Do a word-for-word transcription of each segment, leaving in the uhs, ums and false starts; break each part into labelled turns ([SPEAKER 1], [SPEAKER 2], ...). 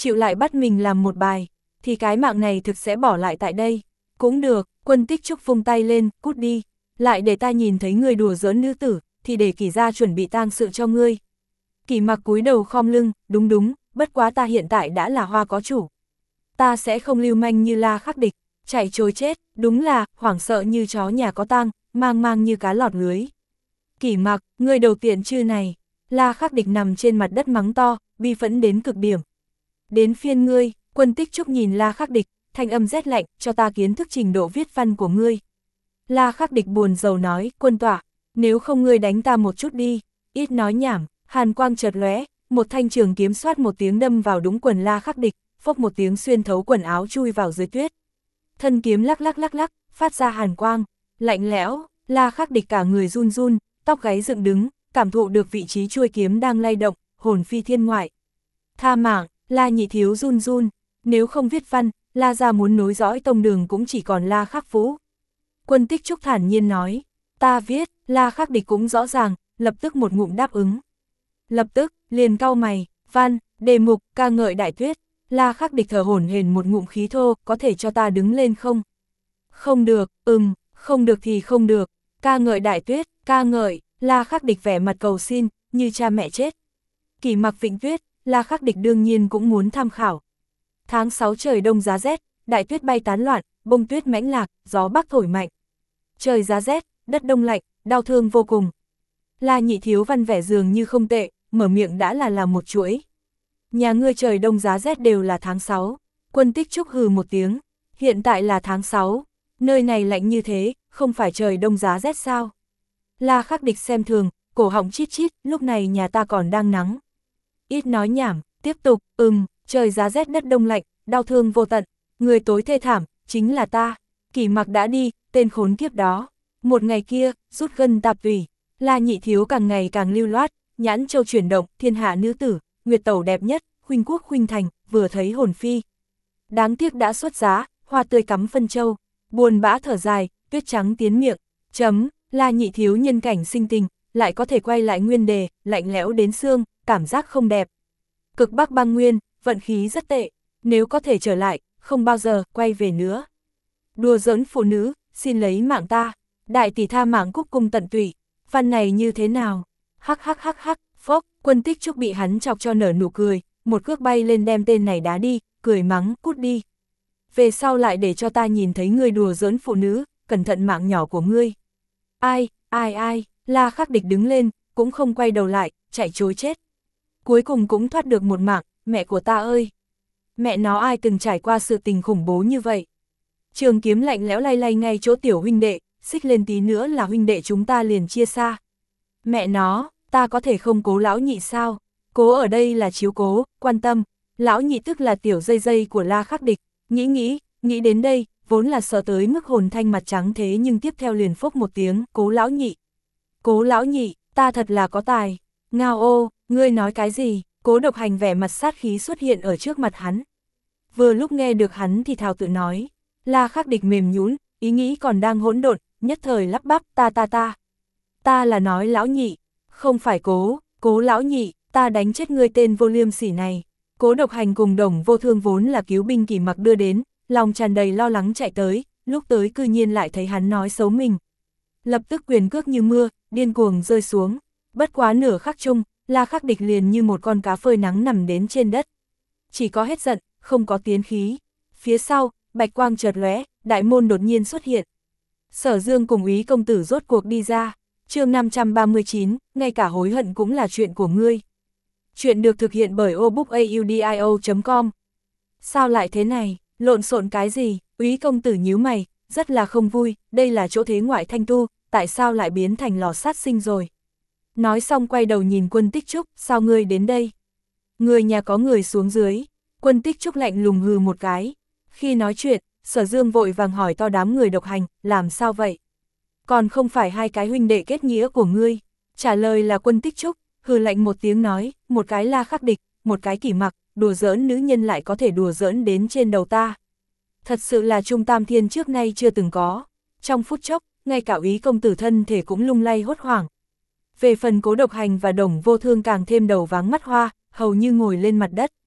[SPEAKER 1] chịu lại bắt mình làm một bài, thì cái mạng này thực sẽ bỏ lại tại đây. Cũng được, Quân Tích Trúc vung tay lên, cút đi, lại để ta nhìn thấy người đùa giỡn nữ tử, thì để Kỷ gia chuẩn bị tang sự cho ngươi. Kỷ Mặc cúi đầu khom lưng, đúng đúng, bất quá ta hiện tại đã là hoa có chủ. Ta sẽ không lưu manh như La Khắc Địch, chạy trối chết, đúng là, hoảng sợ như chó nhà có tang, mang mang như cá lọt lưới. Kỷ Mặc, ngươi đầu tiện chư này. La Khắc Địch nằm trên mặt đất mắng to, bi phẫn đến cực điểm. Đến phiên ngươi, Quân Tích Trúc nhìn La Khắc Địch, thanh âm rét lạnh, cho ta kiến thức trình độ viết văn của ngươi. La Khắc Địch buồn rầu nói, quân tọa, nếu không ngươi đánh ta một chút đi, ít nói nhảm, hàn quang chợt lóe, một thanh trường kiếm xoát một tiếng đâm vào đúng quần La Khắc Địch, phốc một tiếng xuyên thấu quần áo chui vào dưới tuyết. Thân kiếm lắc lắc lắc lắc, phát ra hàn quang, lạnh lẽo, La Khắc Địch cả người run run, tóc gáy dựng đứng, cảm thụ được vị trí chuôi kiếm đang lay động, hồn phi thiên ngoại. Tha mạng, La Nhị Thiếu run run, nếu không viết văn, La gia muốn nối dõi tông đường cũng chỉ còn La Khắc Vũ. Quân Tích Trúc thản nhiên nói, ta viết, La Khắc Địch cũng rõ ràng, lập tức một ngụm đáp ứng. Lập tức, liền cau mày, văn, đề mục, ca ngợi đại tuyết. La Khắc Địch thở hổn hển một ngụm khí thô, có thể cho ta đứng lên không? Không được, ừm, không được thì không được, ca ngợi đại tuyết, ca ngợi, La Khắc Địch vẻ mặt cầu xin, như cha mẹ chết. Kỷ Mặc vịnh tuyết, La Khắc Địch đương nhiên cũng muốn tham khảo. Tháng sáu trời đông giá rét, đại tuyết bay tán loạn, bông tuyết mãnh lạc, gió bắc thổi mạnh. Trời giá rét, đất đông lạnh, đau thương vô cùng. La Nhị Thiếu văn vẻ dường như không tệ, mở miệng đã là làm một chuỗi. Nhà ngươi trời đông giá rét đều là tháng sáu. Quân Tích Trúc hừ một tiếng, hiện tại là tháng sáu, nơi này lạnh như thế, không phải trời đông giá rét sao? La Khắc Địch xem thường, cổ họng chít chít, lúc này nhà ta còn đang nắng. Ít nói nhảm, tiếp tục, ừm, trời giá rét đất đông lạnh, đau thương vô tận, người tối thê thảm, chính là ta. Kỷ Mặc đã đi, tên khốn kiếp đó. Một ngày kia, rút gân tạp tùy, La Nhị Thiếu càng ngày càng lưu loát, nhãn châu chuyển động, thiên hạ nữ tử, nguyệt tẩu đẹp nhất, khuynh quốc khuynh thành, vừa thấy hồn phi. Đáng tiếc đã xuất giá, hoa tươi cắm phân châu, buồn bã thở dài, tuyết trắng tiến miệng, chấm, La Nhị Thiếu nhân cảnh sinh tình, lại có thể quay lại nguyên đề, lạnh lẽo đến xương, cảm giác không đẹp. Cực Bắc băng nguyên, vận khí rất tệ, nếu có thể trở lại, không bao giờ quay về nữa. Đùa giỡn phụ nữ, xin lấy mạng ta, đại tỷ tha mạng cúc cung tận tụy, văn này như thế nào? Hắc hắc hắc hắc, phốc, Quân Tích Trúc bị hắn chọc cho nở nụ cười, một cước bay lên đem tên này đá đi, cười mắng, cút đi. Về sau lại để cho ta nhìn thấy ngươi đùa giỡn phụ nữ, cẩn thận mạng nhỏ của ngươi. Ai, ai ai, La Khắc Địch đứng lên, cũng không quay đầu lại, chạy trối chết. Cuối cùng cũng thoát được một mạng, mẹ của ta ơi. Mẹ nó ai từng trải qua sự tình khủng bố như vậy. Trường kiếm lạnh lẽo lay lay ngay chỗ tiểu huynh đệ, xích lên tí nữa là huynh đệ chúng ta liền chia xa. Mẹ nó, ta có thể không cố lão nhị sao? Cố ở đây là chiếu cố, quan tâm. Lão nhị tức là tiểu dây dây của La Khắc Địch. Nghĩ nghĩ, nghĩ đến đây, vốn là sợ tới mức hồn thanh mặt trắng thế nhưng tiếp theo liền phốc một tiếng, cố lão nhị. Cố lão nhị, ta thật là có tài. Ngao ô, ngươi nói cái gì? Cố Độc Hành vẻ mặt sát khí xuất hiện ở trước mặt hắn. Vừa lúc nghe được hắn thì thào tự nói. La Khắc Địch mềm nhũn, ý nghĩ còn đang hỗn độn, nhất thời lắp bắp, ta ta ta. Ta là nói lão nhị, không phải cố, cố lão nhị, ta đánh chết ngươi tên vô liêm sỉ này. Cố Độc Hành cùng Đồng Vô Thương vốn là cứu binh Kỷ Mặc đưa đến, lòng tràn đầy lo lắng chạy tới, lúc tới cư nhiên lại thấy hắn nói xấu mình. Lập tức quyền cước như mưa, điên cuồng rơi xuống, bất quá nửa khắc chung, La Khắc Địch liền như một con cá phơi nắng nằm đến trên đất. Chỉ có hết giận, không có tiến khí. Phía sau, bạch quang chợt lóe, đại môn đột nhiên xuất hiện. Sở Dương cùng Úy công tử rốt cuộc đi ra. Chương năm trăm ba mươi chín, ngay cả hối hận cũng là chuyện của ngươi. Chuyện được thực hiện bởi obookaudio chấm com. Sao lại thế này, lộn xộn cái gì? Úy công tử nhíu mày, rất là không vui, đây là chỗ thế ngoại thanh tu, tại sao lại biến thành lò sát sinh rồi? Nói xong quay đầu nhìn Quân Tích Trúc, sao ngươi đến đây? Người nhà có người xuống dưới. Quân Tích Trúc lạnh lùng hừ một cái. Khi nói chuyện, Sở Dương vội vàng hỏi to đám người Độc Hành, làm sao vậy? Còn không phải hai cái huynh đệ kết nghĩa của ngươi. Trả lời là Quân Tích Trúc, hừ lạnh một tiếng nói, một cái La Khắc Địch, một cái Kỷ Mặc, đùa giỡn nữ nhân lại có thể đùa giỡn đến trên đầu ta. Thật sự là Trung Tam Thiên trước nay chưa từng có. Trong phút chốc, ngay cả Úy công tử thân thể cũng lung lay hốt hoảng. Về phần Cố Độc Hành và Đồng Vô Thương càng thêm đầu váng mắt hoa, hầu như ngồi lên mặt đất.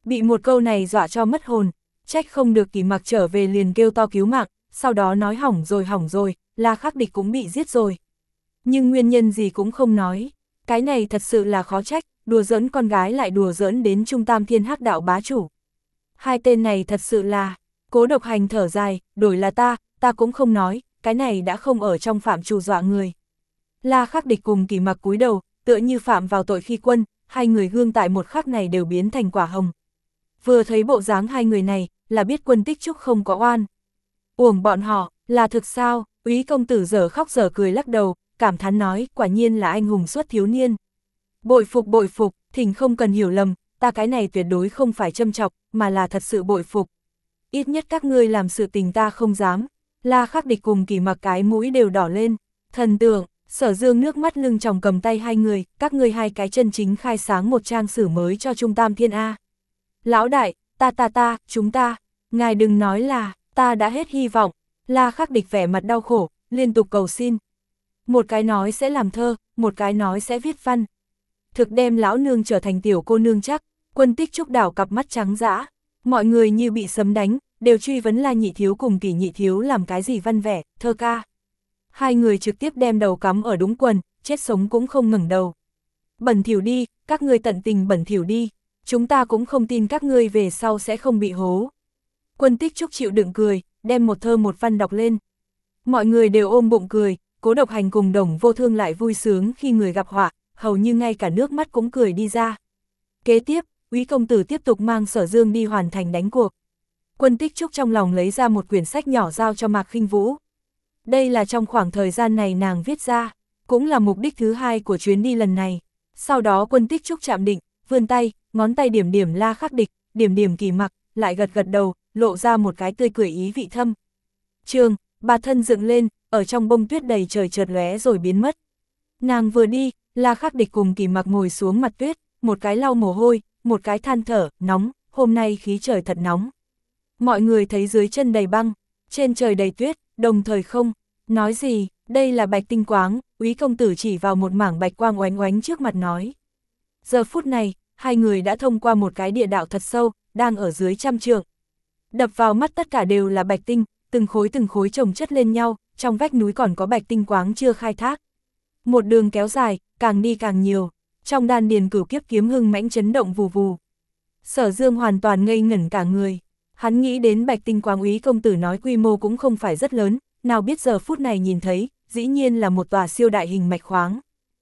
[SPEAKER 1] Bị một câu này dọa cho mất hồn, trách không được Kỷ Mặc trở về liền kêu to cứu mạng, sau đó nói hỏng rồi hỏng rồi, La Khắc Địch cũng bị giết rồi. Nhưng nguyên nhân gì cũng không nói, cái này thật sự là khó trách, đùa giỡn con gái lại đùa giỡn đến Trung Tam Thiên Hắc Đạo bá chủ. Hai tên này thật sự là, Cố Độc Hành thở dài, đổi là ta, ta cũng không nói, cái này đã không ở trong phạm trù dọa người. La Khắc Địch cùng Kỷ Mặc cúi đầu, tựa như phạm vào tội khi quân, hai người gương tại một khắc này đều biến thành quả hồng. Vừa thấy bộ dáng hai người này, là biết Quân Tích Trúc không có oan. Uổng bọn họ, là thực sao? Úy công tử dở khóc dở cười lắc đầu, cảm thán nói, quả nhiên là anh hùng xuất thiếu niên. Bội phục bội phục, thỉnh không cần hiểu lầm, ta cái này tuyệt đối không phải châm chọc, mà là thật sự bội phục. Ít nhất các ngươi làm sự tình ta không dám. La Khắc Địch cùng Kỷ Mặc cái mũi đều đỏ lên. Thần tượng, Sở Dương nước mắt lưng tròng cầm tay hai người, các ngươi hai cái chân chính khai sáng một trang sử mới cho Trung Tam Thiên A. Lão đại, ta ta ta, chúng ta, ngài đừng nói là, ta đã hết hy vọng. La Khắc Địch vẻ mặt đau khổ, liên tục cầu xin. Một cái nói sẽ làm thơ, một cái nói sẽ viết văn. Thực đem lão nương trở thành tiểu cô nương chắc. Quân Tích Trúc đảo cặp mắt trắng dã, mọi người như bị sấm đánh, đều truy vấn La Nhị Thiếu cùng Kỷ Nhị Thiếu làm cái gì văn vẻ, thơ ca. Hai người trực tiếp đem đầu cắm ở đúng quần, chết sống cũng không ngẩng đầu. Bẩn thỉu đi, các ngươi tận tình bẩn thỉu đi, chúng ta cũng không tin các ngươi về sau sẽ không bị hố. Quân Tích Trúc chịu đựng cười, đem một thơ một văn đọc lên. Mọi người đều ôm bụng cười, Cố Độc Hành cùng Đồng Vô Thương lại vui sướng khi người gặp họa, hầu như ngay cả nước mắt cũng cười đi ra. Kế tiếp, Úy công tử tiếp tục mang Sở Dương đi hoàn thành đánh cuộc. Quân Tích Trúc trong lòng lấy ra một quyển sách nhỏ giao cho Mạc Khinh Vũ. Đây là trong khoảng thời gian này nàng viết ra, cũng là mục đích thứ hai của chuyến đi lần này. Sau đó Quân Tích Trúc chạm định, vươn tay, ngón tay điểm điểm La Khắc Địch, điểm điểm Kỷ Mặc, lại gật gật đầu, lộ ra một cái tươi cười ý vị thâm. Trường, bà thân dựng lên, ở trong bông tuyết đầy trời chợt lóe rồi biến mất. Nàng vừa đi, La Khắc Địch cùng Kỷ Mặc ngồi xuống mặt tuyết, một cái lau mồ hôi, một cái than thở, nóng, hôm nay khí trời thật nóng. Mọi người thấy dưới chân đầy băng, trên trời đầy tuyết, đồng thời không nói gì, đây là bạch tinh quáng, Úy công tử chỉ vào một mảng bạch quang oánh oánh trước mặt nói. Giờ phút này, hai người đã thông qua một cái địa đạo thật sâu, đang ở dưới trăm trượng. Đập vào mắt tất cả đều là bạch tinh, từng khối từng khối chồng chất lên nhau, trong vách núi còn có bạch tinh quáng chưa khai thác. Một đường kéo dài, càng đi càng nhiều, trong đan điền cửu kiếp kiếm hưng mãnh chấn động vù vù. Sở Dương hoàn toàn ngây ngẩn cả người. Hắn nghĩ đến bạch tinh quáng Úy công tử nói quy mô cũng không phải rất lớn, nào biết giờ phút này nhìn thấy, dĩ nhiên là một tòa siêu đại hình mạch khoáng.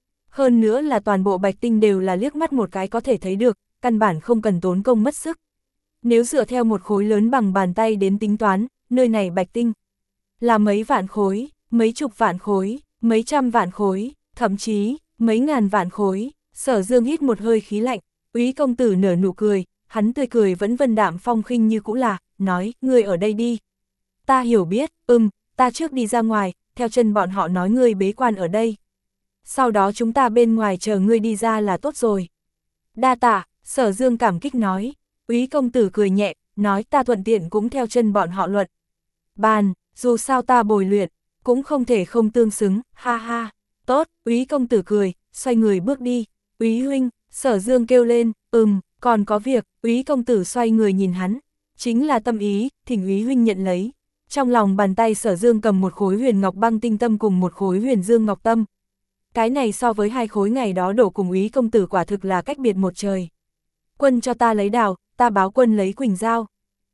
[SPEAKER 1] Hơn nữa là toàn bộ bạch tinh đều là liếc mắt một cái có thể thấy được, căn bản không cần tốn công mất sức. Nếu dựa theo một khối lớn bằng bàn tay đến tính toán, nơi này bạch tinh là mấy vạn khối, mấy chục vạn khối, mấy trăm vạn khối, thậm chí mấy ngàn vạn khối. Sở Dương hít một hơi khí lạnh, Úy công tử nở nụ cười, hắn tươi cười vẫn vân đạm phong khinh như cũ là, nói, ngươi ở đây đi. Ta hiểu biết, ừm, ta trước đi ra ngoài, theo chân bọn họ nói ngươi bế quan ở đây. Sau đó chúng ta bên ngoài chờ ngươi đi ra là tốt rồi. Đa tạ, Sở Dương cảm kích nói. Úy công tử cười nhẹ, nói ta thuận tiện cũng theo chân bọn họ luận. Bàn, dù sao ta bồi luyện, cũng không thể không tương xứng, ha ha. Tốt, Úy công tử cười, xoay người bước đi. Úy huynh, Sở Dương kêu lên, ừm, còn có việc. Úy công tử xoay người nhìn hắn, chính là tâm ý, thỉnh Úy huynh nhận lấy. Trong lòng bàn tay Sở Dương cầm một khối huyền ngọc băng tinh tâm cùng một khối huyền dương ngọc tâm. Cái này so với hai khối ngày đó đổ cùng Úy công tử quả thực là cách biệt một trời. Quân cho ta lấy đào, ta báo quân lấy quỳnh giao.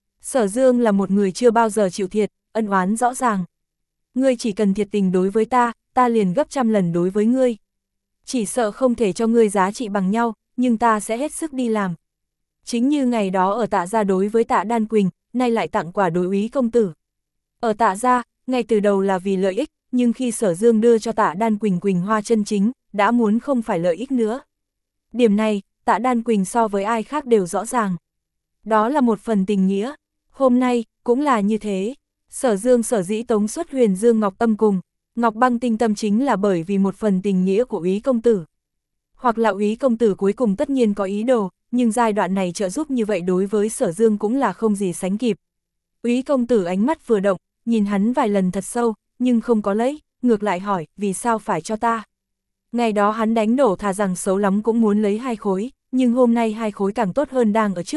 [SPEAKER 1] Sở Dương là một người chưa bao giờ chịu thiệt, ân oán rõ ràng. Ngươi chỉ cần thiệt tình đối với ta, ta liền gấp trăm lần đối với ngươi. Chỉ sợ không thể cho ngươi giá trị bằng nhau, nhưng ta sẽ hết sức đi làm. Chính như ngày đó ở Tạ gia đối với Tạ Đan Quỳnh, nay lại tặng quả đối Úy công tử. Ở Tạ gia, ngay từ đầu là vì lợi ích, nhưng khi Sở Dương đưa cho Tạ Đan Quỳnh quỳnh hoa chân chính, đã muốn không phải lợi ích nữa. Điểm này, Tạ Đan Quỳnh so với ai khác đều rõ ràng. Đó là một phần tình nghĩa. Hôm nay, cũng là như thế. Sở Dương sở dĩ tống xuất huyền dương ngọc tâm cùng, ngọc băng tinh tâm chính là bởi vì một phần tình nghĩa của Úy công tử. Hoặc là Úy công tử cuối cùng tất nhiên có ý đồ, nhưng giai đoạn này trợ giúp như vậy đối với Sở Dương cũng là không gì sánh kịp. Úy công tử ánh mắt vừa động, nhìn hắn vài lần thật sâu, nhưng không có lấy, ngược lại hỏi, vì sao phải cho ta? Ngày đó hắn đánh đổ thà rằng xấu lắm cũng muốn lấy hai khối, nhưng hôm nay hai khối càng tốt hơn đang ở trước mặt,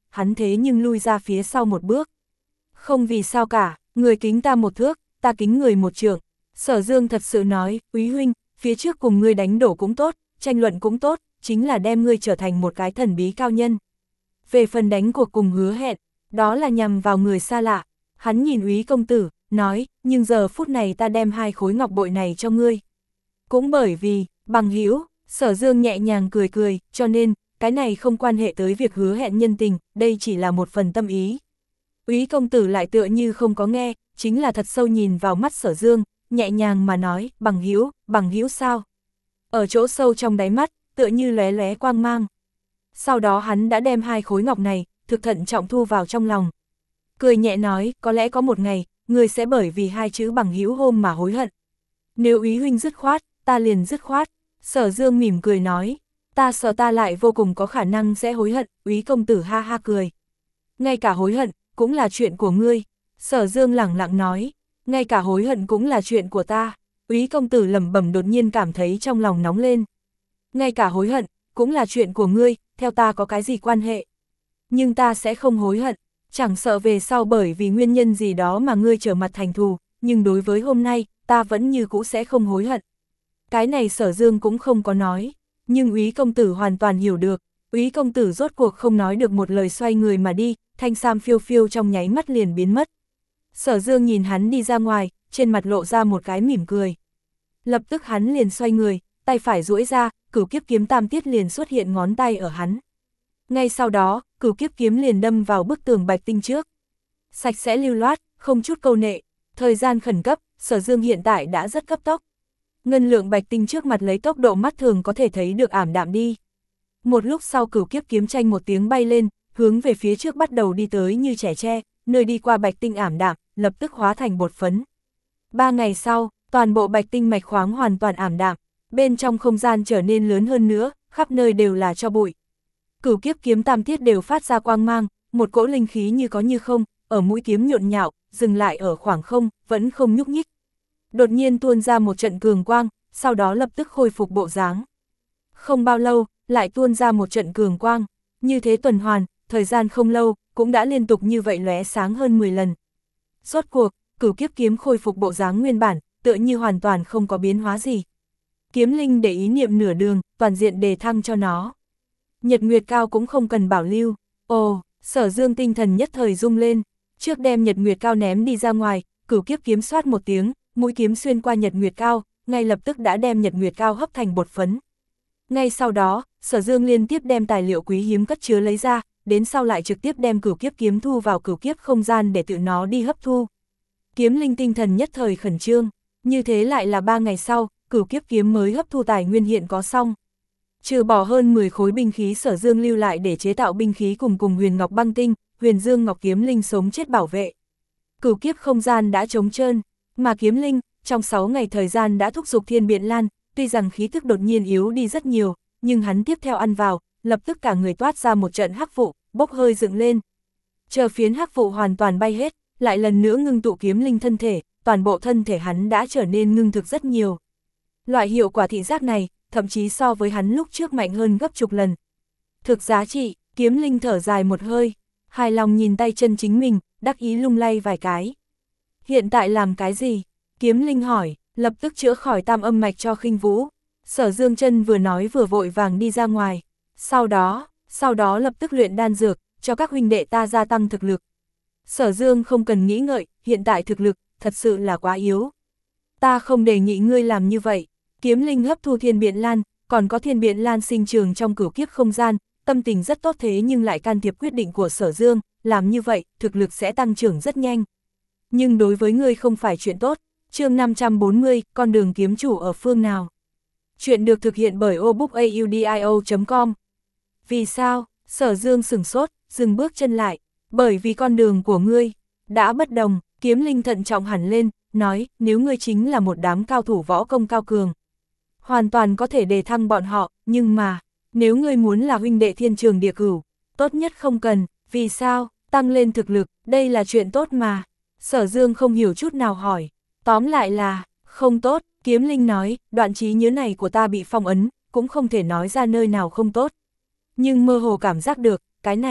[SPEAKER 1] hắn thế nhưng lui ra phía sau một bước. Không vì sao cả, người kính ta một thước, ta kính người một trượng. Sở Dương thật sự nói, Úy huynh, phía trước cùng ngươi đánh đổ cũng tốt, tranh luận cũng tốt, chính là đem ngươi trở thành một cái thần bí cao nhân. Về phần đánh cuộc cùng hứa hẹn, đó là nhằm vào người xa lạ. Hắn nhìn Úy công tử, nói, nhưng giờ phút này ta đem hai khối ngọc bội này cho ngươi. Cũng bởi vì, bằng hữu, Sở Dương nhẹ nhàng cười cười, cho nên, cái này không quan hệ tới việc hứa hẹn nhân tình, đây chỉ là một phần tâm ý. Úy công tử lại tựa như không có nghe, chính là thật sâu nhìn vào mắt Sở Dương, nhẹ nhàng mà nói, bằng hữu, bằng hữu sao? Ở chỗ sâu trong đáy mắt, tựa như lóe lóe quang mang. Sau đó hắn đã đem hai khối ngọc này, thực thận trọng thu vào trong lòng. Cười nhẹ nói, có lẽ có một ngày, người sẽ bởi vì hai chữ bằng hữu hôm mà hối hận. Nếu Úy huynh dứt khoát, ta liền dứt khoát. Sở Dương mỉm cười nói, ta sợ ta lại vô cùng có khả năng sẽ hối hận. Úy công tử ha ha cười. Ngay cả hối hận, cũng là chuyện của ngươi. Sở Dương lẳng lặng nói, ngay cả hối hận cũng là chuyện của ta. Úy công tử lẩm bẩm đột nhiên cảm thấy trong lòng nóng lên. Ngay cả hối hận, cũng là chuyện của ngươi, theo ta có cái gì quan hệ. Nhưng ta sẽ không hối hận, chẳng sợ về sau bởi vì nguyên nhân gì đó mà ngươi trở mặt thành thù, nhưng đối với hôm nay, ta vẫn như cũ sẽ không hối hận. Cái này Sở Dương cũng không có nói, nhưng Úy công tử hoàn toàn hiểu được. Úy công tử rốt cuộc không nói được một lời xoay người mà đi, thanh sam phiêu phiêu trong nháy mắt liền biến mất. Sở Dương nhìn hắn đi ra ngoài, trên mặt lộ ra một cái mỉm cười. Lập tức hắn liền xoay người, tay phải duỗi ra, Cửu Kiếp kiếm tam tiết liền xuất hiện ngón tay ở hắn. Ngay sau đó, Cửu Kiếp kiếm liền đâm vào bức tường bạch tinh trước. Sạch sẽ lưu loát, không chút câu nệ, thời gian khẩn cấp, Sở Dương hiện tại đã rất cấp tốc. Ngân lượng bạch tinh trước mặt lấy tốc độ mắt thường có thể thấy được ảm đạm đi. Một lúc sau Cửu Kiếp kiếm tranh một tiếng bay lên, hướng về phía trước bắt đầu đi tới như trẻ tre, nơi đi qua bạch tinh ảm đạm, lập tức hóa thành bột phấn. Ba ngày sau, toàn bộ bạch tinh mạch khoáng hoàn toàn ảm đạm, bên trong không gian trở nên lớn hơn nữa, khắp nơi đều là tro bụi. Cửu Kiếp kiếm tam tiết đều phát ra quang mang, một cỗ linh khí như có như không, ở mũi kiếm nhộn nhạo, dừng lại ở khoảng không, vẫn không nhúc nhích. Đột nhiên tuôn ra một trận cường quang, sau đó lập tức khôi phục bộ dáng. Không bao lâu, lại tuôn ra một trận cường quang, như thế tuần hoàn, thời gian không lâu, cũng đã liên tục như vậy lóe sáng hơn mười lần. Rốt cuộc, Cửu Kiếp kiếm khôi phục bộ dáng nguyên bản, tựa như hoàn toàn không có biến hóa gì. Kiếm linh để ý niệm nửa đường, toàn diện đề thăng cho nó. Nhật Nguyệt Cao cũng không cần bảo lưu. Ồ, Sở Dương tinh thần nhất thời rung lên, trước đem Nhật Nguyệt Cao ném đi ra ngoài, Cửu Kiếp kiếm xoát một tiếng, mũi kiếm xuyên qua Nhật Nguyệt Cao, ngay lập tức đã đem Nhật Nguyệt Cao hấp thành bột phấn. Ngay sau đó, Sở Dương liên tiếp đem tài liệu quý hiếm cất chứa lấy ra, đến sau lại trực tiếp đem Cửu Kiếp kiếm thu vào Cửu Kiếp không gian để tự nó đi hấp thu. Kiếm linh tinh thần nhất thời khẩn trương, như thế lại là ba ngày sau, Cửu Kiếp kiếm mới hấp thu tài nguyên hiện có xong. Trừ bỏ hơn mười khối binh khí Sở Dương lưu lại để chế tạo binh khí cùng cùng Huyền Ngọc băng tinh, Huyền Dương Ngọc kiếm linh sống chết bảo vệ. Cửu Kiếp không gian đã trống trơn, mà kiếm linh, trong sáu ngày thời gian đã thúc giục Thiên Biện Lan, tuy rằng khí thức đột nhiên yếu đi rất nhiều, nhưng hắn tiếp theo ăn vào, lập tức cả người toát ra một trận hắc vụ, bốc hơi dựng lên. Chờ phiến hắc vụ hoàn toàn bay hết, lại lần nữa ngưng tụ kiếm linh thân thể, toàn bộ thân thể hắn đã trở nên ngưng thực rất nhiều. Loại hiệu quả thị giác này, thậm chí so với hắn lúc trước mạnh hơn gấp chục lần. Thực giá trị, kiếm linh thở dài một hơi, hài lòng nhìn tay chân chính mình, đắc ý lung lay vài cái. Hiện tại làm cái gì? Kiếm linh hỏi, lập tức chữa khỏi tam âm mạch cho Khinh Vũ. Sở Dương chân vừa nói vừa vội vàng đi ra ngoài. Sau đó, sau đó lập tức luyện đan dược, cho các huynh đệ ta gia tăng thực lực. Sở Dương không cần nghĩ ngợi, hiện tại thực lực, thật sự là quá yếu. Ta không đề nghị ngươi làm như vậy. Kiếm linh hấp thu Thiên Biện Lan, còn có Thiên Biện Lan sinh trường trong Cửu Kiếp không gian, tâm tình rất tốt thế nhưng lại can thiệp quyết định của Sở Dương, làm như vậy, thực lực sẽ tăng trưởng rất nhanh. Nhưng đối với ngươi không phải chuyện tốt. Chương năm trăm bốn mươi, con đường kiếm chủ ở phương nào? Chuyện được thực hiện bởi obookaudio chấm com. Vì sao? Sở Dương sửng sốt, dừng bước chân lại. Bởi vì con đường của ngươi đã bất đồng. Kiếm linh thận trọng hẳn lên, nói, nếu ngươi chính là một đám cao thủ võ công cao cường, hoàn toàn có thể đề thăng bọn họ, nhưng mà, nếu ngươi muốn là huynh đệ thiên trường địa cửu, tốt nhất không cần. Vì sao? Tăng lên thực lực, đây là chuyện tốt mà. Sở Dương không hiểu chút nào hỏi. Tóm lại là, không tốt. Kiếm linh nói, đoạn trí nhớ này của ta bị phong ấn, cũng không thể nói ra nơi nào không tốt. Nhưng mơ hồ cảm giác được, cái này,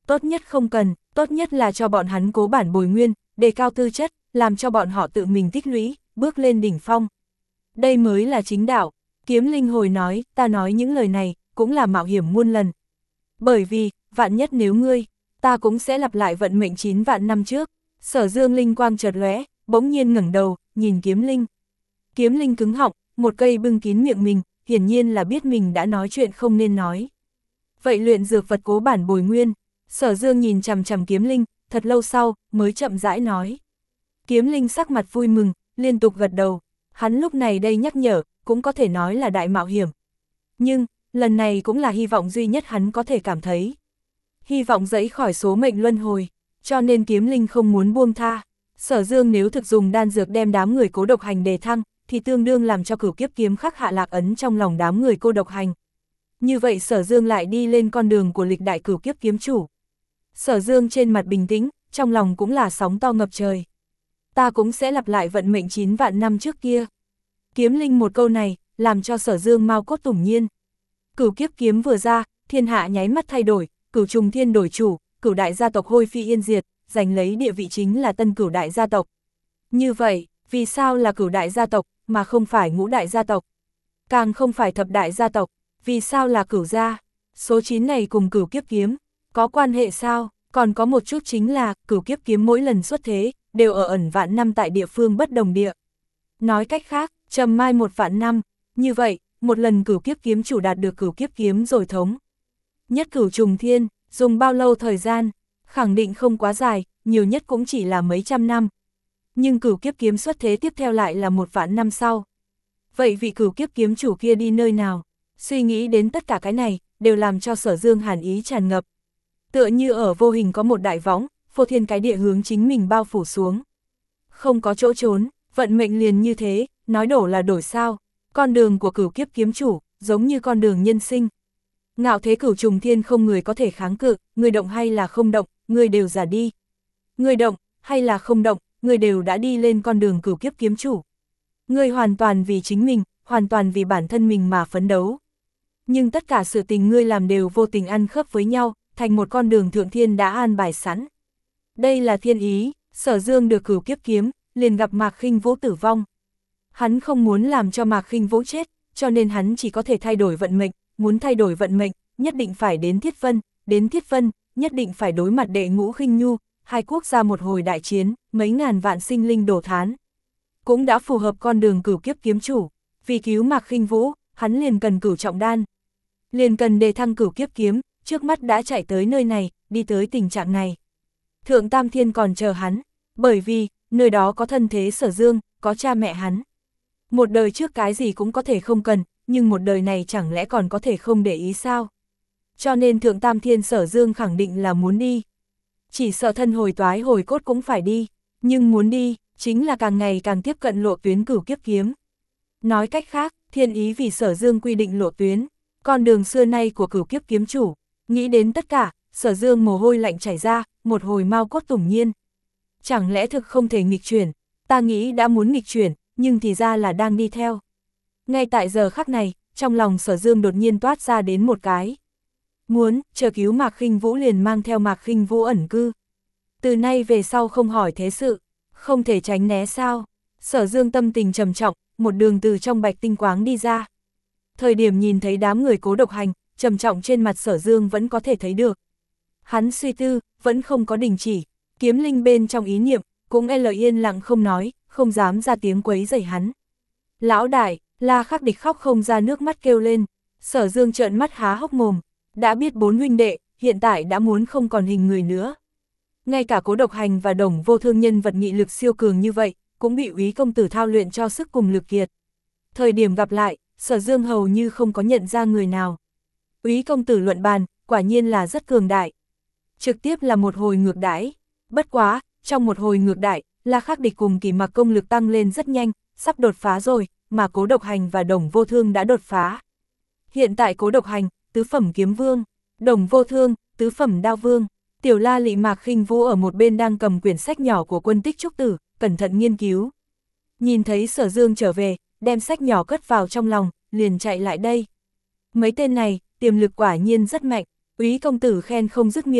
[SPEAKER 1] Tốt nhất không cần, tốt nhất là cho bọn hắn cố bản bồi nguyên, đề cao tư chất, làm cho bọn họ tự mình tích lũy, bước lên đỉnh phong. Đây mới là chính đạo. Kiếm Linh hồi nói, ta nói những lời này, cũng là mạo hiểm muôn lần. Bởi vì, vạn nhất nếu ngươi, ta cũng sẽ lặp lại vận mệnh chín vạn năm trước. Sở Dương linh quang chợt lóe, bỗng nhiên ngẩng đầu, nhìn Kiếm Linh. Kiếm Linh cứng họng, một cây bưng kín miệng mình, hiển nhiên là biết mình đã nói chuyện không nên nói. Vậy luyện dược vật cố bản bồi nguyên. Sở Dương nhìn chằm chằm Kiếm Linh, thật lâu sau, mới chậm rãi nói. Kiếm Linh sắc mặt vui mừng, liên tục gật đầu. Hắn lúc này đây nhắc nhở, cũng có thể nói là đại mạo hiểm. Nhưng, lần này cũng là hy vọng duy nhất hắn có thể cảm thấy. Hy vọng dẫy khỏi số mệnh luân hồi, cho nên Kiếm Linh không muốn buông tha. Sở Dương nếu thực dùng đan dược đem đám người cố độc hành đề thăng, thì tương đương làm cho cửu kiếp kiếm khắc hạ lạc ấn trong lòng đám người cô độc hành. Như vậy Sở Dương lại đi lên con đường của lịch đại cửu kiếp kiếm chủ. Sở Dương trên mặt bình tĩnh, trong lòng cũng là sóng to ngập trời. Ta cũng sẽ lặp lại vận mệnh chín vạn năm trước kia. Kiếm Linh một câu này, làm cho Sở Dương mau cốt tủng nhiên. Cửu kiếp kiếm vừa ra, thiên hạ nháy mắt thay đổi, cửu trùng thiên đổi chủ, cửu đại gia tộc hôi phi yên diệt, giành lấy địa vị chính là tân cửu đại gia tộc. Như vậy, vì sao là cửu đại gia tộc, mà không phải ngũ đại gia tộc? Càng không phải thập đại gia tộc, vì sao là cửu gia? Số chín này cùng cửu kiếp kiếm, có quan hệ sao? Còn có một chút chính là, cửu kiếp kiếm mỗi lần xuất thế, đều ở ẩn vạn năm tại địa phương bất đồng địa. Nói cách khác, trầm mai một vạn năm, như vậy, một lần cửu kiếp kiếm chủ đạt được cửu kiếp kiếm rồi thống. Nhất cửu trùng thiên, dùng bao lâu thời gian, khẳng định không quá dài, nhiều nhất cũng chỉ là mấy trăm năm. Nhưng cửu kiếp kiếm xuất thế tiếp theo lại là một vạn năm sau. Vậy vị cửu kiếp kiếm chủ kia đi nơi nào? Suy nghĩ đến tất cả cái này, đều làm cho Sở Dương hàn ý tràn ngập. Tựa như ở vô hình có một đại võng, phô thiên cái địa hướng chính mình bao phủ xuống. Không có chỗ trốn, vận mệnh liền như thế, nói đổ là đổi sao. Con đường của cửu kiếp kiếm chủ, giống như con đường nhân sinh. Ngạo thế cửu trùng thiên không người có thể kháng cự, người động hay là không động, người đều giả đi. Người động, hay là không động, người đều đã đi lên con đường cửu kiếp kiếm chủ. Người hoàn toàn vì chính mình, hoàn toàn vì bản thân mình mà phấn đấu. Nhưng tất cả sự tình ngươi làm đều vô tình ăn khớp với nhau, thành một con đường thượng thiên đã an bài sẵn. Đây là thiên ý, Sở Dương được cửu kiếp kiếm, liền gặp Mạc Khinh Vũ tử vong. Hắn không muốn làm cho Mạc Khinh Vũ chết, cho nên hắn chỉ có thể thay đổi vận mệnh, muốn thay đổi vận mệnh, nhất định phải đến Thiết Vân, đến Thiết Vân, nhất định phải đối mặt đệ ngũ Khinh Nhu, hai quốc gia một hồi đại chiến, mấy ngàn vạn sinh linh đổ thán. Cũng đã phù hợp con đường cửu kiếp kiếm chủ, vì cứu Mạc Khinh Vũ, hắn liền cần cửu trọng đan. Liền cần đề thăng cửu kiếp kiếm, trước mắt đã chạy tới nơi này, đi tới tình trạng này. Thượng Tam Thiên còn chờ hắn, bởi vì, nơi đó có thân thế Sở Dương, có cha mẹ hắn. Một đời trước cái gì cũng có thể không cần, nhưng một đời này chẳng lẽ còn có thể không để ý sao? Cho nên Thượng Tam Thiên Sở Dương khẳng định là muốn đi. Chỉ sợ thân hồi toái hồi cốt cũng phải đi, nhưng muốn đi, chính là càng ngày càng tiếp cận lộ tuyến cửu kiếp kiếm. Nói cách khác, thiên ý vì Sở Dương quy định lộ tuyến, con đường xưa nay của cửu kiếp kiếm chủ. Nghĩ đến tất cả, Sở Dương mồ hôi lạnh chảy ra, một hồi mau cốt tủng nhiên. Chẳng lẽ thực không thể nghịch chuyển, ta nghĩ đã muốn nghịch chuyển, nhưng thì ra là đang đi theo. Ngay tại giờ khắc này, trong lòng Sở Dương đột nhiên toát ra đến một cái. Muốn, chờ cứu Mạc Khinh Vũ liền mang theo Mạc Khinh Vũ ẩn cư. Từ nay về sau không hỏi thế sự, không thể tránh né sao. Sở Dương tâm tình trầm trọng, một đường từ trong bạch tinh quáng đi ra. Thời điểm nhìn thấy đám người cố độc hành, trầm trọng trên mặt Sở Dương vẫn có thể thấy được. Hắn suy tư, vẫn không có đình chỉ, Kiếm Linh bên trong ý niệm, cũng e lờ yên lặng không nói, không dám ra tiếng quấy rầy hắn. Lão đại, La Khắc Địch khóc không ra nước mắt kêu lên, Sở Dương trợn mắt há hốc mồm, đã biết bốn huynh đệ, hiện tại đã muốn không còn hình người nữa. Ngay cả cố độc hành và Đồng Vô Thương nhân vật nghị lực siêu cường như vậy, cũng bị Úy công tử thao luyện cho sức cùng lực kiệt. Thời điểm gặp lại, Sở Dương hầu như không có nhận ra người nào. Úy công tử luận bàn, quả nhiên là rất cường đại. Trực tiếp là một hồi ngược đãi. Bất quá, trong một hồi ngược đãi, La Khắc Địch cùng Kỳ Mặc công lực tăng lên rất nhanh, sắp đột phá rồi, mà cố độc hành và Đồng Vô Thương đã đột phá. Hiện tại cố độc hành, tứ phẩm kiếm vương, Đồng Vô Thương, tứ phẩm đao vương. Tiểu La Lị Mạc Khinh Vũ ở một bên đang cầm quyển sách nhỏ của Quân Tích Trúc Tử, cẩn thận nghiên cứu. Nhìn thấy Sở Dương trở về, đem sách nhỏ cất vào trong lòng, liền chạy lại đây. Mấy tên này, tiềm lực quả nhiên rất mạnh, Úy công tử khen không dứt miệng,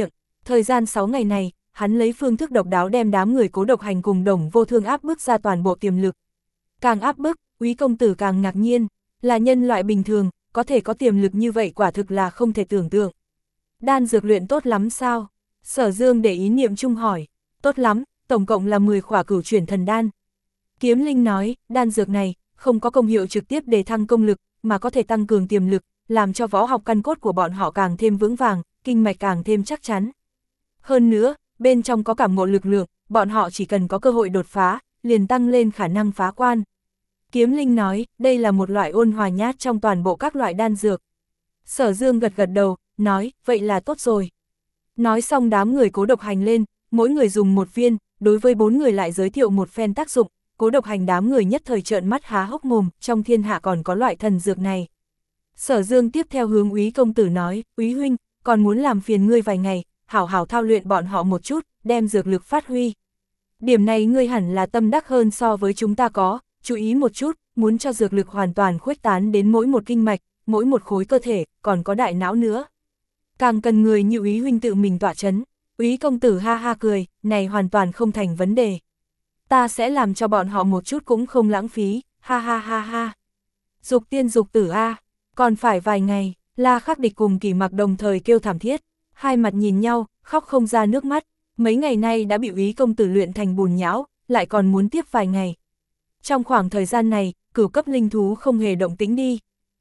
[SPEAKER 1] Thời gian sáu ngày này, hắn lấy phương thức độc đáo đem đám người Cố Độc Hành cùng Đồng Vô Thương áp bức ra toàn bộ tiềm lực. Càng áp bức, Úy công tử càng ngạc nhiên, là nhân loại bình thường, có thể có tiềm lực như vậy quả thực là không thể tưởng tượng. Đan dược luyện tốt lắm sao? Sở Dương để ý niệm chung hỏi. Tốt lắm, tổng cộng là mười khỏa cửu chuyển thần đan. Kiếm Linh nói, đan dược này không có công hiệu trực tiếp để thăng công lực, mà có thể tăng cường tiềm lực, làm cho võ học căn cốt của bọn họ càng thêm vững vàng, kinh mạch càng thêm chắc chắn. Hơn nữa, bên trong có cảm ngộ lực lượng, bọn họ chỉ cần có cơ hội đột phá, liền tăng lên khả năng phá quan. Kiếm Linh nói, đây là một loại ôn hòa nhát trong toàn bộ các loại đan dược. Sở Dương gật gật đầu, nói, vậy là tốt rồi. Nói xong đám người Cố Độc Hành lên, mỗi người dùng một viên, đối với bốn người lại giới thiệu một phen tác dụng, Cố Độc Hành đám người nhất thời trợn mắt há hốc mồm, trong thiên hạ còn có loại thần dược này. Sở Dương tiếp theo hướng Úy công tử nói, Úy huynh, còn muốn làm phiền ngươi vài ngày, hảo hảo thao luyện bọn họ một chút, đem dược lực phát huy. Điểm này ngươi hẳn là tâm đắc hơn so với chúng ta có, chú ý một chút, muốn cho dược lực hoàn toàn khuếch tán đến mỗi một kinh mạch, mỗi một khối cơ thể, còn có đại não nữa. Càng cần người như Úy huynh tự mình tọa chấn. Úy công tử ha ha cười, này hoàn toàn không thành vấn đề. Ta sẽ làm cho bọn họ một chút cũng không lãng phí, ha ha ha ha. Dục tiên dục tử a, còn phải vài ngày, La Khắc Địch cùng Kỳ Mặc đồng thời kêu thảm thiết, hai mặt nhìn nhau, khóc không ra nước mắt, mấy ngày nay đã bị Úy công tử luyện thành bùn nhão, lại còn muốn tiếp vài ngày. Trong khoảng thời gian này, cửu cấp linh thú không hề động tĩnh đi.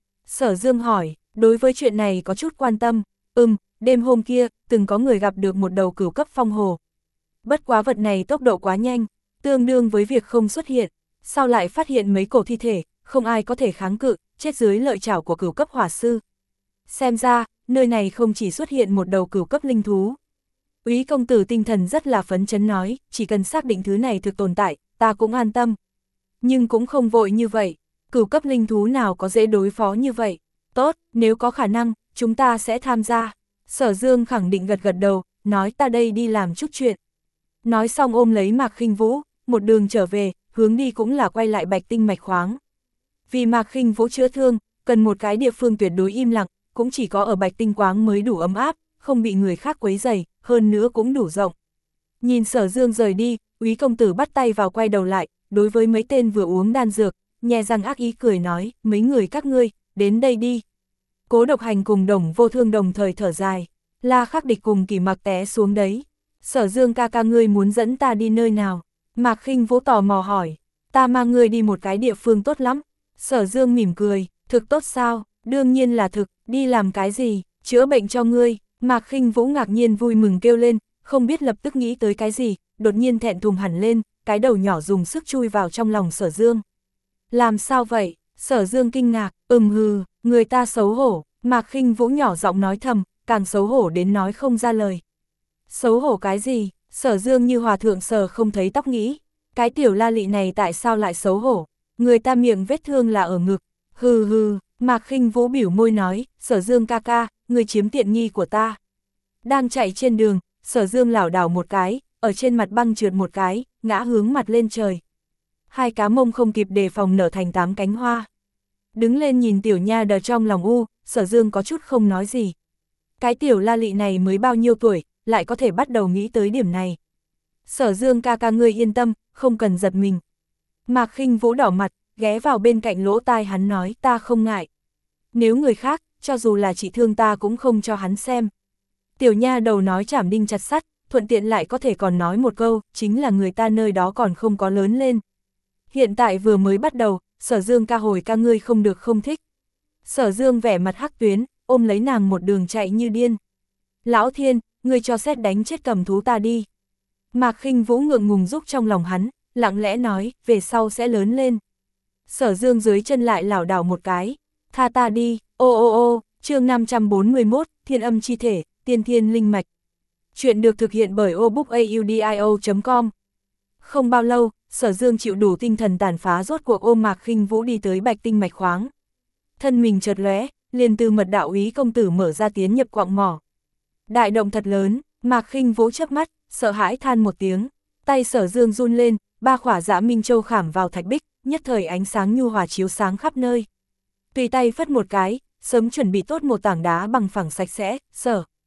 [SPEAKER 1] Sở Dương hỏi, đối với chuyện này có chút quan tâm, ừm, đêm hôm kia, từng có người gặp được một đầu cửu cấp phong hồ. Bất quá vật này tốc độ quá nhanh, tương đương với việc không xuất hiện, sau lại phát hiện mấy cổ thi thể, không ai có thể kháng cự, chết dưới lợi chảo của cửu cấp hỏa sư. Xem ra, nơi này không chỉ xuất hiện một đầu cửu cấp linh thú. Úy công tử tinh thần rất là phấn chấn nói, chỉ cần xác định thứ này thực tồn tại, ta cũng an tâm. Nhưng cũng không vội như vậy, cửu cấp linh thú nào có dễ đối phó như vậy. Tốt, nếu có khả năng, chúng ta sẽ tham gia. Sở Dương khẳng định gật gật đầu, nói ta đây đi làm chút chuyện. Nói xong ôm lấy Mạc Khinh Vũ, một đường trở về, hướng đi cũng là quay lại Bạch Tinh mạch khoáng. Vì Mạc Khinh Vũ chữa thương, cần một cái địa phương tuyệt đối im lặng, cũng chỉ có ở Bạch Tinh quáng mới đủ ấm áp, không bị người khác quấy rầy, hơn nữa cũng đủ rộng. Nhìn Sở Dương rời đi, Úy công tử bắt tay vào quay đầu lại, đối với mấy tên vừa uống đan dược, nhè răng ác ý cười nói, mấy người các ngươi, đến đây đi. Cố Độc Hành cùng Đồng Vô Thương đồng thời thở dài, La Khắc Địch cùng Kỳ Mặc té xuống đấy. Sở Dương ca ca ngươi muốn dẫn ta đi nơi nào? Mạc Khinh Vũ tò mò hỏi, ta mang ngươi đi một cái địa phương tốt lắm. Sở Dương mỉm cười, thực tốt sao? Đương nhiên là thực, đi làm cái gì? Chữa bệnh cho ngươi. Mạc Khinh Vũ ngạc nhiên vui mừng kêu lên, không biết lập tức nghĩ tới cái gì, đột nhiên thẹn thùng hẳn lên, cái đầu nhỏ dùng sức chui vào trong lòng Sở Dương. Làm sao vậy? Sở Dương kinh ngạc, ừm hừ, người ta xấu hổ. Mạc Khinh Vũ nhỏ giọng nói thầm, càng xấu hổ đến nói không ra lời. Xấu hổ cái gì? Sở Dương như hòa thượng sờ không thấy tóc nghĩ. Cái tiểu la lị này tại sao lại xấu hổ? Người ta miệng vết thương là ở ngực. Hừ hừ, Mạc Khinh Vũ biểu môi nói, Sở Dương ca ca, người chiếm tiện nghi của ta. Đang chạy trên đường, Sở Dương lảo đảo một cái, ở trên mặt băng trượt một cái, ngã hướng mặt lên trời. Hai cá mông không kịp đề phòng nở thành tám cánh hoa. Đứng lên nhìn tiểu nha đờ trong lòng u, Sở Dương có chút không nói gì. Cái tiểu la lị này mới bao nhiêu tuổi, lại có thể bắt đầu nghĩ tới điểm này. Sở Dương ca ca ngươi yên tâm, không cần giật mình. Mạc Khinh Vũ đỏ mặt, ghé vào bên cạnh lỗ tai hắn nói ta không ngại. Nếu người khác, cho dù là chị thương ta cũng không cho hắn xem. Tiểu nha đầu nói chảm đinh chặt sắt, thuận tiện lại có thể còn nói một câu, chính là người ta nơi đó còn không có lớn lên. Hiện tại vừa mới bắt đầu, Sở Dương ca hồi ca ngươi không được không thích. Sở Dương vẻ mặt hắc tuyến, ôm lấy nàng một đường chạy như điên. Lão Thiên, ngươi cho xét đánh chết cầm thú ta đi. Mạc Khinh Vũ ngượng ngùng rúc trong lòng hắn, lặng lẽ nói, về sau sẽ lớn lên. Sở Dương dưới chân lại lảo đảo một cái, tha ta đi, ô ô ô, chương năm trăm bốn mươi mốt, Thiên Âm Chi Thể, Tiên Thiên Linh Mạch. Chuyện được thực hiện bởi obookaudio chấm com. Không bao lâu, Sở Dương chịu đủ tinh thần tàn phá rốt cuộc ôm Mạc Khinh Vũ đi tới Bạch Tinh mạch khoáng. Thân mình chợt lóe, liền từ mật đạo Úy công tử mở ra tiến nhập quặng mỏ. Đại động thật lớn, Mạc Khinh Vũ chớp mắt, sợ hãi than một tiếng, tay Sở Dương run lên, ba khỏa Dã Minh Châu khảm vào thạch bích, nhất thời ánh sáng nhu hòa chiếu sáng khắp nơi. Tùy tay phất một cái, sớm chuẩn bị tốt một tảng đá bằng phẳng sạch sẽ, Sở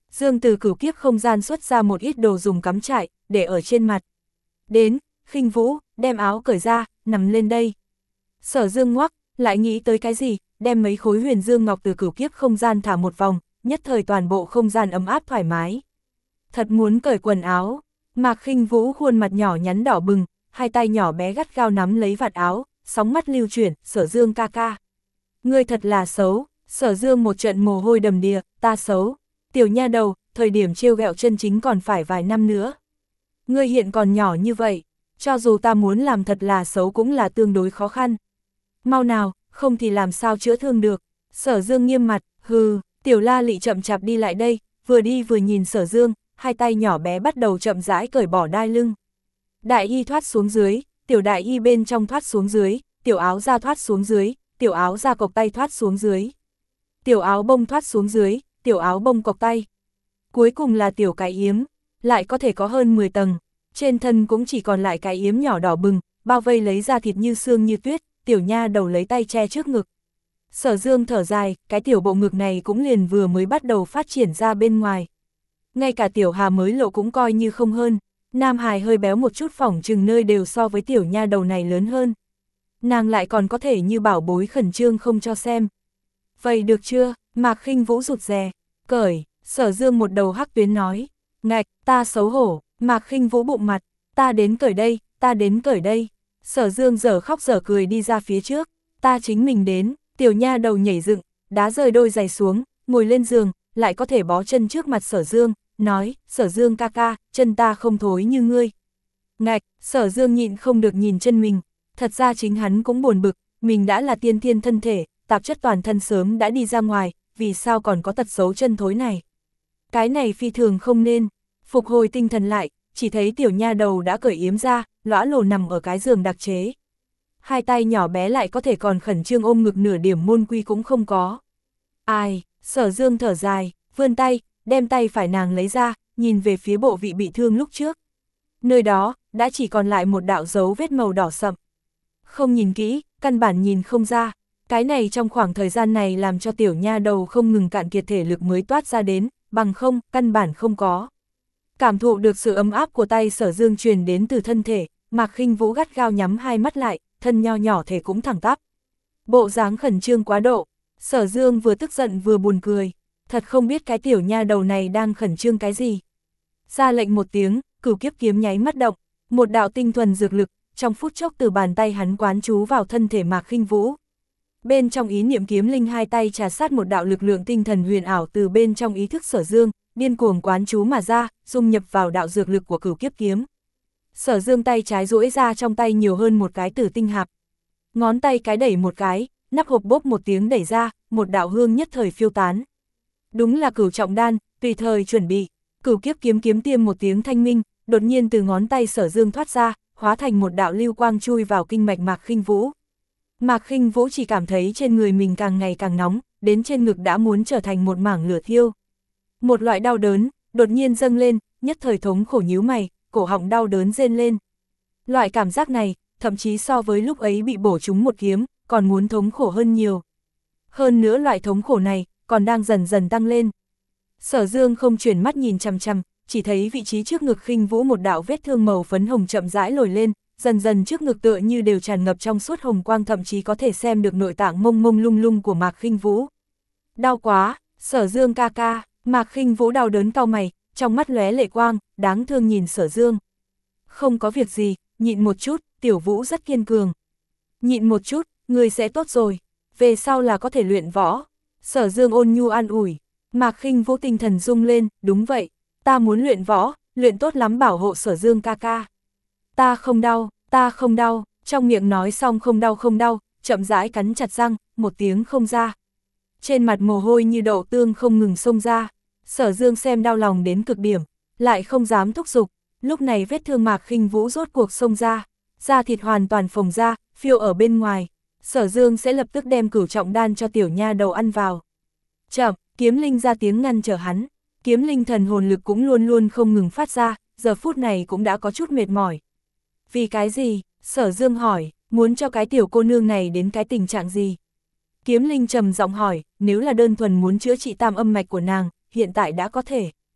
[SPEAKER 1] Dương từ cửu kiếp không gian xuất ra một ít đồ dùng cắm trại, để ở trên mặt. Đến, Khinh Vũ, đem áo cởi ra, nằm lên đây. Sở Dương ngoắc, lại nghĩ tới cái gì, đem mấy khối huyền dương ngọc từ cửu kiếp không gian thả một vòng, nhất thời toàn bộ không gian ấm áp thoải mái. Thật muốn cởi quần áo, Mạc Khinh Vũ khuôn mặt nhỏ nhắn đỏ bừng, hai tay nhỏ bé gắt gao nắm lấy vạt áo, sóng mắt lưu chuyển, Sở Dương ca ca. Ngươi thật là xấu, Sở Dương một trận mồ hôi đầm đìa, ta xấu. Tiểu nha đầu, thời điểm trêu ghẹo chân chính còn phải vài năm nữa. Ngươi hiện còn nhỏ như vậy, cho dù ta muốn làm thật là xấu cũng là tương đối khó khăn. Mau nào, không thì làm sao chữa thương được. Sở Dương nghiêm mặt, hừ, Tiểu La Lị chậm chạp đi lại đây, vừa đi vừa nhìn Sở Dương, hai tay nhỏ bé bắt đầu chậm rãi cởi bỏ đai lưng. Đại y thoát xuống dưới, tiểu đại y bên trong thoát xuống dưới, tiểu áo da thoát xuống dưới, tiểu áo da cộc tay thoát xuống dưới. Tiểu áo bông thoát xuống dưới, tiểu áo bông cộc tay. Cuối cùng là tiểu cái yếm, lại có thể có hơn mười tầng, trên thân cũng chỉ còn lại cái yếm nhỏ đỏ bừng, bao vây lấy da thịt như xương như tuyết, tiểu nha đầu lấy tay che trước ngực. Sở Dương thở dài, cái tiểu bộ ngực này cũng liền vừa mới bắt đầu phát triển ra bên ngoài. Ngay cả tiểu Hà mới lộ cũng coi như không hơn, Nam Hải hơi béo một chút phỏng chừng nơi đều so với tiểu nha đầu này lớn hơn. Nàng lại còn có thể như bảo bối khẩn trương không cho xem. Vậy được chưa, Mạc Khinh Vũ rụt rè, cởi, Sở Dương một đầu hắc tuyến nói, ngạch, ta xấu hổ, Mạc Khinh Vũ bụng mặt, ta đến cởi đây, ta đến cởi đây. Sở Dương dở khóc dở cười đi ra phía trước, ta chính mình đến, tiểu nha đầu nhảy dựng, đá rơi đôi giày xuống, ngồi lên giường, lại có thể bó chân trước mặt Sở Dương, nói, Sở Dương ca ca, chân ta không thối như ngươi. Ngạch, Sở Dương nhịn không được nhìn chân mình, thật ra chính hắn cũng buồn bực, mình đã là tiên thiên thân thể, tạp chất toàn thân sớm đã đi ra ngoài, vì sao còn có tật xấu chân thối này. Cái này phi thường không nên, phục hồi tinh thần lại, chỉ thấy tiểu nha đầu đã cởi yếm ra, lõa lồ nằm ở cái giường đặc chế. Hai tay nhỏ bé lại có thể còn khẩn trương ôm ngực nửa điểm môn quy cũng không có. Ai, Sở Dương thở dài, vươn tay, đem tay phải nàng lấy ra, nhìn về phía bộ vị bị thương lúc trước. Nơi đó, đã chỉ còn lại một đạo dấu vết màu đỏ sậm. Không nhìn kỹ, căn bản nhìn không ra. Cái này trong khoảng thời gian này làm cho tiểu nha đầu không ngừng cạn kiệt thể lực mới toát ra đến, bằng không, căn bản không có. Cảm thụ được sự ấm áp của tay Sở Dương truyền đến từ thân thể, Mạc Khinh Vũ gắt gao nhắm hai mắt lại, thân nho nhỏ thể cũng thẳng tắp. Bộ dáng khẩn trương quá độ, Sở Dương vừa tức giận vừa buồn cười, thật không biết cái tiểu nha đầu này đang khẩn trương cái gì. Ra lệnh một tiếng, cửu kiếp kiếm nháy mắt động, một đạo tinh thuần dược lực, trong phút chốc từ bàn tay hắn quán trú vào thân thể Mạc Khinh Vũ. Bên trong ý niệm kiếm linh hai tay trà sát một đạo lực lượng tinh thần huyền ảo từ bên trong ý thức Sở Dương, điên cuồng quán trú mà ra, dung nhập vào đạo dược lực của cửu kiếp kiếm. Sở Dương tay trái duỗi ra trong tay nhiều hơn một cái tử tinh hạp. Ngón tay cái đẩy một cái, nắp hộp bốp một tiếng đẩy ra, một đạo hương nhất thời phiêu tán. Đúng là cửu trọng đan, tùy thời chuẩn bị. Cửu kiếp kiếm kiếm tiêm một tiếng thanh minh, đột nhiên từ ngón tay Sở Dương thoát ra, hóa thành một đạo lưu quang chui vào kinh mạch Mạc Khinh Vũ. Mạc Khinh Vũ chỉ cảm thấy trên người mình càng ngày càng nóng, đến trên ngực đã muốn trở thành một mảng lửa thiêu. Một loại đau đớn, đột nhiên dâng lên, nhất thời thống khổ nhíu mày, cổ họng đau đớn rên lên. Loại cảm giác này, thậm chí so với lúc ấy bị bổ trúng một kiếm, còn muốn thống khổ hơn nhiều. Hơn nữa loại thống khổ này, còn đang dần dần tăng lên. Sở Dương không chuyển mắt nhìn chằm chằm, chỉ thấy vị trí trước ngực Khinh Vũ một đạo vết thương màu phấn hồng chậm rãi lồi lên, dần dần trước ngực tựa như đều tràn ngập trong suốt hồng quang, thậm chí có thể xem được nội tạng mông mông lung lung của Mạc Khinh Vũ. Đau quá, Sở Dương ca ca, Mạc Khinh Vũ đau đớn cau mày, trong mắt lóe lệ quang, đáng thương nhìn Sở Dương. Không có việc gì, nhịn một chút, Tiểu Vũ rất kiên cường. Nhịn một chút, người sẽ tốt rồi, về sau là có thể luyện võ. Sở Dương ôn nhu an ủi, Mạc Khinh Vũ tinh thần rung lên, đúng vậy, ta muốn luyện võ, luyện tốt lắm bảo hộ Sở Dương ca ca. Ta không đau, ta không đau, trong miệng nói xong không đau không đau, chậm rãi cắn chặt răng, một tiếng không ra. Trên mặt mồ hôi như đậu tương không ngừng xông ra, Sở Dương xem đau lòng đến cực điểm, lại không dám thúc giục, lúc này vết thương Mạc Khinh Vũ rốt cuộc xông ra, da thịt hoàn toàn phồng ra, phiêu ở bên ngoài, Sở Dương sẽ lập tức đem cửu trọng đan cho tiểu nha đầu ăn vào. Chậm, kiếm linh ra tiếng ngăn trở hắn, kiếm linh thần hồn lực cũng luôn luôn không ngừng phát ra, giờ phút này cũng đã có chút mệt mỏi. Vì cái gì? Sở Dương hỏi, muốn cho cái tiểu cô nương này đến cái tình trạng gì? Kiếm linh trầm giọng hỏi, nếu là đơn thuần muốn chữa trị tam âm mạch của nàng, hiện tại đã có thể.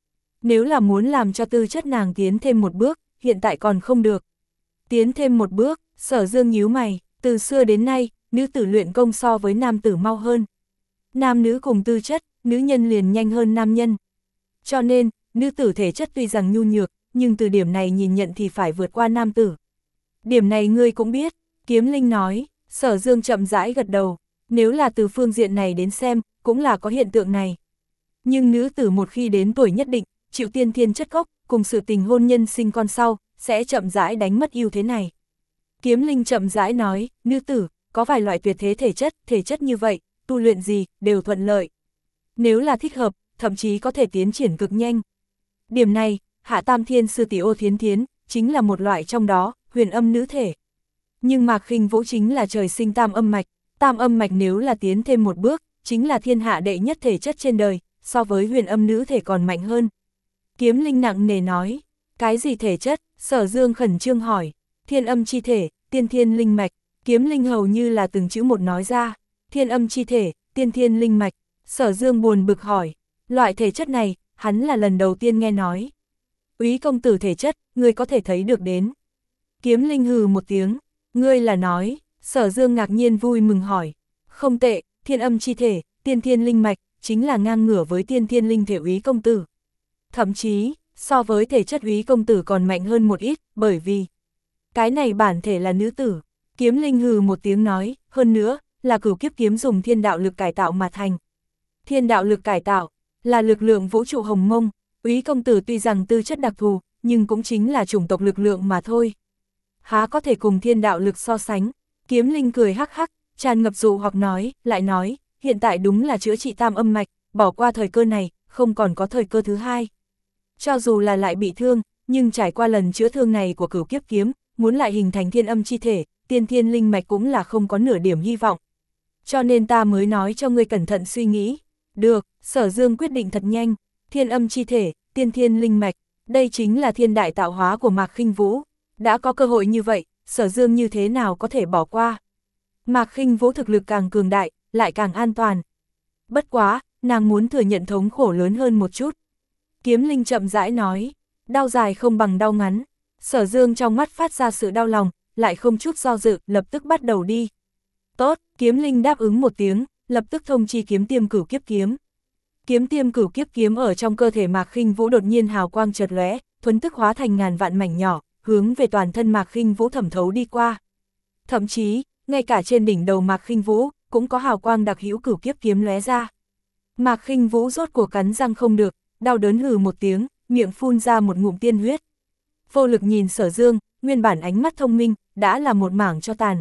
[SPEAKER 1] Nếu là muốn làm cho tư chất nàng tiến thêm một bước, hiện tại còn không được. Tiến thêm một bước, Sở Dương nhíu mày, từ xưa đến nay, nữ tử luyện công so với nam tử mau hơn. Nam nữ cùng tư chất, nữ nhân liền nhanh hơn nam nhân. Cho nên, nữ tử thể chất tuy rằng nhu nhược, nhưng từ điểm này nhìn nhận thì phải vượt qua nam tử. Điểm này ngươi cũng biết, Kiếm Linh nói. Sở Dương chậm rãi gật đầu, nếu là từ phương diện này đến xem, cũng là có hiện tượng này. Nhưng nữ tử một khi đến tuổi nhất định, chịu tiên thiên chất gốc, cùng sự tình hôn nhân sinh con sau, sẽ chậm rãi đánh mất ưu thế này. Kiếm Linh chậm rãi nói, nữ tử, có vài loại tuyệt thế thể chất, thể chất như vậy, tu luyện gì, đều thuận lợi. Nếu là thích hợp, thậm chí có thể tiến triển cực nhanh. Điểm này, Hạ Tam Thiên sư tỷ Ô Thiến Thiến, chính là một loại trong đó, huyền âm nữ thể. Nhưng Mạc Khinh Vũ chính là trời sinh tam âm mạch, tam âm mạch nếu là tiến thêm một bước, chính là thiên hạ đệ nhất thể chất trên đời, so với huyền âm nữ thể còn mạnh hơn. Kiếm Linh nặng nề nói, cái gì thể chất? Sở Dương khẩn trương hỏi, thiên âm chi thể, tiên thiên linh mạch. Kiếm Linh hầu như là từng chữ một nói ra, thiên âm chi thể, tiên thiên linh mạch. Sở Dương buồn bực hỏi, loại thể chất này, hắn là lần đầu tiên nghe nói. Úy công tử thể chất, ngươi có thể thấy được đến. Kiếm Linh hừ một tiếng, ngươi là nói. Sở Dương ngạc nhiên vui mừng hỏi, không tệ, thiên âm chi thể, tiên thiên linh mạch, chính là ngang ngửa với tiên thiên linh thể Úy công tử. Thậm chí, so với thể chất Úy công tử còn mạnh hơn một ít, bởi vì cái này bản thể là nữ tử. Kiếm Linh hừ một tiếng nói, hơn nữa, là cửu kiếp kiếm dùng thiên đạo lực cải tạo mà thành. Thiên đạo lực cải tạo, là lực lượng vũ trụ hồng mông, Úy công tử tuy rằng tư chất đặc thù, nhưng cũng chính là chủng tộc lực lượng mà thôi. Há có thể cùng thiên đạo lực so sánh. Kiếm Linh cười hắc hắc, tràn ngập dụ hoặc nói, lại nói, hiện tại đúng là chữa trị tam âm mạch, bỏ qua thời cơ này, không còn có thời cơ thứ hai. Cho dù là lại bị thương, nhưng trải qua lần chữa thương này của cửu kiếp kiếm, muốn lại hình thành thiên âm chi thể, tiên thiên linh mạch cũng là không có nửa điểm hy vọng. Cho nên ta mới nói cho ngươi cẩn thận suy nghĩ. Được, Sở Dương quyết định thật nhanh, thiên âm chi thể, tiên thiên linh mạch, đây chính là thiên đại tạo hóa của Mạc Khinh Vũ. Đã có cơ hội như vậy, Sở Dương như thế nào có thể bỏ qua. Mạc Khinh Vũ thực lực càng cường đại, lại càng an toàn. Bất quá, nàng muốn thừa nhận thống khổ lớn hơn một chút. Kiếm Linh chậm rãi nói, đau dài không bằng đau ngắn. Sở Dương trong mắt phát ra sự đau lòng, lại không chút do dự, lập tức bắt đầu đi. Tốt, Kiếm Linh đáp ứng một tiếng, lập tức thông chi kiếm tiêm cửu kiếp kiếm. Kiếm tiêm cửu kiếp kiếm ở trong cơ thể Mạc Khinh Vũ đột nhiên hào quang chợt lóe, thuấn tức hóa thành ngàn vạn mảnh nhỏ, hướng về toàn thân Mạc Khinh Vũ thẩm thấu đi qua. Thậm chí, ngay cả trên đỉnh đầu Mạc Khinh Vũ, cũng có hào quang đặc hữu cửu kiếp kiếm lóe ra. Mạc Khinh Vũ rốt cuộc cắn răng không được, đau đớn hừ một tiếng, miệng phun ra một ngụm tiên huyết. Vô lực nhìn Sở Dương, nguyên bản ánh mắt thông minh, đã là một mảng cho tàn.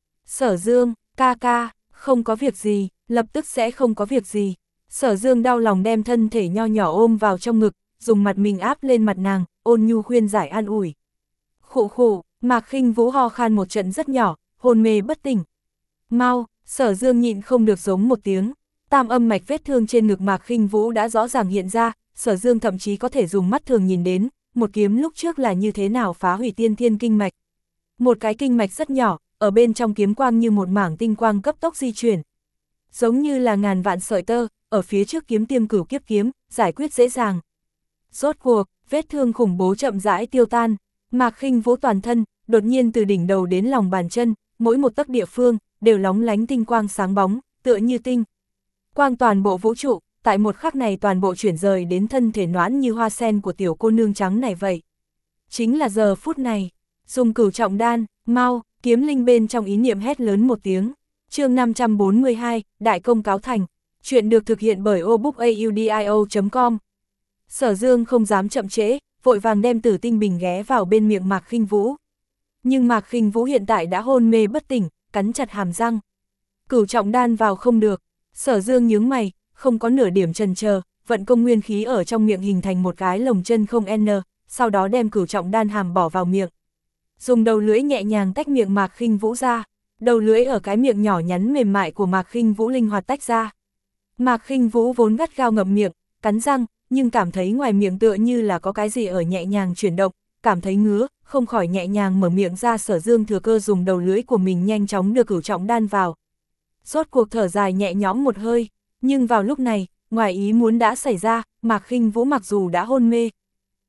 [SPEAKER 1] Sở Dương, ca ca, không có việc gì, lập tức sẽ không có việc gì. Sở Dương đau lòng đem thân thể nho nhỏ ôm vào trong ngực, dùng mặt mình áp lên mặt nàng, ôn nhu khuyên giải an ủi. Khụ khụ, Mạc Khinh Vũ ho khan một trận rất nhỏ, hôn mê bất tỉnh. Mau, Sở Dương nhịn không được giống một tiếng. Tam âm mạch vết thương trên ngực Mạc Khinh Vũ đã rõ ràng hiện ra, Sở Dương thậm chí có thể dùng mắt thường nhìn đến, một kiếm lúc trước là như thế nào phá hủy tiên thiên kinh mạch. Một cái kinh mạch rất nhỏ, ở bên trong kiếm quang như một mảng tinh quang cấp tốc di chuyển. Giống như là ngàn vạn sợi tơ, ở phía trước kiếm tiêm cửu kiếp kiếm, giải quyết dễ dàng. Rốt cuộc, vết thương khủng bố chậm rãi tiêu tan, Mạc Khinh Vũ toàn thân, đột nhiên từ đỉnh đầu đến lòng bàn chân, mỗi một tấc địa phương, đều lóng lánh tinh quang sáng bóng, tựa như tinh. Quang toàn bộ vũ trụ, tại một khắc này toàn bộ chuyển rời đến thân thể noãn như hoa sen của tiểu cô nương trắng này vậy. Chính là giờ phút này, dùng cửu trọng đan, mau, Kiếm Linh bên trong ý niệm hét lớn một tiếng. Chương năm trăm bốn mươi hai, Đại công cáo thành. Chuyện được thực hiện bởi obookaudio chấm com. Sở Dương không dám chậm trễ, vội vàng đem tử tinh bình ghé vào bên miệng Mạc Khinh Vũ. Nhưng Mạc Khinh Vũ hiện tại đã hôn mê bất tỉnh, cắn chặt hàm răng. Cửu trọng đan vào không được. Sở Dương nhướng mày, không có nửa điểm chần chờ, vận công nguyên khí ở trong miệng hình thành một cái lồng chân không n, sau đó đem cửu trọng đan hàm bỏ vào miệng. Dùng đầu lưỡi nhẹ nhàng tách miệng Mạc Khinh Vũ ra, đầu lưỡi ở cái miệng nhỏ nhắn mềm mại của Mạc Khinh Vũ linh hoạt tách ra. Mạc Khinh Vũ vốn gắt gao ngậm miệng, cắn răng, nhưng cảm thấy ngoài miệng tựa như là có cái gì ở nhẹ nhàng chuyển động, cảm thấy ngứa, không khỏi nhẹ nhàng mở miệng ra. Sở Dương thừa cơ dùng đầu lưỡi của mình nhanh chóng đưa cửu trọng đan vào. Rốt cuộc thở dài nhẹ nhõm một hơi, nhưng vào lúc này, ngoài ý muốn đã xảy ra, Mạc Khinh Vũ mặc dù đã hôn mê,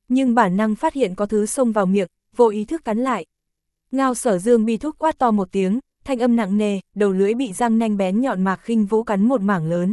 [SPEAKER 1] nhưng bản năng phát hiện có thứ xông vào miệng, vô ý thức cắn lại. Ngao Sở Dương bi thúc quát to một tiếng, thanh âm nặng nề, đầu lưỡi bị răng nanh bén nhọn Mạc Khinh Vũ cắn một mảng lớn.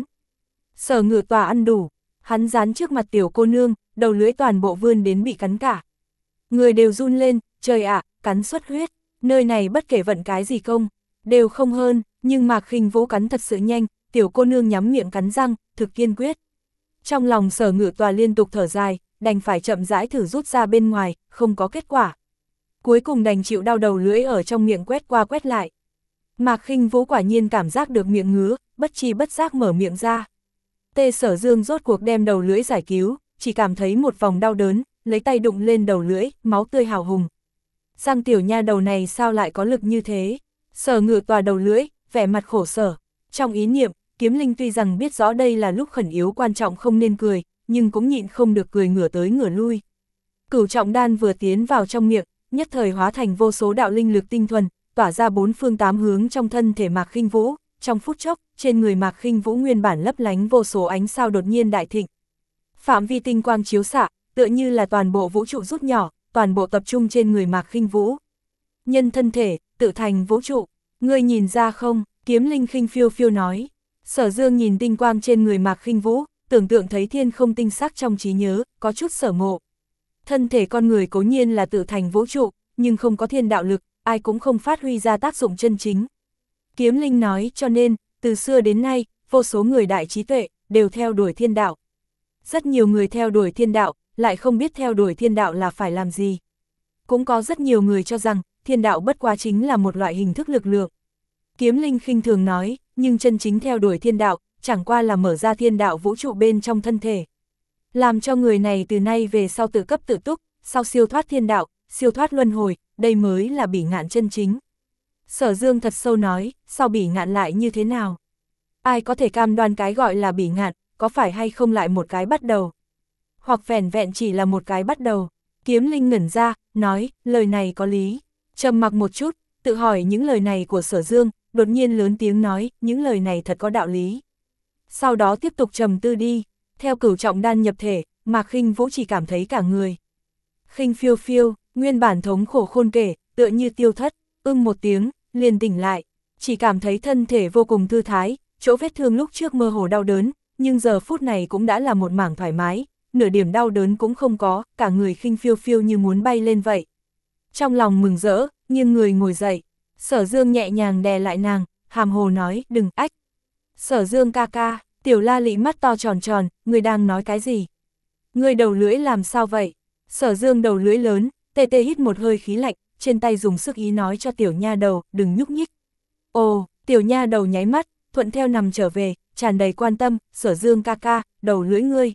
[SPEAKER 1] Sở Ngự Tòa ăn đủ, hắn dán trước mặt tiểu cô nương, đầu lưỡi toàn bộ vươn đến bị cắn cả. Người đều run lên, trời ạ, cắn xuất huyết, nơi này bất kể vận cái gì công, đều không hơn, nhưng Mạc Khinh Vũ cắn thật sự nhanh, tiểu cô nương nhắm miệng cắn răng, thực kiên quyết. Trong lòng Sở Ngự Tòa liên tục thở dài, đành phải chậm rãi thử rút ra bên ngoài, không có kết quả. Cuối cùng đành chịu đau đầu lưỡi ở trong miệng quét qua quét lại. Mạc Khinh Vũ quả nhiên cảm giác được miệng ngứa, bất chi bất giác mở miệng ra. Tê Sở Dương rốt cuộc đem đầu lưỡi giải cứu, chỉ cảm thấy một vòng đau đớn, lấy tay đụng lên đầu lưỡi, máu tươi hào hùng. Răng tiểu nha đầu này sao lại có lực như thế? Sở Ngự Tòa đầu lưỡi, vẻ mặt khổ sở. Trong ý niệm, Kiếm Linh tuy rằng biết rõ đây là lúc khẩn yếu quan trọng không nên cười, nhưng cũng nhịn không được cười ngửa tới ngửa lui. Cửu trọng đan vừa tiến vào trong miệng, nhất thời hóa thành vô số đạo linh lực tinh thuần, tỏa ra bốn phương tám hướng trong thân thể Mạc Khinh Vũ. Trong phút chốc, trên người Mạc Khinh Vũ nguyên bản lấp lánh vô số ánh sao đột nhiên đại thịnh. Phạm vi tinh quang chiếu xạ, tựa như là toàn bộ vũ trụ rút nhỏ, toàn bộ tập trung trên người Mạc Khinh Vũ. Nhân thân thể, tự thành vũ trụ, ngươi nhìn ra không? Kiếm Linh khinh phiêu phiêu nói. Sở Dương nhìn tinh quang trên người Mạc Khinh Vũ, tưởng tượng thấy thiên không tinh sắc trong trí nhớ, có chút sở ngộ. Thân thể con người cố nhiên là tự thành vũ trụ, nhưng không có thiên đạo lực, ai cũng không phát huy ra tác dụng chân chính. Kiếm Linh nói, cho nên, từ xưa đến nay, vô số người đại trí tuệ, đều theo đuổi thiên đạo. Rất nhiều người theo đuổi thiên đạo, lại không biết theo đuổi thiên đạo là phải làm gì. Cũng có rất nhiều người cho rằng, thiên đạo bất quá chính là một loại hình thức lực lượng. Kiếm Linh khinh thường nói, nhưng chân chính theo đuổi thiên đạo, chẳng qua là mở ra thiên đạo vũ trụ bên trong thân thể. Làm cho người này từ nay về sau tự cấp tự túc, sau siêu thoát thiên đạo, siêu thoát luân hồi, đây mới là bỉ ngạn chân chính. Sở Dương thật sâu nói, sao bỉ ngạn lại như thế nào? Ai có thể cam đoan cái gọi là bỉ ngạn, có phải hay không lại một cái bắt đầu? Hoặc vẻn vẹn chỉ là một cái bắt đầu? Kiếm Linh ngẩn ra, nói, lời này có lý. Trầm mặc một chút, tự hỏi những lời này của Sở Dương, đột nhiên lớn tiếng nói, những lời này thật có đạo lý. Sau đó tiếp tục trầm tư đi, theo cửu trọng đan nhập thể, Mạc Khinh Vũ chỉ cảm thấy cả người khinh phiêu phiêu, nguyên bản thống khổ khôn kể, tựa như tiêu thất, ưng một tiếng, liền tỉnh lại, chỉ cảm thấy thân thể vô cùng thư thái, chỗ vết thương lúc trước mơ hồ đau đớn, nhưng giờ phút này cũng đã là một mảng thoải mái, nửa điểm đau đớn cũng không có, cả người khinh phiêu phiêu như muốn bay lên vậy. Trong lòng mừng rỡ, nghiêng người ngồi dậy, Sở Dương nhẹ nhàng đè lại nàng, hàm hồ nói, đừng, ách. Sở Dương ca ca, Tiểu La Lị mắt to tròn tròn, người đang nói cái gì? Người đầu lưỡi làm sao vậy? Sở Dương đầu lưỡi lớn, tê tê hít một hơi khí lạnh, trên tay dùng sức ý nói cho tiểu nha đầu, đừng nhúc nhích. Ồ, tiểu nha đầu nháy mắt, thuận theo nằm trở về, tràn đầy quan tâm, Sở Dương ca ca, đầu lưỡi ngươi.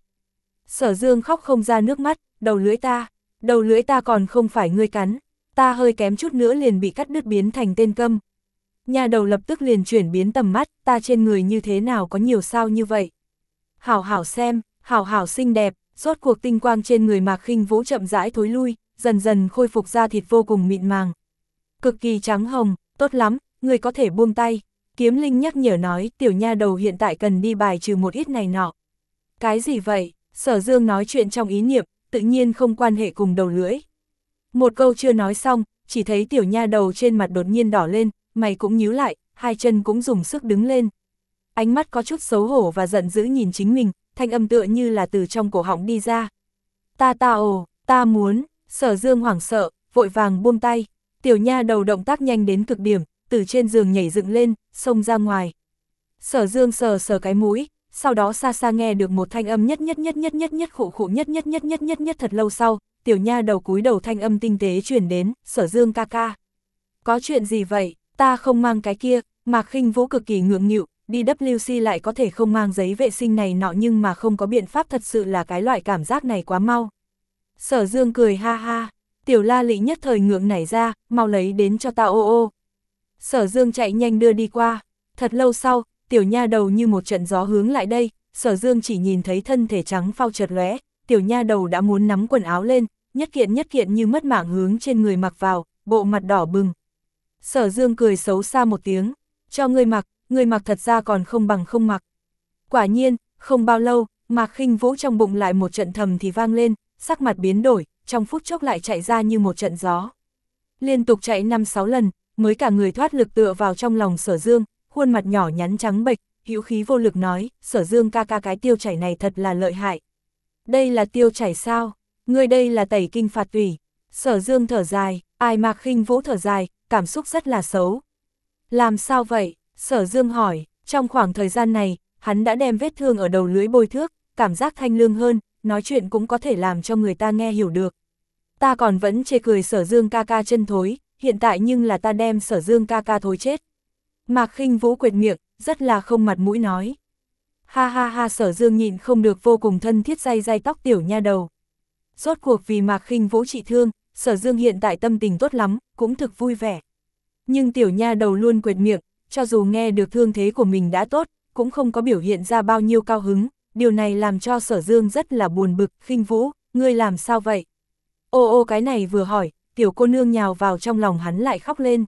[SPEAKER 1] Sở Dương khóc không ra nước mắt, đầu lưỡi ta, đầu lưỡi ta còn không phải ngươi cắn, ta hơi kém chút nữa liền bị cắt đứt biến thành tên câm. Nha đầu lập tức liền chuyển biến tầm mắt, ta trên người như thế nào có nhiều sao như vậy. Hảo hảo xem, hảo hảo xinh đẹp, rốt cuộc tinh quang trên người Mạc Khinh Vũ chậm rãi thối lui, dần dần khôi phục ra thịt vô cùng mịn màng. Cực kỳ trắng hồng, tốt lắm, người có thể buông tay. Kiếm Linh nhắc nhở nói, tiểu nha đầu hiện tại cần đi bài trừ một ít này nọ. Cái gì vậy? Sở Dương nói chuyện trong ý niệm, tự nhiên không quan hệ cùng đầu lưỡi. Một câu chưa nói xong, chỉ thấy tiểu nha đầu trên mặt đột nhiên đỏ lên, mày cũng nhíu lại, hai chân cũng dùng sức đứng lên. Ánh mắt có chút xấu hổ và giận dữ nhìn chính mình, thanh âm tựa như là từ trong cổ họng đi ra. Ta ta ồ, ta muốn, Sở Dương hoảng sợ, vội vàng buông tay. Tiểu nha đầu động tác nhanh đến cực điểm, từ trên giường nhảy dựng lên, xông ra ngoài. Sở Dương sờ sờ cái mũi, sau đó xa xa nghe được một thanh âm nhất nhất nhất nhất nhất nhất khụ khụ nhất nhất nhất nhất nhất nhất thật lâu sau, tiểu nha đầu cúi đầu thanh âm tinh tế truyền đến, Sở Dương ca ca. Có chuyện gì vậy, ta không mang cái kia, Mạc Khinh Vũ cực kỳ ngượng nghịu, đi W C lại có thể không mang giấy vệ sinh này nọ nhưng mà không có biện pháp, thật sự là cái loại cảm giác này quá mau. Sở Dương cười ha ha, tiểu La Lị nhất thời ngượng nảy ra, mau lấy đến cho ta ô ô. Sở Dương chạy nhanh đưa đi qua, thật lâu sau, tiểu nha đầu như một trận gió hướng lại đây, Sở Dương chỉ nhìn thấy thân thể trắng phau chợt lóe, tiểu nha đầu đã muốn nắm quần áo lên, nhất kiện nhất kiện như mất mạng hướng trên người mặc vào, bộ mặt đỏ bừng. Sở Dương cười xấu xa một tiếng, cho ngươi mặc, ngươi mặc thật ra còn không bằng không mặc. Quả nhiên, không bao lâu, Mạc Khinh Vũ trong bụng lại một trận thầm thì vang lên, sắc mặt biến đổi, trong phút chốc lại chạy ra như một trận gió. Liên tục chạy năm sáu lần, mới cả người thoát lực tựa vào trong lòng Sở Dương, khuôn mặt nhỏ nhắn trắng bệch, hữu khí vô lực nói, Sở Dương ca ca cái tiêu chảy này thật là lợi hại. Đây là tiêu chảy sao? Người đây là tẩy kinh phạt tủy. Sở Dương thở dài, ai Mạc Khinh Vũ thở dài, cảm xúc rất là xấu. Làm sao vậy? Sở Dương hỏi, trong khoảng thời gian này, hắn đã đem vết thương ở đầu lưỡi bôi thuốc, cảm giác thanh lương hơn, nói chuyện cũng có thể làm cho người ta nghe hiểu được. Ta còn vẫn chê cười Sở Dương ca ca chân thối, hiện tại nhưng là ta đem Sở Dương ca ca thối chết. Mạc Khinh Vũ quệt miệng, rất là không mặt mũi nói. Ha ha ha, Sở Dương nhịn không được vô cùng thân thiết day day tóc tiểu nha đầu. Rốt cuộc vì Mạc Khinh Vũ trị thương, Sở Dương hiện tại tâm tình tốt lắm, cũng thực vui vẻ. Nhưng tiểu nha đầu luôn quệt miệng, cho dù nghe được thương thế của mình đã tốt, cũng không có biểu hiện ra bao nhiêu cao hứng, điều này làm cho Sở Dương rất là buồn bực. Khinh Vũ, ngươi làm sao vậy? Ô ô, cái này vừa hỏi, tiểu cô nương nhào vào trong lòng hắn lại khóc lên.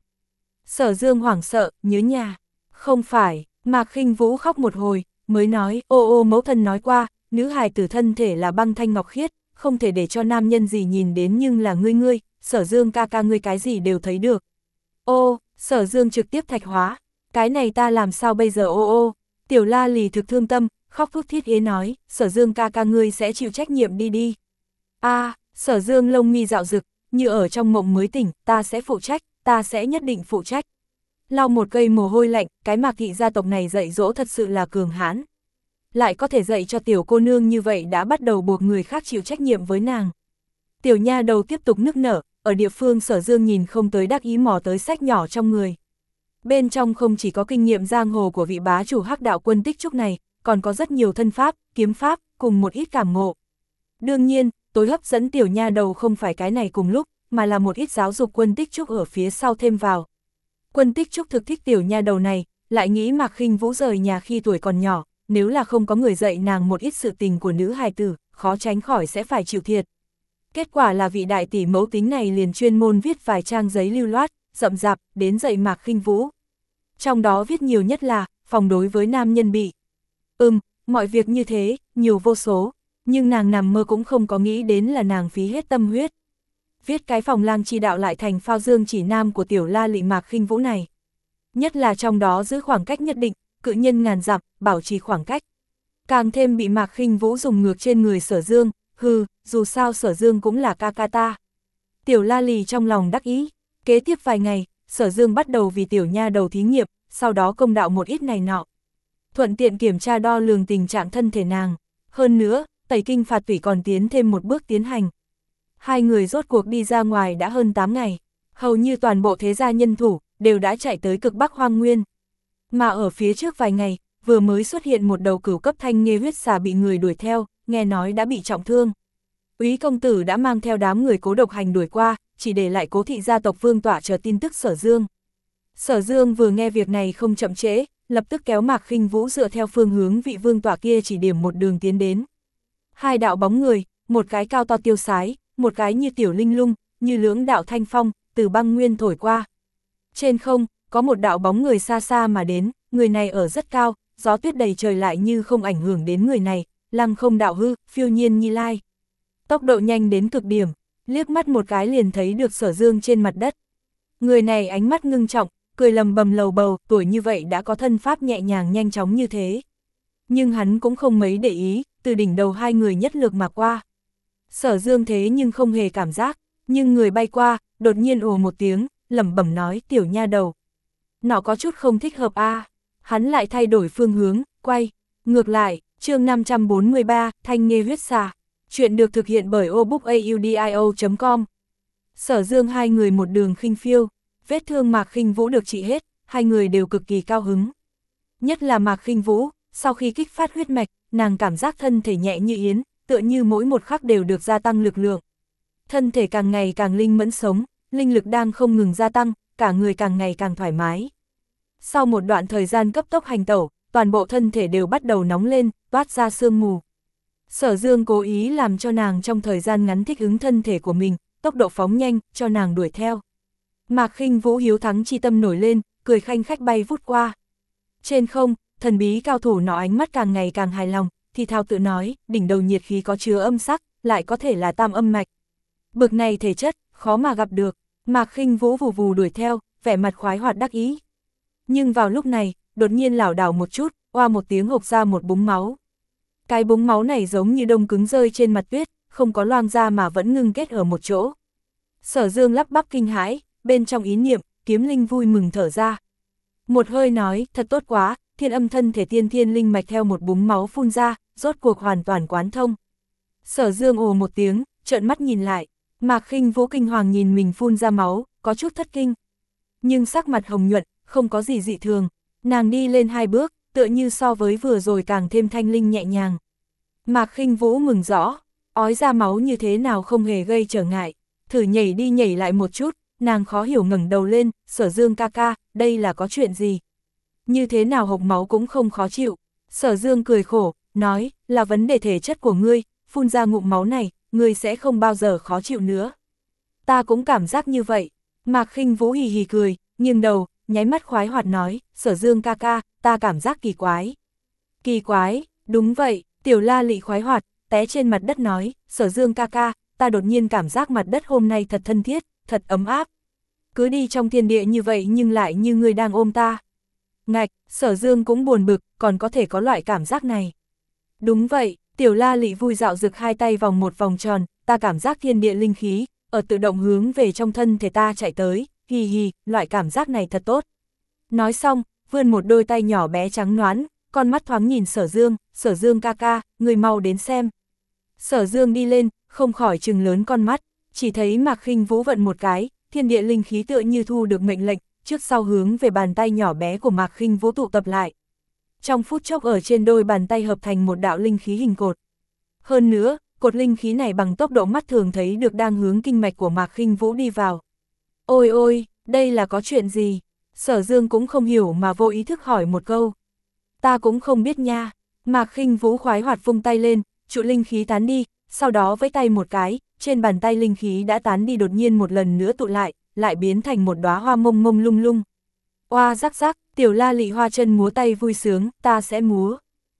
[SPEAKER 1] Sở Dương hoảng sợ, nhớ nhà. Không phải, Mạc Khinh Vũ khóc một hồi, mới nói, ô ô, mẫu thân nói qua, nữ hài tử thân thể là băng thanh ngọc khiết, không thể để cho nam nhân gì nhìn đến, nhưng là ngươi ngươi, Sở Dương ca ca ngươi cái gì đều thấy được. Ô, Sở Dương trực tiếp thạch hóa, cái này ta làm sao bây giờ ô ô, tiểu la lì thực thương tâm, khóc thút thít ế nói, Sở Dương ca ca ngươi sẽ chịu trách nhiệm đi đi. A, à, Sở Dương lông mi dạo rực, như ở trong mộng mới tỉnh, ta sẽ phụ trách, ta sẽ nhất định phụ trách. Lau một cây mồ hôi lạnh, cái Mạc thị gia tộc này dạy dỗ thật sự là cường hãn. Lại có thể dạy cho tiểu cô nương như vậy đã bắt đầu buộc người khác chịu trách nhiệm với nàng. Tiểu nha đầu tiếp tục nức nở, ở địa phương Sở Dương nhìn không tới đắc ý mò tới sách nhỏ trong người. Bên trong không chỉ có kinh nghiệm giang hồ của vị bá chủ Hắc Đạo Quân Tích Trúc này, còn có rất nhiều thân pháp, kiếm pháp, cùng một ít cảm ngộ. Đương nhiên, tối hấp dẫn tiểu nha đầu không phải cái này cùng lúc, mà là một ít giáo dục Quân Tích Trúc ở phía sau thêm vào. Quân Tích Trúc thực thích tiểu nha đầu này, lại nghĩ Mạc Khinh Vũ rời nhà khi tuổi còn nhỏ, nếu là không có người dạy nàng một ít sự tình của nữ hài tử, khó tránh khỏi sẽ phải chịu thiệt. Kết quả là vị đại tỷ mẫu tính này liền chuyên môn viết vài trang giấy lưu loát, rậm rạp, đến dạy Mạc Khinh Vũ. Trong đó viết nhiều nhất là, phòng đối với nam nhân bị. Ừm, mọi việc như thế, nhiều vô số, nhưng nàng nằm mơ cũng không có nghĩ đến là nàng phí hết tâm huyết. Viết cái phòng lang chi đạo lại thành phao dương chỉ nam của tiểu la lị Mạc Khinh Vũ này. Nhất là trong đó giữ khoảng cách nhất định, cự nhân ngàn dặm, bảo trì khoảng cách. Càng thêm bị Mạc Khinh Vũ dùng ngược trên người Sở Dương, hừ, dù sao Sở Dương cũng là ca ca ta. Tiểu la lì trong lòng đắc ý, kế tiếp vài ngày, Sở Dương bắt đầu vì tiểu nha đầu thí nghiệm, sau đó công đạo một ít này nọ. Thuận tiện kiểm tra đo lường tình trạng thân thể nàng. Hơn nữa, tẩy kinh phạt tủy còn tiến thêm một bước tiến hành. Hai người rốt cuộc đi ra ngoài đã hơn tám ngày, hầu như toàn bộ thế gia nhân thủ, đều đã chạy tới cực Bắc Hoang Nguyên. Mà ở phía trước vài ngày, vừa mới xuất hiện một đầu cửu cấp thanh nghê huyết xà bị người đuổi theo, nghe nói đã bị trọng thương. Úy công tử đã mang theo đám người Cố Độc Hành đuổi qua, chỉ để lại Cố thị gia tộc Vương Tỏa chờ tin tức Sở Dương. Sở Dương vừa nghe việc này không chậm trễ, lập tức kéo Mạc Khinh Vũ dựa theo phương hướng vị Vương Tỏa kia chỉ điểm một đường tiến đến. Hai đạo bóng người, một cái cao to tiêu sái, một cái như tiểu linh lung, như lưỡng đạo thanh phong, từ băng nguyên thổi qua. Trên không, có một đạo bóng người xa xa mà đến, người này ở rất cao, gió tuyết đầy trời lại như không ảnh hưởng đến người này, lăng không đạo hư, phiêu nhiên như lai. Tốc độ nhanh đến cực điểm, liếc mắt một cái liền thấy được Sở Dương trên mặt đất. Người này ánh mắt ngưng trọng, cười lầm bầm lầu bầu, tuổi như vậy đã có thân pháp nhẹ nhàng nhanh chóng như thế. Nhưng hắn cũng không mấy để ý, từ đỉnh đầu hai người nhất lược mà qua. Sở Dương thế nhưng không hề cảm giác, nhưng người bay qua, đột nhiên ồ một tiếng, lẩm bẩm nói tiểu nha đầu. Nó có chút không thích hợp a à. Hắn lại thay đổi phương hướng, quay, ngược lại, chương năm trăm bốn mươi ba, Thanh Nghê huyết xà. Chuyện được thực hiện bởi obookaudio chấm com. Sở Dương hai người một đường khinh phiêu, vết thương Mạc Khinh Vũ được trị hết, hai người đều cực kỳ cao hứng. Nhất là Mạc Khinh Vũ, sau khi kích phát huyết mạch, nàng cảm giác thân thể nhẹ như yến, tựa như mỗi một khắc đều được gia tăng lực lượng. Thân thể càng ngày càng linh mẫn sống, linh lực đang không ngừng gia tăng, cả người càng ngày càng thoải mái. Sau một đoạn thời gian cấp tốc hành tẩu, toàn bộ thân thể đều bắt đầu nóng lên, toát ra sương mù. Sở Dương cố ý làm cho nàng trong thời gian ngắn thích ứng thân thể của mình, tốc độ phóng nhanh, cho nàng đuổi theo. Mạc Khinh Vũ hiếu thắng chi tâm nổi lên, cười khanh khách bay vút qua. Trên không, thần bí cao thủ nọ ánh mắt càng ngày càng hài lòng, thì thào tự nói, đỉnh đầu nhiệt khí có chứa âm sắc, lại có thể là tam âm mạch. Bực này thể chất, khó mà gặp được. Mạc Khinh Vũ vù vù đuổi theo, vẻ mặt khoái hoạt đắc ý. Nhưng vào lúc này, đột nhiên lảo đảo một chút, oa một tiếng hộc ra một búng máu. Cái búng máu này giống như đông cứng rơi trên mặt tuyết, không có loang ra mà vẫn ngưng kết ở một chỗ. Sở Dương lắp bắp kinh hãi, bên trong ý niệm, Kiếm Linh vui mừng thở ra. Một hơi nói, thật tốt quá, thiên âm thân thể tiên thiên linh mạch theo một búng máu phun ra, rốt cuộc hoàn toàn quán thông. Sở Dương ồ một tiếng, trợn mắt nhìn lại, Mạc Khinh Vũ kinh hoàng nhìn mình phun ra máu, có chút thất kinh. Nhưng sắc mặt hồng nhuận, không có gì dị thường, nàng đi lên hai bước, tựa như so với vừa rồi càng thêm thanh linh nhẹ nhàng. Mạc Khinh Vũ mừng rõ, ói ra máu như thế nào không hề gây trở ngại, thử nhảy đi nhảy lại một chút, nàng khó hiểu ngẩng đầu lên, Sở Dương ca ca, đây là có chuyện gì? Như thế nào hộc máu cũng không khó chịu. Sở Dương cười khổ, nói, là vấn đề thể chất của ngươi, phun ra ngụm máu này, ngươi sẽ không bao giờ khó chịu nữa. Ta cũng cảm giác như vậy. Mạc Khinh Vũ hì hì cười, nghiêng đầu, nháy mắt khoái hoạt nói, Sở Dương ca ca, ta cảm giác kỳ quái. Kỳ quái, đúng vậy, Tiểu La Lị khoái hoạt, té trên mặt đất nói, Sở Dương ca ca, ta đột nhiên cảm giác mặt đất hôm nay thật thân thiết, thật ấm áp. Cứ đi trong thiên địa như vậy nhưng lại như người đang ôm ta. Ngạch, Sở Dương cũng buồn bực, còn có thể có loại cảm giác này. Đúng vậy, Tiểu La Lị vui dạo rực hai tay vòng một vòng tròn, ta cảm giác thiên địa linh khí, ở tự động hướng về trong thân thể ta chạy tới, hì hì, loại cảm giác này thật tốt. Nói xong, vươn một đôi tay nhỏ bé trắng ноán, con mắt thoáng nhìn Sở Dương, Sở Dương ca ca, người mau đến xem. Sở Dương đi lên, không khỏi trừng lớn con mắt, chỉ thấy Mạc Khinh Vũ vận một cái, thiên địa linh khí tựa như thu được mệnh lệnh, trước sau hướng về bàn tay nhỏ bé của Mạc Khinh Vũ tụ tập lại. Trong phút chốc ở trên đôi bàn tay hợp thành một đạo linh khí hình cột. Hơn nữa, cột linh khí này bằng tốc độ mắt thường thấy được đang hướng kinh mạch của Mạc Khinh Vũ đi vào. Ôi ôi, đây là có chuyện gì? Sở Dương cũng không hiểu mà vô ý thức hỏi một câu. Ta cũng không biết nha. Mạc Khinh Vũ khoái hoạt vung tay lên, trụ linh khí tán đi, sau đó vẫy tay một cái, trên bàn tay linh khí đã tán đi đột nhiên một lần nữa tụ lại, lại biến thành một đóa hoa mông mông lung lung. Oa rắc rắc, Tiểu La Lị hoa chân múa tay vui sướng, ta sẽ múa.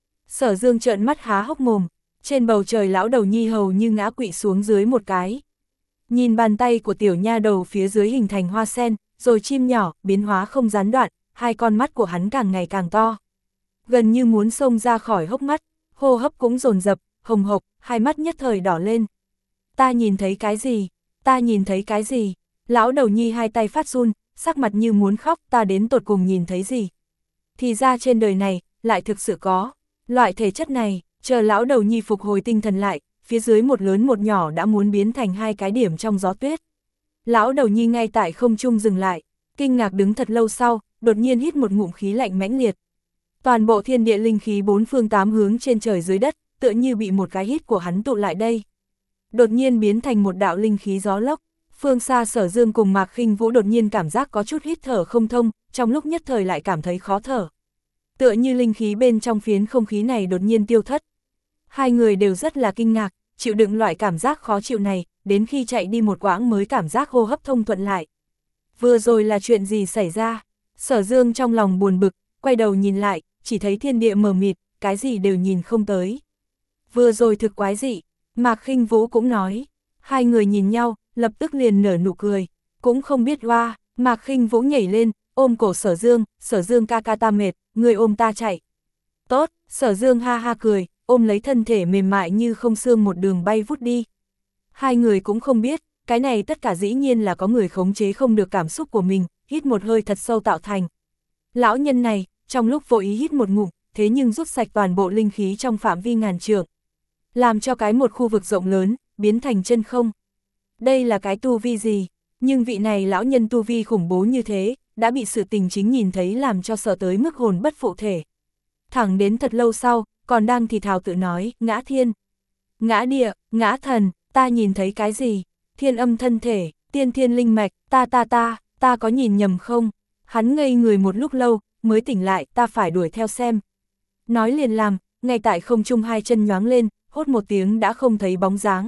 [SPEAKER 1] Sở Dương trợn mắt há hốc mồm, trên bầu trời lão đầu nhi hầu như ngã quỵ xuống dưới một cái. Nhìn bàn tay của tiểu nha đầu phía dưới hình thành hoa sen, rồi chim nhỏ, biến hóa không gián đoạn, hai con mắt của hắn càng ngày càng to. Gần như muốn xông ra khỏi hốc mắt, hô hấp cũng dồn dập, hồng hộc, hai mắt nhất thời đỏ lên. Ta nhìn thấy cái gì? Ta nhìn thấy cái gì? Lão đầu nhi hai tay phát run, sắc mặt như muốn khóc, ta đến tột cùng nhìn thấy gì? Thì ra trên đời này, lại thực sự có. Loại thể chất này, chờ lão đầu nhi phục hồi tinh thần lại, phía dưới một lớn một nhỏ đã muốn biến thành hai cái điểm trong gió tuyết. Lão đầu nhi ngay tại không trung dừng lại, kinh ngạc đứng thật lâu sau, đột nhiên hít một ngụm khí lạnh mãnh liệt. Toàn bộ thiên địa linh khí bốn phương tám hướng trên trời dưới đất, tựa như bị một cái hít của hắn tụ lại đây. Đột nhiên biến thành một đạo linh khí gió lốc. Phương xa Sở Dương cùng Mạc Khinh Vũ đột nhiên cảm giác có chút hít thở không thông, trong lúc nhất thời lại cảm thấy khó thở. Tựa như linh khí bên trong phiến không khí này đột nhiên tiêu thất. Hai người đều rất là kinh ngạc, chịu đựng loại cảm giác khó chịu này, đến khi chạy đi một quãng mới cảm giác hô hấp thông thuận lại. Vừa rồi là chuyện gì xảy ra? Sở Dương trong lòng buồn bực, quay đầu nhìn lại, chỉ thấy thiên địa mờ mịt, cái gì đều nhìn không tới. Vừa rồi thực quái dị, Mạc Khinh Vũ cũng nói. Hai người nhìn nhau, lập tức liền nở nụ cười, cũng không biết hoa, Mạc Khinh Vũ nhảy lên, ôm cổ Sở Dương, Sở Dương ca ca ta mệt, người ôm ta chạy. Tốt, Sở Dương ha ha cười, ôm lấy thân thể mềm mại như không xương một đường bay vút đi. Hai người cũng không biết, cái này tất cả dĩ nhiên là có người khống chế không được cảm xúc của mình, hít một hơi thật sâu tạo thành. Lão nhân này, trong lúc vô ý hít một ngụm, thế nhưng rút sạch toàn bộ linh khí trong phạm vi ngàn trượng, làm cho cái một khu vực rộng lớn, biến thành chân không. Đây là cái tu vi gì? Nhưng vị này lão nhân tu vi khủng bố như thế, đã bị sự tình chính nhìn thấy làm cho sợ tới mức hồn bất phụ thể. Thẳng đến thật lâu sau, còn đang thì thào tự nói, ngã thiên, ngã địa, ngã thần, ta nhìn thấy cái gì? Thiên âm thân thể, tiên thiên linh mạch, ta ta ta, ta có nhìn nhầm không? Hắn ngây người một lúc lâu, mới tỉnh lại, ta phải đuổi theo xem. Nói liền làm, ngay tại không trung hai chân nhoáng lên, hốt một tiếng đã không thấy bóng dáng.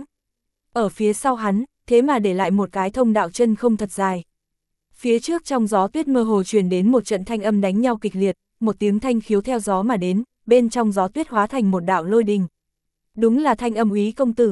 [SPEAKER 1] Ở phía sau hắn, thế mà để lại một cái thông đạo chân không thật dài. Phía trước trong gió tuyết mơ hồ truyền đến một trận thanh âm đánh nhau kịch liệt, một tiếng thanh khiếu theo gió mà đến, bên trong gió tuyết hóa thành một đạo lôi đình. Đúng là Thanh Âm Úy công tử.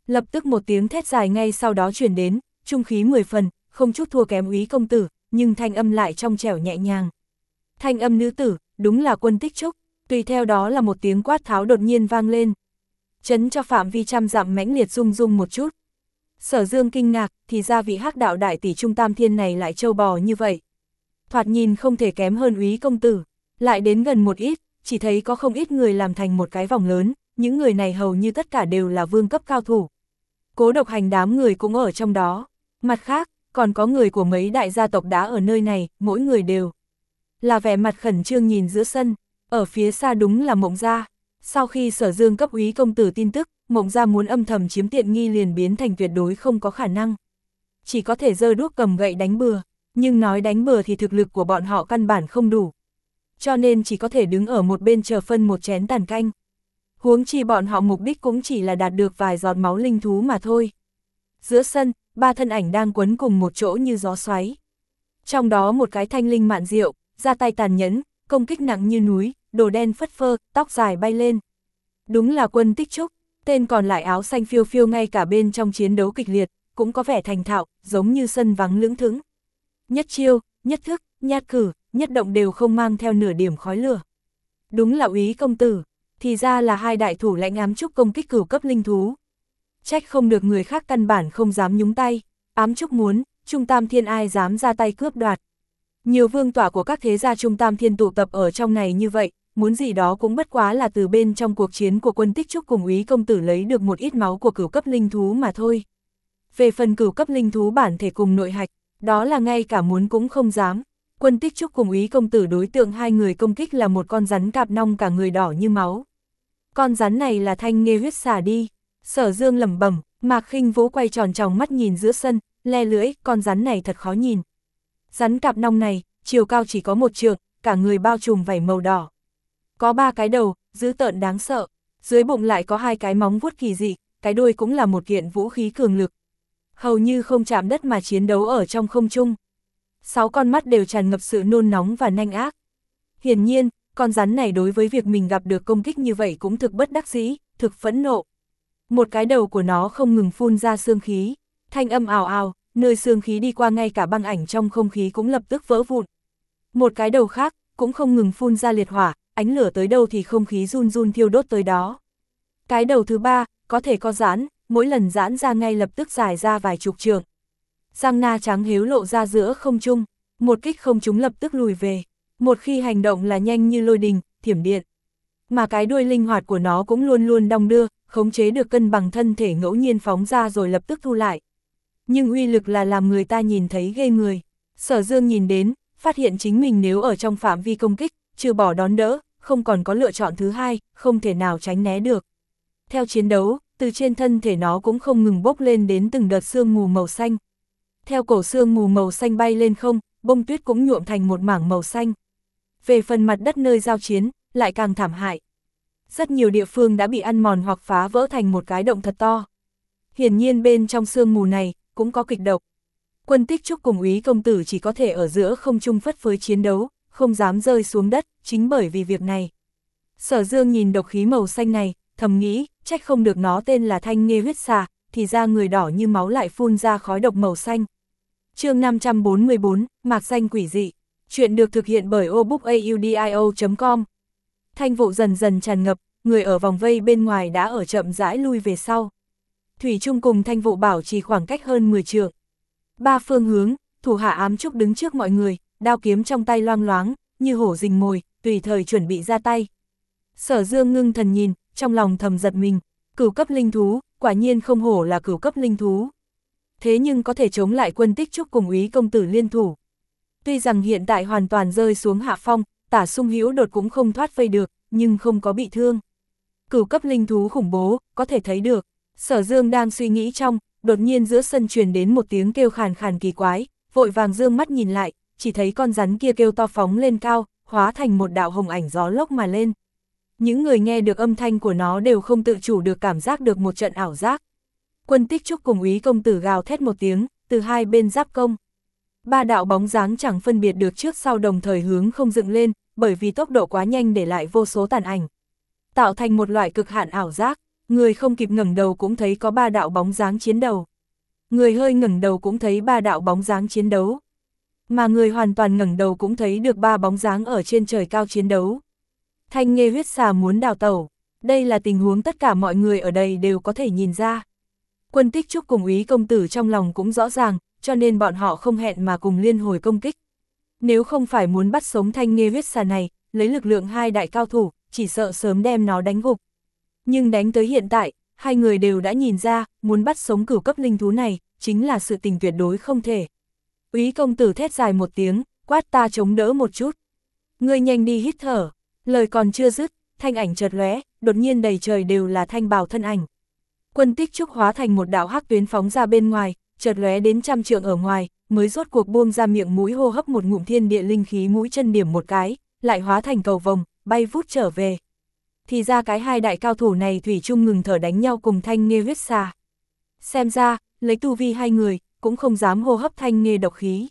[SPEAKER 1] Lập tức một tiếng thét dài ngay sau đó truyền đến, trung khí mười phần, không chút thua kém Úy công tử, nhưng thanh âm lại trong trẻo nhẹ nhàng. Thanh âm nữ tử, đúng là Quân Tích Trúc, tùy theo đó là một tiếng quát tháo đột nhiên vang lên. Chấn cho phạm vi trăm dặm mãnh liệt rung rung một chút. Sở Dương kinh ngạc, thì ra vị hắc đạo đại tỷ Trung Tam Thiên này lại trâu bò như vậy. Thoạt nhìn không thể kém hơn Úy công tử, lại đến gần một ít, chỉ thấy có không ít người làm thành một cái vòng lớn, những người này hầu như tất cả đều là vương cấp cao thủ. Cố Độc Hành đám người cũng ở trong đó, mặt khác, còn có người của mấy đại gia tộc đã ở nơi này, mỗi người đều là vẻ mặt khẩn trương nhìn giữa sân, ở phía xa đúng là Mộng Gia. Sau khi Sở Dương cấp Úy công tử tin tức, Mộng Gia muốn âm thầm chiếm tiện nghi liền biến thành tuyệt đối không có khả năng. Chỉ có thể giơ đuốc cầm gậy đánh bừa, nhưng nói đánh bừa thì thực lực của bọn họ căn bản không đủ. Cho nên chỉ có thể đứng ở một bên chờ phân một chén tàn canh. Huống chi bọn họ mục đích cũng chỉ là đạt được vài giọt máu linh thú mà thôi. Giữa sân, ba thân ảnh đang quấn cùng một chỗ như gió xoáy. Trong đó một cái thanh linh mạn diệu, ra tay tàn nhẫn, công kích nặng như núi, đồ đen phất phơ, tóc dài bay lên. Đúng là Quân Tích Trúc, tên còn lại áo xanh phiêu phiêu ngay cả bên trong chiến đấu kịch liệt, cũng có vẻ thành thạo, giống như sân vắng lưỡng thững. Nhất chiêu, nhất thức, nhát cử, nhất động đều không mang theo nửa điểm khói lửa. Đúng là Úy công tử, thì ra là hai đại thủ lãnh ám trúc công kích cửu cấp linh thú. Trách không được người khác căn bản không dám nhúng tay, ám trúc muốn, Trung Tam Thiên ai dám ra tay cướp đoạt. Nhiều vương tỏa của các thế gia Trung Tam Thiên tụ tập ở trong này như vậy, muốn gì đó cũng bất quá là từ bên trong cuộc chiến của Quân Tích Trúc cùng Úy công tử lấy được một ít máu của cửu cấp linh thú mà thôi. Về phần cửu cấp linh thú bản thể cùng nội hạch, đó là ngay cả muốn cũng không dám. Quân Tích Trúc cùng Úy công tử đối tượng hai người công kích là một con rắn cạp nong cả người đỏ như máu. Con rắn này là Thanh Nghê huyết xà đi. Sở Dương lẩm bẩm, Mạc Khinh Vũ quay tròn tròng mắt nhìn giữa sân, le lưỡi, con rắn này thật khó nhìn. Rắn cạp nong này, chiều cao chỉ có một trượng, cả người bao trùm vảy màu đỏ. Có ba cái đầu, dữ tợn đáng sợ, dưới bụng lại có hai cái móng vuốt kỳ dị, cái đuôi cũng là một kiện vũ khí cường lực. Hầu như không chạm đất mà chiến đấu ở trong không trung. Sáu con mắt đều tràn ngập sự nôn nóng và nhanh ác. Hiển nhiên, con rắn này đối với việc mình gặp được công kích như vậy cũng thực bất đắc dĩ, thực phẫn nộ. Một cái đầu của nó không ngừng phun ra xương khí, thanh âm ào ào, nơi xương khí đi qua ngay cả băng ảnh trong không khí cũng lập tức vỡ vụn. Một cái đầu khác, cũng không ngừng phun ra liệt hỏa, ánh lửa tới đâu thì không khí run run thiêu đốt tới đó. Cái đầu thứ ba, có thể co giãn, mỗi lần giãn ra ngay lập tức dài ra vài chục trượng. Răng na trắng hiếu lộ ra giữa không trung, một kích không trúng lập tức lùi về, một khi hành động là nhanh như lôi đình, thiểm điện. Mà cái đuôi linh hoạt của nó cũng luôn luôn đong đưa, khống chế được cân bằng thân thể ngẫu nhiên phóng ra rồi lập tức thu lại. Nhưng uy lực là làm người ta nhìn thấy ghê người. Sở Dương nhìn đến, phát hiện chính mình nếu ở trong phạm vi công kích, trừ bỏ đón đỡ, không còn có lựa chọn thứ hai, không thể nào tránh né được. Theo chiến đấu, từ trên thân thể nó cũng không ngừng bốc lên đến từng đợt sương mù màu xanh. Theo cổ sương mù màu xanh bay lên không, bông tuyết cũng nhuộm thành một mảng màu xanh. Về phần mặt đất nơi giao chiến, lại càng thảm hại. Rất nhiều địa phương đã bị ăn mòn hoặc phá vỡ thành một cái động thật to. Hiển nhiên bên trong sương mù này, cũng có kịch độc. Quân Tích Trúc cùng Úy công tử chỉ có thể ở giữa không trung phất phới chiến đấu, không dám rơi xuống đất, chính bởi vì việc này. Sở Dương nhìn độc khí màu xanh này, thầm nghĩ, trách không được nó tên là Thanh Nghê huyết xà, thì ra người đỏ như máu lại phun ra khói độc màu xanh. Chương năm trăm bốn mươi bốn, Mạc Danh Quỷ Dị. Chuyện được thực hiện bởi obookaudio chấm com. Thanh vụ dần dần tràn ngập, người ở vòng vây bên ngoài đã ở chậm rãi lui về sau. Thủy Trung cùng Thanh vụ bảo trì khoảng cách hơn mười trượng. Ba phương hướng, thủ hạ ám trúc đứng trước mọi người, đao kiếm trong tay loang loáng, như hổ rình mồi, tùy thời chuẩn bị ra tay. Sở Dương ngưng thần nhìn, trong lòng thầm giật mình, cửu cấp linh thú, quả nhiên không hổ là cửu cấp linh thú. Thế nhưng có thể chống lại Quân Tích Trúc cùng Úy công tử liên thủ. Tuy rằng hiện tại hoàn toàn rơi xuống hạ phong, Tả Sung Hữu Đột cũng không thoát vây được, nhưng không có bị thương. Cửu cấp linh thú khủng bố, có thể thấy được. Sở Dương đang suy nghĩ trong, đột nhiên giữa sân truyền đến một tiếng kêu khàn khàn kỳ quái, vội vàng dương mắt nhìn lại, chỉ thấy con rắn kia kêu to phóng lên cao, hóa thành một đạo hồng ảnh gió lốc mà lên. Những người nghe được âm thanh của nó đều không tự chủ được cảm giác được một trận ảo giác. Quân Tích Trúc cùng Úy công tử gào thét một tiếng, từ hai bên giáp công. Ba đạo bóng dáng chẳng phân biệt được trước sau đồng thời hướng không dựng lên, bởi vì tốc độ quá nhanh để lại vô số tàn ảnh. Tạo thành một loại cực hạn ảo giác, Người không kịp ngẩng đầu cũng thấy có ba đạo bóng dáng chiến đấu. Người hơi ngẩng đầu cũng thấy ba đạo bóng dáng chiến đấu. Mà người hoàn toàn ngẩng đầu cũng thấy được ba bóng dáng ở trên trời cao chiến đấu. Thanh Nghê huyết xà muốn đào tẩu. Đây là tình huống tất cả mọi người ở đây đều có thể nhìn ra. Quân Tích Trúc cùng Úy công tử trong lòng cũng rõ ràng, cho nên bọn họ không hẹn mà cùng liên hồi công kích. Nếu không phải muốn bắt sống Thanh Nghê huyết xà này, lấy lực lượng hai đại cao thủ, chỉ sợ sớm đem nó đánh gục. Nhưng đánh tới hiện tại, hai người đều đã nhìn ra, muốn bắt sống cửu cấp linh thú này, chính là sự tình tuyệt đối không thể. Úy công tử thét dài một tiếng, quát ta chống đỡ một chút. Ngươi nhanh đi hít thở. Lời còn chưa dứt, thanh ảnh chợt lóe, đột nhiên đầy trời đều là thanh bào thân ảnh. Quân Tích Trúc hóa thành một đạo hắc tuyến phóng ra bên ngoài, chợt lóe đến trăm trượng ở ngoài, mới rốt cuộc buông ra miệng mũi hô hấp một ngụm thiên địa linh khí, mũi chân điểm một cái, lại hóa thành cầu vồng, bay vút trở về. Thì ra cái hai đại cao thủ này thủy chung ngừng thở đánh nhau cùng Thanh Nghê huyết xà. Xem ra, lấy tu vi hai người, cũng không dám hô hấp Thanh Nghê độc khí.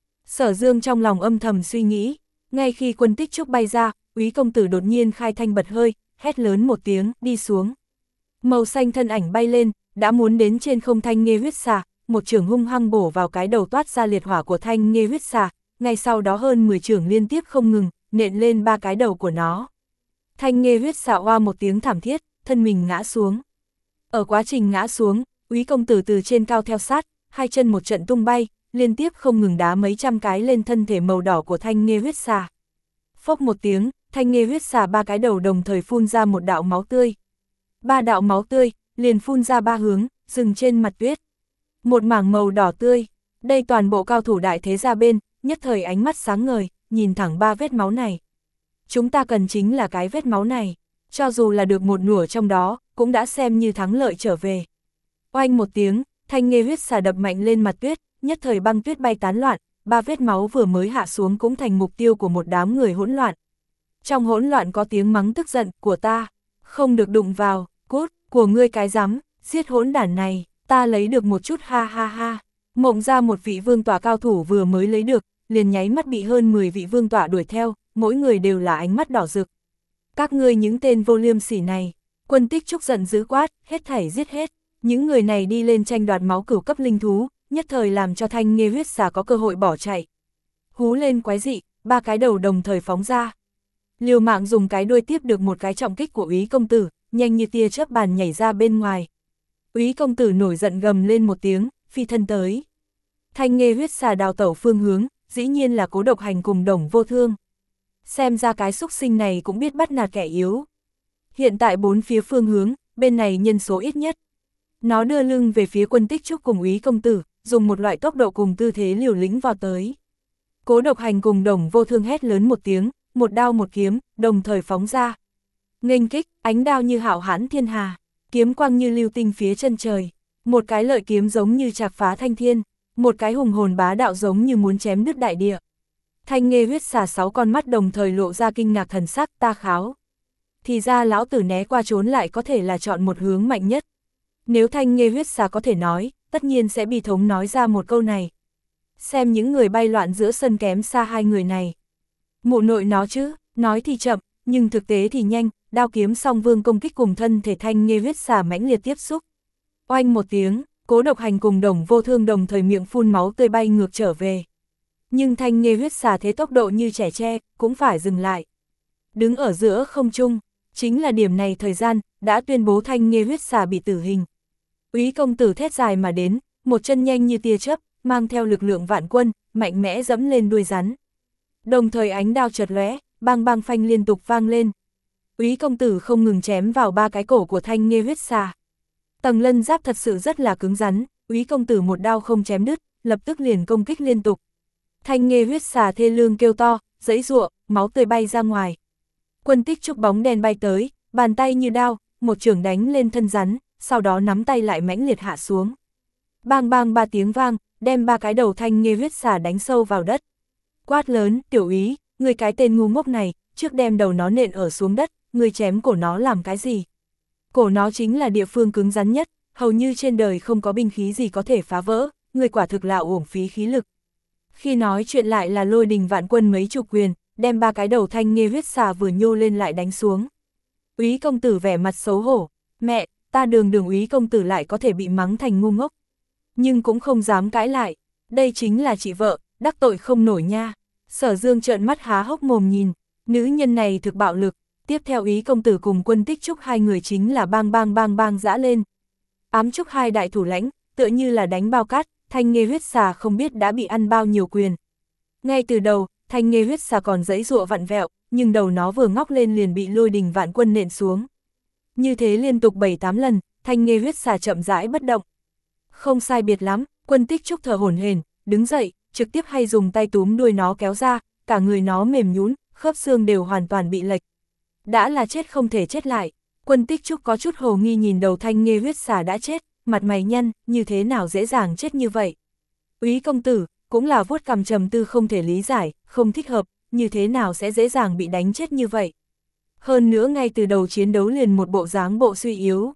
[SPEAKER 1] Sở Dương trong lòng âm thầm suy nghĩ, ngay khi Quân Tích Trúc bay ra, Úy công tử đột nhiên khai thanh bật hơi, hét lớn một tiếng, đi xuống. Màu xanh thân ảnh bay lên, đã muốn đến trên không Thanh Nghê huyết xà, một chưởng hung hăng bổ vào cái đầu toát ra liệt hỏa của Thanh Nghê huyết xà, ngay sau đó hơn mười chưởng liên tiếp không ngừng, nện lên ba cái đầu của nó. Thanh Nghê huyết xà oa một tiếng thảm thiết, thân mình ngã xuống. Ở quá trình ngã xuống, Úy công tử từ trên cao theo sát, hai chân một trận tung bay, liên tiếp không ngừng đá mấy trăm cái lên thân thể màu đỏ của Thanh Nghê huyết xà. Phốc một tiếng, Thanh Nghê huyết xà ba cái đầu đồng thời phun ra một đạo máu tươi. Ba đạo máu tươi, liền phun ra ba hướng, dừng trên mặt tuyết. Một mảng màu đỏ tươi, đây toàn bộ cao thủ đại thế gia bên, nhất thời ánh mắt sáng ngời, nhìn thẳng ba vết máu này. Chúng ta cần chính là cái vết máu này, cho dù là được một nửa trong đó, cũng đã xem như thắng lợi trở về. Oanh một tiếng, Thanh Nghê huyết xà đập mạnh lên mặt tuyết, nhất thời băng tuyết bay tán loạn, ba vết máu vừa mới hạ xuống cũng thành mục tiêu của một đám người hỗn loạn. Trong hỗn loạn có tiếng mắng tức giận, của ta, không được đụng vào, cút, của ngươi cái rắm, giết hỗn đản này, ta lấy được một chút ha ha ha. Mộng ra một vị vương tỏa cao thủ vừa mới lấy được, liền nháy mắt bị hơn mười vị vương tỏa đuổi theo, mỗi người đều là ánh mắt đỏ rực. Các ngươi những tên vô liêm sỉ này, Quân Tích Trúc giận dữ quát, hết thảy giết hết. Những người này đi lên tranh đoạt máu cửu cấp linh thú, nhất thời làm cho Thanh Nghê huyết xà có cơ hội bỏ chạy. Hú lên quái dị, ba cái đầu đồng thời phóng ra. Liều mạng dùng cái đuôi tiếp được một cái trọng kích của Úy công tử, nhanh như tia chớp bàn nhảy ra bên ngoài. Úy công tử nổi giận gầm lên một tiếng, phi thân tới. Thanh Nghê huyết xà đào tẩu phương hướng, dĩ nhiên là Cố Độc Hành cùng Đồng Vô Thương. Xem ra cái xúc sinh này cũng biết bắt nạt kẻ yếu. Hiện tại bốn phía phương hướng, bên này nhân số ít nhất. Nó đưa lưng về phía Quân Tích Trúc cùng Úy công tử, dùng một loại tốc độ cùng tư thế liều lĩnh vào tới. Cố Độc Hành cùng Đồng Vô Thương hét lớn một tiếng, một đao một kiếm, đồng thời phóng ra. Nghênh kích, ánh đao như hạo hãn thiên hà, kiếm quang như lưu tinh phía chân trời. Một cái lợi kiếm giống như chạc phá thanh thiên, một cái hùng hồn bá đạo giống như muốn chém đứt đại địa. Thanh Nghê huyết xà sáu con mắt đồng thời lộ ra kinh ngạc thần sắc, ta kháo. Thì ra lão tử né qua trốn lại có thể là chọn một hướng mạnh nhất. Nếu Thanh Nghê huyết xà có thể nói, tất nhiên sẽ bi thống nói ra một câu này. Xem những người bay loạn giữa sân kém xa hai người này. Mụ nội nó chứ, nói thì chậm, nhưng thực tế thì nhanh, đao kiếm song vương công kích cùng thân thể Thanh Nghê huyết xà mãnh liệt tiếp xúc. Oanh một tiếng, Cố Độc Hành cùng Đồng Vô Thương đồng thời miệng phun máu tươi bay ngược trở về. Nhưng Thanh Nghê huyết xà thế tốc độ như trẻ tre, cũng phải dừng lại. Đứng ở giữa không trung, chính là điểm này thời gian, đã tuyên bố Thanh Nghê huyết xà bị tử hình. Úy công tử thét dài mà đến, một chân nhanh như tia chớp, mang theo lực lượng vạn quân, mạnh mẽ dẫm lên đuôi rắn. Đồng thời ánh đao chợt lóe, bang bang phanh liên tục vang lên. Úy công tử không ngừng chém vào ba cái cổ của Thanh Nghê huyết xà. Tầng lân giáp thật sự rất là cứng rắn, Úy công tử một đao không chém đứt, lập tức liền công kích liên tục. Thanh Nghê huyết xà thê lương kêu to, giãy giụa, máu tươi bay ra ngoài. Quân Tích Trúc bóng đen bay tới, bàn tay như đao, một chưởng đánh lên thân rắn, sau đó nắm tay lại mãnh liệt hạ xuống. Bang bang ba tiếng vang, đem ba cái đầu Thanh Nghê huyết xà đánh sâu vào đất. Quát lớn, tiểu Úy, người cái tên ngu ngốc này, trước đem đầu nó nện ở xuống đất, người chém cổ nó làm cái gì? Cổ nó chính là địa phương cứng rắn nhất, hầu như trên đời không có binh khí gì có thể phá vỡ, người quả thực là uổng phí khí lực. Khi nói chuyện lại là lôi đình vạn quân mấy chục quyền, đem ba cái đầu Thanh Nghê huyết xà vừa nhô lên lại đánh xuống. Úy công tử vẻ mặt xấu hổ, mẹ, ta đường đường úy công tử lại có thể bị mắng thành ngu ngốc. Nhưng cũng không dám cãi lại, đây chính là chị vợ, đắc tội không nổi nha. Sở Dương trợn mắt há hốc mồm nhìn, nữ nhân này thực bạo lực, tiếp theo úy công tử cùng Quân Tích Trúc hai người chính là bang bang bang bang dã lên. Ám Trúc hai đại thủ lãnh, tựa như là đánh bao cát, Thanh Nghê huyết xà không biết đã bị ăn bao nhiêu quyền. Ngay từ đầu, Thanh Nghê huyết xà còn giãy giụa vặn vẹo, nhưng đầu nó vừa ngóc lên liền bị lôi đình vạn quân nện xuống. Như thế liên tục bảy tám lần, Thanh Nghê huyết xà chậm rãi bất động. Không sai biệt lắm, Quân Tích Trúc thở hổn hển, đứng dậy, trực tiếp hay dùng tay túm đuôi nó kéo ra, cả người nó mềm nhũn, khớp xương đều hoàn toàn bị lệch. Đã là chết không thể chết lại. Quân Tích Trúc có chút hồ nghi nhìn đầu Thanh Nghê huyết xà đã chết, mặt mày nhăn, như thế nào dễ dàng chết như vậy. Úy công tử, cũng là vuốt cằm trầm tư không thể lý giải, không thích hợp, như thế nào sẽ dễ dàng bị đánh chết như vậy. Hơn nữa ngay từ đầu chiến đấu liền một bộ dáng bộ suy yếu.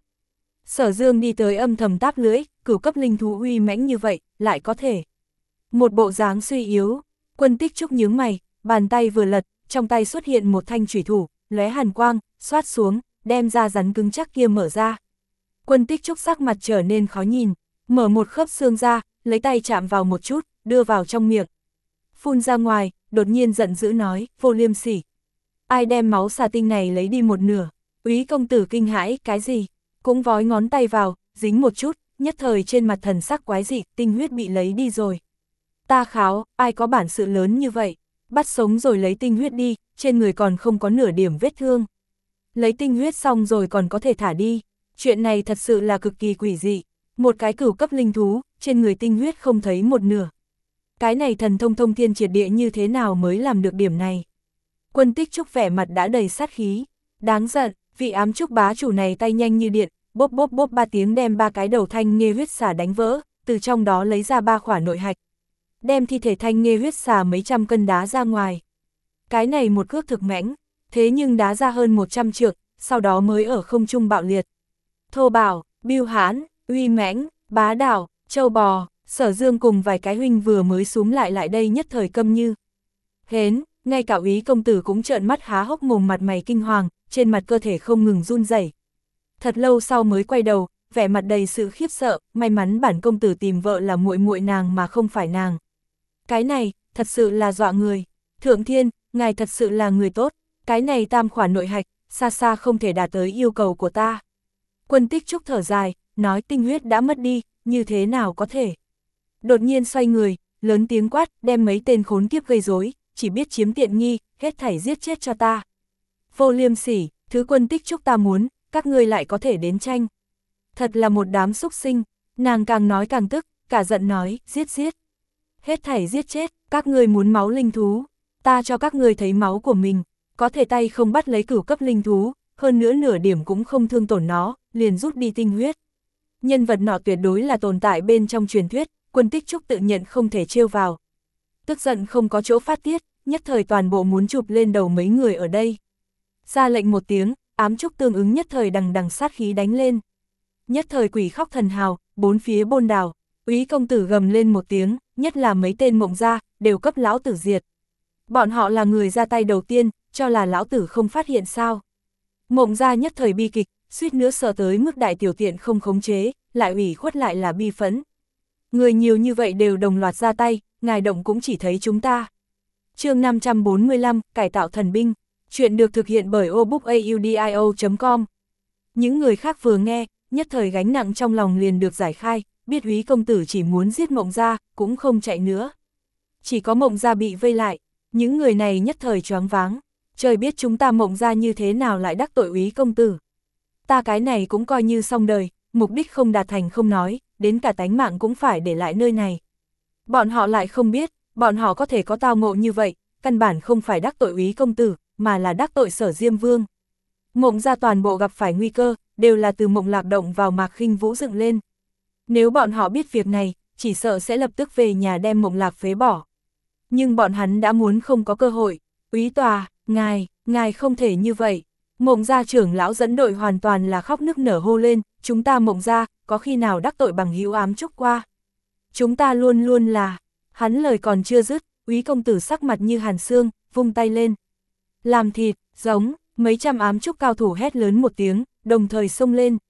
[SPEAKER 1] Sở Dương đi tới âm thầm táp lưỡi, cửu cấp linh thú uy mãnh như vậy, lại có thể. Một bộ dáng suy yếu, Quân Tích Trúc nhướng mày, bàn tay vừa lật, trong tay xuất hiện một thanh chủy thủ, lóe hàn quang, xoát xuống, đem ra rắn cứng chắc kia mở ra. Quân Tích Trúc sắc mặt trở nên khó nhìn, mở một khớp xương ra, lấy tay chạm vào một chút, đưa vào trong miệng. Phun ra ngoài, đột nhiên giận dữ nói, vô liêm sỉ. Ai đem máu xà tinh này lấy đi một nửa? Úy công tử kinh hãi, cái gì? Cũng vói ngón tay vào, dính một chút, nhất thời trên mặt thần sắc quái dị, tinh huyết bị lấy đi rồi. Ta kháo, ai có bản sự lớn như vậy? Bắt sống rồi lấy tinh huyết đi, trên người còn không có nửa điểm vết thương. Lấy tinh huyết xong rồi còn có thể thả đi. Chuyện này thật sự là cực kỳ quỷ dị. Một cái cửu cấp linh thú, trên người tinh huyết không thấy một nửa. Cái này thần thông thông thiên triệt địa như thế nào mới làm được điểm này? Quân Tích Trúc vẻ mặt đã đầy sát khí. Đáng giận, vị ám trúc bá chủ này tay nhanh như điện, bốp bốp bốp ba tiếng đem ba cái đầu Thanh Nghê huyết xà đánh vỡ, từ trong đó lấy ra ba khỏa nội hạch. Đem thi thể Thanh Nghê huyết xà mấy trăm cân đá ra ngoài. Cái này một cước thực mãnh, thế nhưng đá ra hơn một trăm trượng, sau đó mới ở không trung bạo liệt. Thô bạo, biêu hãn, uy mãnh, bá đạo, châu bò, Sở Dương cùng vài cái huynh vừa mới súm lại lại đây nhất thời câm như hến, ngay cả úy công tử cũng trợn mắt há hốc mồm, mặt mày kinh hoàng, trên mặt cơ thể không ngừng run rẩy. Thật lâu sau mới quay đầu, vẻ mặt đầy sự khiếp sợ, may mắn bản công tử tìm vợ là muội muội nàng mà không phải nàng. Cái này, thật sự là dọa người. Thượng thiên, ngài thật sự là người tốt, cái này tam khỏa nội hạch, xa xa không thể đạt tới yêu cầu của ta. Quân Tích Trúc thở dài, nói tinh huyết đã mất đi, như thế nào có thể. Đột nhiên xoay người, lớn tiếng quát, đem mấy tên khốn kiếp gây rối, chỉ biết chiếm tiện nghi, hết thảy giết chết cho ta. Vô liêm sỉ, thứ Quân Tích Trúc ta muốn, các ngươi lại có thể đến tranh. Thật là một đám xúc sinh, nàng càng nói càng tức, cả giận nói, giết giết. Hết thảy giết chết, các ngươi muốn máu linh thú, ta cho các ngươi thấy máu của mình, có thể tay không bắt lấy cửu cấp linh thú, hơn nữa nửa điểm cũng không thương tổn nó, liền rút đi tinh huyết. Nhân vật nọ tuyệt đối là tồn tại bên trong truyền thuyết, Quân Tích Trúc tự nhận không thể trêu vào. Tức giận không có chỗ phát tiết, nhất thời toàn bộ muốn chụp lên đầu mấy người ở đây. Ra lệnh một tiếng, ám trúc tương ứng nhất thời đằng đằng sát khí đánh lên. Nhất thời quỷ khóc thần hào, bốn phía bôn đào, úy công tử gầm lên một tiếng, nhất là mấy tên mộng gia, đều cấp lão tử diệt. Bọn họ là người ra tay đầu tiên, cho là lão tử không phát hiện sao. Mộng gia nhất thời bi kịch, suýt nữa sợ tới mức đại tiểu tiện không khống chế, lại ủy khuất lại là bi phẫn. Người nhiều như vậy đều đồng loạt ra tay, ngài động cũng chỉ thấy chúng ta. Chương năm trăm bốn mươi lăm, cải tạo thần binh, chuyện được thực hiện bởi obookaudio chấm com. Những người khác vừa nghe, nhất thời gánh nặng trong lòng liền được giải khai, biết úy công tử chỉ muốn giết mộng gia, cũng không chạy nữa. Chỉ có mộng gia bị vây lại, những người này nhất thời choáng váng, trời biết chúng ta mộng gia như thế nào lại đắc tội úy công tử. Ta cái này cũng coi như xong đời, mục đích không đạt thành không nói, đến cả tánh mạng cũng phải để lại nơi này. Bọn họ lại không biết, bọn họ có thể có tao ngộ như vậy, căn bản không phải đắc tội úy công tử, mà là đắc tội Sở Diêm Vương. Mộng gia toàn bộ gặp phải nguy cơ, đều là từ Mộng Lạc động vào Mạc Khinh Vũ dựng lên. Nếu bọn họ biết việc này, chỉ sợ sẽ lập tức về nhà đem Mộng Lạc phế bỏ. Nhưng bọn hắn đã muốn không có cơ hội, úy tòa, ngài, ngài không thể như vậy. Mộng gia trưởng lão dẫn đội hoàn toàn là khóc nức nở hô lên, chúng ta Mộng gia, có khi nào đắc tội bằng hữu ám trúc qua. Chúng ta luôn luôn là, hắn lời còn chưa dứt, úy công tử sắc mặt như hàn xương, vung tay lên. Làm thịt, giống, mấy trăm ám trúc cao thủ hét lớn một tiếng, đồng thời xông lên.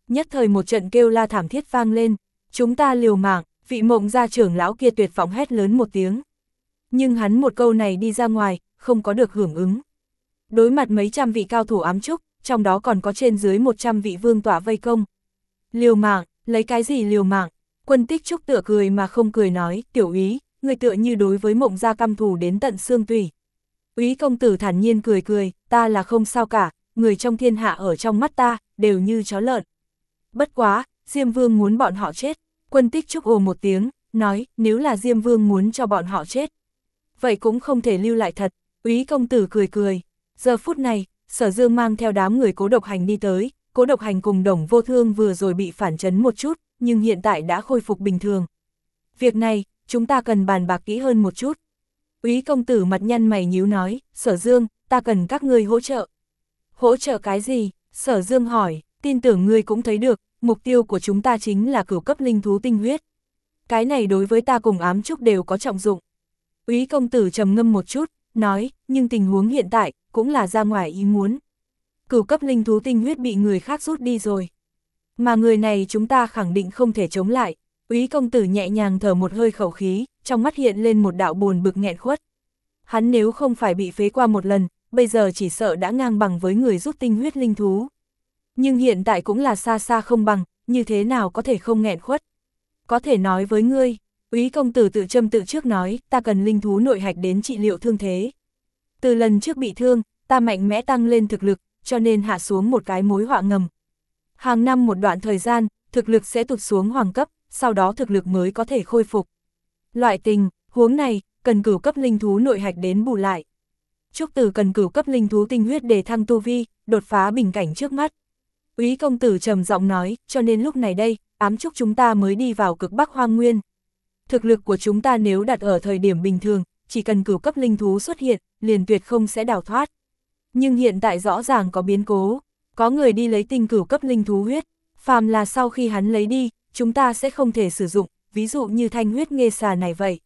[SPEAKER 1] Nhất thời một trận kêu la thảm thiết vang lên, chúng ta liều mạng, vị Mộng gia trưởng lão kia tuyệt vọng hét lớn một tiếng. Nhưng hắn một câu này đi ra ngoài, không có được hưởng ứng. Đối mặt mấy trăm vị cao thủ ám trúc, trong đó còn có trên dưới một trăm vị vương tỏa vây công. Liều mạng, lấy cái gì liều mạng? Quân Tích Trúc tựa cười mà không cười nói, tiểu úy, người tựa như đối với Mộng gia căm thù đến tận xương tủy. Úy công tử thản nhiên cười cười, ta là không sao cả, người trong thiên hạ ở trong mắt ta, đều như chó lợn. Bất quá, Diêm Vương muốn bọn họ chết. Quân Tích Trúc ồ một tiếng, nói, nếu là Diêm Vương muốn cho bọn họ chết, vậy cũng không thể lưu lại thật. Úy công tử cười cười. Giờ phút này, Sở Dương mang theo đám người Cố Độc Hành đi tới, Cố Độc Hành cùng Đồng Vô Thương vừa rồi bị phản chấn một chút, nhưng hiện tại đã khôi phục bình thường. Việc này, chúng ta cần bàn bạc kỹ hơn một chút. Úy công tử mặt nhăn mày nhíu nói, Sở Dương, ta cần các ngươi hỗ trợ. Hỗ trợ cái gì? Sở Dương hỏi, tin tưởng ngươi cũng thấy được, mục tiêu của chúng ta chính là cửu cấp linh thú tinh huyết. Cái này đối với ta cùng ám trúc đều có trọng dụng. Úy công tử trầm ngâm một chút, nói, nhưng tình huống hiện tại, cũng là ra ngoài ý muốn. Cửu cấp linh thú tinh huyết bị người khác rút đi rồi. Mà người này chúng ta khẳng định không thể chống lại. Úy công tử nhẹ nhàng thở một hơi khẩu khí, trong mắt hiện lên một đạo buồn bực nghẹn khuất. Hắn nếu không phải bị phế qua một lần, bây giờ chỉ sợ đã ngang bằng với người rút tinh huyết linh thú. Nhưng hiện tại cũng là xa xa không bằng, như thế nào có thể không nghẹn khuất. Có thể nói với ngươi, Úy công tử tự châm tự trước nói, ta cần linh thú nội hạch đến trị liệu thương thế. Từ lần trước bị thương, ta mạnh mẽ tăng lên thực lực, cho nên hạ xuống một cái mối họa ngầm. Hàng năm một đoạn thời gian, thực lực sẽ tụt xuống hoàng cấp, sau đó thực lực mới có thể khôi phục. Loại tình, huống này, cần cửu cấp linh thú nội hạch đến bù lại. Trúc Tử cần cửu cấp linh thú tinh huyết để thăng tu vi, đột phá bình cảnh trước mắt. Úy công tử trầm giọng nói, cho nên lúc này đây, ám trúc chúng ta mới đi vào cực Bắc Hoang Nguyên. Thực lực của chúng ta nếu đặt ở thời điểm bình thường, chỉ cần cửu cấp linh thú xuất hiện, liền tuyệt không sẽ đào thoát. Nhưng hiện tại rõ ràng có biến cố, có người đi lấy tinh cửu cấp linh thú huyết, phàm là sau khi hắn lấy đi, chúng ta sẽ không thể sử dụng, ví dụ như thanh huyết nghê xà này vậy.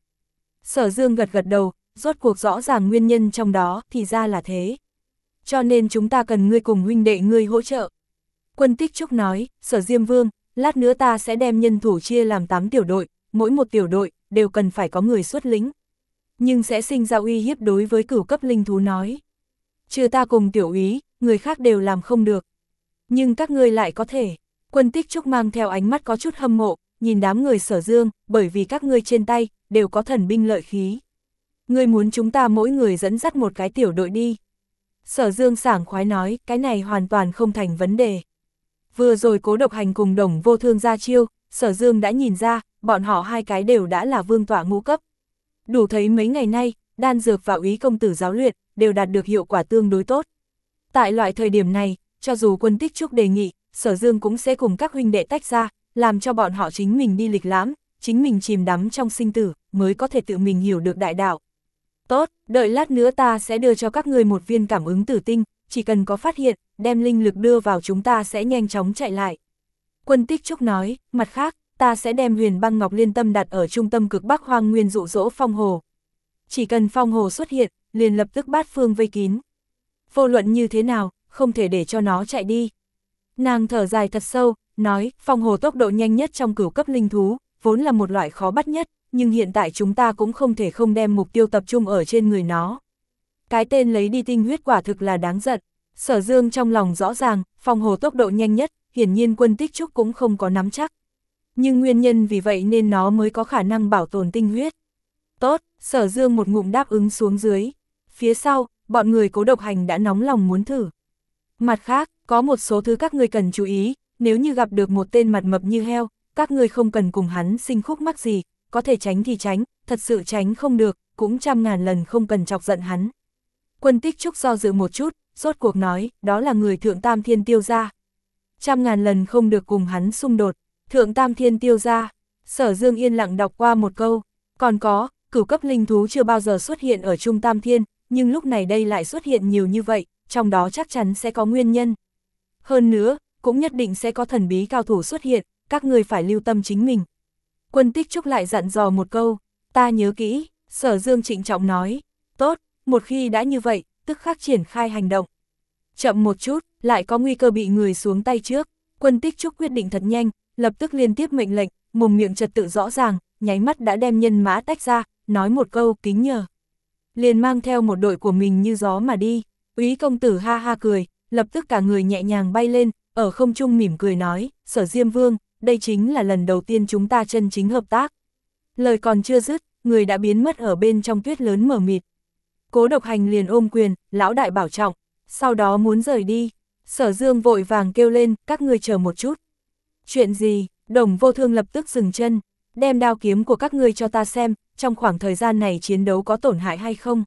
[SPEAKER 1] Sở Dương gật gật đầu, rốt cuộc rõ ràng nguyên nhân trong đó, thì ra là thế. Cho nên chúng ta cần ngươi cùng huynh đệ ngươi hỗ trợ. Quân Tích Trúc nói, Sở Diêm Vương, lát nữa ta sẽ đem nhân thủ chia làm tám tiểu đội, mỗi một tiểu đội, đều cần phải có người xuất lĩnh. Nhưng sẽ sinh ra uy hiếp đối với cửu cấp linh thú nói. Trừ ta cùng tiểu úy, người khác đều làm không được. Nhưng các ngươi lại có thể. Quân Tích Trúc mang theo ánh mắt có chút hâm mộ, nhìn đám người Sở Dương, bởi vì các ngươi trên tay, đều có thần binh lợi khí. Ngươi muốn chúng ta mỗi người dẫn dắt một cái tiểu đội đi. Sở Dương sảng khoái nói, cái này hoàn toàn không thành vấn đề. Vừa rồi Cố Độc Hành cùng Đồng Vô Thương ra chiêu, Sở Dương đã nhìn ra, bọn họ hai cái đều đã là vương tọa ngũ cấp. Đủ thấy mấy ngày nay, đan dược và úy công tử giáo luyện, đều đạt được hiệu quả tương đối tốt. Tại loại thời điểm này, cho dù Quân Tích Trúc đề nghị, Sở Dương cũng sẽ cùng các huynh đệ tách ra, làm cho bọn họ chính mình đi lịch lãm, chính mình chìm đắm trong sinh tử, mới có thể tự mình hiểu được đại đạo. Tốt, đợi lát nữa ta sẽ đưa cho các ngươi một viên cảm ứng tử tinh, chỉ cần có phát hiện, đem linh lực đưa vào chúng ta sẽ nhanh chóng chạy lại. Quân Tích Trúc nói, mặt khác, ta sẽ đem huyền băng ngọc liên tâm đặt ở trung tâm cực Bắc Hoang Nguyên dụ dỗ phong hồ. Chỉ cần phong hồ xuất hiện, liền lập tức bát phương vây kín. Vô luận như thế nào, không thể để cho nó chạy đi. Nàng thở dài thật sâu, nói, phong hồ tốc độ nhanh nhất trong cửu cấp linh thú, vốn là một loại khó bắt nhất, nhưng hiện tại chúng ta cũng không thể không đem mục tiêu tập trung ở trên người nó. Cái tên lấy đi tinh huyết quả thực là đáng giận. Sở Dương trong lòng rõ ràng, phong hồ tốc độ nhanh nhất, hiển nhiên Quân Tích Trúc cũng không có nắm chắc. Nhưng nguyên nhân vì vậy nên nó mới có khả năng bảo tồn tinh huyết. Tốt, Sở Dương một ngụm đáp ứng xuống dưới. Phía sau, bọn người Cố Độc Hành đã nóng lòng muốn thử. Mặt khác, có một số thứ các ngươi cần chú ý, nếu như gặp được một tên mặt mập như heo, các ngươi không cần cùng hắn sinh khúc mắc gì, có thể tránh thì tránh, thật sự tránh không được, cũng trăm ngàn lần không cần chọc giận hắn. Quân Tích Trúc do dự một chút, rốt cuộc nói, đó là người Thượng Tam Thiên Tiêu gia. Trăm ngàn lần không được cùng hắn xung đột, Thượng Tam Thiên Tiêu gia. Sở Dương yên lặng đọc qua một câu, còn có, cửu cấp linh thú chưa bao giờ xuất hiện ở Trung Tam Thiên, nhưng lúc này đây lại xuất hiện nhiều như vậy, trong đó chắc chắn sẽ có nguyên nhân. Hơn nữa, cũng nhất định sẽ có thần bí cao thủ xuất hiện, các người phải lưu tâm chính mình. Quân Tích Trúc lại dặn dò một câu, ta nhớ kỹ, Sở Dương trịnh trọng nói, tốt, một khi đã như vậy, tức khắc triển khai hành động. Chậm một chút, lại có nguy cơ bị người xuống tay trước. Quân Tích Trúc quyết định thật nhanh, lập tức liên tiếp mệnh lệnh, mồm miệng trật tự rõ ràng, nháy mắt đã đem nhân mã tách ra, nói một câu kính nhờ. Liền mang theo một đội của mình như gió mà đi. Úy công tử ha ha cười, lập tức cả người nhẹ nhàng bay lên, ở không trung mỉm cười nói, Sở Diêm Vương, đây chính là lần đầu tiên chúng ta chân chính hợp tác. Lời còn chưa dứt, người đã biến mất ở bên trong tuyết lớn mờ mịt. Cố Độc Hành liền ôm quyền, lão đại bảo trọng, sau đó muốn rời đi. Sở Dương vội vàng kêu lên, các ngươi chờ một chút. Chuyện gì? Đồng Vô Thương lập tức dừng chân, đem đao kiếm của các ngươi cho ta xem, trong khoảng thời gian này chiến đấu có tổn hại hay không?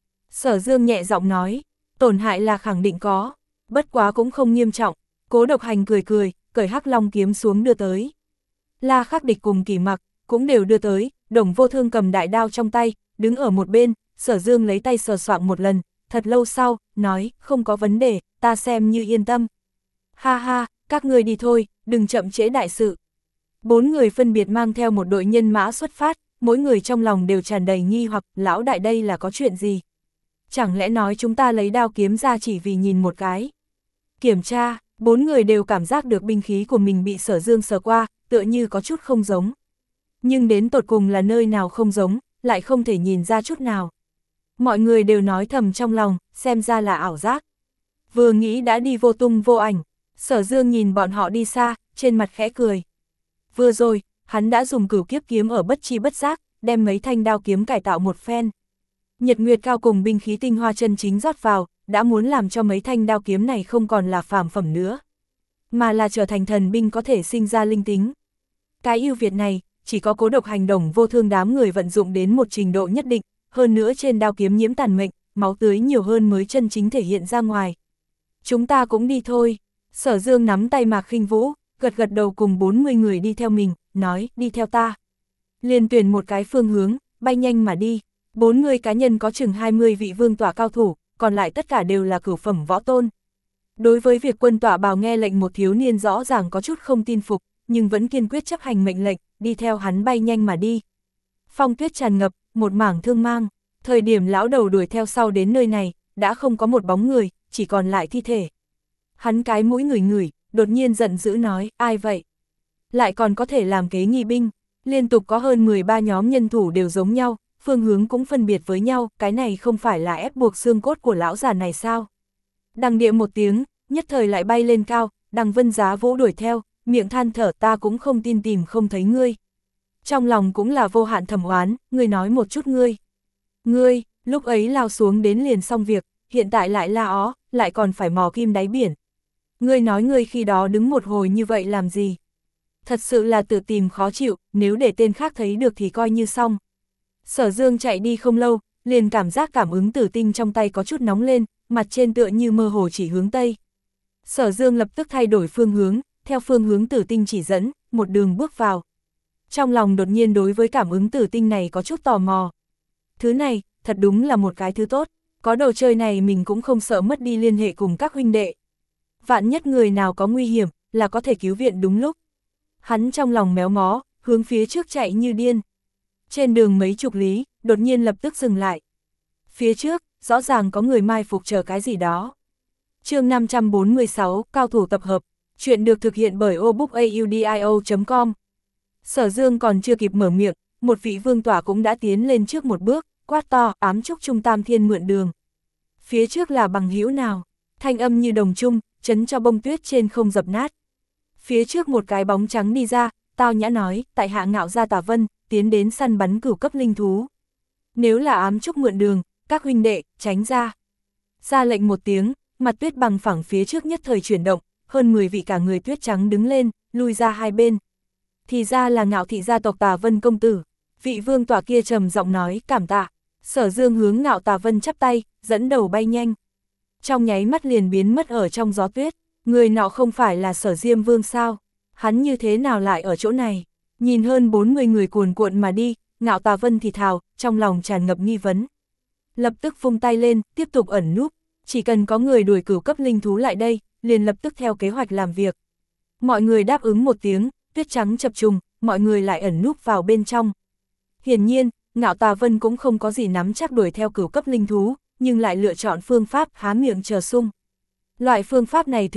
[SPEAKER 1] Sở Dương nhẹ giọng nói, tổn hại là khẳng định có, bất quá cũng không nghiêm trọng. Cố Độc Hành cười cười, cởi Hắc Long kiếm xuống đưa tới. La Khắc Địch cùng Kỳ Mặc cũng đều đưa tới, Đồng Vô Thương cầm đại đao trong tay, đứng ở một bên, Sở Dương lấy tay sờ soạng một lần, thật lâu sau, nói, không có vấn đề, ta xem như yên tâm. Ha ha, các ngươi đi thôi, đừng chậm trễ đại sự. Bốn người phân biệt mang theo một đội nhân mã xuất phát, mỗi người trong lòng đều tràn đầy nghi hoặc, lão đại đây là có chuyện gì? Chẳng lẽ nói chúng ta lấy đao kiếm ra chỉ vì nhìn một cái? Kiểm tra, bốn người đều cảm giác được binh khí của mình bị Sở Dương sờ qua, tựa như có chút không giống. Nhưng đến tột cùng là nơi nào không giống, lại không thể nhìn ra chút nào. Mọi người đều nói thầm trong lòng, xem ra là ảo giác. Vừa nghĩ đã đi vô tung vô ảnh, Sở Dương nhìn bọn họ đi xa, trên mặt khẽ cười. Vừa rồi, hắn đã dùng cửu kiếp kiếm ở bất chi bất giác, đem mấy thanh đao kiếm cải tạo một phen. Nhật Nguyệt Cao cùng binh khí tinh hoa chân chính rót vào, đã muốn làm cho mấy thanh đao kiếm này không còn là phàm phẩm nữa, mà là trở thành thần binh có thể sinh ra linh tính. Cái ưu việt này, chỉ có Cố Độc Hành Đồng Vô Thương đám người vận dụng đến một trình độ nhất định, hơn nữa trên đao kiếm nhiễm tàn mệnh, máu tưới nhiều hơn mới chân chính thể hiện ra ngoài. Chúng ta cũng đi thôi. Sở Dương nắm tay Mạc Khinh Vũ, gật gật đầu cùng bốn mươi người đi theo mình, nói, đi theo ta. Liền tuyển một cái phương hướng, bay nhanh mà đi. bốn mươi cá nhân có chừng hai mươi vị vương tỏa cao thủ, còn lại tất cả đều là cửu phẩm võ tôn. Đối với việc quân tỏa bào nghe lệnh một thiếu niên rõ ràng có chút không tin phục, nhưng vẫn kiên quyết chấp hành mệnh lệnh, đi theo hắn bay nhanh mà đi. Phong tuyết tràn ngập, một mảng thương mang, thời điểm lão đầu đuổi theo sau đến nơi này, đã không có một bóng người, chỉ còn lại thi thể. Hắn cái mũi ngửi ngửi, đột nhiên giận dữ nói, ai vậy? Lại còn có thể làm kế nghi binh, liên tục có hơn mười ba nhóm nhân thủ đều giống nhau, phương hướng cũng phân biệt với nhau, cái này không phải là ép buộc xương cốt của lão già này sao? Đằng địa một tiếng, nhất thời lại bay lên cao, Đằng Vân Giá Vũ đuổi theo, miệng than thở, ta cũng không tin tìm không thấy ngươi. Trong lòng cũng là vô hạn thầm oán, ngươi nói một chút ngươi. Ngươi, lúc ấy lao xuống đến liền xong việc, hiện tại lại la ó, lại còn phải mò kim đáy biển. Ngươi nói ngươi khi đó đứng một hồi như vậy làm gì? Thật sự là tự tìm khó chịu, nếu để tên khác thấy được thì coi như xong. Sở Dương chạy đi không lâu, liền cảm giác cảm ứng tử tinh trong tay có chút nóng lên, mặt trên tựa như mơ hồ chỉ hướng Tây. Sở Dương lập tức thay đổi phương hướng, theo phương hướng tử tinh chỉ dẫn, một đường bước vào. Trong lòng đột nhiên đối với cảm ứng tử tinh này có chút tò mò. Thứ này, thật đúng là một cái thứ tốt, có đồ chơi này mình cũng không sợ mất đi liên hệ cùng các huynh đệ. Vạn nhất người nào có nguy hiểm, là có thể cứu viện đúng lúc. Hắn trong lòng méo mó, hướng phía trước chạy như điên. Trên đường mấy chục lý, đột nhiên lập tức dừng lại. Phía trước, rõ ràng có người mai phục chờ cái gì đó. Chương năm trăm bốn mươi sáu, cao thủ tập hợp. Chuyện được thực hiện bởi obookaudio chấm com. Sở Dương còn chưa kịp mở miệng, một vị vương tỏa cũng đã tiến lên trước một bước, quát to, ám trúc Trung Tam Thiên mượn đường. Phía trước là bằng hữu nào? Thanh âm như đồng trung, chấn cho bông tuyết trên không dập nát. Phía trước một cái bóng trắng đi ra, tao nhã nói, tại hạ Ngạo Gia Tả Vân, tiến đến săn bắn cửu cấp linh thú. Nếu là ám trúc mượn đường, các huynh đệ, tránh ra. Ra lệnh một tiếng, mặt tuyết bằng phẳng phía trước nhất thời chuyển động, hơn mười vị cả người tuyết trắng đứng lên, lui ra hai bên. Thì ra là Ngạo thị gia tộc Tà Vân công tử. Vị vương tỏa kia trầm giọng nói, cảm tạ. Sở Dương hướng Ngạo Tà Vân chắp tay, dẫn đầu bay nhanh. Trong nháy mắt liền biến mất ở trong gió tuyết. Người nọ không phải là Sở Diêm Vương sao? Hắn như thế nào lại ở chỗ này? Nhìn hơn bốn mươi người cuồn cuộn mà đi, Ngạo Tà Vân thì thào, trong lòng tràn ngập nghi vấn. Lập tức vung tay lên, tiếp tục ẩn núp. Chỉ cần có người đuổi cửu cấp linh thú lại đây, liền lập tức theo kế hoạch làm việc. Mọi người đáp ứng một tiếng, tuyết trắng chập trùng, mọi người lại ẩn núp vào bên trong. Hiển nhiên, Ngạo Tà Vân cũng không có gì nắm chắc đuổi theo cửu cấp linh thú, nhưng lại lựa chọn phương pháp há miệng chờ sung. Loại phương pháp này thực ngốc,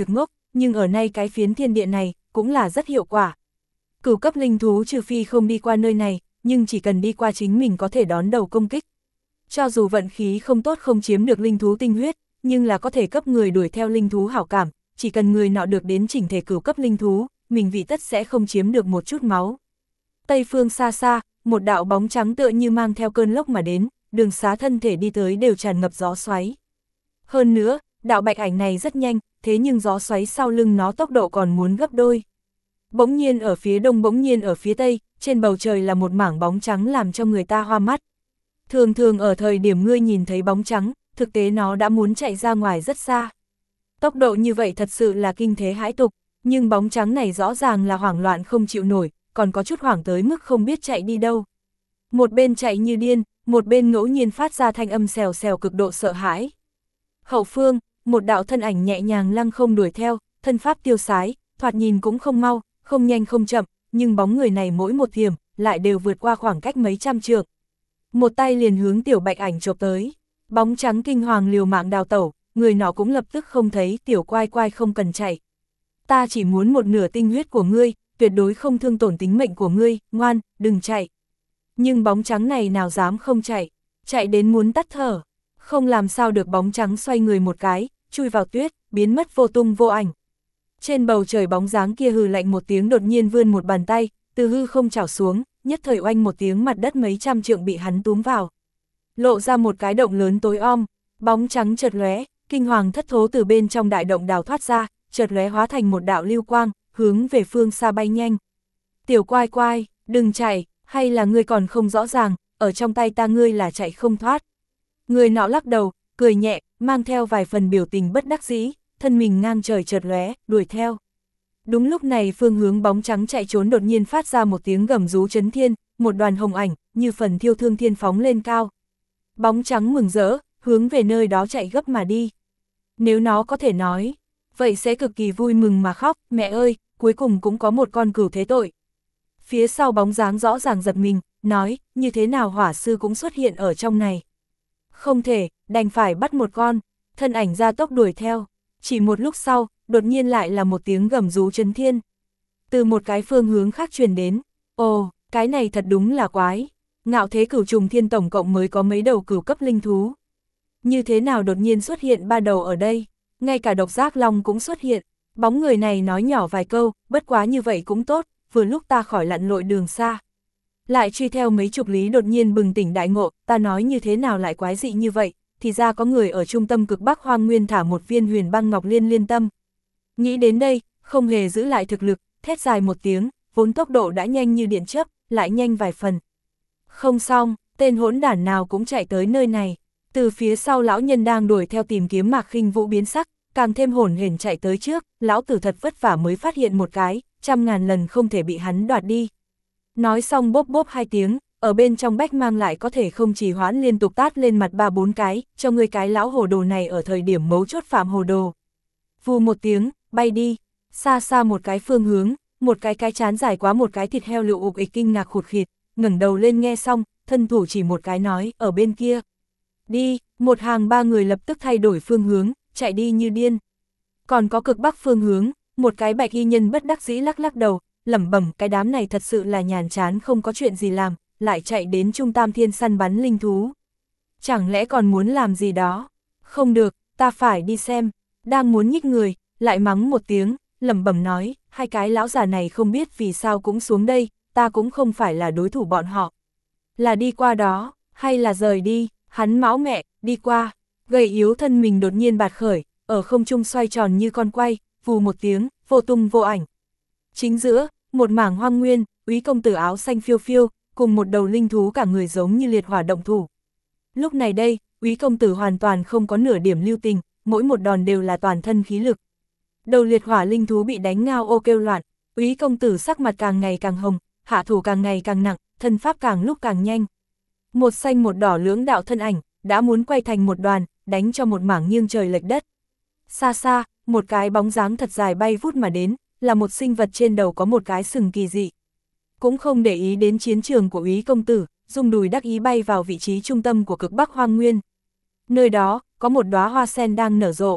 [SPEAKER 1] nhưng ở nay cái phiến thiên địa này, cũng là rất hiệu quả. Cửu cấp linh thú trừ phi không đi qua nơi này, nhưng chỉ cần đi qua chính mình có thể đón đầu công kích. Cho dù vận khí không tốt không chiếm được linh thú tinh huyết, nhưng là có thể cấp người đuổi theo linh thú hảo cảm, chỉ cần người nọ được đến chỉnh thể cửu cấp linh thú, mình vị tất sẽ không chiếm được một chút máu. Tây phương xa xa, một đạo bóng trắng tựa như mang theo cơn lốc mà đến, đường xá thân thể đi tới đều tràn ngập gió xoáy. Hơn nữa, đạo bạch ảnh này rất nhanh, thế nhưng gió xoáy sau lưng nó tốc độ còn muốn gấp đôi. Bỗng nhiên ở phía đông bỗng nhiên ở phía tây, trên bầu trời là một mảng bóng trắng làm cho người ta hoa mắt. Thường thường ở thời điểm ngươi nhìn thấy bóng trắng, thực tế nó đã muốn chạy ra ngoài rất xa. Tốc độ như vậy thật sự là kinh thế hãi tục, nhưng bóng trắng này rõ ràng là hoảng loạn không chịu nổi, còn có chút hoảng tới mức không biết chạy đi đâu. Một bên chạy như điên, một bên ngẫu nhiên phát ra thanh âm xèo xèo cực độ sợ hãi. Hậu phương, một đạo thân ảnh nhẹ nhàng lăng không đuổi theo, thân pháp tiêu sái, thoạt nhìn cũng không mau, không nhanh không chậm, nhưng bóng người này mỗi một thiểm, lại đều vượt qua khoảng cách mấy trăm trượng. Một tay liền hướng tiểu bạch ảnh chộp tới, bóng trắng kinh hoàng liều mạng đào tẩu, người nọ cũng lập tức không thấy, tiểu quai quai không cần chạy. Ta chỉ muốn một nửa tinh huyết của ngươi, tuyệt đối không thương tổn tính mệnh của ngươi, ngoan, đừng chạy. Nhưng bóng trắng này nào dám không chạy, chạy đến muốn tắt thở, không làm sao được, bóng trắng xoay người một cái, chui vào tuyết, biến mất vô tung vô ảnh. Trên bầu trời bóng dáng kia hừ lạnh một tiếng đột nhiên vươn một bàn tay, từ hư không chảo xuống, nhất thời oanh một tiếng mặt đất mấy trăm trượng bị hắn túm vào. Lộ ra một cái động lớn tối om, bóng trắng chợt lóe, kinh hoàng thất thố từ bên trong đại động đào thoát ra, chợt lóe hóa thành một đạo lưu quang, hướng về phương xa bay nhanh. Tiểu quai quai, đừng chạy, hay là ngươi còn không rõ ràng, ở trong tay ta ngươi là chạy không thoát. Người nọ lắc đầu, cười nhẹ, mang theo vài phần biểu tình bất đắc dĩ, thân mình ngang trời chợt lóe, đuổi theo. Đúng lúc này phương hướng bóng trắng chạy trốn đột nhiên phát ra một tiếng gầm rú chấn thiên, một đoàn hồng ảnh, như phần thiêu thương thiên phóng lên cao. Bóng trắng mừng rỡ, hướng về nơi đó chạy gấp mà đi. Nếu nó có thể nói, vậy sẽ cực kỳ vui mừng mà khóc, mẹ ơi, cuối cùng cũng có một con cừu thế tội. Phía sau bóng dáng rõ ràng giật mình, nói, như thế nào hỏa sư cũng xuất hiện ở trong này. Không thể, đành phải bắt một con, thân ảnh ra tốc đuổi theo. Chỉ một lúc sau, đột nhiên lại là một tiếng gầm rú chấn thiên. Từ một cái phương hướng khác truyền đến, ồ, cái này thật đúng là quái. Ngạo thế cửu trùng thiên tổng cộng mới có mấy đầu cửu cấp linh thú. Như thế nào đột nhiên xuất hiện ba đầu ở đây, ngay cả độc giác long cũng xuất hiện. Bóng người này nói nhỏ vài câu, bất quá như vậy cũng tốt, vừa lúc ta khỏi lặn lội đường xa. Lại truy theo mấy chục lý đột nhiên bừng tỉnh đại ngộ, ta nói như thế nào lại quái dị như vậy, thì ra có người ở trung tâm cực bắc hoang nguyên thả một viên huyền băng ngọc liên liên tâm. Nghĩ đến đây, không hề giữ lại thực lực, thét dài một tiếng, vốn tốc độ đã nhanh như điện chớp, lại nhanh vài phần. Không xong, tên hỗn đản nào cũng chạy tới nơi này. Từ phía sau lão nhân đang đuổi theo tìm kiếm Mạc Khinh Vũ biến sắc, càng thêm hổn hển chạy tới trước, lão tử thật vất vả mới phát hiện một cái, trăm ngàn lần không thể bị hắn đoạt đi. Nói xong bốp bốp hai tiếng, ở bên trong bách mang lại có thể không chỉ hoãn liên tục tát lên mặt ba bốn cái, cho người cái lão hồ đồ này ở thời điểm mấu chốt phạm hồ đồ. Vù một tiếng, bay đi, xa xa một cái phương hướng, một cái cái chán dài quá một cái thịt heo lựu ục ịch kinh ngạc khụt khịt, ngẩng đầu lên nghe xong, thân thủ chỉ một cái nói, ở bên kia. Đi, một hàng ba người lập tức thay đổi phương hướng, chạy đi như điên. Còn có cực bắc phương hướng, một cái bạch y nhân bất đắc dĩ lắc lắc đầu, lẩm bẩm cái đám này thật sự là nhàn chán không có chuyện gì làm, lại chạy đến Trung Tam Thiên săn bắn linh thú. Chẳng lẽ còn muốn làm gì đó? Không được, ta phải đi xem. Đang muốn nhích người, lại mắng một tiếng, lẩm bẩm nói, hai cái lão già này không biết vì sao cũng xuống đây, ta cũng không phải là đối thủ bọn họ. Là đi qua đó, hay là rời đi, hắn máu mẹ, đi qua, gầy yếu thân mình đột nhiên bạt khởi, ở không trung xoay tròn như con quay, vù một tiếng, vô tung vô ảnh. Chính giữa, một mảng hoang nguyên, úy công tử áo xanh phiêu phiêu, cùng một đầu linh thú cả người giống như liệt hỏa động thủ. Lúc này đây, úy công tử hoàn toàn không có nửa điểm lưu tình, mỗi một đòn đều là toàn thân khí lực. Đầu liệt hỏa linh thú bị đánh ngao ô kêu loạn, úy công tử sắc mặt càng ngày càng hồng, hạ thủ càng ngày càng nặng, thân pháp càng lúc càng nhanh. Một xanh một đỏ lưỡng đạo thân ảnh, đã muốn quay thành một đoàn, đánh cho một mảng nghiêng trời lệch đất. Xa xa, một cái bóng dáng thật dài bay vút mà đến, là một sinh vật trên đầu có một cái sừng kỳ dị. Cũng không để ý đến chiến trường của úy công tử, dùng đùi đắc ý bay vào vị trí trung tâm của cực bắc hoang nguyên. Nơi đó, có một đóa hoa sen đang nở rộ,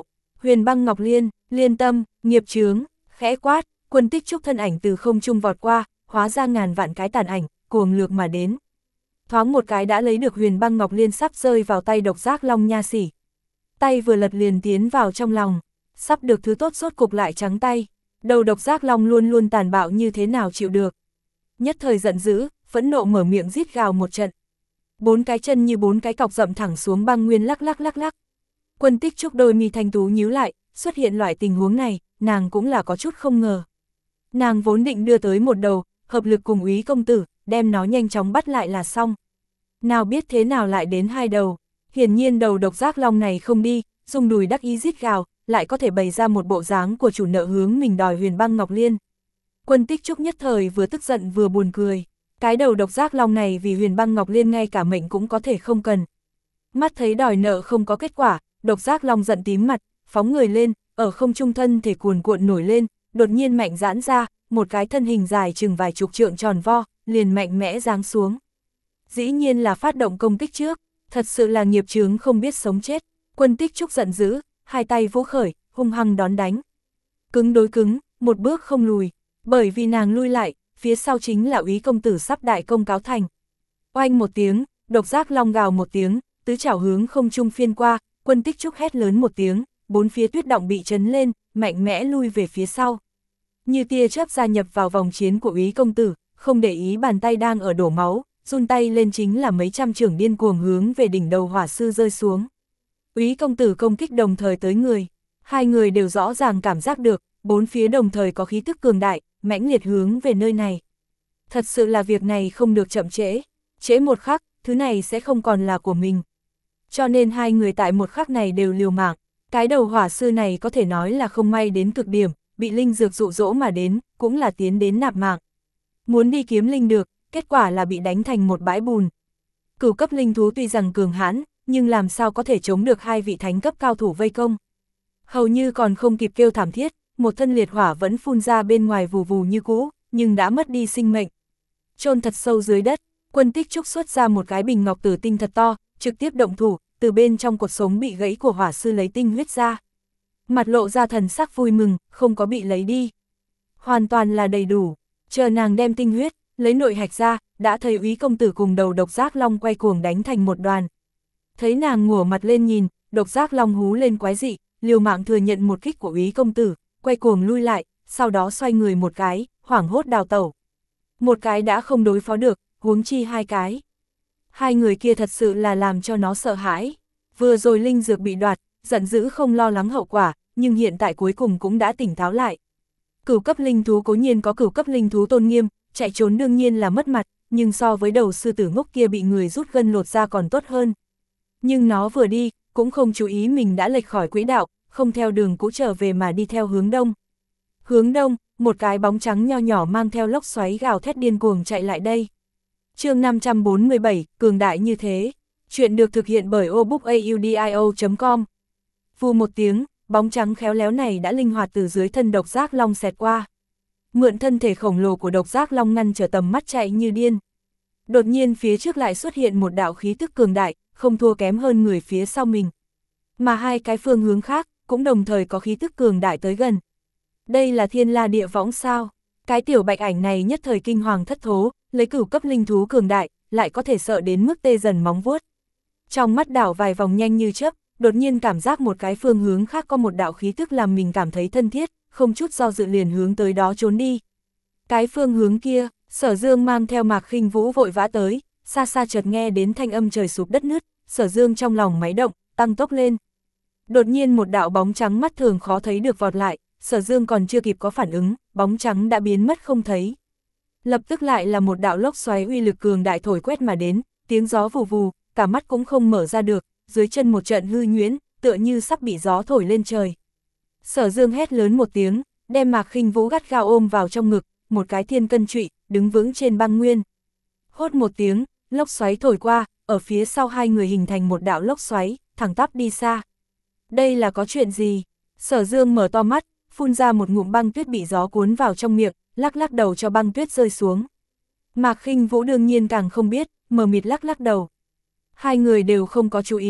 [SPEAKER 1] Huyền Băng Ngọc Liên, liên tâm, nghiệp chướng, khẽ quát, Quân Tích Trúc thân ảnh từ không trung vọt qua, hóa ra ngàn vạn cái tàn ảnh, cuồng lược mà đến. Thoáng một cái đã lấy được Huyền Băng Ngọc Liên sắp rơi vào tay Độc Giác Long nha sỉ. Tay vừa lật liền tiến vào trong lòng, sắp được thứ tốt rốt cục lại trắng tay. Đầu Độc Giác Long luôn luôn tàn bạo như thế nào chịu được. Nhất thời giận dữ, phẫn nộ mở miệng rít gào một trận. Bốn cái chân như bốn cái cọc rậm thẳng xuống băng nguyên lắc lắc lắc lắc. Quân Tích Trúc đôi mi thanh tú nhíu lại, xuất hiện loại tình huống này, nàng cũng là có chút không ngờ. Nàng vốn định đưa tới một đầu, hợp lực cùng Úy công tử, đem nó nhanh chóng bắt lại là xong. Nào biết thế nào lại đến hai đầu, hiển nhiên đầu Độc Giác Long này không đi, dùng đùi đắc ý rít gào, lại có thể bày ra một bộ dáng của chủ nợ hướng mình đòi Huyền Băng Ngọc Liên. Quân Tích Trúc nhất thời vừa tức giận vừa buồn cười, cái đầu Độc Giác Long này vì Huyền Băng Ngọc Liên ngay cả mệnh cũng có thể không cần. Mắt thấy đòi nợ không có kết quả, Độc Giác Long giận tím mặt, phóng người lên, ở không trung thân thể cuồn cuộn nổi lên, đột nhiên mạnh giãn ra, một cái thân hình dài chừng vài chục trượng tròn vo, liền mạnh mẽ giáng xuống. Dĩ nhiên là phát động công kích trước, thật sự là nghiệp chướng không biết sống chết. Quân Tích Trúc giận dữ, hai tay vỗ khởi, hung hăng đón đánh. Cứng đối cứng, một bước không lùi, bởi vì nàng lui lại, phía sau chính là Úy công tử sắp đại công cáo thành. Oanh một tiếng, Độc Giác Long gào một tiếng, tứ chảo hướng không trung phiên qua, Quân Tích Trúc hét lớn một tiếng, bốn phía tuyết động bị chấn lên, mạnh mẽ lui về phía sau. Như tia chớp gia nhập vào vòng chiến của Úy công tử, không để ý bàn tay đang ở đổ máu, run tay lên chính là mấy trăm chưởng điên cuồng hướng về đỉnh đầu hỏa sư rơi xuống. Úy công tử công kích đồng thời tới người, hai người đều rõ ràng cảm giác được, bốn phía đồng thời có khí tức cường đại, mãnh liệt hướng về nơi này. Thật sự là việc này không được chậm trễ, trễ một khắc, thứ này sẽ không còn là của mình. Cho nên hai người tại một khắc này đều liều mạng, cái đầu hỏa sư này có thể nói là không may đến cực điểm, bị linh dược dụ dỗ mà đến, cũng là tiến đến nạp mạng. Muốn đi kiếm linh được, kết quả là bị đánh thành một bãi bùn. Cửu cấp linh thú tuy rằng cường hãn, nhưng làm sao có thể chống được hai vị thánh cấp cao thủ vây công. Hầu như còn không kịp kêu thảm thiết, một thân liệt hỏa vẫn phun ra bên ngoài vù vù như cũ, nhưng đã mất đi sinh mệnh. Chôn thật sâu dưới đất, Quân Tích Trúc xuất ra một cái bình ngọc tử tinh thật to, trực tiếp động thủ, từ bên trong cột sống bị gãy của hỏa sư lấy tinh huyết ra. Mặt lộ ra thần sắc vui mừng, không có bị lấy đi. Hoàn toàn là đầy đủ, chờ nàng đem tinh huyết, lấy nội hạch ra, đã thấy Úy công tử cùng đầu Độc Giác Long quay cuồng đánh thành một đoàn. Thấy nàng ngửa mặt lên nhìn, Độc Giác Long hú lên quái dị, liều mạng thừa nhận một kích của Úy công tử, quay cuồng lui lại, sau đó xoay người một cái, hoảng hốt đào tẩu. Một cái đã không đối phó được, huống chi hai cái. Hai người kia thật sự là làm cho nó sợ hãi. Vừa rồi linh dược bị đoạt, giận dữ không lo lắng hậu quả, nhưng hiện tại cuối cùng cũng đã tỉnh táo lại. Cửu cấp linh thú cố nhiên có cửu cấp linh thú tôn nghiêm, chạy trốn đương nhiên là mất mặt, nhưng so với đầu sư tử ngốc kia bị người rút gân lột ra còn tốt hơn. Nhưng nó vừa đi, cũng không chú ý mình đã lệch khỏi quỹ đạo, không theo đường cũ trở về mà đi theo hướng đông. Hướng đông, một cái bóng trắng nho nhỏ mang theo lốc xoáy gào thét điên cuồng chạy lại đây. Chương năm trăm bốn mươi bảy, cường đại như thế. Chuyện được thực hiện bởi obookaudio chấm com. Vù một tiếng, bóng trắng khéo léo này đã linh hoạt từ dưới thân Độc Giác Long xẹt qua. Mượn thân thể khổng lồ của Độc Giác Long ngăn trở tầm mắt chạy như điên. Đột nhiên phía trước lại xuất hiện một đạo khí tức cường đại, không thua kém hơn người phía sau mình. Mà hai cái phương hướng khác, cũng đồng thời có khí tức cường đại tới gần. Đây là Thiên La Địa Võng sao? Cái tiểu bạch ảnh này nhất thời kinh hoàng thất thố, lấy cửu cấp linh thú cường đại, lại có thể sợ đến mức tê dần móng vuốt. Trong mắt đảo vài vòng nhanh như chớp, đột nhiên cảm giác một cái phương hướng khác có một đạo khí tức làm mình cảm thấy thân thiết, không chút do dự liền hướng tới đó trốn đi. Cái phương hướng kia, Sở Dương mang theo Mạc Khinh Vũ vội vã tới, xa xa chợt nghe đến thanh âm trời sụp đất nứt, Sở Dương trong lòng máy động, tăng tốc lên. Đột nhiên một đạo bóng trắng mắt thường khó thấy được vọt lại, Sở Dương còn chưa kịp có phản ứng, bóng trắng đã biến mất không thấy. Lập tức lại là một đạo lốc xoáy uy lực cường đại thổi quét mà đến, tiếng gió vù vù, cả mắt cũng không mở ra được, dưới chân một trận hư nhuyễn, tựa như sắp bị gió thổi lên trời. Sở Dương hét lớn một tiếng, đem Mạc Khinh Vũ gắt gao ôm vào trong ngực, một cái thiên cân trụy, đứng vững trên băng nguyên. Hốt một tiếng, lốc xoáy thổi qua, ở phía sau hai người hình thành một đạo lốc xoáy, thẳng tắp đi xa. Đây là có chuyện gì? Sở Dương mở to mắt, phun ra một ngụm băng tuyết bị gió cuốn vào trong miệng, lắc lắc đầu cho băng tuyết rơi xuống. Mạc Khinh Vũ đương nhiên càng không biết, mờ mịt lắc lắc đầu. Hai người đều không có chú ý,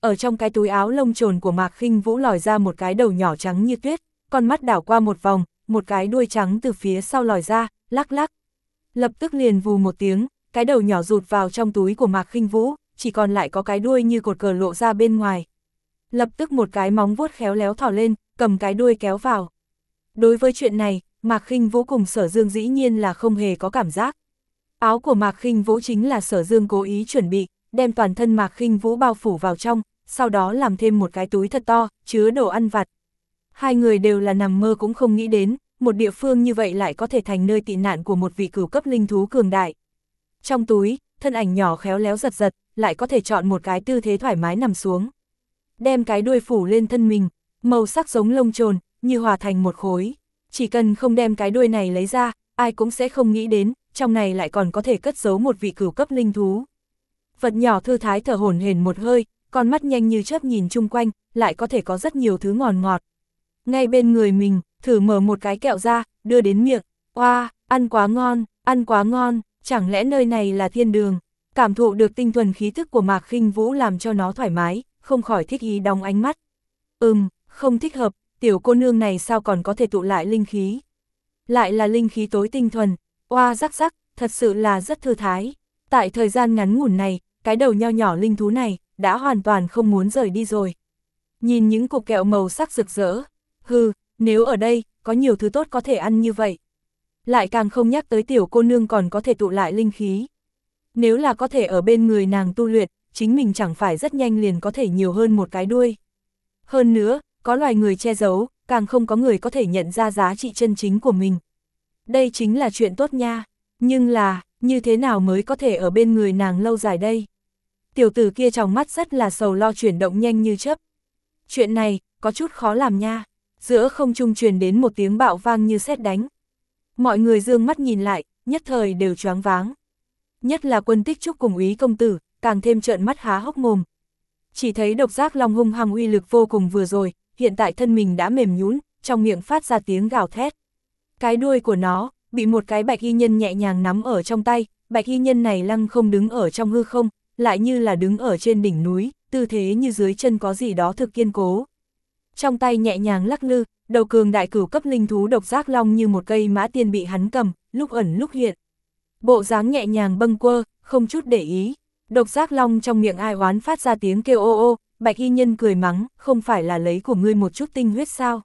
[SPEAKER 1] ở trong cái túi áo lông trồn của Mạc Khinh Vũ lòi ra một cái đầu nhỏ trắng như tuyết, con mắt đảo qua một vòng, một cái đuôi trắng từ phía sau lòi ra, lắc lắc. Lập tức liền vù một tiếng, cái đầu nhỏ rụt vào trong túi của Mạc Khinh Vũ, chỉ còn lại có cái đuôi như cột cờ lộ ra bên ngoài. Lập tức một cái móng vuốt khéo léo thò lên, cầm cái đuôi kéo vào. Đối với chuyện này, Mạc Khinh Vũ cùng Sở Dương dĩ nhiên là không hề có cảm giác. Áo của Mạc Khinh Vũ chính là Sở Dương cố ý chuẩn bị, đem toàn thân Mạc Khinh Vũ bao phủ vào trong, sau đó làm thêm một cái túi thật to, chứa đồ ăn vặt. Hai người đều là nằm mơ cũng không nghĩ đến, một địa phương như vậy lại có thể thành nơi tị nạn của một vị cửu cấp linh thú cường đại. Trong túi, thân ảnh nhỏ khéo léo giật giật, lại có thể chọn một cái tư thế thoải mái nằm xuống. Đem cái đuôi phủ lên thân mình, màu sắc giống lông trồn, như hòa thành một khối. Chỉ cần không đem cái đuôi này lấy ra, ai cũng sẽ không nghĩ đến, trong này lại còn có thể cất giấu một vị cửu cấp linh thú. Vật nhỏ thư thái thở hổn hển một hơi, con mắt nhanh như chớp nhìn chung quanh, lại có thể có rất nhiều thứ ngon ngọt. Ngay bên người mình, thử mở một cái kẹo ra, đưa đến miệng. Oa, ăn quá ngon, ăn quá ngon, chẳng lẽ nơi này là thiên đường? Cảm thụ được tinh thuần khí thức của Mạc Khinh Vũ làm cho nó thoải mái, không khỏi thích ý đóng ánh mắt. Ừm, không thích hợp, tiểu cô nương này sao còn có thể tụ lại linh khí? Lại là linh khí tối tinh thuần, oa rắc rắc, thật sự là rất thư thái. Tại thời gian ngắn ngủn này, cái đầu nho nhỏ linh thú này, đã hoàn toàn không muốn rời đi rồi. Nhìn những cục kẹo màu sắc rực rỡ, hừ, nếu ở đây, có nhiều thứ tốt có thể ăn như vậy. Lại càng không nhắc tới tiểu cô nương còn có thể tụ lại linh khí. Nếu là có thể ở bên người nàng tu luyện, chính mình chẳng phải rất nhanh liền có thể nhiều hơn một cái đuôi. Hơn nữa, có loài người che giấu, càng không có người có thể nhận ra giá trị chân chính của mình. Đây chính là chuyện tốt nha, nhưng là, như thế nào mới có thể ở bên người nàng lâu dài đây? Tiểu tử kia trong mắt rất là sầu lo chuyển động nhanh như chớp. Chuyện này, có chút khó làm nha. Giữa không trung truyền đến một tiếng bạo vang như sét đánh. Mọi người dương mắt nhìn lại, nhất thời đều choáng váng. Nhất là Quân Tích Trúc cùng Úy công tử, càng thêm trợn mắt há hốc mồm. Chỉ thấy độc giác long hung hăng uy lực vô cùng vừa rồi, hiện tại thân mình đã mềm nhũn, trong miệng phát ra tiếng gào thét. Cái đuôi của nó, bị một cái bạch y nhân nhẹ nhàng nắm ở trong tay, bạch y nhân này lăng không đứng ở trong hư không, lại như là đứng ở trên đỉnh núi, tư thế như dưới chân có gì đó thực kiên cố. Trong tay nhẹ nhàng lắc lư, đầu cường đại cửu cấp linh thú độc giác long như một cây mã tiên bị hắn cầm, lúc ẩn lúc hiện. Bộ dáng nhẹ nhàng bâng quơ, không chút để ý. Độc giác long trong miệng ai oán phát ra tiếng kêu ô ô, bạch y nhân cười mắng, không phải là lấy của ngươi một chút tinh huyết sao?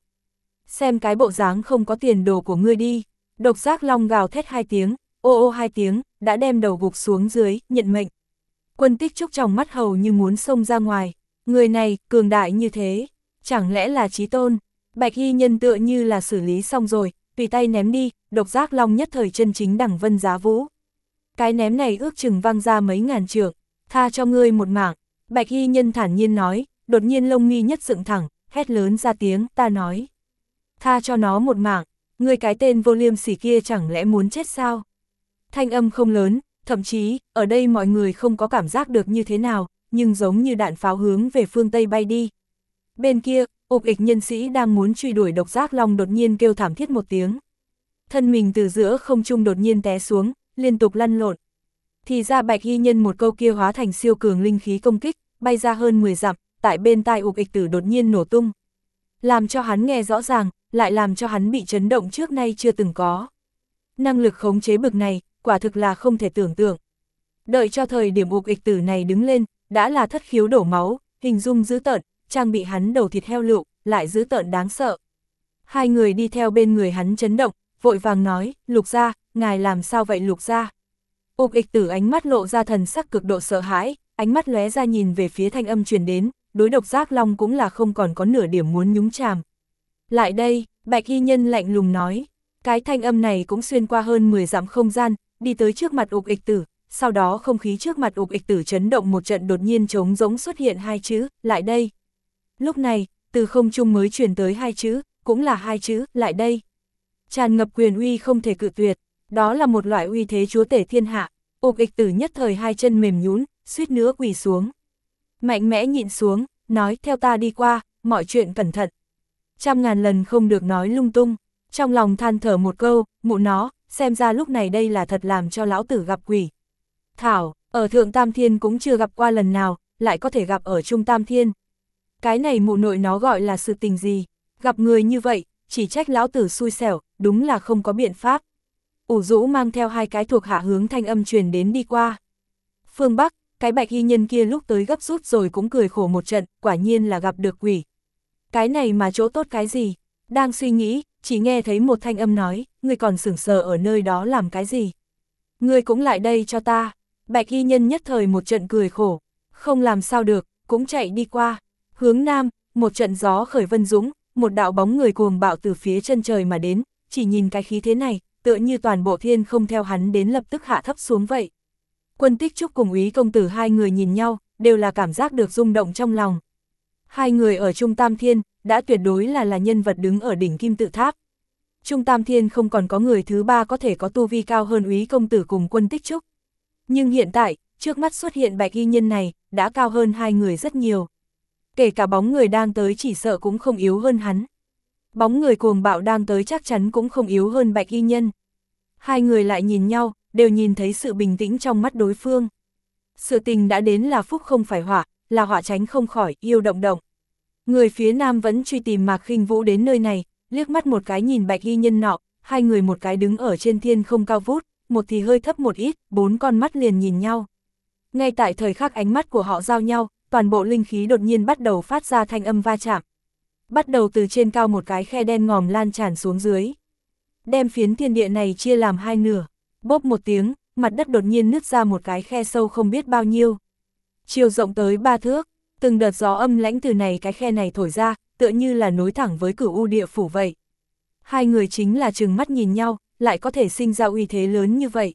[SPEAKER 1] Xem cái bộ dáng không có tiền đồ của ngươi đi. Độc giác long gào thét hai tiếng, ô ô hai tiếng, đã đem đầu gục xuống dưới, nhận mệnh. Quân Tích Trúc trong mắt hầu như muốn xông ra ngoài. Người này, cường đại như thế, chẳng lẽ là chí tôn? Bạch y nhân tựa như là xử lý xong rồi, tùy tay ném đi, độc giác long nhất thời chân chính đẳng vân giá vũ. Cái ném này ước chừng văng ra mấy ngàn trượng, tha cho ngươi một mạng. Bạch y nhân thản nhiên nói, đột nhiên lông mi nhất dựng thẳng, hét lớn ra tiếng, ta nói. Tha cho nó một mạng, ngươi cái tên vô liêm sỉ kia chẳng lẽ muốn chết sao? Thanh âm không lớn, thậm chí, ở đây mọi người không có cảm giác được như thế nào, nhưng giống như đạn pháo hướng về phương Tây bay đi. Bên kia, ục ịch nhân sĩ đang muốn truy đuổi độc giác long đột nhiên kêu thảm thiết một tiếng. Thân mình từ giữa không trung đột nhiên té xuống, liên tục lăn lộn. Thì ra bạch y nhân một câu kia hóa thành siêu cường linh khí công kích, bay ra hơn mười dặm, tại bên tai ục ịch tử đột nhiên nổ tung. Làm cho hắn nghe rõ ràng, lại làm cho hắn bị chấn động trước nay chưa từng có. Năng lực khống chế bực này, quả thực là không thể tưởng tượng. Đợi cho thời điểm ục ịch tử này đứng lên, đã là thất khiếu đổ máu, hình dung dữ tợn, trang bị hắn đầu thịt heo lựu, lại dữ tợn đáng sợ. Hai người đi theo bên người hắn chấn động, vội vàng nói, Lục gia, ngài làm sao vậy Lục gia? Ục ịch tử ánh mắt lộ ra thần sắc cực độ sợ hãi, ánh mắt lóe ra nhìn về phía thanh âm truyền đến, đối độc giác long cũng là không còn có nửa điểm muốn nhúng chàm. Lại đây, bạch y nhân lạnh lùng nói, cái thanh âm này cũng xuyên qua hơn mười dặm không gian, đi tới trước mặt ục ịch tử, sau đó không khí trước mặt ục ịch tử chấn động một trận đột nhiên trống rỗng xuất hiện hai chữ, lại đây. Lúc này, từ không trung mới truyền tới hai chữ, cũng là hai chữ, lại đây. Tràn ngập quyền uy không thể cự tuyệt, đó là một loại uy thế chúa tể thiên hạ. Ục ịch tử nhất thời hai chân mềm nhũn, suýt nữa quỳ xuống. Mạnh mẽ nhịn xuống, nói theo ta đi qua, mọi chuyện cẩn thận. Trăm ngàn lần không được nói lung tung, trong lòng than thở một câu, mụ nó, xem ra lúc này đây là thật làm cho lão tử gặp quỷ. Thảo, ở Thượng Tam Thiên cũng chưa gặp qua lần nào, lại có thể gặp ở Trung Tam Thiên. Cái này mụ nội nó gọi là sự tình gì, gặp người như vậy, chỉ trách lão tử xui xẻo, đúng là không có biện pháp. Ủ Rũ mang theo hai cái thuộc hạ hướng thanh âm truyền đến đi qua. Phương Bắc, cái bạch y nhân kia lúc tới gấp rút rồi cũng cười khổ một trận, quả nhiên là gặp được quỷ. Cái này mà chỗ tốt cái gì? Đang suy nghĩ, chỉ nghe thấy một thanh âm nói, ngươi còn sững sờ ở nơi đó làm cái gì? Ngươi cũng lại đây cho ta. Bạch y nhân nhất thời một trận cười khổ, không làm sao được, cũng chạy đi qua. Hướng nam, một trận gió khởi vân dũng, một đạo bóng người cuồng bạo từ phía chân trời mà đến, chỉ nhìn cái khí thế này, tựa như toàn bộ thiên không theo hắn đến lập tức hạ thấp xuống vậy. Quân Tích Trúc cùng Úy công tử hai người nhìn nhau, đều là cảm giác được rung động trong lòng. Hai người ở Trung Tam Thiên, đã tuyệt đối là là nhân vật đứng ở đỉnh kim tự tháp. Trung Tam Thiên không còn có người thứ ba có thể có tu vi cao hơn Úy công tử cùng Quân Tích Trúc. Nhưng hiện tại, trước mắt xuất hiện bạch y nhân này, đã cao hơn hai người rất nhiều. Kể cả bóng người đang tới chỉ sợ cũng không yếu hơn hắn. Bóng người cuồng bạo đang tới chắc chắn cũng không yếu hơn bạch y nhân. Hai người lại nhìn nhau, đều nhìn thấy sự bình tĩnh trong mắt đối phương. Sự tình đã đến là phúc không phải họa, là họa tránh không khỏi, yêu động động. Người phía nam vẫn truy tìm Mạc Khinh Vũ đến nơi này, liếc mắt một cái nhìn bạch y nhân nọ, hai người một cái đứng ở trên thiên không cao vút, một thì hơi thấp một ít, bốn con mắt liền nhìn nhau. Ngay tại thời khắc ánh mắt của họ giao nhau, toàn bộ linh khí đột nhiên bắt đầu phát ra thanh âm va chạm. Bắt đầu từ trên cao một cái khe đen ngòm lan tràn xuống dưới. Đem phiến thiên địa này chia làm hai nửa, bốp một tiếng, mặt đất đột nhiên nứt ra một cái khe sâu không biết bao nhiêu. Chiều rộng tới ba thước, từng đợt gió âm lãnh từ này cái khe này thổi ra, tựa như là nối thẳng với Cửu U địa phủ vậy. Hai người chính là trừng mắt nhìn nhau, lại có thể sinh ra uy thế lớn như vậy.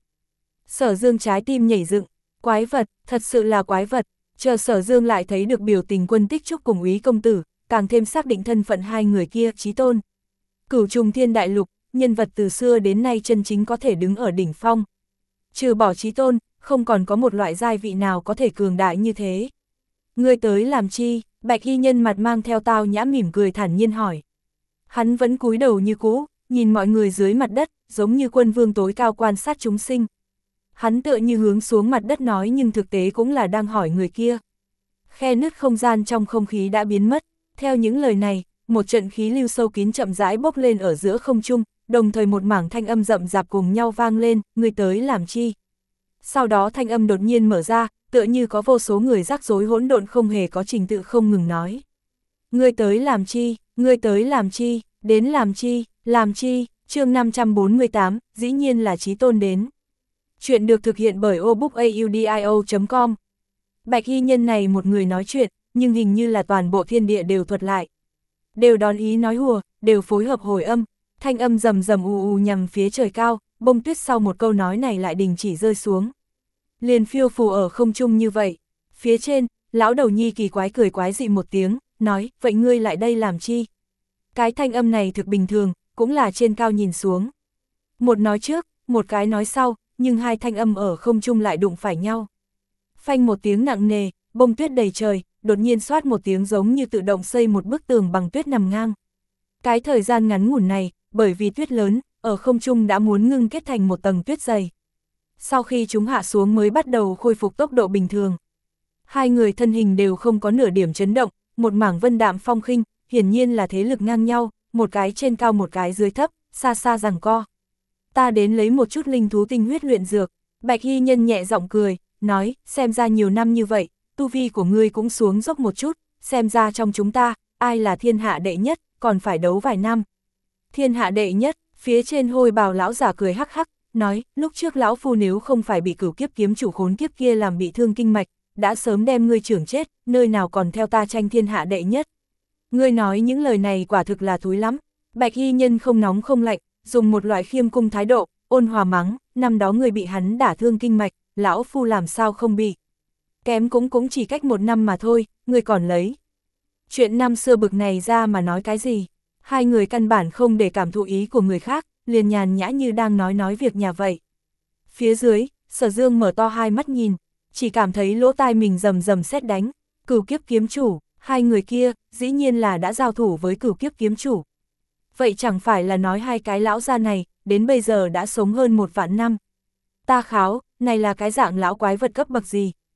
[SPEAKER 1] Sở Dương trái tim nhảy dựng, quái vật, thật sự là quái vật. Chờ Sở Dương lại thấy được biểu tình Quân Tích Trúc cùng Úy công tử, càng thêm xác định thân phận hai người kia, chí tôn. Cửu Trùng Thiên Đại Lục, nhân vật từ xưa đến nay chân chính có thể đứng ở đỉnh phong. Trừ bỏ chí tôn, không còn có một loại giai vị nào có thể cường đại như thế. Ngươi tới làm chi? Bạch y nhân mặt mang theo tao nhã mỉm cười thản nhiên hỏi. Hắn vẫn cúi đầu như cũ, nhìn mọi người dưới mặt đất, giống như quân vương tối cao quan sát chúng sinh. Hắn tựa như hướng xuống mặt đất nói nhưng thực tế cũng là đang hỏi người kia. Khe nứt không gian trong không khí đã biến mất, theo những lời này, một trận khí lưu sâu kín chậm rãi bốc lên ở giữa không trung, đồng thời một mảng thanh âm rậm rạp cùng nhau vang lên, ngươi tới làm chi? Sau đó thanh âm đột nhiên mở ra, tựa như có vô số người rắc rối hỗn độn không hề có trình tự không ngừng nói. Ngươi tới làm chi? Ngươi tới làm chi? Đến làm chi? Làm chi? Chương năm trăm bốn mươi tám, dĩ nhiên là chí tôn đến. Chuyện được thực hiện bởi obookaudio chấm com. Bạch y nhân này một người nói chuyện, nhưng hình như là toàn bộ thiên địa đều thuật lại. Đều đón ý nói hùa, đều phối hợp hồi âm, thanh âm rầm rầm ù ù nhằm phía trời cao, bông tuyết sau một câu nói này lại đình chỉ rơi xuống. Liền phiêu phù ở không trung như vậy. Phía trên, lão đầu nhi kỳ quái cười quái dị một tiếng, nói, vậy ngươi lại đây làm chi? Cái thanh âm này thực bình thường, cũng là trên cao nhìn xuống. Một nói trước, một cái nói sau, nhưng hai thanh âm ở không trung lại đụng phải nhau. Phanh một tiếng nặng nề, bông tuyết đầy trời, đột nhiên xoát một tiếng giống như tự động xây một bức tường bằng tuyết nằm ngang. Cái thời gian ngắn ngủn này, bởi vì tuyết lớn, ở không trung đã muốn ngưng kết thành một tầng tuyết dày. Sau khi chúng hạ xuống mới bắt đầu khôi phục tốc độ bình thường. Hai người thân hình đều không có nửa điểm chấn động, một mảng vân đạm phong khinh, hiển nhiên là thế lực ngang nhau, một cái trên cao một cái dưới thấp, xa xa giằng co. Ta đến lấy một chút linh thú tinh huyết luyện dược, Bạch y nhân nhẹ giọng cười, nói, xem ra nhiều năm như vậy, tu vi của ngươi cũng xuống dốc một chút, xem ra trong chúng ta, ai là thiên hạ đệ nhất, còn phải đấu vài năm. Thiên hạ đệ nhất, phía trên hôi bào lão giả cười hắc hắc, nói, lúc trước lão phu nếu không phải bị cửu kiếp kiếm chủ khốn kiếp kia làm bị thương kinh mạch, đã sớm đem ngươi trưởng chết, nơi nào còn theo ta tranh thiên hạ đệ nhất. Ngươi nói những lời này quả thực là thúi lắm. Bạch y nhân không nóng không lạnh, dùng một loại khiêm cung thái độ, ôn hòa mắng, năm đó ngươi bị hắn đả thương kinh mạch, lão phu làm sao không bị. Kém cũng cũng chỉ cách một năm mà thôi, ngươi còn lấy. Chuyện năm xưa bực này ra mà nói cái gì? Hai người căn bản không để cảm thụ ý của người khác, liền nhàn nhã như đang nói nói việc nhà vậy. Phía dưới, Sở Dương mở to hai mắt nhìn, chỉ cảm thấy lỗ tai mình rầm rầm sét đánh, cửu kiếp kiếm chủ, hai người kia, dĩ nhiên là đã giao thủ với cửu kiếp kiếm chủ. Vậy chẳng phải là nói hai cái lão gia này, đến bây giờ đã sống hơn một vạn năm. Ta kháo, này là cái dạng lão quái vật cấp bậc gì?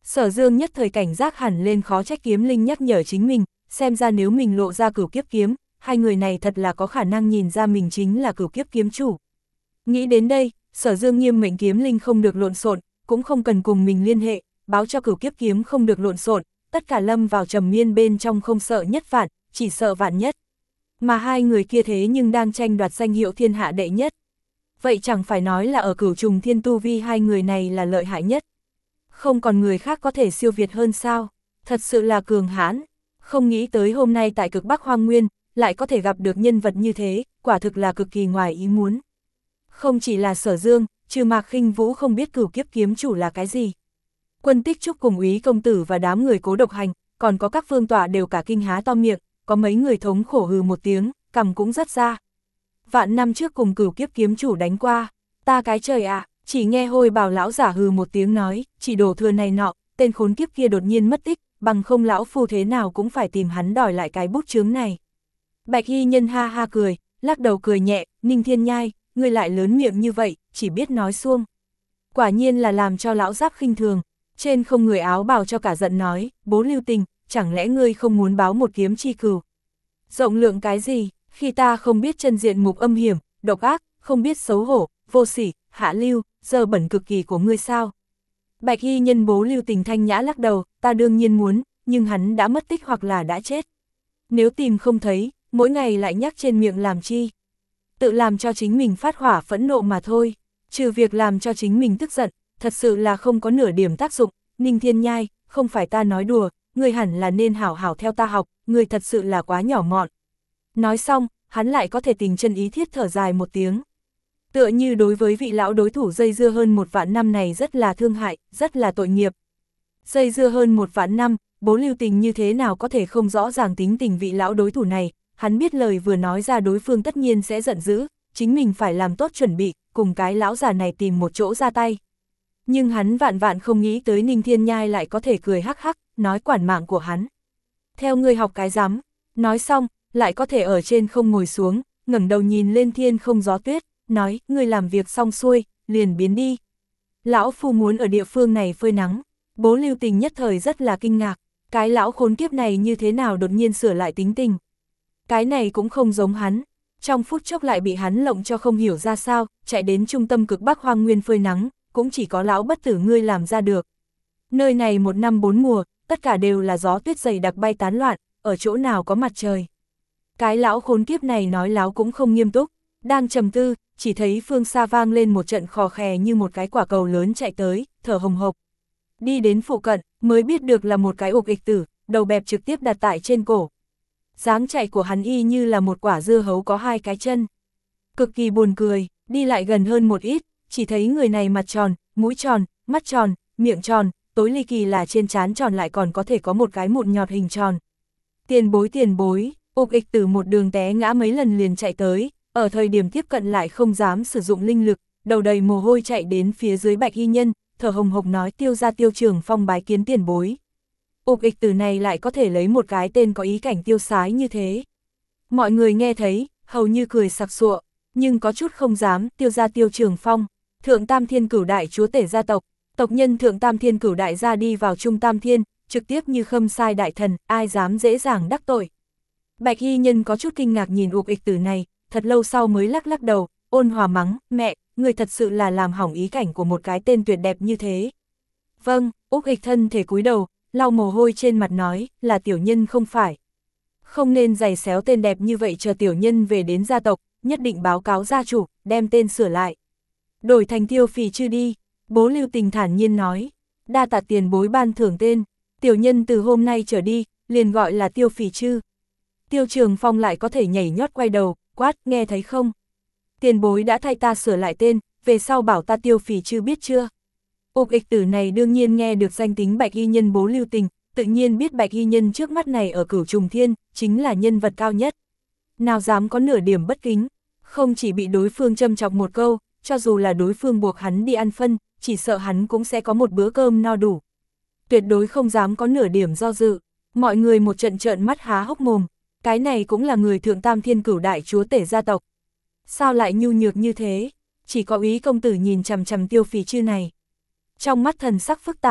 [SPEAKER 1] Sở Dương nhất thời cảnh giác hẳn lên, khó trách kiếm linh nhắc nhở chính mình, xem ra nếu mình lộ ra cửu kiếp kiếm, hai người này thật là có khả năng nhìn ra mình chính là cửu kiếp kiếm chủ. Nghĩ đến đây, Sở Dương nghiêm mệnh kiếm linh không được lộn xộn, cũng không cần cùng mình liên hệ, báo cho cửu kiếp kiếm không được lộn xộn, tất cả lâm vào trầm miên bên trong, không sợ nhất vạn, chỉ sợ vạn nhất. Mà hai người kia thế nhưng đang tranh đoạt danh hiệu thiên hạ đệ nhất. Vậy chẳng phải nói là ở cửu trùng thiên tu vi hai người này là lợi hại nhất. Không còn người khác có thể siêu việt hơn sao, thật sự là cường hãn. Không nghĩ tới hôm nay tại cực Bắc Hoang Nguyên, lại có thể gặp được nhân vật như thế, quả thực là cực kỳ ngoài ý muốn. Không chỉ là Sở Dương, trừ Mạc Khinh Vũ không biết cửu kiếp kiếm chủ là cái gì. Quân Tích Trúc cùng Úy công tử và đám người Cố Độc Hành, còn có các vương tọa đều cả kinh há to miệng, có mấy người thống khổ hừ một tiếng, cằm cũng rất ra. Vạn năm trước cùng cửu kiếp kiếm chủ đánh qua, ta cái trời ạ, à, chỉ nghe Hôi Bào lão giả hừ một tiếng nói, chỉ đổ thừa này nọ, tên khốn kiếp kia đột nhiên mất tích, bằng không lão phu thế nào cũng phải tìm hắn đòi lại cái bút chướng này. Bạch Hy Nhân ha ha cười, lắc đầu cười nhẹ, Ninh Thiên Nhai, ngươi lại lớn miệng như vậy, chỉ biết nói suông. Quả nhiên là làm cho lão giáp khinh thường, trên không người áo bào cho cả giận nói, Bố Lưu Tình, chẳng lẽ ngươi không muốn báo một kiếm chi cừu? Rộng lượng cái gì, khi ta không biết chân diện mục âm hiểm, độc ác, không biết xấu hổ, vô sỉ, hạ lưu, dơ bẩn cực kỳ của ngươi sao? Bạch Hy Nhân Bố Lưu Tình thanh nhã lắc đầu, ta đương nhiên muốn, nhưng hắn đã mất tích hoặc là đã chết. Nếu tìm không thấy, mỗi ngày lại nhắc trên miệng làm chi? Tự làm cho chính mình phát hỏa phẫn nộ mà thôi, trừ việc làm cho chính mình tức giận, thật sự là không có nửa điểm tác dụng. Ninh Thiên Nhai, không phải ta nói đùa, ngươi hẳn là nên hảo hảo theo ta học, ngươi thật sự là quá nhỏ mọn. Nói xong, hắn lại có thể tình chân ý thiết thở dài một tiếng. Tựa như đối với vị lão đối thủ dây dưa hơn một vạn năm này rất là thương hại, rất là tội nghiệp. Dây dưa hơn một vạn năm, Bố Lưu Tình như thế nào có thể không rõ ràng tính tình vị lão đối thủ này, hắn biết lời vừa nói ra đối phương tất nhiên sẽ giận dữ, chính mình phải làm tốt chuẩn bị, cùng cái lão già này tìm một chỗ ra tay. Nhưng hắn vạn vạn không nghĩ tới Ninh Thiên Nhai lại có thể cười hắc hắc, nói quản mạng của hắn. Theo ngươi học cái rắm, nói xong, lại có thể ở trên không ngồi xuống, ngẩng đầu nhìn lên thiên không gió tuyết, nói, ngươi làm việc xong xuôi, liền biến đi. Lão phu muốn ở địa phương này phơi nắng. Bố Lưu Tình nhất thời rất là kinh ngạc, cái lão khốn kiếp này như thế nào đột nhiên sửa lại tính tình. Cái này cũng không giống hắn, trong phút chốc lại bị hắn lộng cho không hiểu ra sao, chạy đến trung tâm cực Bắc Hoang Nguyên phơi nắng, cũng chỉ có lão bất tử ngươi làm ra được. Nơi này một năm bốn mùa, tất cả đều là gió tuyết dày đặc bay tán loạn, ở chỗ nào có mặt trời. Cái lão khốn kiếp này nói láo cũng không nghiêm túc, đang trầm tư, chỉ thấy phương xa vang lên một trận khò khè như một cái quả cầu lớn chạy tới, thở hồng hộc. Đi đến phụ cận, mới biết được là một cái ục ịch tử, đầu bẹp trực tiếp đặt tại trên cổ. Dáng chạy của hắn y như là một quả dưa hấu có hai cái chân. Cực kỳ buồn cười, đi lại gần hơn một ít, chỉ thấy người này mặt tròn, mũi tròn, mắt tròn, miệng tròn, tối ly kỳ là trên trán tròn lại còn có thể có một cái mụn nhọt hình tròn. Tiền bối tiền bối, ục ịch tử một đường té ngã mấy lần liền chạy tới, ở thời điểm tiếp cận lại không dám sử dụng linh lực, đầu đầy mồ hôi chạy đến phía dưới Bạch Hy Nhân, thở hồng hộc nói Tiêu gia Tiêu Trường Phong bái kiến tiền bối. Ục ịch tử này lại có thể lấy một cái tên có ý cảnh tiêu sái như thế. Mọi người nghe thấy, hầu như cười sặc sụa, nhưng có chút không dám. Tiêu gia Tiêu Trường Phong, Thượng Tam Thiên Cửu Đại chúa tể gia tộc, tộc nhân Thượng Tam Thiên Cửu Đại gia đi vào Trung Tam Thiên, trực tiếp như khâm sai đại thần, ai dám dễ dàng đắc tội. Bạch Hy Nhân có chút kinh ngạc nhìn ục ịch tử này, thật lâu sau mới lắc lắc đầu, ôn hòa mắng, mẹ, người thật sự là làm hỏng ý cảnh của một cái tên tuyệt đẹp như thế. Vâng, ục ịch thân thể cúi đầu, lau mồ hôi trên mặt nói, là tiểu nhân không phải. Không nên giày xéo tên đẹp như vậy, chờ tiểu nhân về đến gia tộc, nhất định báo cáo gia chủ, đem tên sửa lại. Đổi thành Tiêu Phỉ Chư đi, Bố Lưu Tình thản nhiên nói, đa tạ tiền bối ban thưởng tên, tiểu nhân từ hôm nay trở đi, liền gọi là Tiêu Phỉ Chư. Tiêu Trường Phong lại có thể nhảy nhót quay đầu, quát, nghe thấy không? Tiền bối đã thay ta sửa lại tên, về sau bảo ta Tiêu Phỉ Chư biết chưa? Ục ịch tử này đương nhiên nghe được danh tính Bạch Hy Nhân Bố Lưu Tình, tự nhiên biết Bạch Hy Nhân trước mắt này ở Cửu Trùng Thiên, chính là nhân vật cao nhất. Nào dám có nửa điểm bất kính, không chỉ bị đối phương châm chọc một câu, cho dù là đối phương buộc hắn đi ăn phân, chỉ sợ hắn cũng sẽ có một bữa cơm no đủ. Tuyệt đối không dám có nửa điểm do dự, mọi người một trận trợn mắt há hốc mồm, cái này cũng là người Thượng Tam Thiên Cửu Đại chúa tể gia tộc. Sao lại nhu nhược như thế? Chỉ có Úy công tử nhìn chằm chằm Tiêu Phỉ Chư này. Trong mắt thần sắc phức tạp,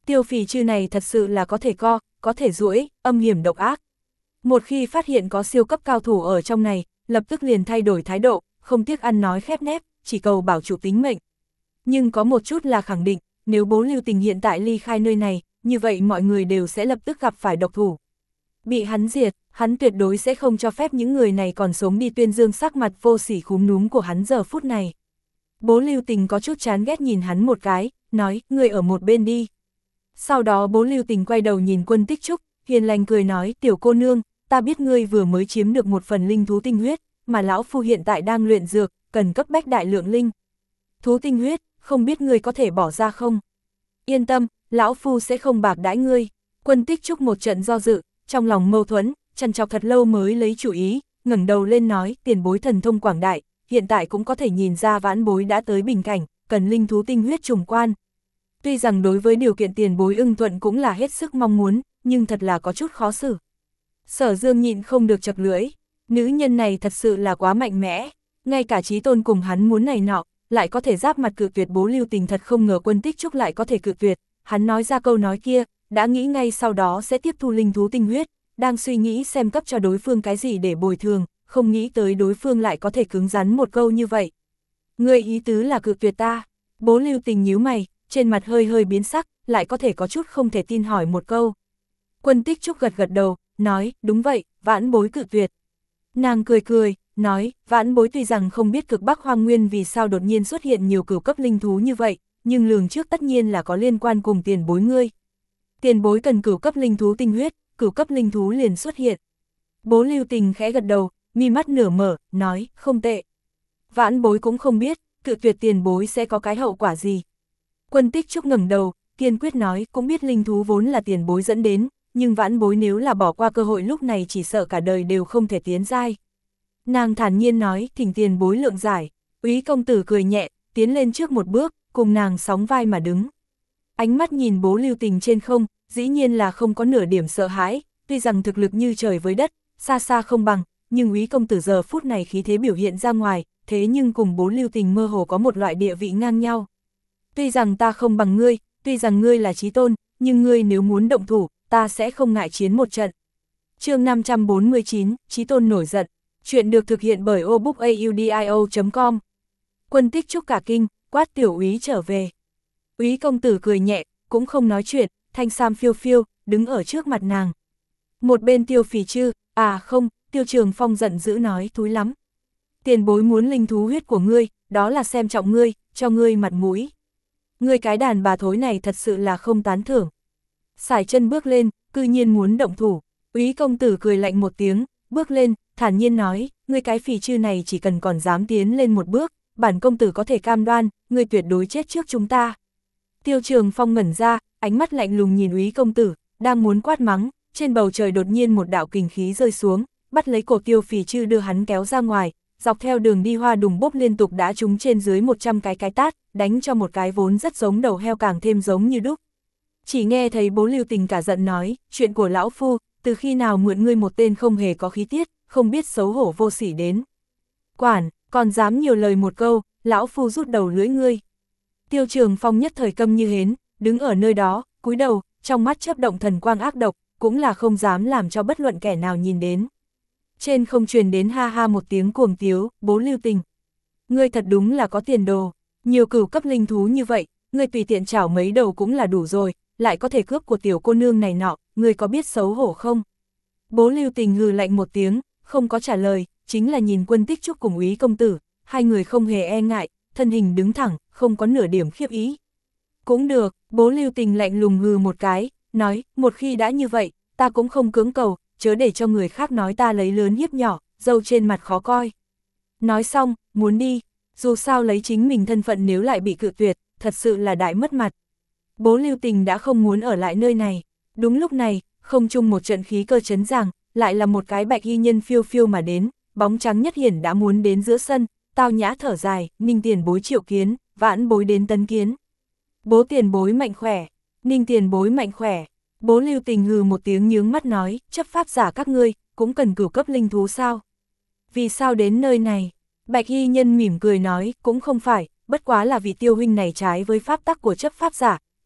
[SPEAKER 1] Tiêu phỉ chư này thật sự là có thể co, có thể duỗi, âm hiểm độc ác. Một khi phát hiện có siêu cấp cao thủ ở trong này, lập tức liền thay đổi thái độ, không tiếc ăn nói khép nép, chỉ cầu bảo trụ tính mệnh. Nhưng có một chút là khẳng định, nếu Bố Lưu Tình hiện tại ly khai nơi này, như vậy mọi người đều sẽ lập tức gặp phải độc thủ. Bị hắn diệt, hắn tuyệt đối sẽ không cho phép những người này còn sống đi tuyên dương sắc mặt vô sỉ khúm núm của hắn giờ phút này. Bố Lưu Tình có chút chán ghét nhìn hắn một cái, nói, người ở một bên đi. Sau đó Bố Lưu Tình quay đầu nhìn Quân Tích Trúc, hiền lành cười nói, tiểu cô nương, ta biết ngươi vừa mới chiếm được một phần linh thú tinh huyết, mà lão phu hiện tại đang luyện dược, cần cấp bách đại lượng linh thú tinh huyết, không biết ngươi có thể bỏ ra không? Yên tâm, lão phu sẽ không bạc đãi ngươi. Quân Tích Trúc một trận do dự, trong lòng mâu thuẫn, trằn trọc thật lâu mới lấy chủ ý, ngẩng đầu lên nói, tiền bối thần thông quảng đại, hiện tại cũng có thể nhìn ra vãn bối đã tới bình cảnh, cần linh thú tinh huyết trùng quan. Tuy rằng đối với điều kiện tiền bối ưng thuận cũng là hết sức mong muốn, nhưng thật là có chút khó xử. Sở Dương nhịn không được chật lưỡi, nữ nhân này thật sự là quá mạnh mẽ, ngay cả Chí Tôn cùng hắn muốn này nọ, lại có thể giáp mặt cự tuyệt. Bố Lưu Tình thật không ngờ Quân Tích Trúc lại có thể cự tuyệt, hắn nói ra câu nói kia, đã nghĩ ngay sau đó sẽ tiếp thu linh thú tinh huyết, đang suy nghĩ xem cấp cho đối phương cái gì để bồi thường, không nghĩ tới đối phương lại có thể cứng rắn một câu như vậy. Ngươi ý tứ là cự tuyệt ta? Bố Lưu Tình nhíu mày, trên mặt hơi hơi biến sắc, lại có thể có chút không thể tin hỏi một câu. Quân Tích Trúc gật gật đầu, nói, đúng vậy, vãn bối cự tuyệt. Nàng cười cười, nói, vãn bối tuy rằng không biết cực Bắc Hoang Nguyên vì sao đột nhiên xuất hiện nhiều cửu cấp linh thú như vậy, nhưng lường trước tất nhiên là có liên quan cùng tiền bối ngươi. Tiền bối cần cửu cấp linh thú tinh huyết, cửu cấp linh thú liền xuất hiện. Bố Lưu Tình khẽ gật đầu, mi mắt nửa mở, nói, không tệ. Vãn bối cũng không biết, cự tuyệt tiền bối sẽ có cái hậu quả gì. Quân Tích Trúc ngẩng đầu, kiên quyết nói, cũng biết linh thú vốn là tiền bối dẫn đến, nhưng vãn bối nếu là bỏ qua cơ hội lúc này chỉ sợ cả đời đều không thể tiến giai. Nàng thản nhiên nói, thỉnh tiền bối lượng giải. Úy công tử cười nhẹ, tiến lên trước một bước, cùng nàng sóng vai mà đứng. Ánh mắt nhìn Bố Lưu Tình trên không, dĩ nhiên là không có nửa điểm sợ hãi, tuy rằng thực lực như trời với đất, xa xa không bằng, nhưng Úy công tử giờ phút này khí thế biểu hiện ra ngoài, thế nhưng cùng Bố Lưu Tình mơ hồ có một loại địa vị ngang nhau. Tuy rằng ta không bằng ngươi, tuy rằng ngươi là Chí Tôn, nhưng ngươi nếu muốn động thủ, ta sẽ không ngại chiến một trận. Chương năm trăm bốn mươi chín, Chí Tôn nổi giận. Chuyện được thực hiện bởi obookaudio chấm com. Quân Tích Trúc cả kinh, quát tiểu úy trở về. Úy công tử cười nhẹ, cũng không nói chuyện, thanh sam phiêu phiêu, đứng ở trước mặt nàng. Một bên Tiêu Phỉ Chư, à không, Tiêu Trường Phong giận dữ nói, thúi lắm. Tiền bối muốn linh thú huyết của ngươi, đó là xem trọng ngươi, cho ngươi mặt mũi. Ngươi cái đàn bà thối này thật sự là không tán thưởng. Sải chân bước lên, cư nhiên muốn động thủ. Úy công tử cười lạnh một tiếng, bước lên, thản nhiên nói, ngươi cái Phỉ Chư này chỉ cần còn dám tiến lên một bước, bản công tử có thể cam đoan, ngươi tuyệt đối chết trước chúng ta. Tiêu Trường Phong ngẩn ra, ánh mắt lạnh lùng nhìn Úy công tử, đang muốn quát mắng, trên bầu trời đột nhiên một đạo kình khí rơi xuống, bắt lấy cổ Tiêu Phỉ Chư đưa hắn kéo ra ngoài, dọc theo đường đi hoa đùng bốc liên tục đã trúng trên dưới một trăm cái cái tát, đánh cho một cái vốn rất giống đầu heo càng thêm giống như đúc. Chỉ nghe thấy Bố Lưu Tình cả giận nói, chuyện của lão phu, từ khi nào mượn ngươi một tên không hề có khí tiết, không biết xấu hổ vô sỉ đến. Quản, còn dám nhiều lời một câu, lão phu rút đầu lưỡi ngươi. Tiêu Trường Phong nhất thời câm như hến, đứng ở nơi đó, cúi đầu, trong mắt chớp động thần quang ác độc, cũng là không dám làm cho bất luận kẻ nào nhìn đến. Trên không truyền đến ha ha một tiếng cuồng tiếu, Bố Lưu Tình. Ngươi thật đúng là có tiền đồ, nhiều cửu cấp linh thú như vậy, ngươi tùy tiện chảo mấy đầu cũng là đủ rồi, lại có thể cướp của tiểu cô nương này nọ, ngươi có biết xấu hổ không? Bố Lưu Tình hừ lạnh một tiếng, không có trả lời, chính là nhìn Quân Tích Trúc cùng Úy công tử, hai người không hề e ngại, thân hình đứng thẳng, không có nửa điểm khiếp ý. Cũng được, Bố Lưu Tình lạnh lùng hừ một cái, nói, một khi đã như vậy, ta cũng không cưỡng cầu, chớ để cho người khác nói ta lấy lớn hiếp nhỏ, dâu trên mặt khó coi. Nói xong, muốn đi, dù sao lấy chính mình thân phận nếu lại bị cự tuyệt, thật sự là đại mất mặt. Bố Lưu Tình đã không muốn ở lại nơi này. Đúng lúc này, không chung một trận khí cơ chấn giằng, lại là một cái bạch y nhân phiêu phiêu mà đến, bóng trắng nhất hiển đã muốn đến giữa sân, tao nhã thở dài, Ninh tiền bối triệu kiến, vãn bối đến tấn kiến. Bố tiền bối mạnh khỏe, Ninh tiền bối mạnh khỏe. Bố Lưu Tình hừ một tiếng nhướng mắt nói, chấp pháp giả các ngươi, cũng cần cửu cấp linh thú sao? Vì sao đến nơi này? Bạch y nhân mỉm cười nói, cũng không phải, bất quá là vì Tiêu huynh này trái với pháp tắc của chấp pháp giả,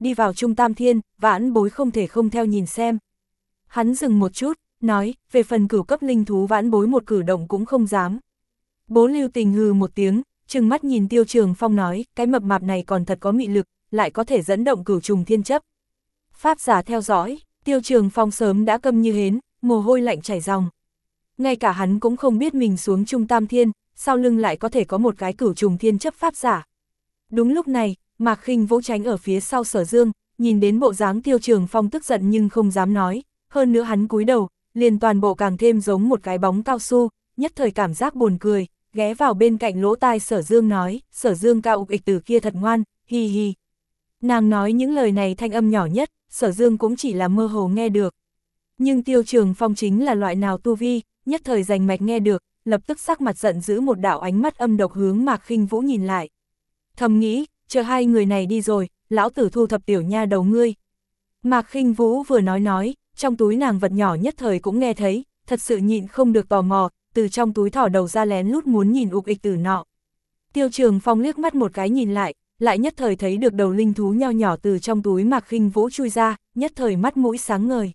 [SPEAKER 1] đi vào Trung Tam Thiên, vãn bối không thể không theo nhìn xem. Hắn dừng một chút, nói, về phần cửu cấp linh thú vãn bối một cử động cũng không dám. Bố Lưu Tình hừ một tiếng, trừng mắt nhìn Tiêu Trường Phong nói, cái mập mạp này còn thật có mị lực, lại có thể dẫn động cửu trùng thiên chấp. Pháp giả theo dõi, Tiêu Trường Phong sớm đã câm như hến, mồ hôi lạnh chảy ròng. Ngay cả hắn cũng không biết mình xuống Trung Tam Thiên, sau lưng lại có thể có một cái cửu trùng thiên chấp pháp giả. Đúng lúc này, Mạc Khinh Vũ tránh ở phía sau Sở Dương, nhìn đến bộ dáng Tiêu Trường Phong tức giận nhưng không dám nói, hơn nữa hắn cúi đầu, liền toàn bộ càng thêm giống một cái bóng cao su, nhất thời cảm giác buồn cười, ghé vào bên cạnh lỗ tai Sở Dương nói, Sở Dương cao ục ịch từ kia thật ngoan, hi hi. Nàng nói những lời này thanh âm nhỏ nhất, Sở Dương cũng chỉ là mơ hồ nghe được. Nhưng Tiêu Trường Phong chính là loại nào tu vi, nhất thời rành mạch nghe được, lập tức sắc mặt giận dữ một đạo ánh mắt âm độc hướng Mạc Khinh Vũ nhìn lại. Thầm nghĩ, chờ hai người này đi rồi, lão tử thu thập tiểu nha đầu ngươi. Mạc Khinh Vũ vừa nói nói, trong túi nàng vật nhỏ nhất thời cũng nghe thấy, thật sự nhịn không được tò mò, từ trong túi thỏ đầu ra lén lút muốn nhìn ục ịch tử nọ. Tiêu Trường Phong liếc mắt một cái nhìn lại, lại nhất thời thấy được đầu linh thú nho nhỏ từ trong túi Mạc Khinh Vũ chui ra, nhất thời mắt mũi sáng ngời.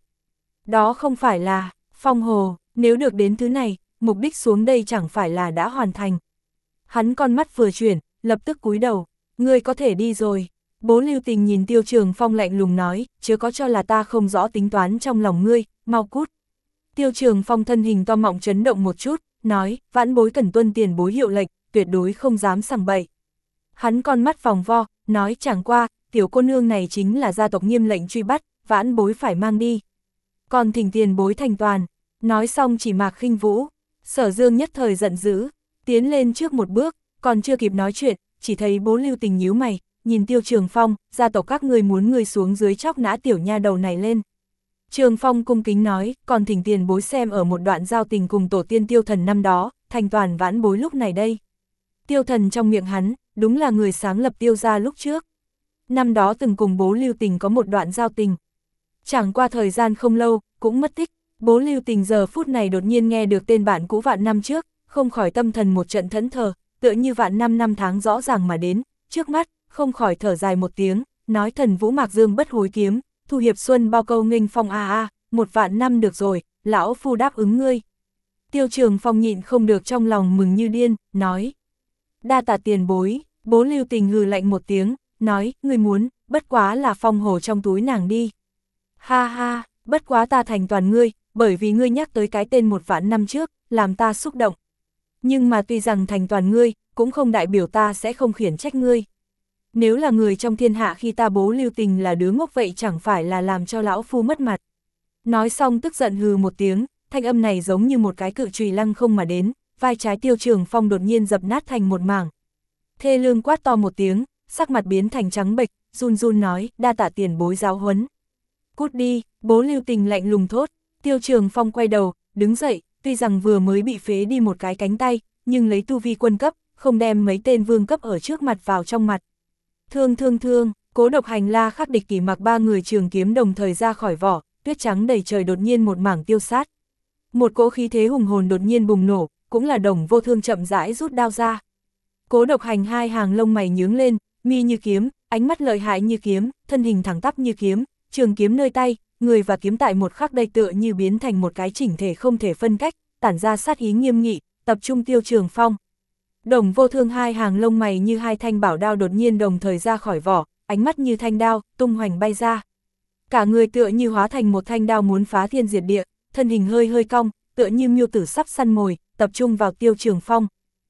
[SPEAKER 1] Đó không phải là Phong Hồ, nếu được đến thứ này, mục đích xuống đây chẳng phải là đã hoàn thành. Hắn con mắt vừa chuyển, lập tức cúi đầu, ngươi có thể đi rồi. Bố Lưu Tình nhìn Tiêu Trường Phong lạnh lùng nói, chớ có cho là ta không rõ tính toán trong lòng ngươi, mau cút. Tiêu Trường Phong thân hình to mọng chấn động một chút, nói, vãn bối cần tuân tiền bối hiệu lệnh, tuyệt đối không dám sằng bậy. Hắn con mắt vòng vo, nói chẳng qua, tiểu cô nương này chính là gia tộc nghiêm lệnh truy bắt, vãn bối phải mang đi. Còn thỉnh tiền bối thành toàn, nói xong chỉ Mạc Khinh Vũ. Sở Dương nhất thời giận dữ, tiến lên trước một bước, còn chưa kịp nói chuyện, chỉ thấy bố Lưu Tình nhíu mày, nhìn Tiêu Trường Phong, gia tộc các ngươi muốn ngươi xuống dưới chóc nã tiểu nha đầu này lên. Trường Phong cung kính nói, còn thỉnh tiền bối xem ở một đoạn giao tình cùng tổ tiên Tiêu Thần năm đó, thành toàn vãn bối lúc này đây. Tiêu Thần trong miệng hắn, đúng là người sáng lập Tiêu gia lúc trước. Năm đó từng cùng bố Lưu Tình có một đoạn giao tình. Chẳng qua thời gian không lâu, cũng mất tích. Bố Lưu Tình giờ phút này đột nhiên nghe được tên bạn cũ vạn năm trước, không khỏi tâm thần một trận thẫn thờ, tựa như vạn năm năm tháng rõ ràng mà đến, trước mắt, không khỏi thở dài một tiếng, nói thần vũ mạc dương bất hối kiếm, thu hiệp xuân bao câu nghênh phong a a, một vạn năm được rồi, lão phu đáp ứng ngươi. Tiêu Trường Phong nhịn không được trong lòng mừng như điên, nói. Đa tạ tiền bối, bố Lưu Tình hừ lạnh một tiếng, nói, ngươi muốn, bất quá là phong hồ trong túi nàng đi. Ha ha, bất quá ta thành toàn ngươi, bởi vì ngươi nhắc tới cái tên một vạn năm trước, làm ta xúc động. Nhưng mà tuy rằng thành toàn ngươi, cũng không đại biểu ta sẽ không khiển trách ngươi. Nếu là người trong thiên hạ khi ta bố Lưu Tình là đứa ngốc vậy chẳng phải là làm cho lão phu mất mặt. Nói xong tức giận hừ một tiếng, thanh âm này giống như một cái cự chùy lăng không mà đến, vai trái Tiêu Trường Phong đột nhiên dập nát thành một mảng. Thê lương quát to một tiếng, sắc mặt biến thành trắng bệch, run run nói, đa tạ tiền bối giáo huấn. Cút đi, bố Lưu Tình lạnh lùng thốt. Tiêu Trường Phong quay đầu, đứng dậy, tuy rằng vừa mới bị phế đi một cái cánh tay, nhưng lấy tu vi quân cấp, không đem mấy tên vương cấp ở trước mặt vào trong mặt. Thương thương thương, Cố Độc Hành, La Khắc Địch Kỷ Mặc ba người trường kiếm đồng thời ra khỏi vỏ, tuyết trắng đầy trời đột nhiên một mảng tiêu sát. Một cỗ khí thế hùng hồn đột nhiên bùng nổ, cũng là Đồng Vô Thương chậm rãi rút đao ra. Cố Độc Hành hai hàng lông mày nhướng lên, mi như kiếm, ánh mắt lợi hại như kiếm, thân hình thẳng tắp như kiếm, trường kiếm nơi tay, người và kiếm tại một khắc đây tựa như biến thành một cái chỉnh thể không thể phân cách, tản ra sát ý nghiêm nghị, tập trung Tiêu Trường Phong. Đồng Vô Thương hai hàng lông mày như hai thanh bảo đao đột nhiên đồng thời ra khỏi vỏ, ánh mắt như thanh đao, tung hoành bay ra. Cả người tựa như hóa thành một thanh đao muốn phá thiên diệt địa, thân hình hơi hơi cong, tựa như miêu tử sắp săn mồi, tập trung vào Tiêu Trường Phong.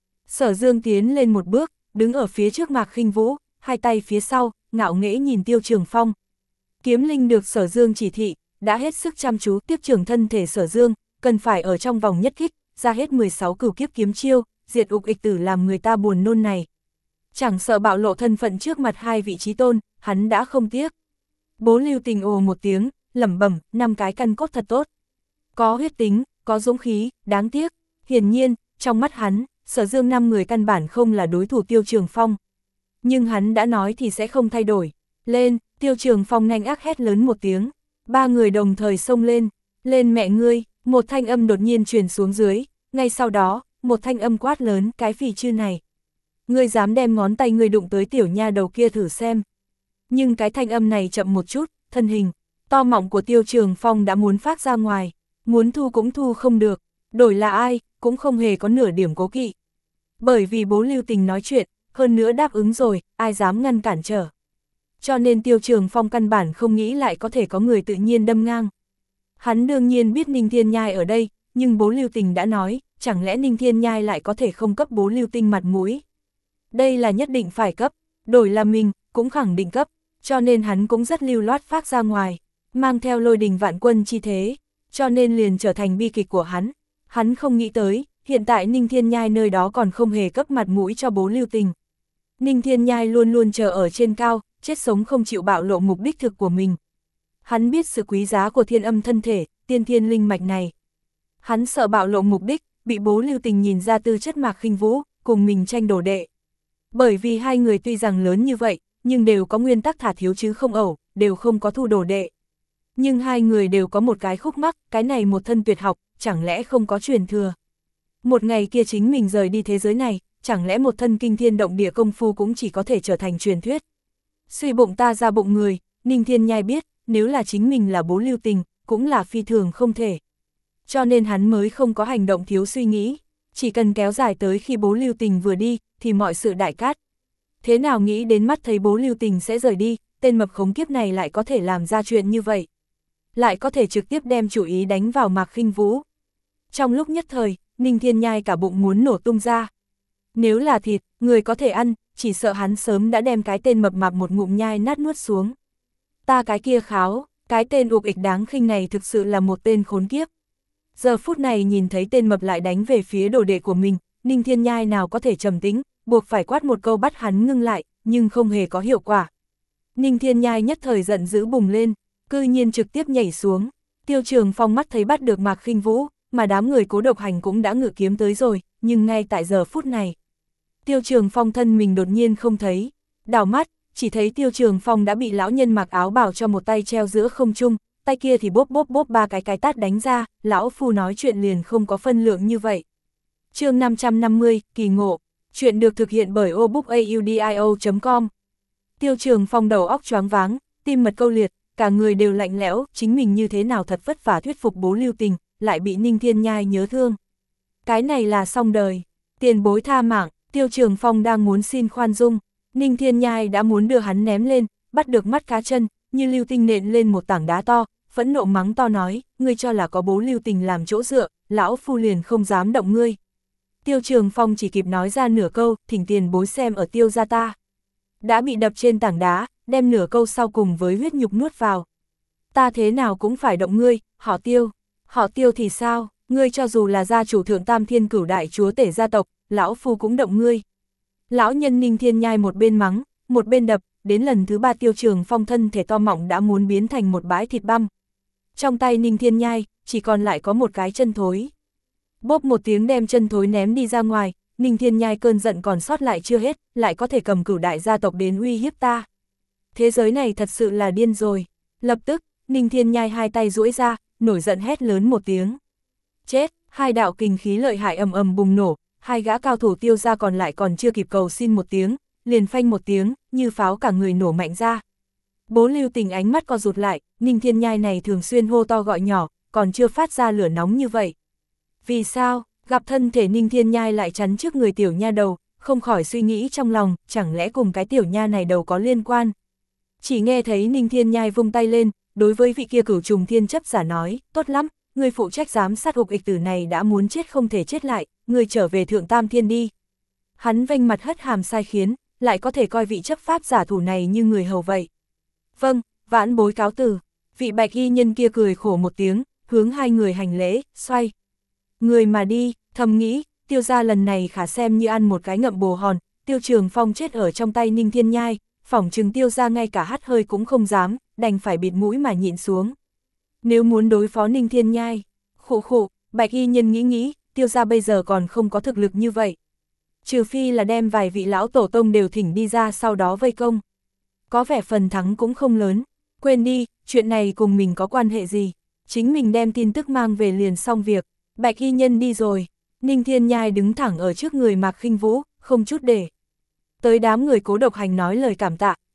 [SPEAKER 1] Sở Dương tiến lên một bước, đứng ở phía trước Mạc Khinh Vũ, hai tay phía sau, ngạo nghễ nhìn Tiêu Trường Phong. Kiếm linh được Sở Dương chỉ thị, đã hết sức chăm chú tiếp trưởng thân thể Sở Dương, cần phải ở trong vòng nhất kích, ra hết mười sáu cửu kiếp kiếm chiêu, diệt ục ịch tử làm người ta buồn nôn này. Chẳng sợ bạo lộ thân phận trước mặt hai vị trí tôn, hắn đã không tiếc. Bố Lưu Tình ồ một tiếng, lẩm bẩm, năm cái căn cốt thật tốt. Có huyết tính, có dũng khí, đáng tiếc. Hiển nhiên, trong mắt hắn, Sở Dương năm người căn bản không là đối thủ Tiêu Trường Phong. Nhưng hắn đã nói thì sẽ không thay đổi. Lên, Tiêu Trường Phong nhanh ác hét lớn một tiếng. Ba người đồng thời xông lên. Lên mẹ ngươi, một thanh âm đột nhiên truyền xuống dưới. Ngay sau đó, một thanh âm quát lớn, cái phì chư này. Ngươi dám đem ngón tay ngươi đụng tới tiểu nha đầu kia thử xem. Nhưng cái thanh âm này chậm một chút, thân hình to mọng của Tiêu Trường Phong đã muốn phát ra ngoài, muốn thu cũng thu không được, đổi là ai, cũng không hề có nửa điểm cố kỵ. Bởi vì bố Lưu Tình nói chuyện, hơn nữa đáp ứng rồi, ai dám ngăn cản trở. Cho nên Tiêu Trường Phong căn bản không nghĩ lại có thể có người tự nhiên đâm ngang. Hắn đương nhiên biết Ninh Thiên Nhai ở đây, nhưng bố Lưu Tình đã nói, chẳng lẽ Ninh Thiên Nhai lại có thể không cấp bố Lưu Tinh mặt mũi. Đây là nhất định phải cấp, đổi là mình, cũng khẳng định cấp, cho nên hắn cũng rất lưu loát phát ra ngoài, mang theo lôi đình vạn quân chi thế, cho nên liền trở thành bi kịch của hắn. Hắn không nghĩ tới, hiện tại Ninh Thiên Nhai nơi đó còn không hề cấp mặt mũi cho bố Lưu Tình. Ninh Thiên Nhai luôn luôn chờ ở trên cao, chết sống không chịu bạo lộ mục đích thực của mình. Hắn biết sự quý giá của thiên âm thân thể, tiên thiên linh mạch này. Hắn sợ bạo lộ mục đích, bị bố Lưu Tình nhìn ra tư chất Mạc Khinh Vũ, cùng mình tranh đồ đệ. Bởi vì hai người tuy rằng lớn như vậy, nhưng đều có nguyên tắc thả thiếu chứ không ẩu, đều không có thu đồ đệ. Nhưng hai người đều có một cái khúc mắc, cái này một thân tuyệt học, chẳng lẽ không có truyền thừa. Một ngày kia chính mình rời đi thế giới này, chẳng lẽ một thân kinh thiên động địa công phu cũng chỉ có thể trở thành truyền thuyết. Suy bụng ta ra bụng người, Ninh Thiên Nhai biết, nếu là chính mình là bố Lưu Tình, cũng là phi thường không thể. Cho nên hắn mới không có hành động thiếu suy nghĩ, chỉ cần kéo dài tới khi bố Lưu Tình vừa đi, thì mọi sự đại cát. Thế nào nghĩ đến mắt thấy bố Lưu Tình sẽ rời đi, tên mập khống kiếp này lại có thể làm ra chuyện như vậy. Lại có thể trực tiếp đem chủ ý đánh vào Mạc Khinh Vũ. Trong lúc nhất thời, Ninh Thiên Nhai cả bụng muốn nổ tung ra. Nếu là thịt, người có thể ăn, chỉ sợ hắn sớm đã đem cái tên mập mạp một ngụm nhai nát nuốt xuống. Ta cái kia kháo, cái tên ục ịch đáng khinh này thực sự là một tên khốn kiếp. Giờ phút này nhìn thấy tên mập lại đánh về phía đồ đệ của mình, Ninh Thiên Nhai nào có thể trầm tĩnh, buộc phải quát một câu bắt hắn ngưng lại, nhưng không hề có hiệu quả. Ninh Thiên Nhai nhất thời giận dữ bùng lên, cư nhiên trực tiếp nhảy xuống. Tiêu Trường Phong mắt thấy bắt được Mạc Khinh Vũ, mà đám người Cố Độc Hành cũng đã ngự kiếm tới rồi, nhưng ngay tại giờ phút này, Tiêu Trường Phong thân mình đột nhiên không thấy, đảo mắt, chỉ thấy Tiêu Trường Phong đã bị lão nhân mặc áo bào cho một tay treo giữa không trung, tay kia thì bốp bốp bốp ba cái cái tát đánh ra, lão phu nói chuyện liền không có phân lượng như vậy. Chương năm trăm năm mươi, kỳ ngộ, chuyện được thực hiện bởi obookaudio chấm com. Tiêu Trường Phong đầu óc choáng váng, tim mật câu liệt, cả người đều lạnh lẽo, chính mình như thế nào thật vất vả thuyết phục bố Lưu Tình, lại bị Ninh Thiên Nhai nhớ thương. Cái này là xong đời, tiền bối tha mạng. Tiêu Trường Phong đang muốn xin khoan dung, Ninh Thiên Nhai đã muốn đưa hắn ném lên, bắt được mắt cá chân, như lưu tinh nện lên một tảng đá to, phẫn nộ mắng to nói, ngươi cho là có bố Lưu Tình làm chỗ dựa, lão phu liền không dám động ngươi. Tiêu Trường Phong chỉ kịp nói ra nửa câu, thỉnh tiền bối xem ở Tiêu gia ta. Đã bị đập trên tảng đá, đem nửa câu sau cùng với huyết nhục nuốt vào. Ta thế nào cũng phải động ngươi, họ Tiêu. Họ Tiêu thì sao, ngươi cho dù là gia chủ thượng tam thiên cửu đại chúa tể gia tộc, lão phu cũng động ngươi. Lão nhân Ninh Thiên Nhai một bên mắng, một bên đập, đến lần thứ ba Tiêu Trường Phong thân thể to mọng đã muốn biến thành một bãi thịt băm. Trong tay Ninh Thiên Nhai, chỉ còn lại có một cái chân thối. Bốp một tiếng đem chân thối ném đi ra ngoài, Ninh Thiên Nhai cơn giận còn sót lại chưa hết, lại có thể cầm cửu đại gia tộc đến uy hiếp ta. Thế giới này thật sự là điên rồi. Lập tức, Ninh Thiên Nhai hai tay duỗi ra, nổi giận hét lớn một tiếng. Chết, hai đạo kình khí lợi hại ầm ầm bùng nổ, hai gã cao thủ Tiêu gia còn lại còn chưa kịp cầu xin một tiếng, liền phanh một tiếng, như pháo cả người nổ mạnh ra. Bố Lưu Tình ánh mắt co rụt lại, Ninh Thiên Nhai này thường xuyên hô to gọi nhỏ, còn chưa phát ra lửa nóng như vậy. Vì sao, gặp thân thể Ninh Thiên Nhai lại chắn trước người tiểu nha đầu, không khỏi suy nghĩ trong lòng, chẳng lẽ cùng cái tiểu nha này đầu có liên quan. Chỉ nghe thấy Ninh Thiên Nhai vung tay lên, đối với vị kia cửu trùng thiên chấp giả nói, tốt lắm, người phụ trách giám sát ục ịch tử này đã muốn chết không thể chết lại, người trở về thượng tam thiên đi. Hắn vênh mặt hất hàm sai khiến, lại có thể coi vị chấp pháp giả thủ này như người hầu vậy. Vâng, vãn bối cáo từ. Vị bạch y nhân kia cười khổ một tiếng, hướng hai người hành lễ, xoay. Người mà đi, thầm nghĩ, Tiêu gia lần này khả xem như ăn một cái ngậm bồ hòn, Tiêu Trường Phong chết ở trong tay Ninh Thiên Nhai, phỏng chừng Tiêu gia ngay cả hắt hơi cũng không dám, đành phải bịt mũi mà nhịn xuống. Nếu muốn đối phó Ninh Thiên Nhai, khụ khụ, bạch y nhân nghĩ nghĩ, Tiêu gia bây giờ còn không có thực lực như vậy. Trừ phi là đem vài vị lão tổ tông đều thỉnh đi ra sau đó vây công. Có vẻ phần thắng cũng không lớn, quên đi, chuyện này cùng mình có quan hệ gì, chính mình đem tin tức mang về liền xong việc. Bạch y nhân đi rồi, Ninh Thiên Nhai đứng thẳng ở trước người Mạc Khinh Vũ, không chút để tới đám người Cố Độc Hành nói lời cảm tạ,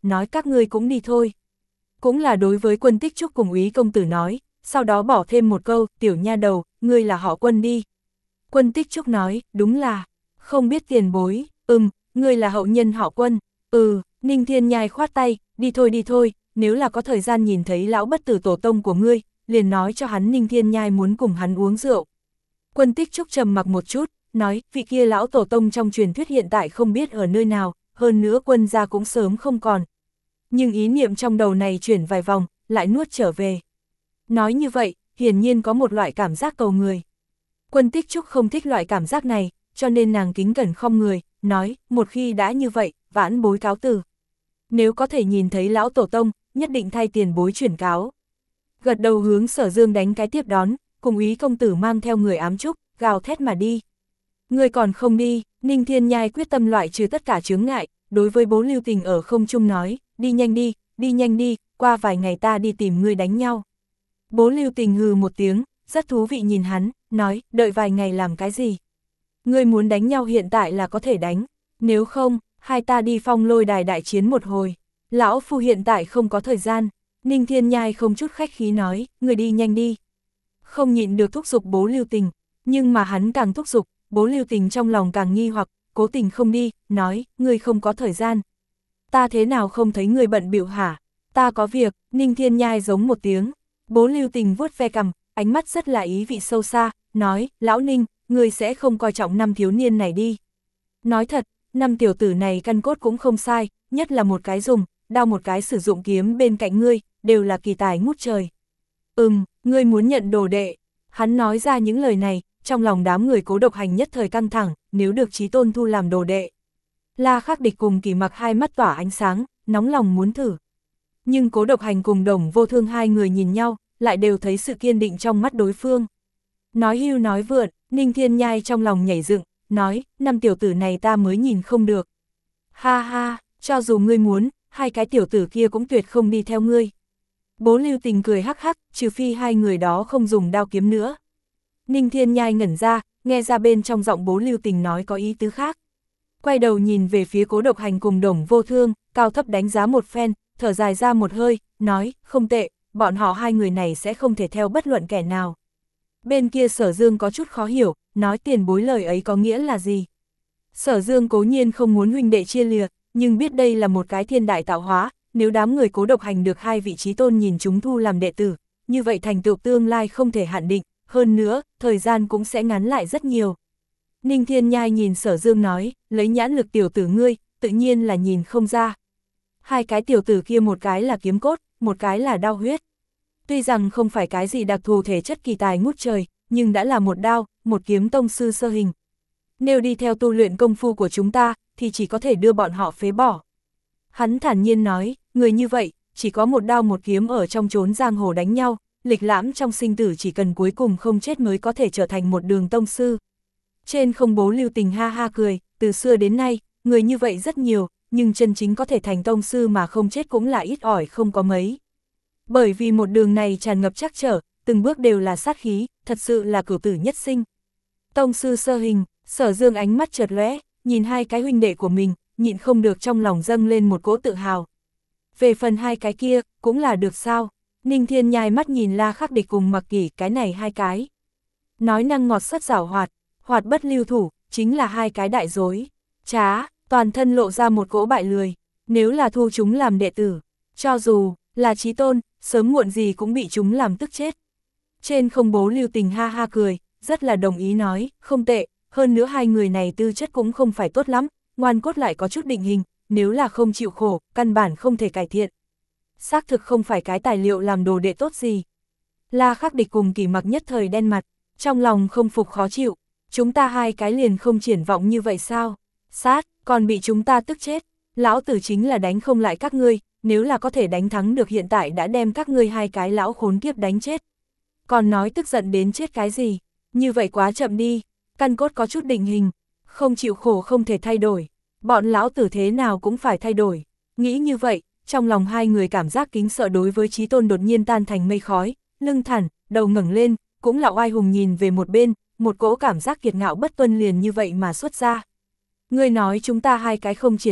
[SPEAKER 1] nói các ngươi cũng đi thôi. Cũng là đối với Quân Tích Trúc cùng Úy công tử nói, sau đó bỏ thêm một câu, tiểu nha đầu, ngươi là họ Quân đi. Quân Tích Trúc nói, đúng là, không biết tiền bối, ừm, ngươi là hậu nhân họ Quân, ừ, Ninh Thiên Nhai khoát tay, đi thôi đi thôi, nếu là có thời gian nhìn thấy lão bất tử tổ tông của ngươi, liền nói cho hắn Ninh Thiên Nhai muốn cùng hắn uống rượu. Quân Tích Trúc trầm mặc một chút, nói, vị kia lão tổ tông trong truyền thuyết hiện tại không biết ở nơi nào, hơn nữa Quân gia cũng sớm không còn. Nhưng ý niệm trong đầu này chuyển vài vòng, lại nuốt trở về. Nói như vậy, hiển nhiên có một loại cảm giác cầu người. Quân Tích Trúc không thích loại cảm giác này, cho nên nàng kính cẩn khom người, nói, một khi đã như vậy, vãn bối cáo từ. Nếu có thể nhìn thấy lão tổ tông, nhất định thay tiền bối chuyển cáo. Gật đầu hướng Sở Dương đánh cái tiếp đón, cùng Úy công tử mang theo người ám trúc, gào thét mà đi. Người còn không đi, Ninh Thiên Nhai quyết tâm loại trừ tất cả chướng ngại, đối với Bố Lưu Tình ở không trung nói, đi nhanh đi, đi nhanh đi, qua vài ngày ta đi tìm ngươi đánh nhau. Bố Lưu Tình hừ một tiếng, rất thú vị nhìn hắn, nói, đợi vài ngày làm cái gì? Ngươi muốn đánh nhau hiện tại là có thể đánh, nếu không, hai ta đi Phong Lôi Đài đại chiến một hồi. Lão phu hiện tại không có thời gian. Ninh Thiên Nhai không chút khách khí nói, người đi nhanh đi. Không nhịn được thúc giục Bố Lưu Tình, nhưng mà hắn càng thúc giục, Bố Lưu Tình trong lòng càng nghi hoặc, cố tình không đi, nói, ngươi không có thời gian. Ta thế nào không thấy người bận bịu hả? Ta có việc. Ninh Thiên Nhai giống một tiếng. Bố Lưu Tình vuốt ve cằm, ánh mắt rất là ý vị sâu xa, nói, lão Ninh, ngươi sẽ không coi trọng năm thiếu niên này đi. Nói thật, năm tiểu tử này căn cốt cũng không sai, nhất là một cái dùng, đao một cái sử dụng kiếm bên cạnh ngươi, đều là kỳ tài ngút trời. Ừm, ngươi muốn nhận đồ đệ. Hắn nói ra những lời này, trong lòng đám người Cố Độc Hành nhất thời căng thẳng, nếu được Chí Tôn thu làm đồ đệ. La Khắc Địch cùng Kỳ Mặc hai mắt tỏa ánh sáng, nóng lòng muốn thử. Nhưng Cố Độc Hành cùng Đồng Vô Thương hai người nhìn nhau, lại đều thấy sự kiên định trong mắt đối phương. Nói hưu nói vượn, Ninh Thiên Nhai trong lòng nhảy dựng, nói, năm tiểu tử này ta mới nhìn không được. Ha ha, cho dù ngươi muốn, hai cái tiểu tử kia cũng tuyệt không đi theo ngươi. Bố Lưu Tình cười hắc hắc, trừ phi hai người đó không dùng đao kiếm nữa. Ninh Thiên Nhai ngẩn ra, nghe ra bên trong giọng Bố Lưu Tình nói có ý tứ khác. Quay đầu nhìn về phía Cố Độc Hành cùng Đồng Vô Thương, cao thấp đánh giá một phen, thở dài ra một hơi, nói, không tệ, bọn họ hai người này sẽ không thể theo bất luận kẻ nào. Bên kia Sở Dương có chút khó hiểu, nói tiền bối lời ấy có nghĩa là gì. Sở Dương cố nhiên không muốn huynh đệ chia lìa, nhưng biết đây là một cái thiên đại tạo hóa, nếu đám người Cố Độc Hành được hai vị trí tôn nhìn chúng thu làm đệ tử, như vậy thành tựu tương lai không thể hạn định, hơn nữa, thời gian cũng sẽ ngắn lại rất nhiều. Ninh Thiên Nhai nhìn Sở Dương nói, lấy nhãn lực tiểu tử ngươi, tự nhiên là nhìn không ra. Hai cái tiểu tử kia một cái là kiếm cốt, một cái là đao huyết. Tuy rằng không phải cái gì đặc thù thể chất kỳ tài ngút trời, nhưng đã là một đao, một kiếm tông sư sơ hình. Nếu đi theo tu luyện công phu của chúng ta, thì chỉ có thể đưa bọn họ phế bỏ. Hắn thản nhiên nói, người như vậy, chỉ có một đao một kiếm ở trong chốn giang hồ đánh nhau, lịch lãm trong sinh tử chỉ cần cuối cùng không chết mới có thể trở thành một đường tông sư. Trên không Bố Lưu Tình ha ha cười, từ xưa đến nay, người như vậy rất nhiều, nhưng chân chính có thể thành tông sư mà không chết cũng là ít ỏi không có mấy. Bởi vì một đường này tràn ngập trắc trở, từng bước đều là sát khí, thật sự là cửu tử nhất sinh. Tông sư sơ hình, Sở Dương ánh mắt chợt lóe, nhìn hai cái huynh đệ của mình, nhịn không được trong lòng dâng lên một cỗ tự hào. Về phần hai cái kia, cũng là được sao? Ninh Thiên Nhai mắt nhìn La Khắc Địch cùng Mặc Kỷ, cái này hai cái. Nói năng ngọt sắt giảo hoạt, hoạt bất lưu thủ, chính là hai cái đại dối. Trá, toàn thân lộ ra một cỗ bại lười, nếu là thu chúng làm đệ tử, cho dù là chí tôn, sớm muộn gì cũng bị chúng làm tức chết. Trên không Bố Lưu Tình ha ha cười, rất là đồng ý nói, không tệ, hơn nữa hai người này tư chất cũng không phải tốt lắm, ngoan cốt lại có chút định hình, nếu là không chịu khổ, căn bản không thể cải thiện. Xác thực không phải cái tài liệu làm đồ đệ tốt gì. La Khắc Địch cùng Kỳ Mặc nhất thời đen mặt, trong lòng không phục khó chịu, chúng ta hai cái liền không triển vọng như vậy sao? Sát, còn bị chúng ta tức chết, lão tử chính là đánh không lại các ngươi, nếu là có thể đánh thắng được hiện tại đã đem các ngươi hai cái lão khốn kiếp đánh chết. Còn nói tức giận đến chết cái gì, như vậy quá chậm đi, căn cốt có chút định hình, không chịu khổ không thể thay đổi, bọn lão tử thế nào cũng phải thay đổi. Nghĩ như vậy, trong lòng hai người cảm giác kính sợ đối với chí tôn đột nhiên tan thành mây khói, lưng thẳng, đầu ngẩng lên, cũng là oai hùng nhìn về một bên, một cỗ cảm giác kiệt ngạo bất tuân liền như vậy mà xuất ra. Ngươi nói chúng ta hai cái không triển vọng,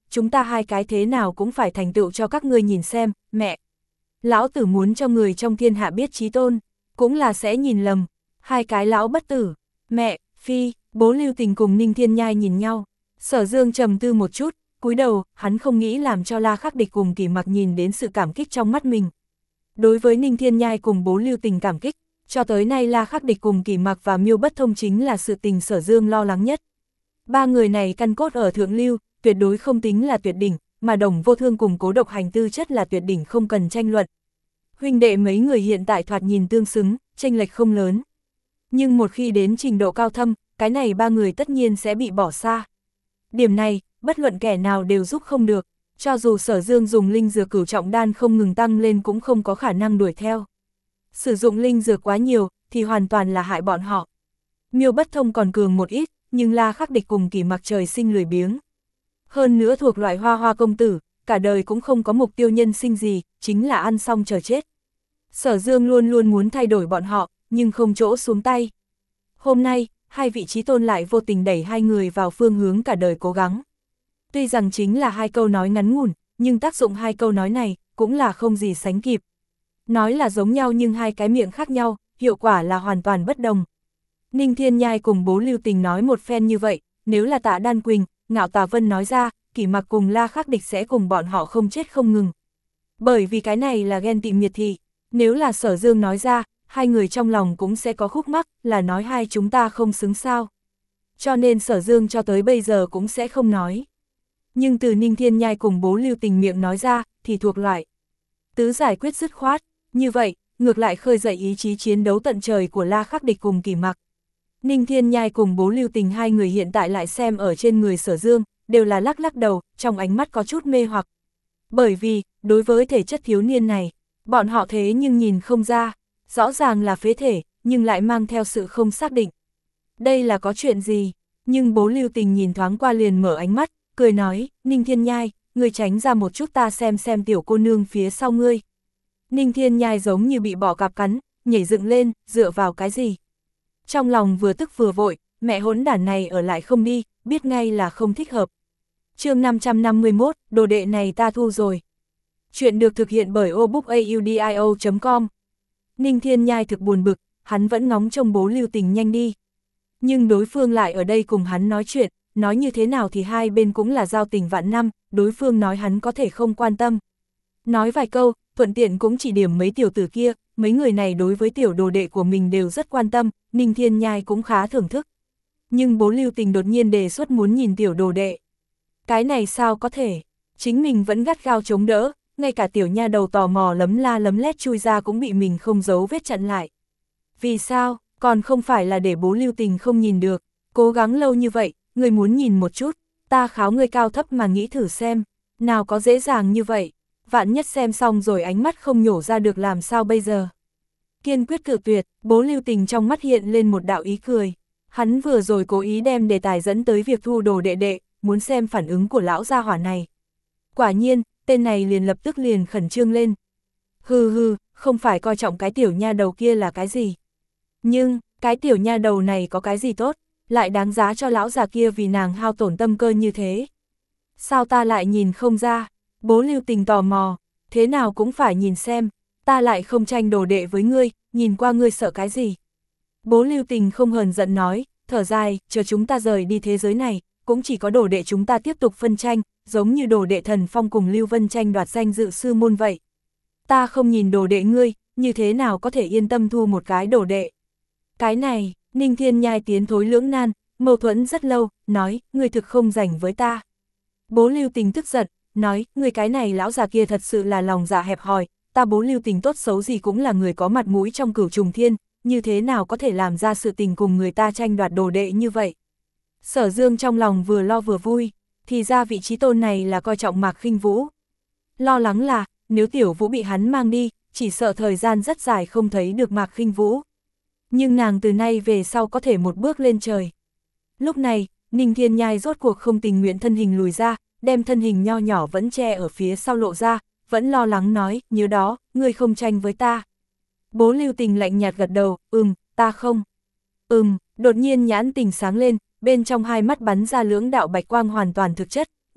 [SPEAKER 1] chúng ta hai cái thế nào cũng phải thành tựu cho các ngươi nhìn xem, mẹ. Lão tử muốn cho người trong thiên hạ biết chí tôn, cũng là sẽ nhìn lầm, hai cái lão bất tử, mẹ, phi, bố Lưu Tình cùng Ninh Thiên Nhai nhìn nhau, Sở Dương trầm tư một chút, cúi đầu, hắn không nghĩ làm cho La Khắc Địch cùng Kỷ Mặc nhìn đến sự cảm kích trong mắt mình. Đối với Ninh Thiên Nhai cùng bố Lưu Tình cảm kích, cho tới nay La Khắc Địch cùng Kỷ Mặc và Miêu Bất Thông chính là sự tình Sở Dương lo lắng nhất. Ba người này căn cốt ở thượng lưu, tuyệt đối không tính là tuyệt đỉnh, mà Đồng Vô Thương cùng Cố Độc Hành tư chất là tuyệt đỉnh không cần tranh luận. Huynh đệ mấy người hiện tại thoạt nhìn tương xứng, chênh lệch không lớn. Nhưng một khi đến trình độ cao thâm, cái này ba người tất nhiên sẽ bị bỏ xa. Điểm này, bất luận kẻ nào đều giúp không được, cho dù Sở Dương dùng linh dược cửu trọng đan không ngừng tăng lên cũng không có khả năng đuổi theo. Sử dụng linh dược quá nhiều, thì hoàn toàn là hại bọn họ. Miêu Bất Thông còn cường một ít, nhưng La Khắc Địch cùng Kỷ Mặc trời sinh lười biếng. Hơn nữa thuộc loại hoa hoa công tử, cả đời cũng không có mục tiêu nhân sinh gì, chính là ăn xong chờ chết. Sở Dương luôn luôn muốn thay đổi bọn họ, nhưng không chỗ xuống tay. Hôm nay, hai vị chí tôn lại vô tình đẩy hai người vào phương hướng cả đời cố gắng. Tuy rằng chính là hai câu nói ngắn ngủn, nhưng tác dụng hai câu nói này cũng là không gì sánh kịp. Nói là giống nhau nhưng hai cái miệng khác nhau, hiệu quả là hoàn toàn bất đồng. Ninh Thiên Nhai cùng bố Lưu Tình nói một phen như vậy, nếu là Tạ Đan Quỳnh, Ngạo Tà Vân nói ra, Kỷ Mặc cùng La Khắc Địch sẽ cùng bọn họ không chết không ngừng. Bởi vì cái này là ghen tị miệt thị, nếu là Sở Dương nói ra, hai người trong lòng cũng sẽ có khúc mắc, là nói hai chúng ta không xứng sao. Cho nên Sở Dương cho tới bây giờ cũng sẽ không nói. Nhưng từ Ninh Thiên Nhai cùng bố Lưu Tình miệng nói ra, thì thuộc loại tứ giải quyết dứt khoát, như vậy, ngược lại khơi dậy ý chí chiến đấu tận trời của La Khắc Địch cùng Kỷ Mặc. Ninh Thiên Nhai cùng bố Lưu Tình hai người hiện tại lại xem ở trên người Sở Dương, đều là lắc lắc đầu, trong ánh mắt có chút mê hoặc. Bởi vì, đối với thể chất thiếu niên này, bọn họ thế nhưng nhìn không ra, rõ ràng là phế thể, nhưng lại mang theo sự không xác định. Đây là có chuyện gì? Nhưng bố Lưu Tình nhìn thoáng qua liền mở ánh mắt, cười nói, Ninh Thiên Nhai, ngươi tránh ra một chút ta xem xem tiểu cô nương phía sau ngươi. Ninh Thiên Nhai giống như bị bọ cạp cắn, nhảy dựng lên, dựa vào cái gì? Trong lòng vừa tức vừa vội, mẹ hỗn đản này ở lại không đi, biết ngay là không thích hợp. Chương năm trăm năm mươi mốt, đồ đệ này ta thu rồi. Chuyện được thực hiện bởi obookaudio chấm com. Ninh Thiên Nhai thực buồn bực, hắn vẫn ngóng trông bố Lưu Tình nhanh đi. Nhưng đối phương lại ở đây cùng hắn nói chuyện, nói như thế nào thì hai bên cũng là giao tình vạn năm, đối phương nói hắn có thể không quan tâm. Nói vài câu, thuận tiện cũng chỉ điểm mấy tiểu tử kia, mấy người này đối với tiểu đồ đệ của mình đều rất quan tâm, Ninh Thiên Nhai cũng khá thưởng thức. Nhưng bố Lưu Tình đột nhiên đề xuất muốn nhìn tiểu đồ đệ. Cái này sao có thể, chính mình vẫn gắt gao chống đỡ, ngay cả tiểu nha đầu tò mò lấm la lấm lét chui ra cũng bị mình không giấu vết chặn lại. Vì sao, còn không phải là để bố Lưu Tình không nhìn được, cố gắng lâu như vậy, người muốn nhìn một chút, ta kháo người cao thấp mà nghĩ thử xem, nào có dễ dàng như vậy, vạn nhất xem xong rồi ánh mắt không nhổ ra được làm sao bây giờ. Kiên quyết cự tuyệt, bố Lưu Tình trong mắt hiện lên một đạo ý cười, hắn vừa rồi cố ý đem đề tài dẫn tới việc thu đồ đệ đệ, muốn xem phản ứng của lão gia hỏa này. Quả nhiên, tên này liền lập tức liền khẩn trương lên. Hừ hừ, không phải coi trọng cái tiểu nha đầu kia là cái gì. Nhưng, cái tiểu nha đầu này có cái gì tốt, lại đáng giá cho lão già kia vì nàng hao tổn tâm cơ như thế. Sao ta lại nhìn không ra, bố Lưu Tình tò mò, thế nào cũng phải nhìn xem, ta lại không tranh đồ đệ với ngươi, nhìn qua ngươi sợ cái gì. Bố Lưu Tình không hờn giận nói, thở dài, chờ chúng ta rời đi thế giới này, cũng chỉ có đồ đệ chúng ta tiếp tục phân tranh, giống như đồ đệ Thần Phong cùng Lưu Vân tranh đoạt danh dự sư môn vậy. Ta không nhìn đồ đệ ngươi, như thế nào có thể yên tâm thu một cái đồ đệ. Cái này, Ninh Thiên Nhai tiến thối lưỡng nan, mâu thuẫn rất lâu, nói, ngươi thực không rảnh với ta. Bố Lưu Tình tức giận, nói, ngươi cái này lão già kia thật sự là lòng dạ hẹp hòi, ta bố Lưu Tình tốt xấu gì cũng là người có mặt mũi trong cửu trùng thiên, như thế nào có thể làm ra sự tình cùng người ta tranh đoạt đồ đệ như vậy. Sở Dương trong lòng vừa lo vừa vui, thì ra vị trí tôn này là coi trọng Mạc Khinh Vũ. Lo lắng là, nếu Tiểu Vũ bị hắn mang đi, chỉ sợ thời gian rất dài không thấy được Mạc Khinh Vũ. Nhưng nàng từ nay về sau có thể một bước lên trời. Lúc này, Ninh Thiên Nhai rốt cuộc không tình nguyện thân hình lùi ra, đem thân hình nho nhỏ vẫn che ở phía sau lộ ra, vẫn lo lắng nói, nhớ đó, ngươi không tranh với ta. Bố Lưu Tình lạnh nhạt gật đầu, ừm, ta không. Ừm, đột nhiên nhãn tình sáng lên, bên trong hai mắt bắn ra lưỡng đạo bạch quang hoàn toàn thực chất,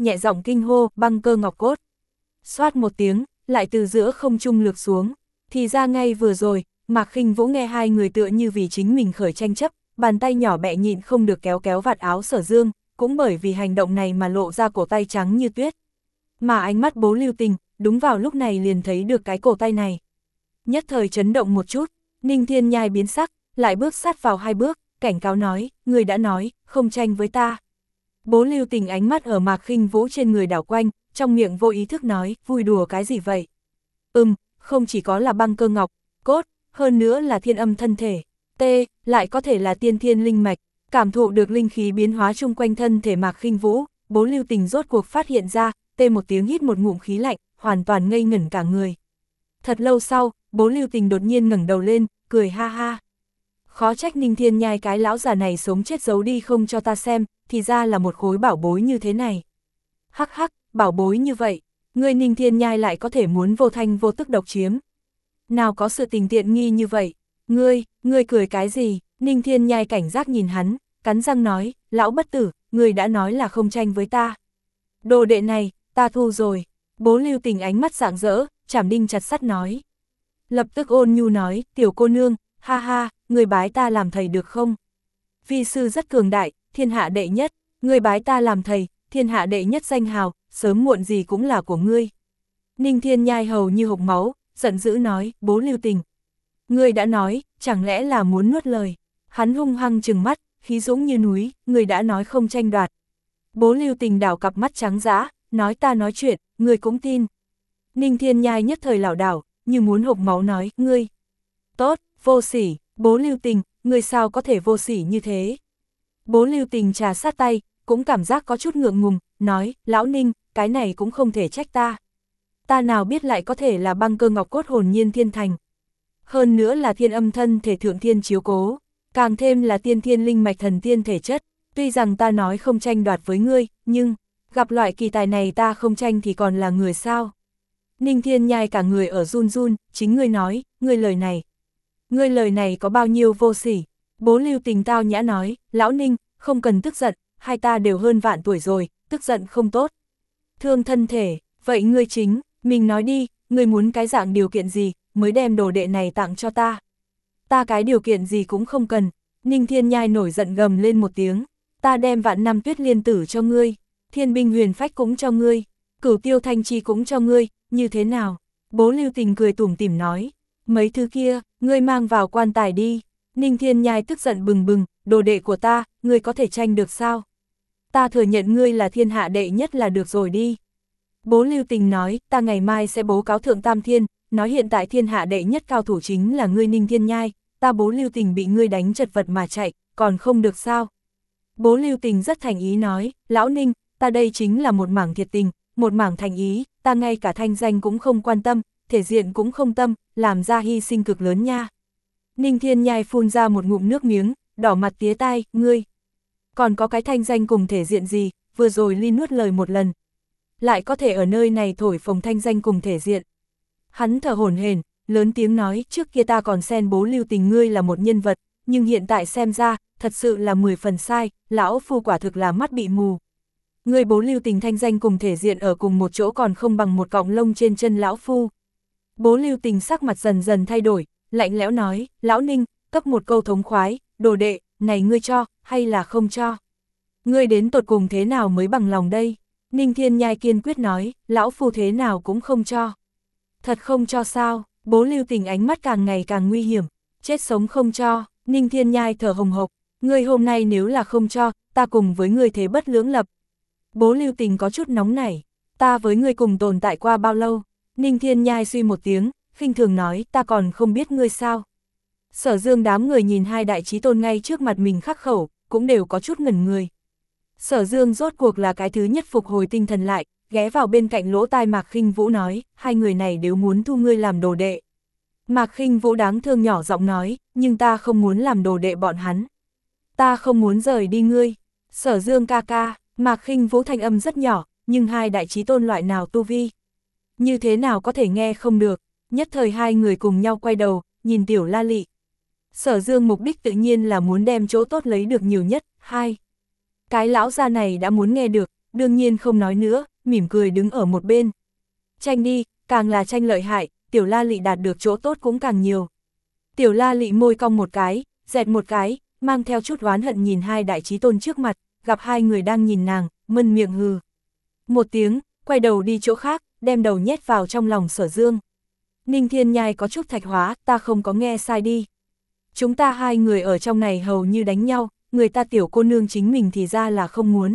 [SPEAKER 1] nhẹ giọng kinh hô, băng cơ ngọc cốt. Xoát một tiếng, lại từ giữa không trung lược xuống. Thì ra ngay vừa rồi, Mạc Khinh Vũ nghe hai người tựa như vì chính mình khởi tranh chấp, bàn tay nhỏ bẹ nhịn không được kéo kéo vạt áo Sở Dương, cũng bởi vì hành động này mà lộ ra cổ tay trắng như tuyết. Mà ánh mắt Bố Lưu Tình, đúng vào lúc này liền thấy được cái cổ tay này. Nhất thời chấn động một chút, Ninh Thiên Nhai biến sắc, lại bước sát vào hai bước, cảnh cáo nói, người đã nói, không tranh với ta. Bố Lưu Tình ánh mắt ở Mạc Khinh Vũ trên người đảo quanh, trong miệng vô ý thức nói, vui đùa cái gì vậy? Ừm, không chỉ có là băng cơ ngọc, cốt, hơn nữa là thiên âm thân thể, T, lại có thể là tiên thiên linh mạch, cảm thụ được linh khí biến hóa chung quanh thân thể Mạc Khinh Vũ, Bố Lưu Tình rốt cuộc phát hiện ra, tê một tiếng hít một ngụm khí lạnh, hoàn toàn ngây ngẩn cả người. Thật lâu sau, Bố Lưu Tình đột nhiên ngẩng đầu lên, cười ha ha. Khó trách Ninh Thiên Nhai cái lão già này sống chết giấu đi không cho ta xem, thì ra là một khối bảo bối như thế này. Hắc hắc, bảo bối như vậy, ngươi Ninh Thiên Nhai lại có thể muốn vô thanh vô tức độc chiếm. Nào có sự tình tiện nghi như vậy, ngươi, ngươi cười cái gì? Ninh Thiên Nhai cảnh giác nhìn hắn, cắn răng nói, lão bất tử, ngươi đã nói là không tranh với ta. Đồ đệ này, ta thu rồi. Bố Lưu Tình ánh mắt rạng rỡ, chảm đinh chặt sắt nói. Lập tức ôn nhu nói, tiểu cô nương, ha ha, người bái ta làm thầy được không? Vi sư rất cường đại, thiên hạ đệ nhất, người bái ta làm thầy, thiên hạ đệ nhất danh hào, sớm muộn gì cũng là của ngươi. Ninh Thiên Nhai hầu như hộc máu, giận dữ nói, Bố Lưu Tình. Ngươi đã nói, chẳng lẽ là muốn nuốt lời? Hắn hung hăng trừng mắt, khí dũng như núi, ngươi đã nói không tranh đoạt. Bố Lưu Tình đảo cặp mắt trắng dã, nói ta nói chuyện, ngươi cũng tin. Ninh Thiên Nhai nhất thời lảo đảo, như muốn hộc máu nói, ngươi. Tốt, vô sỉ, Bố Lưu Tình, ngươi sao có thể vô sỉ như thế? Bố Lưu Tình trà sát tay, cũng cảm giác có chút ngượng ngùng, nói, lão Ninh, cái này cũng không thể trách ta. Ta nào biết lại có thể là băng cơ ngọc cốt hồn nhiên thiên thành. Hơn nữa là thiên âm thân thể thượng thiên chiếu cố, càng thêm là tiên thiên linh mạch thần tiên thể chất. Tuy rằng ta nói không tranh đoạt với ngươi, nhưng, gặp loại kỳ tài này ta không tranh thì còn là người sao? Ninh Thiên Nhai cả người ở run run, chính ngươi nói, ngươi lời này. Ngươi lời này có bao nhiêu vô sỉ? Bố Lưu Tình tao nhã nói, lão Ninh, không cần tức giận, hai ta đều hơn vạn tuổi rồi, tức giận không tốt. Thương thân thể, vậy ngươi chính, mình nói đi, ngươi muốn cái dạng điều kiện gì, mới đem đồ đệ này tặng cho ta. Ta cái điều kiện gì cũng không cần. Ninh Thiên Nhai nổi giận gầm lên một tiếng, ta đem vạn năm tuyết liên tử cho ngươi, thiên binh huyền phách cũng cho ngươi, cửu tiêu thanh chi cũng cho ngươi, như thế nào? Bố Lưu Tình cười tủm tỉm nói, mấy thứ kia, ngươi mang vào quan tài đi. Ninh Thiên Nhai tức giận bừng bừng, đồ đệ của ta, ngươi có thể tranh được sao? Ta thừa nhận ngươi là thiên hạ đệ nhất là được rồi đi. Bố Lưu Tình nói, ta ngày mai sẽ bố cáo thượng tam thiên, nói hiện tại thiên hạ đệ nhất cao thủ chính là ngươi Ninh Thiên Nhai, ta Bố Lưu Tình bị ngươi đánh chật vật mà chạy, còn không được sao? Bố Lưu Tình rất thành ý nói, lão Ninh, ta đây chính là một mảng thiệt tình, một mảng thành ý, ta ngay cả thanh danh cũng không quan tâm, thể diện cũng không tâm, làm ra hy sinh cực lớn nha. Ninh Thiên Nhai phun ra một ngụm nước miếng, đỏ mặt tía tai, ngươi. Còn có cái thanh danh cùng thể diện gì, vừa rồi Ly nuốt lời một lần. Lại có thể ở nơi này thổi phồng thanh danh cùng thể diện. Hắn thở hổn hển, lớn tiếng nói, trước kia ta còn xen Bố Lưu Tình ngươi là một nhân vật, nhưng hiện tại xem ra, thật sự là mười phần sai, lão phu quả thực là mắt bị mù. Ngươi Bố Lưu Tình thanh danh cùng thể diện ở cùng một chỗ còn không bằng một cọng lông trên chân lão phu. Bố Lưu Tình sắc mặt dần dần thay đổi, lạnh lẽo nói, lão Ninh, cấp một câu thống khoái, đồ đệ, này ngươi cho, hay là không cho? Ngươi đến tột cùng thế nào mới bằng lòng đây? Ninh Thiên Nhai kiên quyết nói, lão phu thế nào cũng không cho. Thật không cho sao? Bố Lưu Tình ánh mắt càng ngày càng nguy hiểm, chết sống không cho. Ninh Thiên Nhai thở hồng hộc, ngươi hôm nay nếu là không cho, ta cùng với ngươi thế bất lưỡng lập. Bố Lưu Tình có chút nóng nảy, ta với ngươi cùng tồn tại qua bao lâu? Ninh Thiên Nhai suy một tiếng, khinh thường nói, ta còn không biết ngươi sao. Sở Dương đám người nhìn hai đại chí tôn ngay trước mặt mình khắc khẩu, cũng đều có chút ngẩn người. Sở Dương rốt cuộc là cái thứ nhất phục hồi tinh thần lại, ghé vào bên cạnh lỗ tai Mạc Khinh Vũ nói, hai người này đều muốn thu ngươi làm đồ đệ. Mạc Khinh Vũ đáng thương nhỏ giọng nói, nhưng ta không muốn làm đồ đệ bọn hắn. Ta không muốn rời đi ngươi. Sở Dương ca ca, Mạc Khinh Vũ thanh âm rất nhỏ, nhưng hai đại chí tôn loại nào tu vi? Như thế nào có thể nghe không được? Nhất thời hai người cùng nhau quay đầu, nhìn Tiểu La Lị. Sở Dương mục đích tự nhiên là muốn đem chỗ tốt lấy được nhiều nhất, hai. Cái lão gia này đã muốn nghe được, đương nhiên không nói nữa, mỉm cười đứng ở một bên. Tranh đi, càng là tranh lợi hại, Tiểu La Lị đạt được chỗ tốt cũng càng nhiều. Tiểu La Lị môi cong một cái, dẹt một cái, mang theo chút oán hận nhìn hai đại chí tôn trước mặt, gặp hai người đang nhìn nàng, mân miệng hừ. Một tiếng, quay đầu đi chỗ khác, đem đầu nhét vào trong lòng Sở Dương. Ninh Thiên Nhai có chút thạch hóa, ta không có nghe sai đi. Chúng ta hai người ở trong này hầu như đánh nhau, người ta tiểu cô nương chính mình thì ra là không muốn.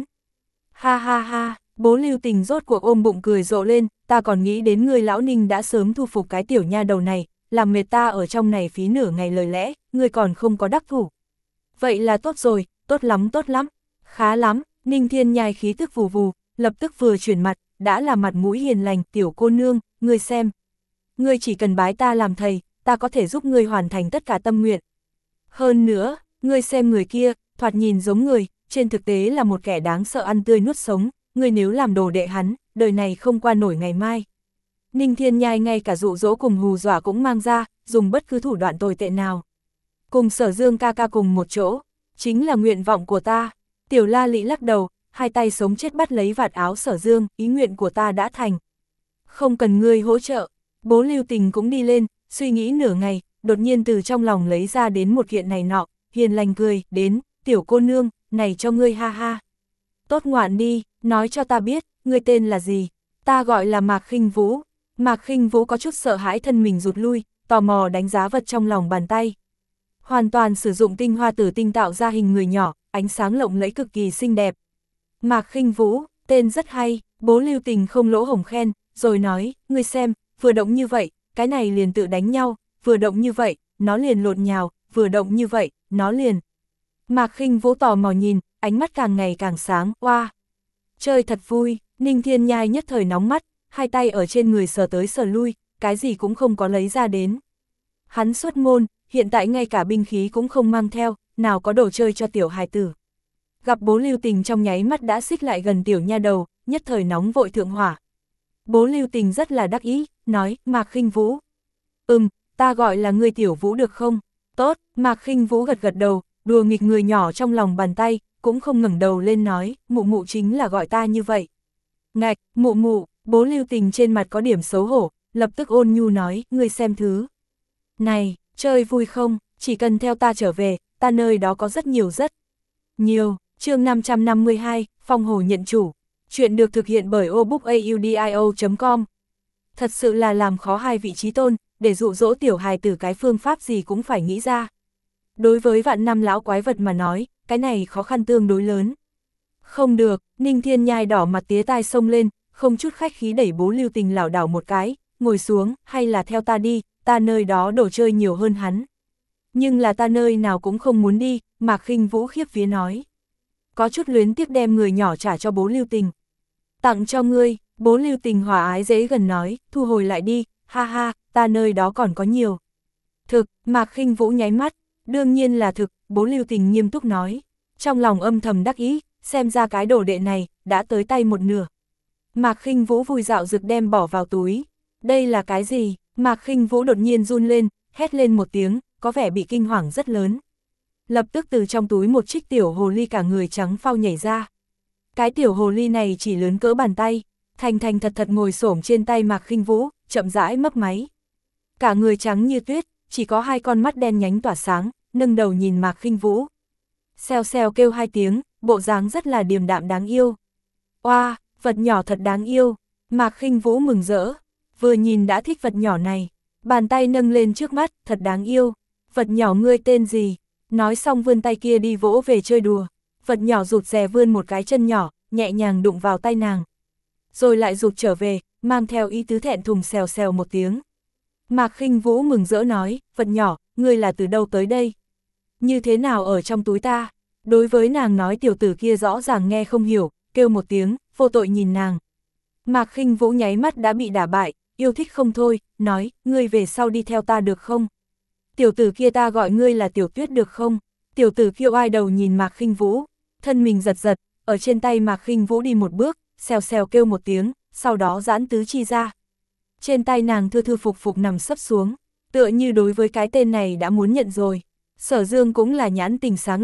[SPEAKER 1] Ha ha ha, Bố Lưu Tình rốt cuộc ôm bụng cười rộ lên, ta còn nghĩ đến người lão Ninh đã sớm thu phục cái tiểu nha đầu này, làm mệt ta ở trong này phí nửa ngày lời lẽ, người còn không có đắc thủ. Vậy là tốt rồi, tốt lắm tốt lắm, khá lắm, Ninh Thiên Nhai khí tức vù vù, lập tức vừa chuyển mặt, đã là mặt mũi hiền lành, tiểu cô nương, ngươi xem. Ngươi chỉ cần bái ta làm thầy, ta có thể giúp ngươi hoàn thành tất cả tâm nguyện. Hơn nữa, ngươi xem người kia, thoạt nhìn giống người, trên thực tế là một kẻ đáng sợ ăn tươi nuốt sống, ngươi nếu làm đồ đệ hắn, đời này không qua nổi ngày mai. Ninh Thiên Nhai ngay cả dụ dỗ cùng hù dọa cũng mang ra, dùng bất cứ thủ đoạn tồi tệ nào. Cùng Sở Dương ca ca cùng một chỗ, chính là nguyện vọng của ta. Tiểu La Lị lắc đầu, hai tay sống chết bắt lấy vạt áo Sở Dương, ý nguyện của ta đã thành. Không cần ngươi hỗ trợ. Bố Lưu Tình cũng đi lên, suy nghĩ nửa ngày, đột nhiên từ trong lòng lấy ra đến một kiện này nọ, hiền lành cười, đến, tiểu cô nương, này cho ngươi ha ha. Tốt ngoạn đi, nói cho ta biết, ngươi tên là gì? Ta gọi là Mạc Khinh Vũ. Mạc Khinh Vũ có chút sợ hãi thân mình rụt lui, tò mò đánh giá vật trong lòng bàn tay. Hoàn toàn sử dụng tinh hoa tử tinh tạo ra hình người nhỏ, ánh sáng lộng lẫy cực kỳ xinh đẹp. Mạc Khinh Vũ, tên rất hay, Bố Lưu Tình không lỗ hổng khen, rồi nói, ngươi xem, vừa động như vậy, cái này liền tự đánh nhau, vừa động như vậy, nó liền lột nhào, vừa động như vậy, nó liền. Mạc Khinh Vũ tò mò nhìn, ánh mắt càng ngày càng sáng, oa. Wow. Chơi thật vui, Ninh Thiên Nhai nhất thời nóng mắt, hai tay ở trên người sờ tới sờ lui, cái gì cũng không có lấy ra đến. Hắn xuất môn, hiện tại ngay cả binh khí cũng không mang theo, nào có đồ chơi cho tiểu hài tử. Gặp Bố Lưu Tình trong nháy mắt đã xích lại gần tiểu nha đầu, nhất thời nóng vội thượng hỏa. Bố Lưu Tình rất là đắc ý, nói, Mạc Khinh Vũ. Ừm, ta gọi là ngươi tiểu Vũ được không? Tốt, Mạc Khinh Vũ gật gật đầu, đùa nghịch người nhỏ trong lòng bàn tay, cũng không ngẩng đầu lên nói, mụ mụ chính là gọi ta như vậy. Ngạch, mụ mụ, Bố Lưu Tình trên mặt có điểm xấu hổ, lập tức ôn nhu nói, ngươi xem thứ. Này, chơi vui không, chỉ cần theo ta trở về, ta nơi đó có rất nhiều rất nhiều. Chương năm trăm năm mươi hai, Phong Hồ nhận chủ. Chuyện được thực hiện bởi obookaudio chấm com. Thật sự là làm khó hai vị trí tôn, để dụ dỗ tiểu hài tử cái phương pháp gì cũng phải nghĩ ra. Đối với vạn năm lão quái vật mà nói, cái này khó khăn tương đối lớn. Không được, Ninh Thiên Nhai đỏ mặt tía tai xông lên, không chút khách khí đẩy Bố Lưu Tình lảo đảo một cái, ngồi xuống, hay là theo ta đi, ta nơi đó đồ chơi nhiều hơn hắn. Nhưng là ta nơi nào cũng không muốn đi, Mạc Khinh Vũ khiếp vía nói. Có chút luyến tiếc đem người nhỏ trả cho Bố Lưu Tình. Tặng cho ngươi, Bố Lưu Tình hòa ái dễ gần nói, thu hồi lại đi, ha ha, ta nơi đó còn có nhiều. Thực, Mạc Khinh Vũ nháy mắt, đương nhiên là thực, Bố Lưu Tình nghiêm túc nói. Trong lòng âm thầm đắc ý, xem ra cái đồ đệ này, đã tới tay một nửa. Mạc Khinh Vũ vui dạo rực đem bỏ vào túi. Đây là cái gì? Mạc Khinh Vũ đột nhiên run lên, hét lên một tiếng, có vẻ bị kinh hoàng rất lớn. Lập tức từ trong túi một trích tiểu hồ ly cả người trắng phao nhảy ra. Cái tiểu hồ ly này chỉ lớn cỡ bàn tay, thành thành thật thật ngồi xổm trên tay Mạc Khinh Vũ, chậm rãi mấp máy. Cả người trắng như tuyết, chỉ có hai con mắt đen nhánh tỏa sáng, nâng đầu nhìn Mạc Khinh Vũ. Xèo xèo kêu hai tiếng, bộ dáng rất là điềm đạm đáng yêu. Oa, wow, vật nhỏ thật đáng yêu. Mạc Khinh Vũ mừng rỡ, vừa nhìn đã thích vật nhỏ này, bàn tay nâng lên trước mắt, thật đáng yêu. Vật nhỏ ngươi tên gì? Nói xong vươn tay kia đi vỗ về chơi đùa. Vật nhỏ rụt rè vươn một cái chân nhỏ, nhẹ nhàng đụng vào tay nàng. Rồi lại rụt trở về, mang theo ý tứ thẹn thùng xèo xèo một tiếng. Mạc Khinh Vũ mừng rỡ nói, vật nhỏ, ngươi là từ đâu tới đây? Như thế nào ở trong túi ta? Đối với nàng nói tiểu tử kia rõ ràng nghe không hiểu, kêu một tiếng, vô tội nhìn nàng. Mạc Khinh Vũ nháy mắt đã bị đả bại, yêu thích không thôi, nói, ngươi về sau đi theo ta được không? Tiểu tử kia ta gọi ngươi là Tiểu Tuyết được không? Tiểu tử kia oai đầu nhìn Mạc Khinh Vũ, thân mình giật giật, ở trên tay Mạc Khinh Vũ đi một bước, xèo xèo kêu một tiếng, sau đó giãn tứ chi ra. Trên tay nàng thư thư phục phục nằm sấp xuống, tựa như đối với cái tên này đã muốn nhận rồi. Sở Dương cũng là nhãn tình sáng lên,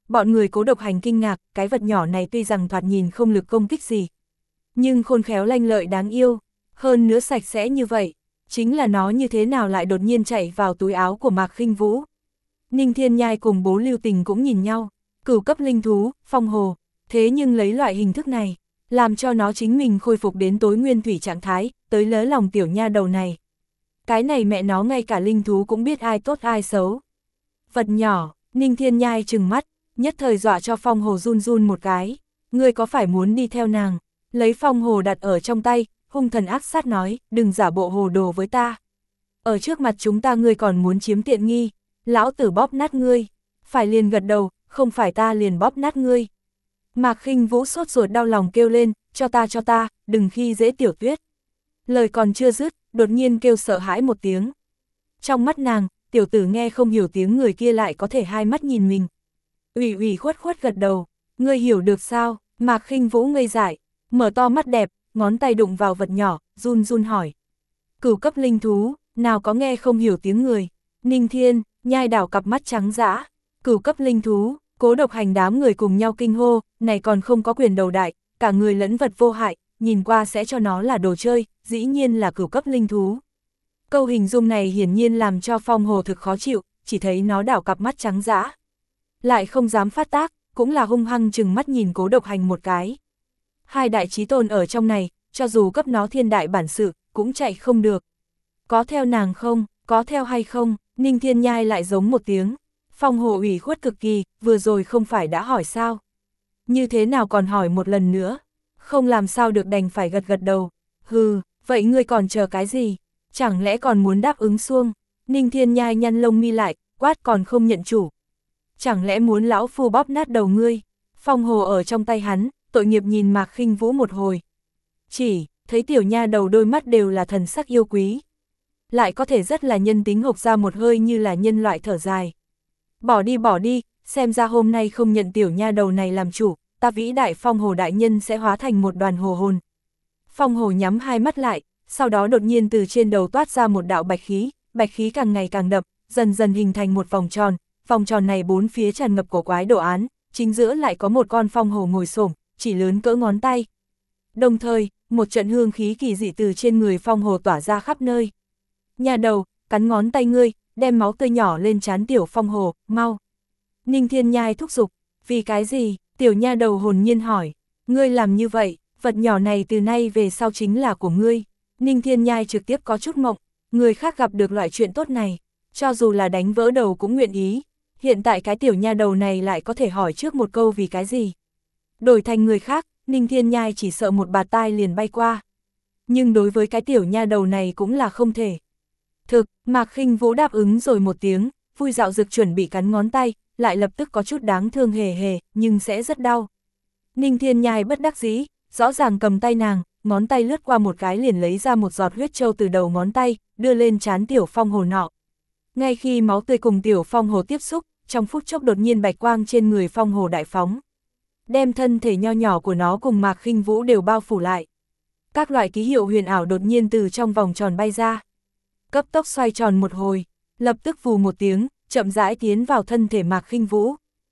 [SPEAKER 1] bọn người Cố Độc Hành kinh ngạc, cái vật nhỏ này tuy rằng thoạt nhìn không lực công kích gì, nhưng khôn khéo lanh lợi đáng yêu, hơn nữa sạch sẽ như vậy, chính là nó như thế nào lại đột nhiên chạy vào túi áo của Mạc Khinh Vũ. Ninh Thiên Nhai cùng Bố Lưu Tình cũng nhìn nhau, cửu cấp linh thú, phong hồ, thế nhưng lấy loại hình thức này, làm cho nó chính mình khôi phục đến tối nguyên thủy trạng thái, tới lớ lòng tiểu nha đầu này. Cái này mẹ nó ngay cả linh thú cũng biết ai tốt ai xấu. Vật nhỏ, Ninh Thiên Nhai trừng mắt, nhất thời dọa cho phong hồ run run một cái. Ngươi có phải muốn đi theo nàng? Lấy phong hồ đặt ở trong tay, hung thần ác sát nói, đừng giả bộ hồ đồ với ta. Ở trước mặt chúng ta ngươi còn muốn chiếm tiện nghi, lão tử bóp nát ngươi. Phải liền gật đầu, không phải ta liền bóp nát ngươi. Mạc Khinh Vũ sốt ruột đau lòng kêu lên, cho ta cho ta, đừng khi dễ Tiểu Tuyết. Lời còn chưa dứt, đột nhiên kêu sợ hãi một tiếng. Trong mắt nàng, tiểu tử nghe không hiểu tiếng người kia lại có thể hai mắt nhìn mình. Ủy ủy khuất khuất gật đầu, ngươi hiểu được sao? Mạc Khinh Vũ ngây dại, mở to mắt đẹp, ngón tay đụng vào vật nhỏ, run run hỏi. Cửu cấp linh thú, nào có nghe không hiểu tiếng người? Ninh Thiên, Nhai đảo cặp mắt trắng dã, cửu cấp linh thú, Cố Độc Hành đám người cùng nhau kinh hô, này còn không có quyền đầu đại, cả người lẫn vật vô hại, nhìn qua sẽ cho nó là đồ chơi, dĩ nhiên là cửu cấp linh thú. Câu hình dung này hiển nhiên làm cho phong hồ thực khó chịu, chỉ thấy nó đảo cặp mắt trắng dã. Lại không dám phát tác, cũng là hung hăng chừng mắt nhìn Cố Độc Hành một cái. Hai đại chí tôn ở trong này, cho dù cấp nó thiên đại bản sự, cũng chạy không được. Có theo nàng không, có theo hay không, Ninh Thiên Nhai lại giống một tiếng. Phong hồ ủy khuất cực kỳ, vừa rồi không phải đã hỏi sao? Như thế nào còn hỏi một lần nữa? Không làm sao được đành phải gật gật đầu. Hừ, vậy ngươi còn chờ cái gì? Chẳng lẽ còn muốn đáp ứng xuông? Ninh Thiên Nhai nhăn lông mi lại, quát còn không nhận chủ. Chẳng lẽ muốn lão phu bóp nát đầu ngươi? Phong hồ ở trong tay hắn, tội nghiệp nhìn Mạc Khinh Vũ một hồi. Chỉ, thấy tiểu nha đầu đôi mắt đều là thần sắc yêu quý. Lại có thể rất là nhân tính hộc ra một hơi như là nhân loại thở dài. Bỏ đi bỏ đi, xem ra hôm nay không nhận tiểu nha đầu này làm chủ, ta vĩ đại phong hồ đại nhân sẽ hóa thành một đoàn hồ hồn. Phong hồ nhắm hai mắt lại, sau đó đột nhiên từ trên đầu toát ra một đạo bạch khí, bạch khí càng ngày càng đậm, dần dần hình thành một vòng tròn, vòng tròn này bốn phía tràn ngập cổ quái đồ án, chính giữa lại có một con phong hồ ngồi xổm, chỉ lớn cỡ ngón tay. Đồng thời, một trận hương khí kỳ dị từ trên người phong hồ tỏa ra khắp nơi. Nhà đầu, cắn ngón tay ngươi, đem máu tươi nhỏ lên trán tiểu phong hồ, mau. Ninh Thiên Nhai thúc giục, vì cái gì? Tiểu nha đầu hồn nhiên hỏi, ngươi làm như vậy, vật nhỏ này từ nay về sau chính là của ngươi. Ninh Thiên Nhai trực tiếp có chút mộng, người khác gặp được loại chuyện tốt này, cho dù là đánh vỡ đầu cũng nguyện ý. Hiện tại cái tiểu nha đầu này lại có thể hỏi trước một câu vì cái gì. Đổi thành người khác, Ninh Thiên Nhai chỉ sợ một bạt tai liền bay qua. Nhưng đối với cái tiểu nha đầu này cũng là không thể. Thực, Mạc Khinh Vũ đáp ứng rồi một tiếng, vui dạo dực chuẩn bị cắn ngón tay, lại lập tức có chút đáng thương hề hề, nhưng sẽ rất đau. Ninh Thiên Nhai bất đắc dĩ, rõ ràng cầm tay nàng, ngón tay lướt qua một cái liền lấy ra một giọt huyết châu từ đầu ngón tay, đưa lên trán tiểu phong hồ nọ. Ngay khi máu tươi cùng tiểu phong hồ tiếp xúc, trong phút chốc đột nhiên bạch quang trên người phong hồ đại phóng. Đem thân thể nho nhỏ của nó cùng Mạc Khinh Vũ đều bao phủ lại. Các loại ký hiệu huyền ảo đột nhiên từ trong vòng tròn bay ra. Cấp tốc xoay tròn một hồi, lập tức vù một tiếng, chậm rãi tiến vào thân thể Mạc Khinh Vũ.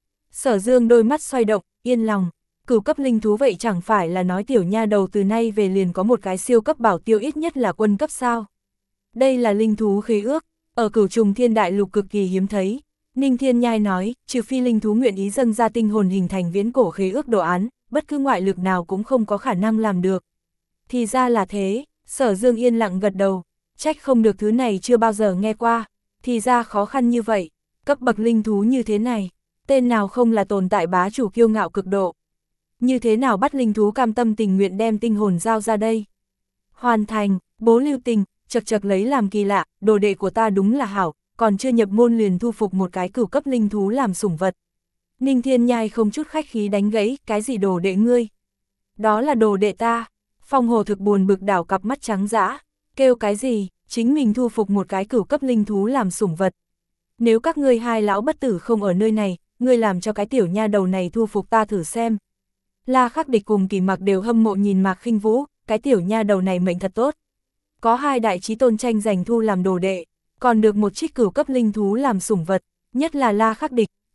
[SPEAKER 1] Sở Dương đôi mắt xoay động, yên lòng, cửu cấp linh thú vậy chẳng phải là nói tiểu nha đầu từ nay về liền có một cái siêu cấp bảo tiêu ít nhất là quân cấp sao. Đây là linh thú khế ước, ở Cửu Trùng Thiên Đại Lục cực kỳ hiếm thấy. Ninh Thiên Nhai nói, trừ phi linh thú nguyện ý dâng ra tinh hồn hình thành viễn cổ khế ước đồ án, bất cứ ngoại lực nào cũng không có khả năng làm được. Thì ra là thế, Sở Dương yên lặng gật đầu, trách không được thứ này chưa bao giờ nghe qua, thì ra khó khăn như vậy, cấp bậc linh thú như thế này, tên nào không là tồn tại bá chủ kiêu ngạo cực độ. Như thế nào bắt linh thú cam tâm tình nguyện đem tinh hồn giao ra đây? Hoàn thành, Bố Lưu Tình, chật chật lấy làm kỳ lạ, đồ đệ của ta đúng là hảo, còn chưa nhập môn liền thu phục một cái cửu cấp linh thú làm sủng vật. Ninh Thiên Nhai không chút khách khí đánh gãy, cái gì đồ đệ ngươi? Đó là đồ đệ ta. Phong hồ thực buồn bực đảo cặp mắt trắng dã, kêu cái gì, chính mình thu phục một cái cửu cấp linh thú làm sủng vật. Nếu các ngươi hai lão bất tử không ở nơi này, ngươi làm cho cái tiểu nha đầu này thu phục ta thử xem. La Khắc Địch cùng Kỳ Mặc đều hâm mộ nhìn Mạc Khinh Vũ, cái tiểu nha đầu này mệnh thật tốt. Có hai đại chí tôn tranh giành thu làm đồ đệ, còn được một trích cửu cấp linh thú làm sủng vật, nhất là La Khắc Địch,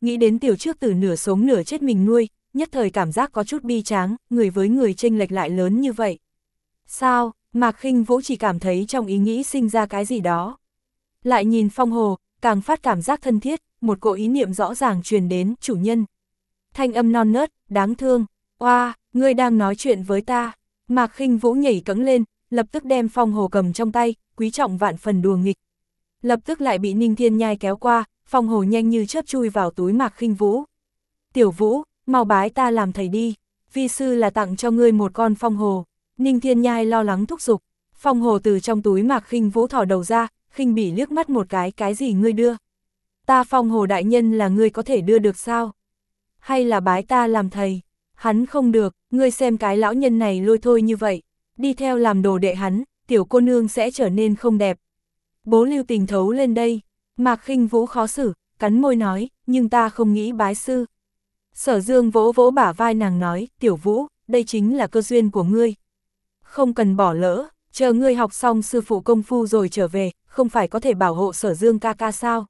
[SPEAKER 1] nghĩ đến tiểu trước tử nửa sống nửa chết mình nuôi, nhất thời cảm giác có chút bi tráng, người với người chênh lệch lại lớn như vậy. Sao, Mạc Khinh Vũ chỉ cảm thấy trong ý nghĩ sinh ra cái gì đó. Lại nhìn Phong Hồ, càng phát cảm giác thân thiết, một cỗ ý niệm rõ ràng truyền đến, chủ nhân. Thanh âm non nớt, đáng thương, oa, ngươi đang nói chuyện với ta. Mạc Khinh Vũ nhảy cẫng lên, lập tức đem Phong Hồ cầm trong tay, quý trọng vạn phần đùa nghịch. Lập tức lại bị Ninh Thiên Nhai kéo qua, Phong Hồ nhanh như chớp chui vào túi Mạc Khinh Vũ. Tiểu Vũ, mau bái ta làm thầy đi, vi sư là tặng cho ngươi một con Phong Hồ. Ninh Thiên Nhai lo lắng thúc giục. Phong Hồ từ trong túi Mạc Khinh Vũ thò đầu ra, khinh bỉ liếc mắt một cái, cái gì ngươi đưa? Ta Phong Hồ đại nhân là ngươi có thể đưa được sao? Hay là bái ta làm thầy? Hắn không được, ngươi xem cái lão nhân này lôi thôi như vậy, đi theo làm đồ đệ hắn, tiểu cô nương sẽ trở nên không đẹp. Bố Lưu Tình thấu lên đây, Mạc Khinh Vũ khó xử, cắn môi nói, nhưng ta không nghĩ bái sư. Sở Dương vỗ vỗ bả vai nàng nói, Tiểu Vũ, đây chính là cơ duyên của ngươi. Không cần bỏ lỡ, chờ ngươi học xong sư phụ công phu rồi trở về, không phải có thể bảo hộ Sở Dương ca ca sao?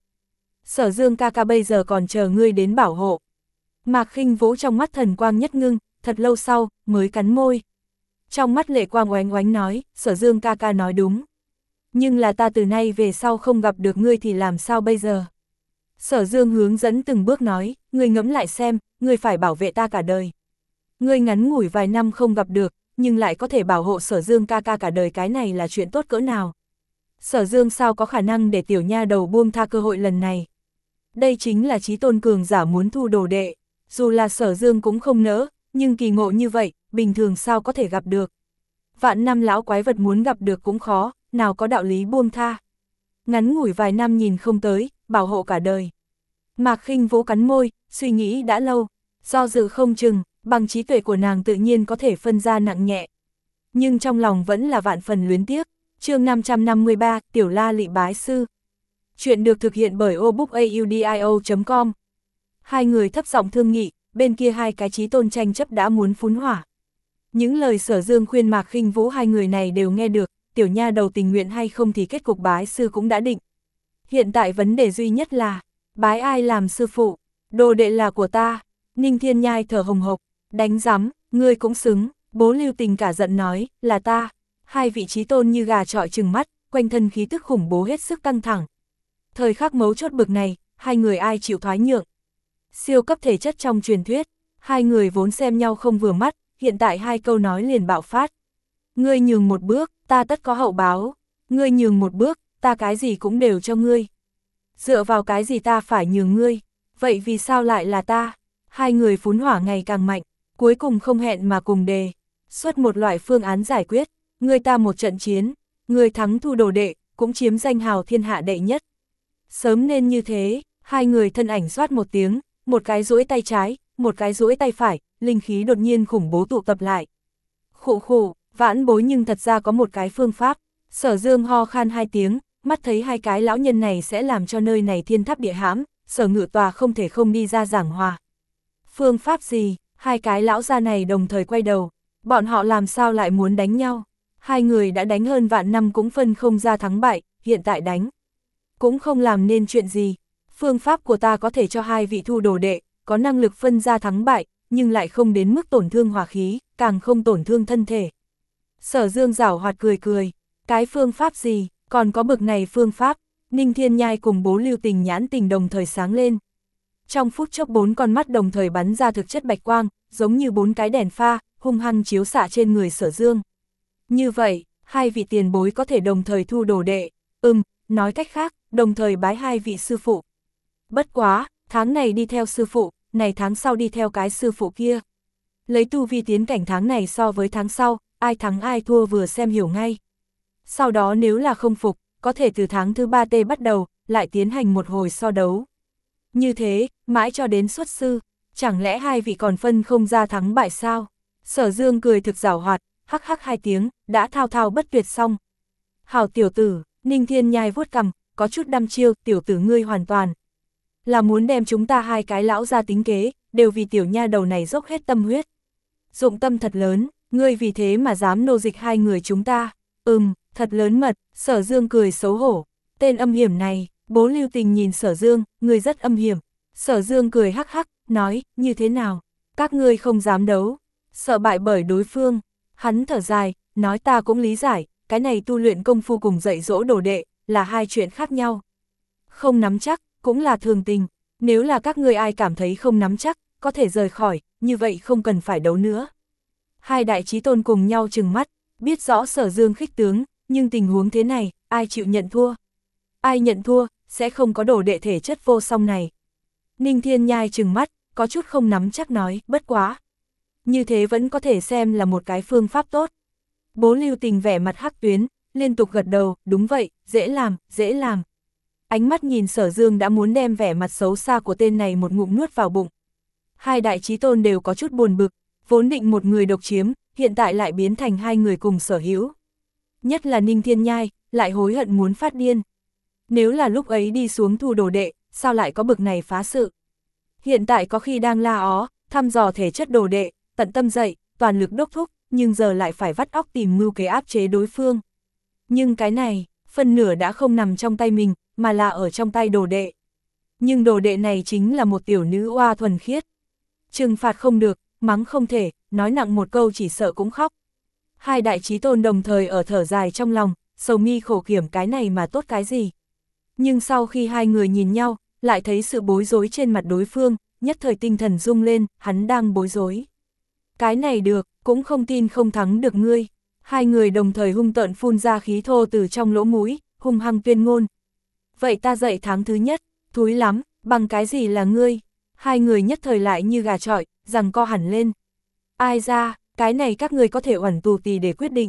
[SPEAKER 1] Sở Dương ca ca bây giờ còn chờ ngươi đến bảo hộ. Mạc Khinh Vũ trong mắt thần quang nhất ngưng, thật lâu sau, mới cắn môi. Trong mắt lệ quang oánh oánh nói, Sở Dương ca ca nói đúng. Nhưng là ta từ nay về sau không gặp được ngươi thì làm sao bây giờ? Sở Dương hướng dẫn từng bước nói, ngươi ngẫm lại xem, ngươi phải bảo vệ ta cả đời. Ngươi ngắn ngủi vài năm không gặp được, nhưng lại có thể bảo hộ Sở Dương ca ca cả đời, cái này là chuyện tốt cỡ nào? Sở Dương sao có khả năng để tiểu nha đầu buông tha cơ hội lần này? Đây chính là chí tôn cường giả muốn thu đồ đệ, dù là Sở Dương cũng không nỡ, nhưng kỳ ngộ như vậy, bình thường sao có thể gặp được? Vạn năm lão quái vật muốn gặp được cũng khó, nào có đạo lý buông tha. Ngắn ngủi vài năm nhìn không tới, bảo hộ cả đời. Mạc Khinh Vũ cắn môi, suy nghĩ đã lâu, do dự không chừng, bằng trí tuệ của nàng tự nhiên có thể phân ra nặng nhẹ. Nhưng trong lòng vẫn là vạn phần luyến tiếc. Chương năm trăm năm mươi ba, Tiểu La Lị bái sư. Chuyện được thực hiện bởi obookaudio chấm com. Hai người thấp giọng thương nghị, bên kia hai cái chí tôn tranh chấp đã muốn phun hỏa. Những lời Sở Dương khuyên Mạc Khinh Vũ hai người này đều nghe được, tiểu nha đầu tình nguyện hay không thì kết cục bái sư cũng đã định. Hiện tại vấn đề duy nhất là, bái ai làm sư phụ, đồ đệ là của ta. Ninh Thiên Nhai thở hồng hộc, đánh rắm, ngươi cũng xứng, bố Lưu Tình cả giận nói, là ta. Hai vị chí tôn như gà trọi trừng mắt, quanh thân khí tức khủng bố hết sức căng thẳng. Thời khắc mấu chốt bực này, hai người ai chịu thoái nhượng. Siêu cấp thể chất trong truyền thuyết, hai người vốn xem nhau không vừa mắt, hiện tại hai câu nói liền bạo phát. Ngươi nhường một bước, ta tất có hậu báo. Ngươi nhường một bước, ta cái gì cũng đều cho ngươi. Dựa vào cái gì ta phải nhường ngươi? Vậy vì sao lại là ta? Hai người phún hỏa ngày càng mạnh, cuối cùng không hẹn mà cùng đề xuất một loại phương án giải quyết. Ngươi ta một trận chiến, ngươi thắng thu đồ đệ, cũng chiếm danh hào thiên hạ đệ nhất. Sớm nên như thế, hai người thân ảnh xoát một tiếng, một cái duỗi tay trái, một cái duỗi tay phải, linh khí đột nhiên khủng bố tụ tập lại. Khụ khụ, vãn bối nhưng thật ra có một cái phương pháp. Sở Dương ho khan hai tiếng, mắt thấy hai cái lão nhân này sẽ làm cho nơi này thiên tháp địa hãm, Sở Ngự Tòa không thể không đi ra giảng hòa. Phương pháp gì? Hai cái lão gia này đồng thời quay đầu, bọn họ làm sao lại muốn đánh nhau? Hai người đã đánh hơn vạn năm cũng phân không ra thắng bại, hiện tại đánh cũng không làm nên chuyện gì. Phương pháp của ta có thể cho hai vị thu đồ đệ, có năng lực phân ra thắng bại, nhưng lại không đến mức tổn thương hỏa khí, càng không tổn thương thân thể. Sở Dương giảo hoạt cười cười, cái phương pháp gì, còn có bực này phương pháp? Ninh Thiên Nhai cùng bố Lưu Tình nhãn tình đồng thời sáng lên. Trong phút chốc bốn con mắt đồng thời bắn ra thực chất bạch quang, giống như bốn cái đèn pha, hung hăng chiếu xạ trên người Sở Dương. Như vậy, hai vị tiền bối có thể đồng thời thu đồ đệ, ừm, nói cách khác, đồng thời bái hai vị sư phụ. Bất quá, tháng này đi theo sư phụ, này tháng sau đi theo cái sư phụ kia. Lấy tu vi tiến cảnh tháng này so với tháng sau, ai thắng ai thua vừa xem hiểu ngay. Sau đó nếu là không phục, có thể từ tháng thứ ba tê bắt đầu, lại tiến hành một hồi so đấu. Như thế, mãi cho đến xuất sư, chẳng lẽ hai vị còn phân không ra thắng bại sao? Sở Dương cười thực giảo hoạt, hắc hắc hai tiếng, đã thao thao bất tuyệt xong. Hảo tiểu tử, Ninh Thiên Nhai vuốt cằm, có chút đăm chiêu, tiểu tử ngươi hoàn toàn là muốn đem chúng ta hai cái lão ra tính kế, đều vì tiểu nha đầu này dốc hết tâm huyết. Dụng tâm thật lớn, ngươi vì thế mà dám nô dịch hai người chúng ta. Ừm, thật lớn mật. Sở Dương cười xấu hổ. Tên âm hiểm này, bố Lưu Tình nhìn Sở Dương, ngươi rất âm hiểm. Sở Dương cười hắc hắc, nói, như thế nào? Các ngươi không dám đấu, sợ bại bởi đối phương. Hắn thở dài, nói ta cũng lý giải, cái này tu luyện công phu cùng dạy dỗ đồ đệ, là hai chuyện khác nhau. Không nắm chắc, cũng là thường tình, nếu là các ngươi ai cảm thấy không nắm chắc, có thể rời khỏi, như vậy không cần phải đấu nữa. Hai đại chí tôn cùng nhau trừng mắt, biết rõ Sở Dương khích tướng, nhưng tình huống thế này, ai chịu nhận thua? Ai nhận thua, sẽ không có đồ đệ thể chất vô song này. Ninh Thiên Nhai trừng mắt, có chút không nắm chắc nói, bất quá. Như thế vẫn có thể xem là một cái phương pháp tốt. Bố Lưu Tình vẻ mặt hắc tuyến, liên tục gật đầu, đúng vậy, dễ làm, dễ làm. Ánh mắt nhìn Sở Dương đã muốn đem vẻ mặt xấu xa của tên này một ngụm nuốt vào bụng. Hai đại chí tôn đều có chút buồn bực, vốn định một người độc chiếm, hiện tại lại biến thành hai người cùng sở hữu. Nhất là Ninh Thiên Nhai, lại hối hận muốn phát điên. Nếu là lúc ấy đi xuống thu đồ đệ, sao lại có bực này phá sự? Hiện tại có khi đang la ó, thăm dò thể chất đồ đệ, tận tâm dạy, toàn lực đốc thúc, nhưng giờ lại phải vắt óc tìm mưu kế áp chế đối phương. Nhưng cái này, phần nửa đã không nằm trong tay mình, mà là ở trong tay đồ đệ. Nhưng đồ đệ này chính là một tiểu nữ oa thuần khiết. Trừng phạt không được, mắng không thể, nói nặng một câu chỉ sợ cũng khóc. Hai đại chí tôn đồng thời ở thở dài trong lòng, sầu mi khổ kiểm cái này mà tốt cái gì. Nhưng sau khi hai người nhìn nhau, lại thấy sự bối rối trên mặt đối phương, nhất thời tinh thần rung lên, hắn đang bối rối. Cái này được, cũng không tin không thắng được ngươi. Hai người đồng thời hung tợn phun ra khí thô từ trong lỗ mũi, hung hăng tuyên ngôn. Vậy ta dậy tháng thứ nhất, thúi lắm, bằng cái gì là ngươi? Hai người nhất thời lại như gà chọi, giằng co hẳn lên. Ai ra, cái này các ngươi có thể uẩn tù tì để quyết định.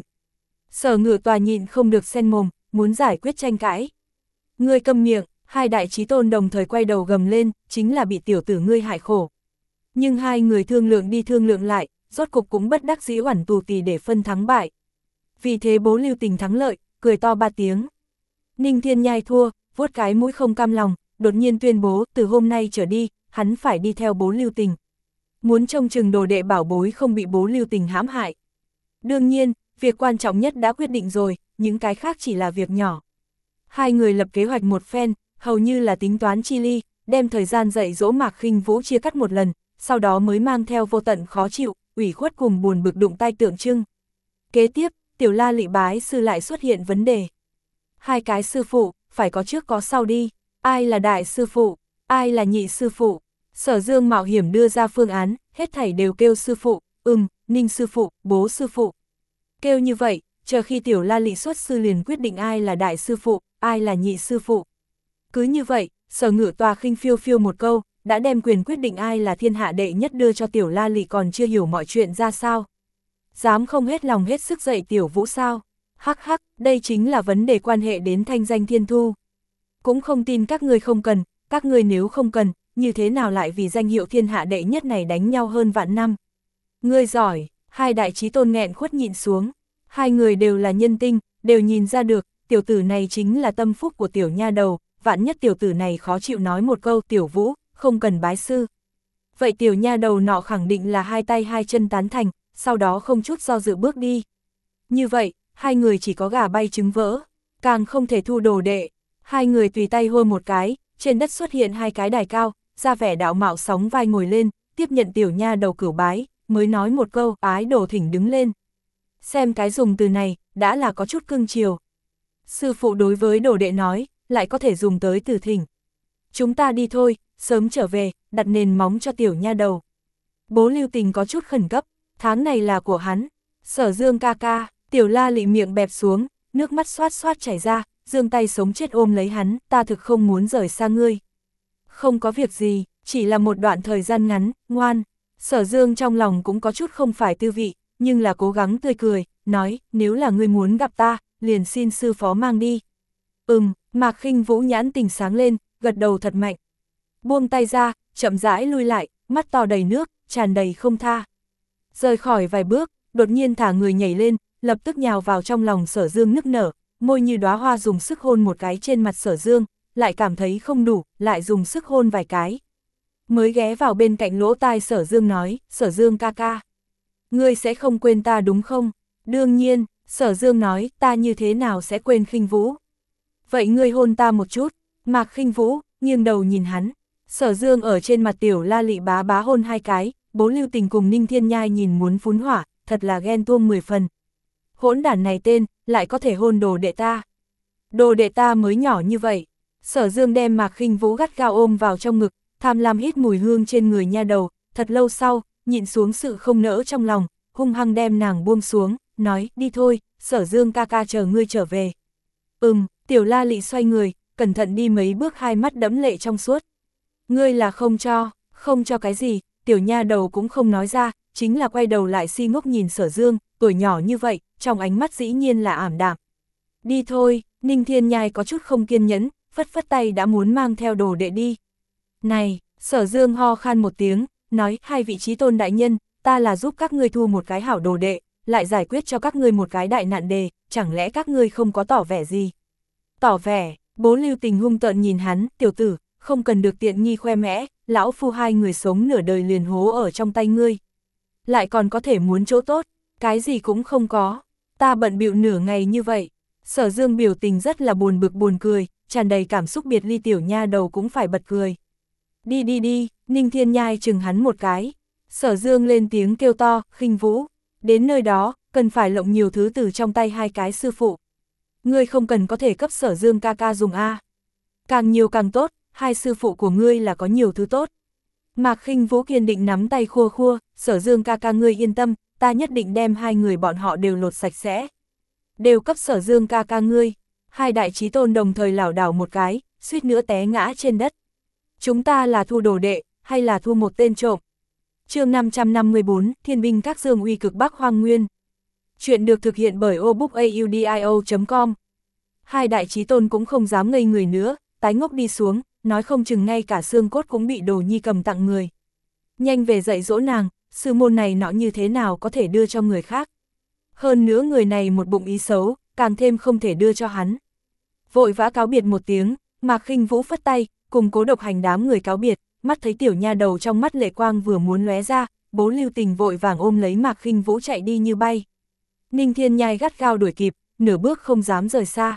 [SPEAKER 1] Sở Ngự Tòa nhịn không được sen mồm, muốn giải quyết tranh cãi. Ngươi câm miệng, hai đại chí tôn đồng thời quay đầu gầm lên, chính là bị tiểu tử ngươi hại khổ. Nhưng hai người thương lượng đi thương lượng lại, rốt cục cũng bất đắc dĩ uẩn tù tì để phân thắng bại. Vì thế Bố Lưu Tình thắng lợi, cười to ba tiếng. Ninh Thiên Nhai thua, vuốt cái mũi không cam lòng, đột nhiên tuyên bố từ hôm nay trở đi, hắn phải đi theo Bố Lưu Tình. Muốn trông chừng đồ đệ bảo bối không bị Bố Lưu Tình hãm hại. Đương nhiên, việc quan trọng nhất đã quyết định rồi, những cái khác chỉ là việc nhỏ. Hai người lập kế hoạch một phen, hầu như là tính toán chi ly, đem thời gian dạy dỗ Mạc Khinh Vũ chia cắt một lần, sau đó mới mang theo vô tận khó chịu, ủy khuất cùng buồn bực đụng tay tượng trưng. Kế tiếp, Tiểu La Lị bái sư lại xuất hiện vấn đề. Hai cái sư phụ, phải có trước có sau đi, ai là đại sư phụ, ai là nhị sư phụ. Sở Dương mạo hiểm đưa ra phương án, hết thảy đều kêu sư phụ, ừm, Ninh sư phụ, Bố sư phụ. Kêu như vậy, chờ khi Tiểu La Lị xuất sư liền quyết định ai là đại sư phụ, ai là nhị sư phụ. Cứ như vậy, Sở Ngự Tòa khinh phiêu phiêu một câu, đã đem quyền quyết định ai là thiên hạ đệ nhất đưa cho Tiểu La Lị còn chưa hiểu mọi chuyện ra sao. Dám không hết lòng hết sức dạy Tiểu Vũ sao? Hắc hắc, đây chính là vấn đề quan hệ đến thanh danh thiên thu. Cũng không tin các ngươi không cần, các ngươi nếu không cần, như thế nào lại vì danh hiệu thiên hạ đệ nhất này đánh nhau hơn vạn năm. Ngươi giỏi, hai đại chí tôn nghẹn khuất nhịn xuống. Hai người đều là nhân tinh, đều nhìn ra được, tiểu tử này chính là tâm phúc của tiểu nha đầu, vạn nhất tiểu tử này khó chịu nói một câu Tiểu Vũ, không cần bái sư. Vậy tiểu nha đầu nọ khẳng định là hai tay hai chân tán thành, sau đó không chút do dự bước đi. Như vậy, hai người chỉ có gà bay trứng vỡ, càng không thể thu đồ đệ. Hai người tùy tay hô một cái, trên đất xuất hiện hai cái đài cao, ra vẻ đạo mạo sóng vai ngồi lên, tiếp nhận tiểu nha đầu cửu bái, mới nói một câu, ái đồ thỉnh đứng lên. Xem cái dùng từ này, đã là có chút cưng chiều. Sư phụ đối với đồ đệ nói, lại có thể dùng tới từ thỉnh. Chúng ta đi thôi, sớm trở về, đặt nền móng cho tiểu nha đầu. Bố Lưu Tình có chút khẩn cấp, tháng này là của hắn. Sở Dương ca ca, Tiểu La Lị miệng bẹp xuống, nước mắt xoát xoát chảy ra, giương tay sống chết ôm lấy hắn, ta thực không muốn rời xa ngươi. Không có việc gì, chỉ là một đoạn thời gian ngắn, ngoan. Sở Dương trong lòng cũng có chút không phải tư vị, nhưng là cố gắng tươi cười, nói, nếu là ngươi muốn gặp ta, liền xin sư phó mang đi. Ừm, Mạc Khinh Vũ nhãn tình sáng lên, gật đầu thật mạnh. Buông tay ra, chậm rãi lui lại, mắt to đầy nước, tràn đầy không tha. Rời khỏi vài bước, đột nhiên thả người nhảy lên, lập tức nhào vào trong lòng Sở Dương nức nở, môi như đóa hoa dùng sức hôn một cái trên mặt Sở Dương, lại cảm thấy không đủ, lại dùng sức hôn vài cái. Mới ghé vào bên cạnh lỗ tai Sở Dương nói, Sở Dương ca ca, ngươi sẽ không quên ta đúng không? Đương nhiên, Sở Dương nói, ta như thế nào sẽ quên Khinh Vũ? Vậy ngươi hôn ta một chút. Mạc Khinh Vũ nghiêng đầu nhìn hắn. Sở Dương ở trên mặt Tiểu La Lị bá bá hôn hai cái, Bố Lưu Tình cùng Ninh Thiên Nhai nhìn muốn phún hỏa, thật là ghen tuông mười phần. Hỗn đản này tên, lại có thể hôn đồ đệ ta. Đồ đệ ta mới nhỏ như vậy. Sở Dương đem Mạc Khinh Vũ gắt gao ôm vào trong ngực, tham lam hít mùi hương trên người nha đầu, thật lâu sau, nhịn xuống sự không nỡ trong lòng, hung hăng đem nàng buông xuống, nói, đi thôi, Sở Dương ca ca chờ ngươi trở về. Ừm, Tiểu La Lị xoay người, cẩn thận đi mấy bước, hai mắt đẫm lệ trong suốt. Ngươi là không cho, không cho cái gì, tiểu nha đầu cũng không nói ra, chính là quay đầu lại si ngốc nhìn Sở Dương, tuổi nhỏ như vậy, trong ánh mắt dĩ nhiên là ảm đạm. Đi thôi, Ninh Thiên Nhai có chút không kiên nhẫn, phất phất tay đã muốn mang theo đồ đệ đi. Này, Sở Dương ho khan một tiếng, nói, hai vị chí tôn đại nhân, ta là giúp các ngươi thu một cái hảo đồ đệ, lại giải quyết cho các ngươi một cái đại nạn đề, chẳng lẽ các ngươi không có tỏ vẻ gì? Tỏ vẻ, Bố Lưu Tình hung tợn nhìn hắn, tiểu tử, không cần được tiện nghi khoe mẽ, lão phu hai người sống nửa đời liền hố ở trong tay ngươi. Lại còn có thể muốn chỗ tốt, cái gì cũng không có, ta bận bịu nửa ngày như vậy. Sở Dương biểu tình rất là buồn bực buồn cười, tràn đầy cảm xúc biệt ly, tiểu nha đầu cũng phải bật cười. Đi đi đi, Ninh Thiên Nhai chừng hắn một cái. Sở Dương lên tiếng kêu to, Khinh Vũ, đến nơi đó, cần phải lộng nhiều thứ từ trong tay hai cái sư phụ. Ngươi không cần có thể cấp Sở Dương ca ca dùng A. Càng nhiều càng tốt, hai sư phụ của ngươi là có nhiều thứ tốt. Mạc Khinh Vũ kiên định nắm tay khua khua, Sở Dương ca ca ngươi yên tâm, ta nhất định đem hai người bọn họ đều lột sạch sẽ. Đều cấp Sở Dương ca ca ngươi. Hai đại chí tôn đồng thời lảo đảo một cái, suýt nữa té ngã trên đất. Chúng ta là thu đồ đệ, hay là thu một tên trộm? Chương năm trăm năm mươi bốn, Thiên binh các dương uy cực Bắc Hoang Nguyên. Chuyện được thực hiện bởi obookaudio chấm com. Hai đại chí tôn cũng không dám ngây người nữa, tái ngốc đi xuống, nói không chừng ngay cả xương cốt cũng bị Đồ Nhi cầm tặng người. Nhanh về dạy dỗ nàng, sư môn này nọ như thế nào có thể đưa cho người khác. Hơn nữa người này một bụng ý xấu, càng thêm không thể đưa cho hắn. Vội vã cáo biệt một tiếng, Mạc Khinh Vũ phất tay, cùng Cố Độc Hành đám người cáo biệt, mắt thấy tiểu nha đầu trong mắt lệ quang vừa muốn lóe ra, Bố Lưu Tình vội vàng ôm lấy Mạc Khinh Vũ chạy đi như bay. Ninh Thiên Nhai gắt gao đuổi kịp, nửa bước không dám rời xa.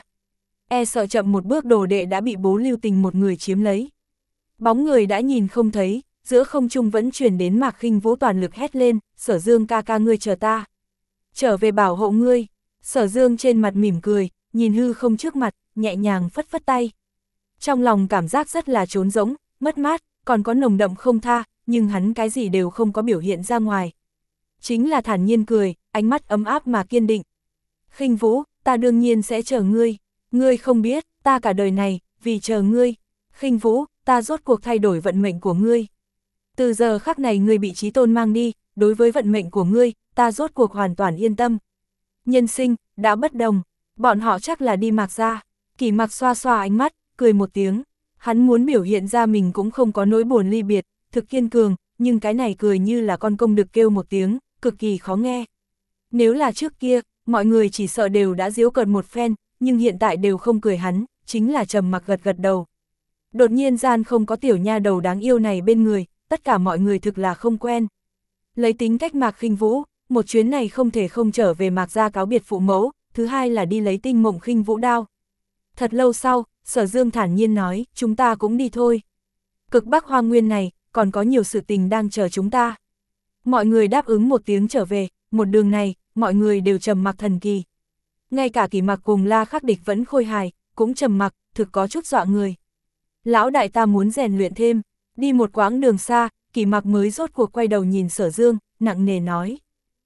[SPEAKER 1] E sợ chậm một bước đồ đệ đã bị Bố Lưu Tình một người chiếm lấy. Bóng người đã nhìn không thấy, giữa không trung vẫn truyền đến Mạc Khinh Vũ toàn lực hét lên, Sở Dương ca ca ngươi chờ ta. Trở về bảo hộ ngươi. Sở Dương trên mặt mỉm cười, nhìn hư không trước mặt, nhẹ nhàng phất phất tay. Trong lòng cảm giác rất là trốn rỗng, mất mát, còn có nồng đậm không tha, nhưng hắn cái gì đều không có biểu hiện ra ngoài. Chính là thản nhiên cười, ánh mắt ấm áp mà kiên định. Khinh Vũ, ta đương nhiên sẽ chờ ngươi. Ngươi không biết, ta cả đời này, vì chờ ngươi. Khinh Vũ, ta rốt cuộc thay đổi vận mệnh của ngươi. Từ giờ khắc này ngươi bị chí tôn mang đi, đối với vận mệnh của ngươi, ta rốt cuộc hoàn toàn yên tâm. Nhân sinh, đã bất đồng, bọn họ chắc là đi Mạc gia. Kỷ Mặc xoa xoa ánh mắt, cười một tiếng. Hắn muốn biểu hiện ra mình cũng không có nỗi buồn ly biệt, thực kiên cường, nhưng cái này cười như là con công đực kêu một tiếng, cực kỳ khó nghe. Nếu là trước kia, mọi người chỉ sợ đều đã giễu cợt một phen, nhưng hiện tại đều không cười hắn, chính là trầm mặc gật gật đầu. Đột nhiên gian không có tiểu nha đầu đáng yêu này bên người, tất cả mọi người thực là không quen. Lấy tính cách Mạc Khinh Vũ, một chuyến này không thể không trở về Mạc gia cáo biệt phụ mẫu, thứ hai là đi lấy Tinh Mộng Khinh Vũ đao. Thật lâu sau, Sở Dương thản nhiên nói, chúng ta cũng đi thôi. Cực Bắc Hoang Nguyên này, còn có nhiều sự tình đang chờ chúng ta. Mọi người đáp ứng một tiếng trở về, một đường này, mọi người đều trầm mặc thần kỳ. Ngay cả Kỷ Mặc cùng La Khắc Địch vẫn khôi hài, cũng trầm mặc, thực có chút dọa người. Lão đại ta muốn rèn luyện thêm, đi một quãng đường xa, Kỷ Mặc mới rốt cuộc quay đầu nhìn Sở Dương, nặng nề nói.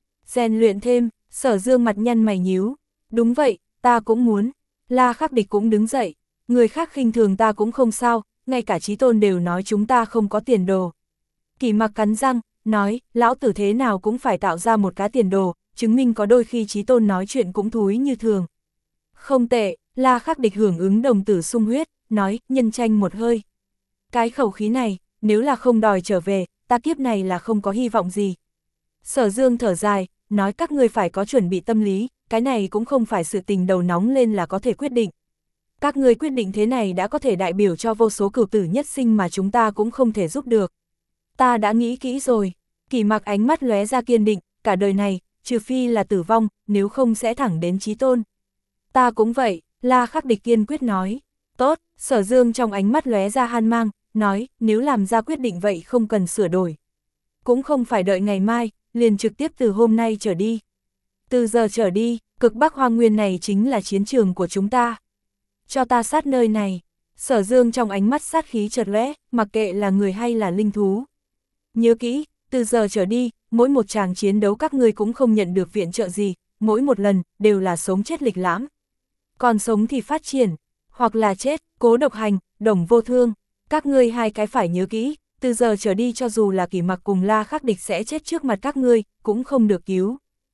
[SPEAKER 1] Rèn luyện thêm, Sở Dương mặt nhăn mày nhíu, đúng vậy, ta cũng muốn. La Khắc Địch cũng đứng dậy, người khác khinh thường ta cũng không sao, ngay cả chí tôn đều nói chúng ta không có tiền đồ. Kỷ Mặc cắn răng, nói, lão tử thế nào cũng phải tạo ra một cái tiền đồ, chứng minh có đôi khi chí tôn nói chuyện cũng thúi như thường. Không tệ, La Khắc Địch hưởng ứng đồng tử sung huyết, nói, nhân tranh một hơi. Cái khẩu khí này, nếu là không đòi trở về, ta kiếp này là không có hy vọng gì. Sở Dương thở dài, nói các ngươi phải có chuẩn bị tâm lý, cái này cũng không phải sự tình đầu nóng lên là có thể quyết định. Các ngươi quyết định thế này đã có thể đại biểu cho vô số cửu tử nhất sinh mà chúng ta cũng không thể giúp được. Ta đã nghĩ kỹ rồi. Kỷ Mặc ánh mắt lóe ra kiên định, cả đời này, trừ phi là tử vong, nếu không sẽ thẳng đến chí tôn. Ta cũng vậy, La Khắc Địch kiên quyết nói. Tốt, Sở Dương trong ánh mắt lóe ra han mang, nói, nếu làm ra quyết định vậy không cần sửa đổi. Cũng không phải đợi ngày mai, liền trực tiếp từ hôm nay trở đi. Từ giờ trở đi, cực Bắc Hoang Nguyên này chính là chiến trường của chúng ta. Cho ta sát nơi này. Sở Dương trong ánh mắt sát khí chợt lóe, mặc kệ là người hay là linh thú. Nhớ kỹ, từ giờ trở đi, mỗi một tràng chiến đấu các ngươi cũng không nhận được viện trợ gì, mỗi một lần, đều là sống chết lịch lãm. Còn sống thì phát triển, hoặc là chết, Cố Độc Hành, Đồng Vô Thương. Các ngươi hai cái phải nhớ kỹ, từ giờ trở đi cho dù là Kỷ Mặc cùng La Khắc Địch sẽ chết trước mặt các ngươi, cũng không được cứu.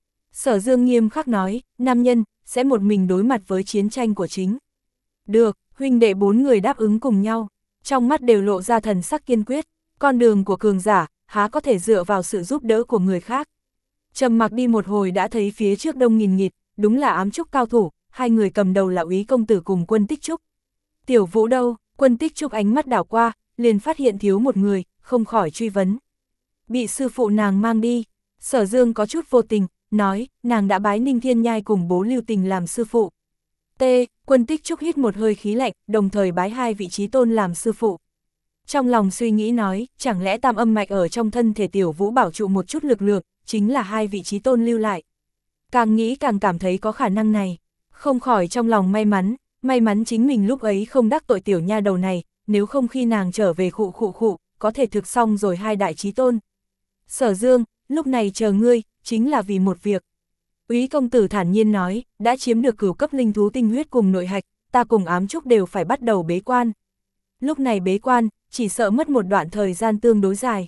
[SPEAKER 1] Sở Dương nghiêm khắc nói, nam nhân, sẽ một mình đối mặt với chiến tranh của chính. Được, huynh đệ bốn người đáp ứng cùng nhau, trong mắt đều lộ ra thần sắc kiên quyết, con đường của cường giả, há có thể dựa vào sự giúp đỡ của người khác. Trầm mặc đi một hồi đã thấy phía trước đông nghìn nghịt, đúng là ám trúc cao thủ, hai người cầm đầu là Úy công tử cùng Quân Tích Trúc. Tiểu Vũ đâu? Quân Tích Trúc ánh mắt đảo qua, liền phát hiện thiếu một người, không khỏi truy vấn. Bị sư phụ nàng mang đi. Sở Dương có chút vô tình, nói, nàng đã bái Ninh Thiên Nhai cùng bố Lưu Tình làm sư phụ. T. Quân Tích Trúc hít một hơi khí lạnh, đồng thời bái hai vị trí tôn làm sư phụ. Trong lòng suy nghĩ nói, chẳng lẽ tam âm mạch ở trong thân thể Tiểu Vũ bảo trụ một chút lực lượng, chính là hai vị trí tôn lưu lại. Càng nghĩ càng cảm thấy có khả năng này, không khỏi trong lòng may mắn, may mắn chính mình lúc ấy không đắc tội tiểu nha đầu này, nếu không khi nàng trở về khụ khụ khụ, có thể thực xong rồi hai đại trí tôn. Sở Dương, lúc này chờ ngươi, chính là vì một việc. Úy công tử thản nhiên nói, đã chiếm được cửu cấp linh thú tinh huyết cùng nội hạch, ta cùng ám trúc đều phải bắt đầu bế quan. Lúc này bế quan, chỉ sợ mất một đoạn thời gian tương đối dài.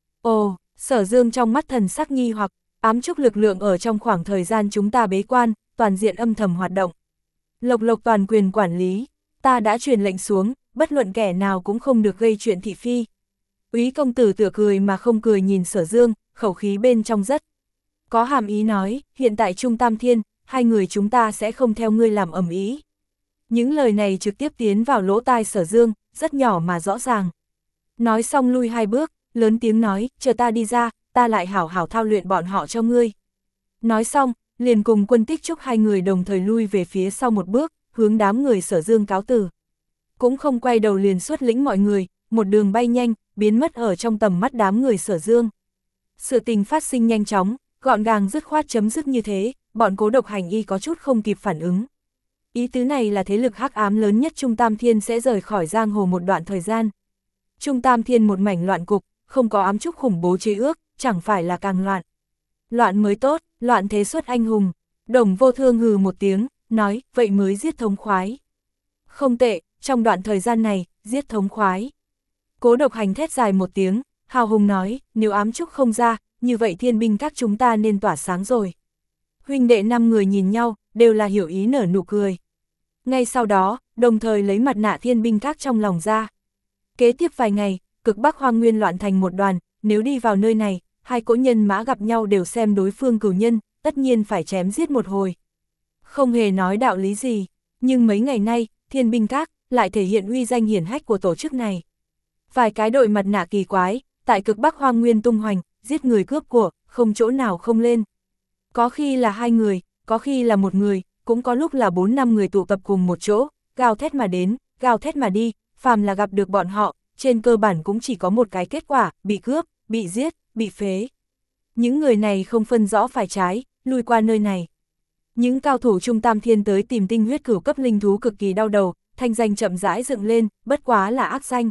[SPEAKER 1] Ồ, Sở Dương trong mắt thần sắc nghi hoặc, ám trúc lực lượng ở trong khoảng thời gian chúng ta bế quan, toàn diện âm thầm hoạt động. Lộc Lộc toàn quyền quản lý, ta đã truyền lệnh xuống, bất luận kẻ nào cũng không được gây chuyện thị phi. Úy công tử tựa cười mà không cười nhìn Sở Dương, khẩu khí bên trong rất có hàm ý nói, hiện tại Trung Tam Thiên, hai người chúng ta sẽ không theo ngươi làm ầm ĩ. Những lời này trực tiếp tiến vào lỗ tai Sở Dương, rất nhỏ mà rõ ràng. Nói xong lui hai bước, lớn tiếng nói, chờ ta đi ra, ta lại hảo hảo thao luyện bọn họ cho ngươi. Nói xong, liền cùng Quân Tích Trúc hai người đồng thời lui về phía sau một bước, hướng đám người Sở Dương cáo từ. Cũng không quay đầu liền xuất lĩnh mọi người, một đường bay nhanh, biến mất ở trong tầm mắt đám người Sở Dương. Sự tình phát sinh nhanh chóng, gọn gàng dứt khoát chấm dứt như thế, bọn Cố Độc Hành y có chút không kịp phản ứng. Ý tứ này là thế lực hắc ám lớn nhất Trung Tam Thiên sẽ rời khỏi giang hồ một đoạn thời gian. Trung Tam Thiên một mảnh loạn cục, không có ám trúc khủng bố chế ước, chẳng phải là càng loạn. Loạn mới tốt, loạn thế xuất anh hùng. Đồng Vô Thương hừ một tiếng, nói, vậy mới giết thống khoái. Không tệ, trong đoạn thời gian này, giết thống khoái. Cố Độc Hành thét dài một tiếng, hào hùng nói, nếu ám trúc không ra, như vậy thiên binh các chúng ta nên tỏa sáng rồi. Huynh đệ năm người nhìn nhau, đều là hiểu ý nở nụ cười. Ngay sau đó, đồng thời lấy mặt nạ thiên binh các trong lòng ra. Kế tiếp vài ngày, cực Bắc Hoang Nguyên loạn thành một đoàn, nếu đi vào nơi này, hai cỗ nhân mã gặp nhau đều xem đối phương cửu nhân, tất nhiên phải chém giết một hồi. Không hề nói đạo lý gì, nhưng mấy ngày nay, thiên binh các lại thể hiện uy danh hiển hách của tổ chức này. Vài cái đội mặt nạ kỳ quái, tại cực Bắc Hoang Nguyên tung hoành, giết người cướp của, không chỗ nào không lên. Có khi là hai người, có khi là một người, cũng có lúc là bốn năm người tụ tập cùng một chỗ, gào thét mà đến, gào thét mà đi, phàm là gặp được bọn họ, trên cơ bản cũng chỉ có một cái kết quả, bị cướp, bị giết, bị phế. Những người này không phân rõ phải trái, lui qua nơi này. Những cao thủ Trung Tam Thiên tới tìm tinh huyết cửu cấp linh thú cực kỳ đau đầu, thanh danh chậm rãi dựng lên, bất quá là ác danh.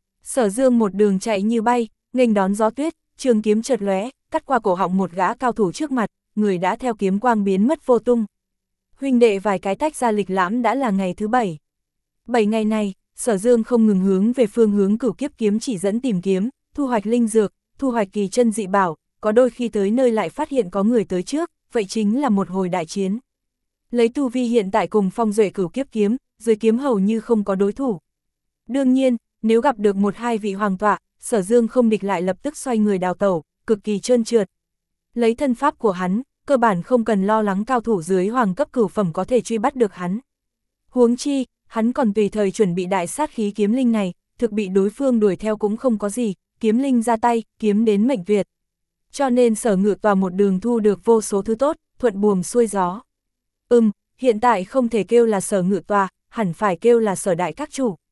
[SPEAKER 1] Sở Dương một đường chạy như bay, nghênh đón gió tuyết, trường kiếm chợt lóe, cắt qua cổ họng một gã cao thủ trước mặt, người đã theo kiếm quang biến mất vô tung. Huynh đệ vài cái tách ra lịch lãm đã là ngày thứ bảy. Bảy ngày này, Sở Dương không ngừng hướng về phương hướng Cửu Kiếp kiếm chỉ dẫn tìm kiếm, thu hoạch linh dược, thu hoạch kỳ chân dị bảo, có đôi khi tới nơi lại phát hiện có người tới trước, vậy chính là một hồi đại chiến. Lấy tu vi hiện tại cùng phong duệ Cửu Kiếp kiếm, dưới kiếm hầu như không có đối thủ. Đương nhiên, nếu gặp được một hai vị hoàng tọa, Sở Dương không địch lại lập tức xoay người đào tẩu, cực kỳ trơn trượt. Lấy thân pháp của hắn, cơ bản không cần lo lắng cao thủ dưới hoàng cấp cửu phẩm có thể truy bắt được hắn. Huống chi, hắn còn tùy thời chuẩn bị đại sát khí kiếm linh này, thực bị đối phương đuổi theo cũng không có gì, kiếm linh ra tay, kiếm đến mệnh tuyệt. Cho nên Sở Ngự Tòa một đường thu được vô số thứ tốt, thuận buồm xuôi gió. Ừm, hiện tại không thể kêu là Sở Ngự Tòa, hẳn phải kêu là Sở Đại Các Chủ.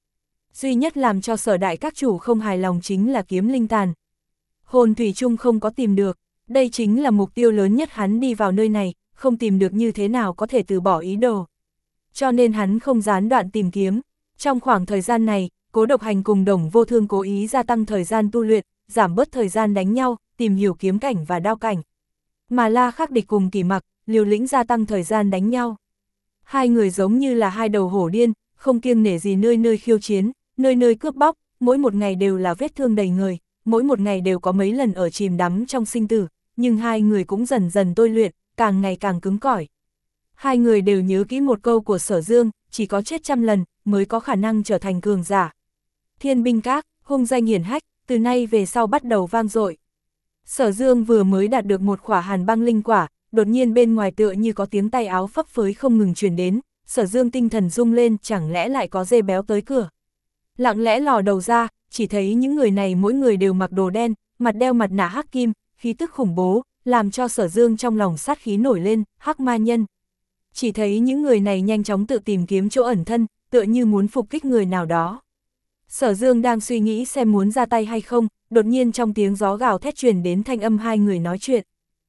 [SPEAKER 1] Duy nhất làm cho Sở đại các chủ không hài lòng chính là kiếm linh tàn. Hồn thủy chung không có tìm được, đây chính là mục tiêu lớn nhất hắn đi vào nơi này, không tìm được như thế nào có thể từ bỏ ý đồ. Cho nên hắn không gián đoạn tìm kiếm. Trong khoảng thời gian này, Cố Độc Hành cùng Đồng Vô Thương cố ý gia tăng thời gian tu luyện, giảm bớt thời gian đánh nhau, tìm hiểu kiếm cảnh và đao cảnh. Mà La Khắc Địch cùng Kỳ Mặc, liều lĩnh gia tăng thời gian đánh nhau. Hai người giống như là hai đầu hổ điên, không kiêng nể gì nơi nơi khiêu chiến, nơi nơi cướp bóc, mỗi một ngày đều là vết thương đầy người, mỗi một ngày đều có mấy lần ở chìm đắm trong sinh tử, nhưng hai người cũng dần dần tôi luyện, càng ngày càng cứng cỏi. Hai người đều nhớ kỹ một câu của Sở Dương, chỉ có chết trăm lần mới có khả năng trở thành cường giả. Thiên binh các, hung danh hiển hách, từ nay về sau bắt đầu vang dội. Sở Dương vừa mới đạt được một khỏa hàn băng linh quả, đột nhiên bên ngoài tựa như có tiếng tay áo phấp phới không ngừng truyền đến, Sở Dương tinh thần rung lên, chẳng lẽ lại có dê béo tới cửa. Lặng lẽ lò đầu ra, chỉ thấy những người này mỗi người đều mặc đồ đen, mặt đeo mặt nạ hắc kim, khí tức khủng bố, làm cho Sở Dương trong lòng sát khí nổi lên, hắc ma nhân. Chỉ thấy những người này nhanh chóng tự tìm kiếm chỗ ẩn thân, tựa như muốn phục kích người nào đó. Sở Dương đang suy nghĩ xem muốn ra tay hay không, đột nhiên trong tiếng gió gào thét truyền đến thanh âm hai người nói chuyện.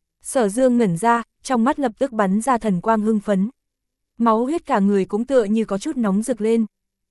[SPEAKER 1] Sở Dương ngẩn ra, trong mắt lập tức bắn ra thần quang hưng phấn. Máu huyết cả người cũng tựa như có chút nóng rực lên.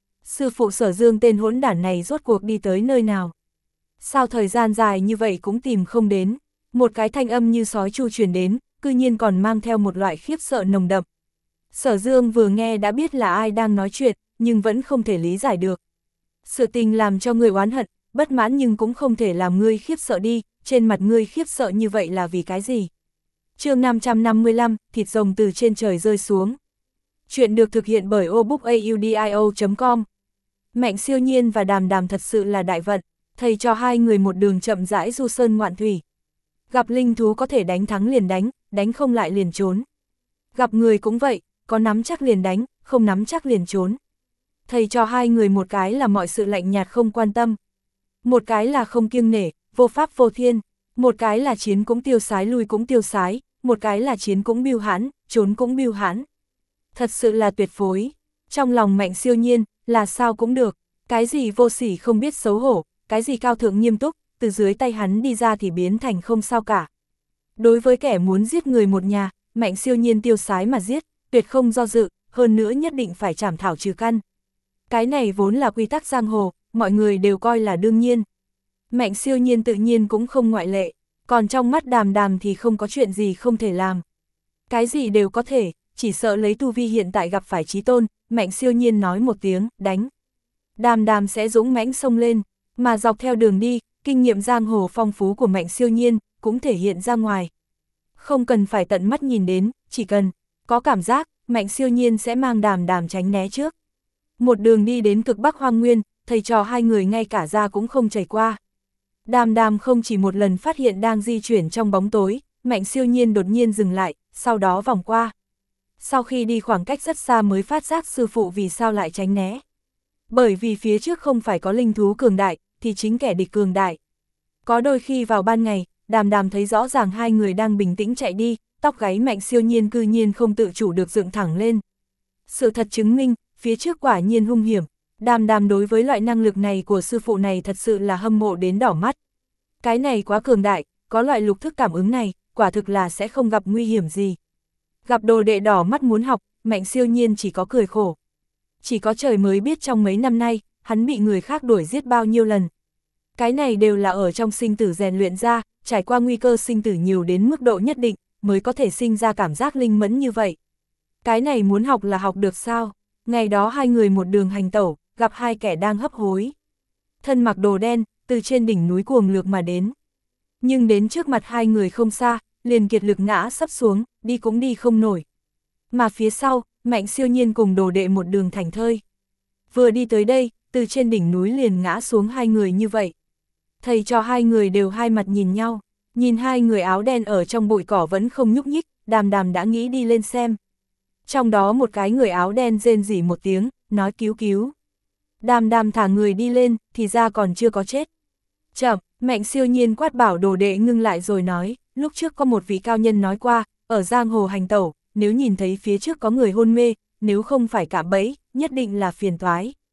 [SPEAKER 1] Sư phụ Sở Dương tên hỗn đản này rốt cuộc đi tới nơi nào? Sao thời gian dài như vậy cũng tìm không đến? Một cái thanh âm như sói chu truyền đến, cư nhiên còn mang theo một loại khiếp sợ nồng đậm. Sở Dương vừa nghe đã biết là ai đang nói chuyện, nhưng vẫn không thể lý giải được. Sự tình làm cho người oán hận, bất mãn nhưng cũng không thể làm ngươi khiếp sợ đi, trên mặt ngươi khiếp sợ như vậy là vì cái gì? Chương năm trăm năm mươi lăm, thịt rồng từ trên trời rơi xuống. Chuyện được thực hiện bởi obookaudio chấm com. Mạnh Siêu Nhiên và Đàm Đàm thật sự là đại vận, thầy cho hai người một đường chậm rãi du sơn ngoạn thủy. Gặp linh thú có thể đánh thắng liền đánh, đánh không lại liền trốn. Gặp người cũng vậy, có nắm chắc liền đánh, không nắm chắc liền trốn. Thầy cho hai người một cái là mọi sự lạnh nhạt không quan tâm. Một cái là không kiêng nể, vô pháp vô thiên. Một cái là chiến cũng tiêu sái lui cũng tiêu sái, một cái là chiến cũng biêu hãn, trốn cũng biêu hãn. Thật sự là tuyệt phối. Trong lòng Mạnh Siêu Nhiên, là sao cũng được. Cái gì vô sỉ không biết xấu hổ, cái gì cao thượng nghiêm túc, từ dưới tay hắn đi ra thì biến thành không sao cả. Đối với kẻ muốn giết người một nhà, Mạnh Siêu Nhiên tiêu sái mà giết, tuyệt không do dự, hơn nữa nhất định phải trảm thảo trừ căn. Cái này vốn là quy tắc giang hồ, mọi người đều coi là đương nhiên. Mạnh Siêu Nhiên tự nhiên cũng không ngoại lệ, còn trong mắt Đàm Đàm thì không có chuyện gì không thể làm. Cái gì đều có thể, chỉ sợ lấy tu vi hiện tại gặp phải chí tôn, Mạnh Siêu Nhiên nói một tiếng, đánh. Đàm Đàm sẽ dũng mãnh xông lên, mà dọc theo đường đi, kinh nghiệm giang hồ phong phú của Mạnh Siêu Nhiên cũng thể hiện ra ngoài. Không cần phải tận mắt nhìn đến, chỉ cần có cảm giác, Mạnh Siêu Nhiên sẽ mang Đàm Đàm tránh né trước. Một đường đi đến cực Bắc Hoang Nguyên, thầy trò hai người ngay cả da cũng không chảy qua. Đàm Đàm không chỉ một lần phát hiện đang di chuyển trong bóng tối, Mạnh Siêu Nhiên đột nhiên dừng lại, sau đó vòng qua. Sau khi đi khoảng cách rất xa mới phát giác sư phụ vì sao lại tránh né. Bởi vì phía trước không phải có linh thú cường đại, thì chính kẻ địch cường đại. Có đôi khi vào ban ngày, Đàm Đàm thấy rõ ràng hai người đang bình tĩnh chạy đi, tóc gáy Mạnh Siêu Nhiên cư nhiên không tự chủ được dựng thẳng lên. Sự thật chứng minh, phía trước quả nhiên hung hiểm. Đàm Đàm đối với loại năng lực này của sư phụ này thật sự là hâm mộ đến đỏ mắt. Cái này quá cường đại, có loại lục thức cảm ứng này, quả thực là sẽ không gặp nguy hiểm gì. Gặp đồ đệ đỏ mắt muốn học, Mạnh Siêu Nhiên chỉ có cười khổ. Chỉ có trời mới biết trong mấy năm nay, hắn bị người khác đuổi giết bao nhiêu lần. Cái này đều là ở trong sinh tử rèn luyện ra, trải qua nguy cơ sinh tử nhiều đến mức độ nhất định, mới có thể sinh ra cảm giác linh mẫn như vậy. Cái này muốn học là học được sao? Ngày đó hai người một đường hành tẩu, gặp hai kẻ đang hấp hối. Thân mặc đồ đen, từ trên đỉnh núi cuồng lược mà đến. Nhưng đến trước mặt hai người không xa, liền kiệt lực ngã sắp xuống, đi cũng đi không nổi. Mà phía sau, Mạnh Siêu Nhiên cùng đồ đệ một đường thành thơi. Vừa đi tới đây, từ trên đỉnh núi liền ngã xuống hai người như vậy. Thầy cho hai người đều hai mặt nhìn nhau, nhìn hai người áo đen ở trong bụi cỏ vẫn không nhúc nhích, Đàm Đàm đã nghĩ đi lên xem. Trong đó một cái người áo đen rên rỉ một tiếng, nói cứu cứu. Đàm Đàm thả người đi lên, thì ra còn chưa có chết. Chậm, Mạnh Siêu Nhiên quát bảo đồ đệ ngưng lại rồi nói, lúc trước có một vị cao nhân nói qua, ở giang hồ hành tẩu, nếu nhìn thấy phía trước có người hôn mê, nếu không phải cạm bẫy, nhất định là phiền toái.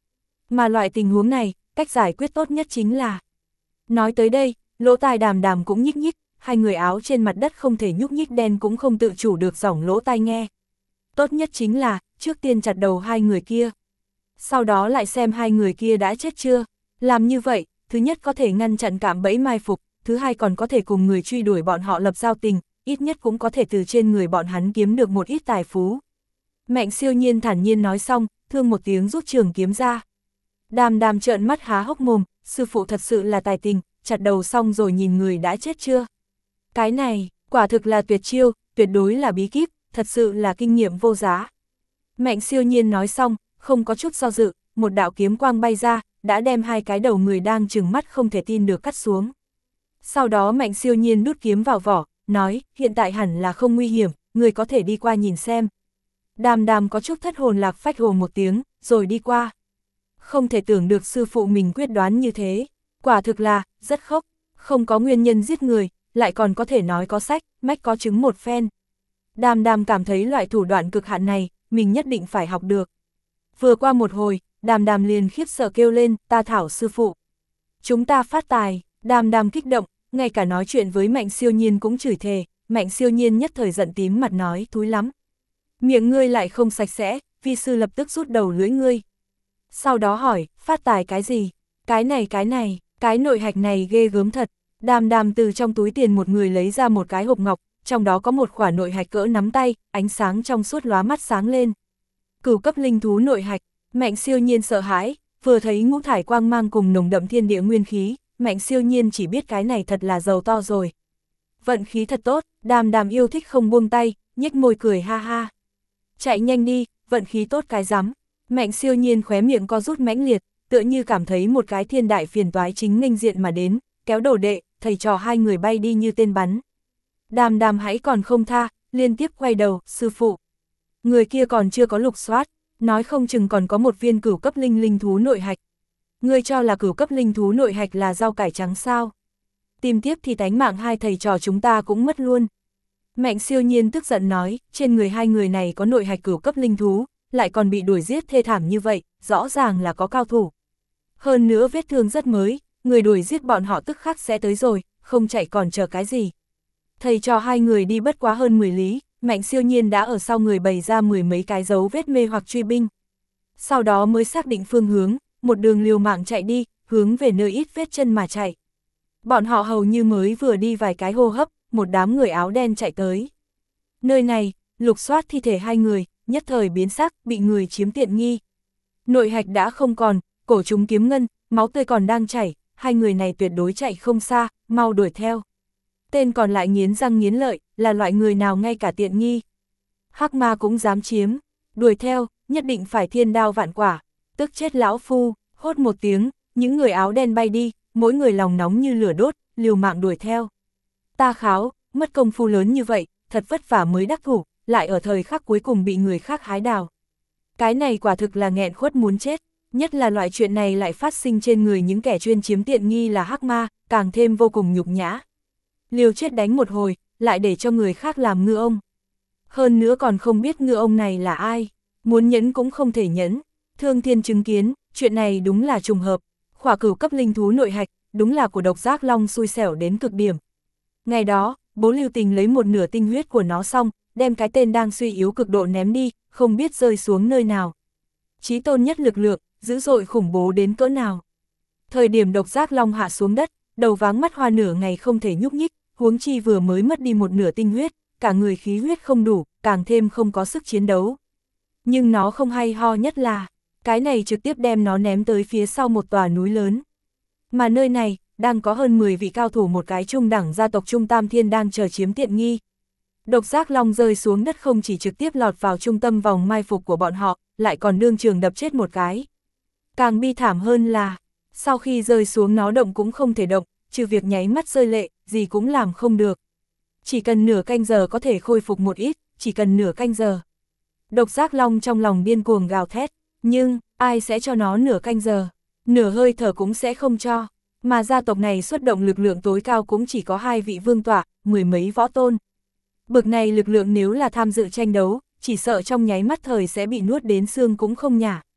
[SPEAKER 1] Mà loại tình huống này, cách giải quyết tốt nhất chính là... Nói tới đây, lỗ tai Đàm Đàm cũng nhích nhích, hai người áo trên mặt đất không thể nhúc nhích đen cũng không tự chủ được giỏng lỗ tai nghe. Tốt nhất chính là, trước tiên chặt đầu hai người kia. Sau đó lại xem hai người kia đã chết chưa. Làm như vậy, thứ nhất có thể ngăn chặn cạm bẫy mai phục, thứ hai còn có thể cùng người truy đuổi bọn họ lập giao tình, ít nhất cũng có thể từ trên người bọn hắn kiếm được một ít tài phú. Mạnh Siêu Nhiên thản nhiên nói xong, thương một tiếng rút trường kiếm ra. Đàm Đàm trợn mắt há hốc mồm, sư phụ thật sự là tài tình, chặt đầu xong rồi nhìn người đã chết chưa. Cái này, quả thực là tuyệt chiêu, tuyệt đối là bí kíp, thật sự là kinh nghiệm vô giá. Mạnh Siêu Nhiên nói xong, không có chút do dự, một đạo kiếm quang bay ra, đã đem hai cái đầu người đang trừng mắt không thể tin được cắt xuống. Sau đó Mạnh Siêu Nhiên đút kiếm vào vỏ, nói, hiện tại hẳn là không nguy hiểm, người có thể đi qua nhìn xem. Đàm Đàm có chút thất hồn lạc phách hồ một tiếng, rồi đi qua. Không thể tưởng được sư phụ mình quyết đoán như thế, quả thực là, rất khốc, không có nguyên nhân giết người, lại còn có thể nói có sách, mách có chứng một phen. Đàm Đàm cảm thấy loại thủ đoạn cực hạn này, mình nhất định phải học được. Vừa qua một hồi, Đàm Đàm liền khiếp sợ kêu lên, ta thảo sư phụ. Chúng ta phát tài, Đàm Đàm kích động, ngay cả nói chuyện với Mạnh Siêu Nhiên cũng chửi thề, Mạnh Siêu Nhiên nhất thời giận tím mặt nói, thúi lắm. Miệng ngươi lại không sạch sẽ, vi sư lập tức rút đầu lưỡi ngươi. Sau đó hỏi, phát tài cái gì? Cái này cái này, cái nội hạch này ghê gớm thật. Đàm Đàm từ trong túi tiền một người lấy ra một cái hộp ngọc, trong đó có một quả nội hạch cỡ nắm tay, ánh sáng trong suốt lóa mắt sáng lên. Cửu cấp linh thú nội hạch, Mạnh Siêu Nhiên sợ hãi, vừa thấy ngũ thải quang mang cùng nồng đậm thiên địa nguyên khí, Mạnh Siêu Nhiên chỉ biết cái này thật là giàu to rồi. Vận khí thật tốt, Đàm Đàm yêu thích không buông tay, nhếch môi cười ha ha. Chạy nhanh đi, vận khí tốt cái rắm. Mạnh Siêu Nhiên khóe miệng co rút mãnh liệt, tựa như cảm thấy một cái thiên đại phiền toái chính nghênh diện mà đến, kéo đồ đệ, thầy trò hai người bay đi như tên bắn. Đàm Đàm hãy còn không tha, liên tiếp quay đầu, sư phụ. Người kia còn chưa có lục soát, nói không chừng còn có một viên cửu cấp linh linh thú nội hạch. Ngươi cho là cửu cấp linh thú nội hạch là rau cải trắng sao? Tìm tiếp thì tánh mạng hai thầy trò chúng ta cũng mất luôn. Mạnh Siêu Nhiên tức giận nói, trên người hai người này có nội hạch cửu cấp linh thú, lại còn bị đuổi giết thê thảm như vậy, rõ ràng là có cao thủ. Hơn nữa vết thương rất mới, người đuổi giết bọn họ tức khắc sẽ tới rồi, không chạy còn chờ cái gì. Thầy trò hai người đi bất quá hơn mười lý, Mạnh Siêu Nhiên đã ở sau người bày ra mười mấy cái dấu vết mê hoặc truy binh. Sau đó mới xác định phương hướng, một đường liều mạng chạy đi, hướng về nơi ít vết chân mà chạy. Bọn họ hầu như mới vừa đi vài cái hô hấp, một đám người áo đen chạy tới. Nơi này, lục soát thi thể hai người, nhất thời biến sắc, bị người chiếm tiện nghi. Nội hạch đã không còn, cổ chúng kiếm ngân, máu tươi còn đang chảy, hai người này tuyệt đối chạy không xa, mau đuổi theo. Tên còn lại nghiến răng nghiến lợi, là loại người nào ngay cả tiện nghi. Hắc ma cũng dám chiếm, đuổi theo, nhất định phải thiên đao vạn quả, tức chết lão phu, hốt một tiếng, những người áo đen bay đi, mỗi người lòng nóng như lửa đốt, liều mạng đuổi theo. Ta kháo, mất công phu lớn như vậy, thật vất vả mới đắc thủ, lại ở thời khắc cuối cùng bị người khác hái đào. Cái này quả thực là nghẹn khuất muốn chết, nhất là loại chuyện này lại phát sinh trên người những kẻ chuyên chiếm tiện nghi là hắc ma, càng thêm vô cùng nhục nhã. Liều chết đánh một hồi, lại để cho người khác làm ngư ông. Hơn nữa còn không biết ngư ông này là ai, muốn nhẫn cũng không thể nhẫn. Thương Thiên chứng kiến, chuyện này đúng là trùng hợp, khỏa cửu cấp linh thú nội hạch, đúng là của Độc Giác Long xui xẻo đến cực điểm. Ngày đó, bố Lưu Tình lấy một nửa tinh huyết của nó xong, đem cái tên đang suy yếu cực độ ném đi, không biết rơi xuống nơi nào. Chí tôn nhất lực lượng, dữ dội khủng bố đến cỡ nào. Thời điểm Độc Giác Long hạ xuống đất, đầu váng mắt hoa nửa ngày không thể nhúc nhích, huống chi vừa mới mất đi một nửa tinh huyết, cả người khí huyết không đủ, càng thêm không có sức chiến đấu. Nhưng nó không hay ho nhất là, cái này trực tiếp đem nó ném tới phía sau một tòa núi lớn. Mà nơi này, đang có hơn mười vị cao thủ một cái trung đẳng gia tộc Trung Tam Thiên đang chờ chiếm tiện nghi. Độc Giác Long rơi xuống đất không chỉ trực tiếp lọt vào trung tâm vòng mai phục của bọn họ, lại còn đương trường đập chết một cái. Càng bi thảm hơn là, sau khi rơi xuống nó động cũng không thể động, trừ việc nháy mắt rơi lệ, gì cũng làm không được. Chỉ cần nửa canh giờ có thể khôi phục một ít, chỉ cần nửa canh giờ. Độc Giác Long trong lòng điên cuồng gào thét, nhưng, ai sẽ cho nó nửa canh giờ, nửa hơi thở cũng sẽ không cho. Mà gia tộc này xuất động lực lượng tối cao cũng chỉ có hai vị vương tọa, mười mấy võ tôn. Bực này lực lượng nếu là tham dự tranh đấu, chỉ sợ trong nháy mắt thời sẽ bị nuốt đến xương cũng không nhả.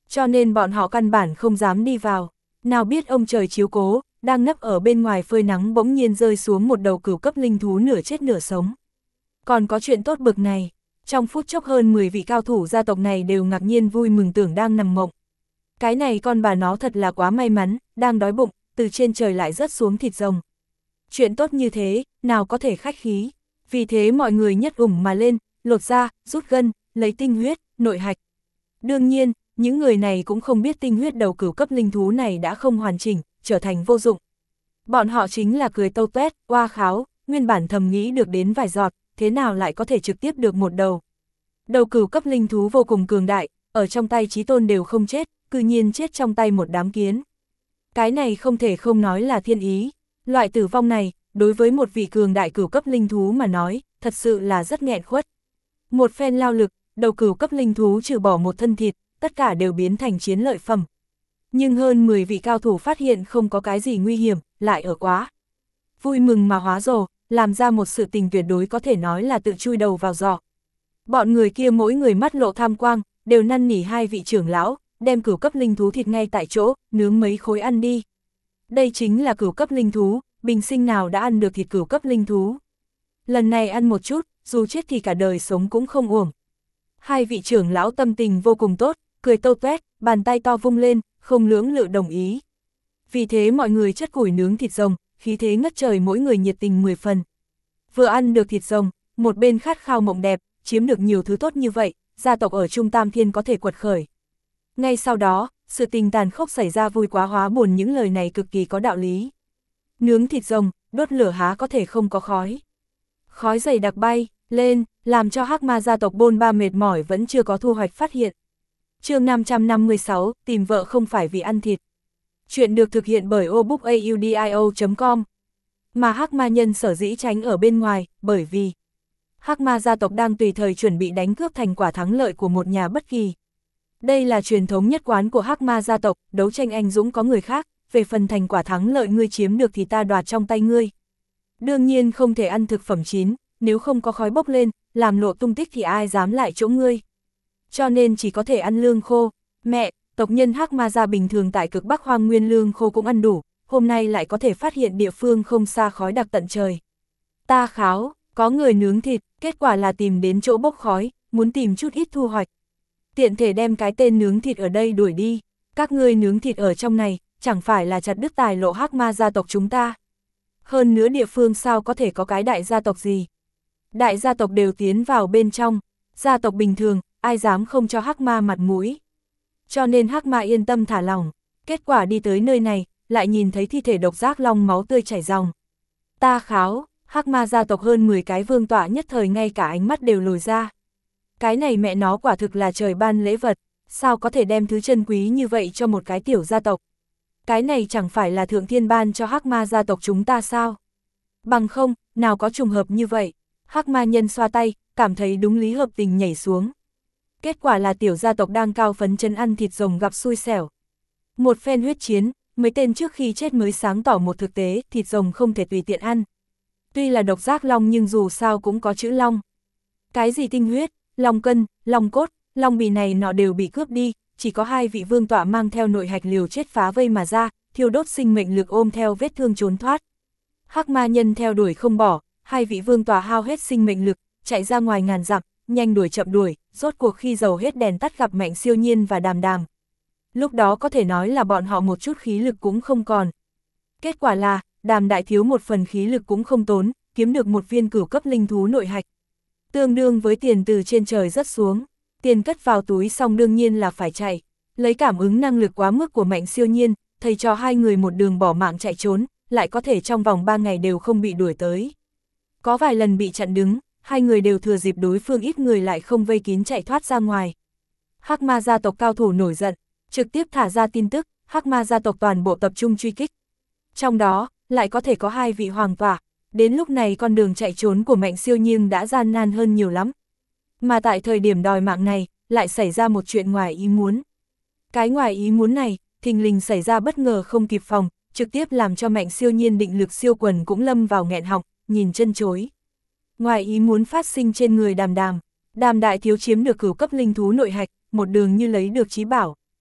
[SPEAKER 1] Cho nên bọn họ căn bản không dám đi vào. Nào biết ông trời chiếu cố, đang nấp ở bên ngoài phơi nắng bỗng nhiên rơi xuống một đầu cửu cấp linh thú nửa chết nửa sống. Còn có chuyện tốt bực này, trong phút chốc hơn mười vị cao thủ gia tộc này đều ngạc nhiên vui mừng tưởng đang nằm mộng. Cái này con bà nó thật là quá may mắn, đang đói bụng, từ trên trời lại rớt xuống thịt rồng. Chuyện tốt như thế, nào có thể khách khí. Vì thế mọi người nhất ủng mà lên, lột da, rút gân, lấy tinh huyết, nội hạch. Đương nhiên, những người này cũng không biết tinh huyết đầu cửu cấp linh thú này đã không hoàn chỉnh, trở thành vô dụng. Bọn họ chính là cười tâu tuét, oa kháo, nguyên bản thầm nghĩ được đến vài giọt, thế nào lại có thể trực tiếp được một đầu. Đầu cửu cấp linh thú vô cùng cường đại, ở trong tay chí tôn đều không chết, cư nhiên chết trong tay một đám kiến. Cái này không thể không nói là thiên ý, loại tử vong này, đối với một vị cường đại cửu cấp linh thú mà nói, thật sự là rất nghẹn khuất. Một phen lao lực, đầu cửu cấp linh thú trừ bỏ một thân thịt, tất cả đều biến thành chiến lợi phẩm. Nhưng hơn mười vị cao thủ phát hiện không có cái gì nguy hiểm, lại ở quá. Vui mừng mà hóa rồ, làm ra một sự tình tuyệt đối có thể nói là tự chui đầu vào giỏ. Bọn người kia mỗi người mắt lộ tham quang, đều năn nỉ hai vị trưởng lão, đem cửu cấp linh thú thịt ngay tại chỗ, nướng mấy khối ăn đi. Đây chính là cửu cấp linh thú, bình sinh nào đã ăn được thịt cửu cấp linh thú. Lần này ăn một chút, dù chết thì cả đời sống cũng không uổng. Hai vị trưởng lão tâm tình vô cùng tốt, cười tâu tuét, bàn tay to vung lên, không lưỡng lự đồng ý. Vì thế mọi người chất củi nướng thịt rồng, khí thế ngất trời mỗi người nhiệt tình mười phần. Vừa ăn được thịt rồng, một bên khát khao mộng đẹp, chiếm được nhiều thứ tốt như vậy, gia tộc ở Trung Tam Thiên có thể quật khởi. Ngay sau đó, sự tình tàn khốc xảy ra vui quá hóa buồn, những lời này cực kỳ có đạo lý. Nướng thịt rồng, đốt lửa há có thể không có khói. Khói dày đặc bay lên, làm cho Hắc Ma gia tộc bôn ba mệt mỏi vẫn chưa có thu hoạch phát hiện. Chương năm trăm năm mươi sáu, tìm vợ không phải vì ăn thịt. Chuyện được thực hiện bởi obookaudio chấm com. Mà Hắc Ma nhân sở dĩ tránh ở bên ngoài, bởi vì Hắc Ma gia tộc đang tùy thời chuẩn bị đánh cướp thành quả thắng lợi của một nhà bất kỳ. Đây là truyền thống nhất quán của Hắc Ma gia tộc, đấu tranh anh dũng có người khác, về phần thành quả thắng lợi ngươi chiếm được thì ta đoạt trong tay ngươi. Đương nhiên không thể ăn thực phẩm chín, nếu không có khói bốc lên, làm lộ tung tích thì ai dám lại chỗ ngươi. Cho nên chỉ có thể ăn lương khô. Mẹ, tộc nhân Hắc Ma gia bình thường tại cực Bắc hoang nguyên lương khô cũng ăn đủ, hôm nay lại có thể phát hiện địa phương không xa khói đặc tận trời. Ta kháo, có người nướng thịt, kết quả là tìm đến chỗ bốc khói, muốn tìm chút ít thu hoạch. Tiện thể đem cái tên nướng thịt ở đây đuổi đi, các ngươi nướng thịt ở trong này, chẳng phải là chặt đứt tài lộ Hắc Ma gia tộc chúng ta. Hơn nữa địa phương sao có thể có cái đại gia tộc gì. Đại gia tộc đều tiến vào bên trong, gia tộc bình thường, ai dám không cho Hắc Ma mặt mũi. Cho nên Hắc Ma yên tâm thả lỏng, kết quả đi tới nơi này, lại nhìn thấy thi thể độc giác long máu tươi chảy ròng. Ta kháo, Hắc Ma gia tộc hơn mười cái vương tọa nhất thời ngay cả ánh mắt đều lồi ra. Cái này mẹ nó quả thực là trời ban lễ vật, sao có thể đem thứ chân quý như vậy cho một cái tiểu gia tộc. Cái này chẳng phải là thượng thiên ban cho Hắc Ma gia tộc chúng ta sao? Bằng không, nào có trùng hợp như vậy. Hắc Ma nhân xoa tay, cảm thấy đúng lý hợp tình nhảy xuống. Kết quả là tiểu gia tộc đang cao phấn chân ăn thịt rồng gặp xui xẻo. Một phen huyết chiến, mấy tên trước khi chết mới sáng tỏ một thực tế, thịt rồng không thể tùy tiện ăn. Tuy là độc giác long nhưng dù sao cũng có chữ long. Cái gì tinh huyết, long cân, long cốt, long bì này nọ đều bị cướp đi, chỉ có hai vị vương tọa mang theo nội hạch liều chết phá vây mà ra, thiêu đốt sinh mệnh lực ôm theo vết thương trốn thoát. Hắc Ma nhân theo đuổi không bỏ, hai vị vương tọa hao hết sinh mệnh lực, chạy ra ngoài ngàn dặm, nhanh đuổi chậm đuổi, rốt cuộc khi dầu hết đèn tắt gặp Mạnh Siêu Nhiên và Đàm Đàm. Lúc đó có thể nói là bọn họ một chút khí lực cũng không còn. Kết quả là, Đàm đại thiếu một phần khí lực cũng không tốn, kiếm được một viên cửu cấp linh thú nội hạch. Tương đương với tiền từ trên trời rớt xuống, tiền cất vào túi xong đương nhiên là phải chạy. Lấy cảm ứng năng lực quá mức của Mạnh Siêu Nhiên, thầy cho hai người một đường bỏ mạng chạy trốn, lại có thể trong vòng ba ngày đều không bị đuổi tới. Có vài lần bị chặn đứng, hai người đều thừa dịp đối phương ít người lại không vây kín chạy thoát ra ngoài. Hắc Ma gia tộc cao thủ nổi giận, trực tiếp thả ra tin tức, Hắc Ma gia tộc toàn bộ tập trung truy kích. Trong đó, lại có thể có hai vị hoàng tọa, đến lúc này con đường chạy trốn của Mạnh Siêu Nhiên đã gian nan hơn nhiều lắm. Mà tại thời điểm đòi mạng này, lại xảy ra một chuyện ngoài ý muốn. Cái ngoài ý muốn này, thình lình xảy ra bất ngờ không kịp phòng, trực tiếp làm cho Mạnh Siêu Nhiên định lực siêu quần cũng lâm vào nghẹn họng, nhìn chân chối. Ngoài ý muốn phát sinh trên người Đàm Đàm, Đàm đại thiếu chiếm được cửu cấp linh thú nội hạch, một đường như lấy được chí bảo.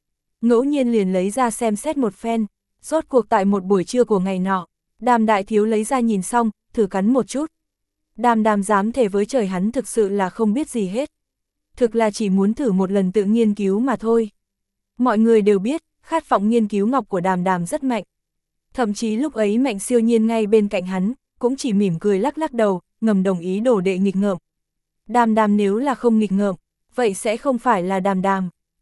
[SPEAKER 1] ngẫu nhiên liền lấy ra xem xét một phen. Rốt cuộc tại một buổi trưa của ngày nọ, Đàm đại thiếu lấy ra nhìn xong, thử cắn một chút. Đàm đàm dám thề với trời hắn thực sự là không biết gì hết. Thực là chỉ muốn thử một lần tự nghiên cứu mà thôi. Mọi người đều biết, khát vọng nghiên cứu ngọc của đàm đàm rất mạnh. Thậm chí lúc ấy Mạnh Siêu Nhiên ngay bên cạnh hắn, cũng chỉ mỉm cười lắc lắc đầu, ngầm đồng ý đổ đệ nghịch ngợm. Đàm đàm nếu là không nghịch ngợm, vậy sẽ không phải là đàm đàm.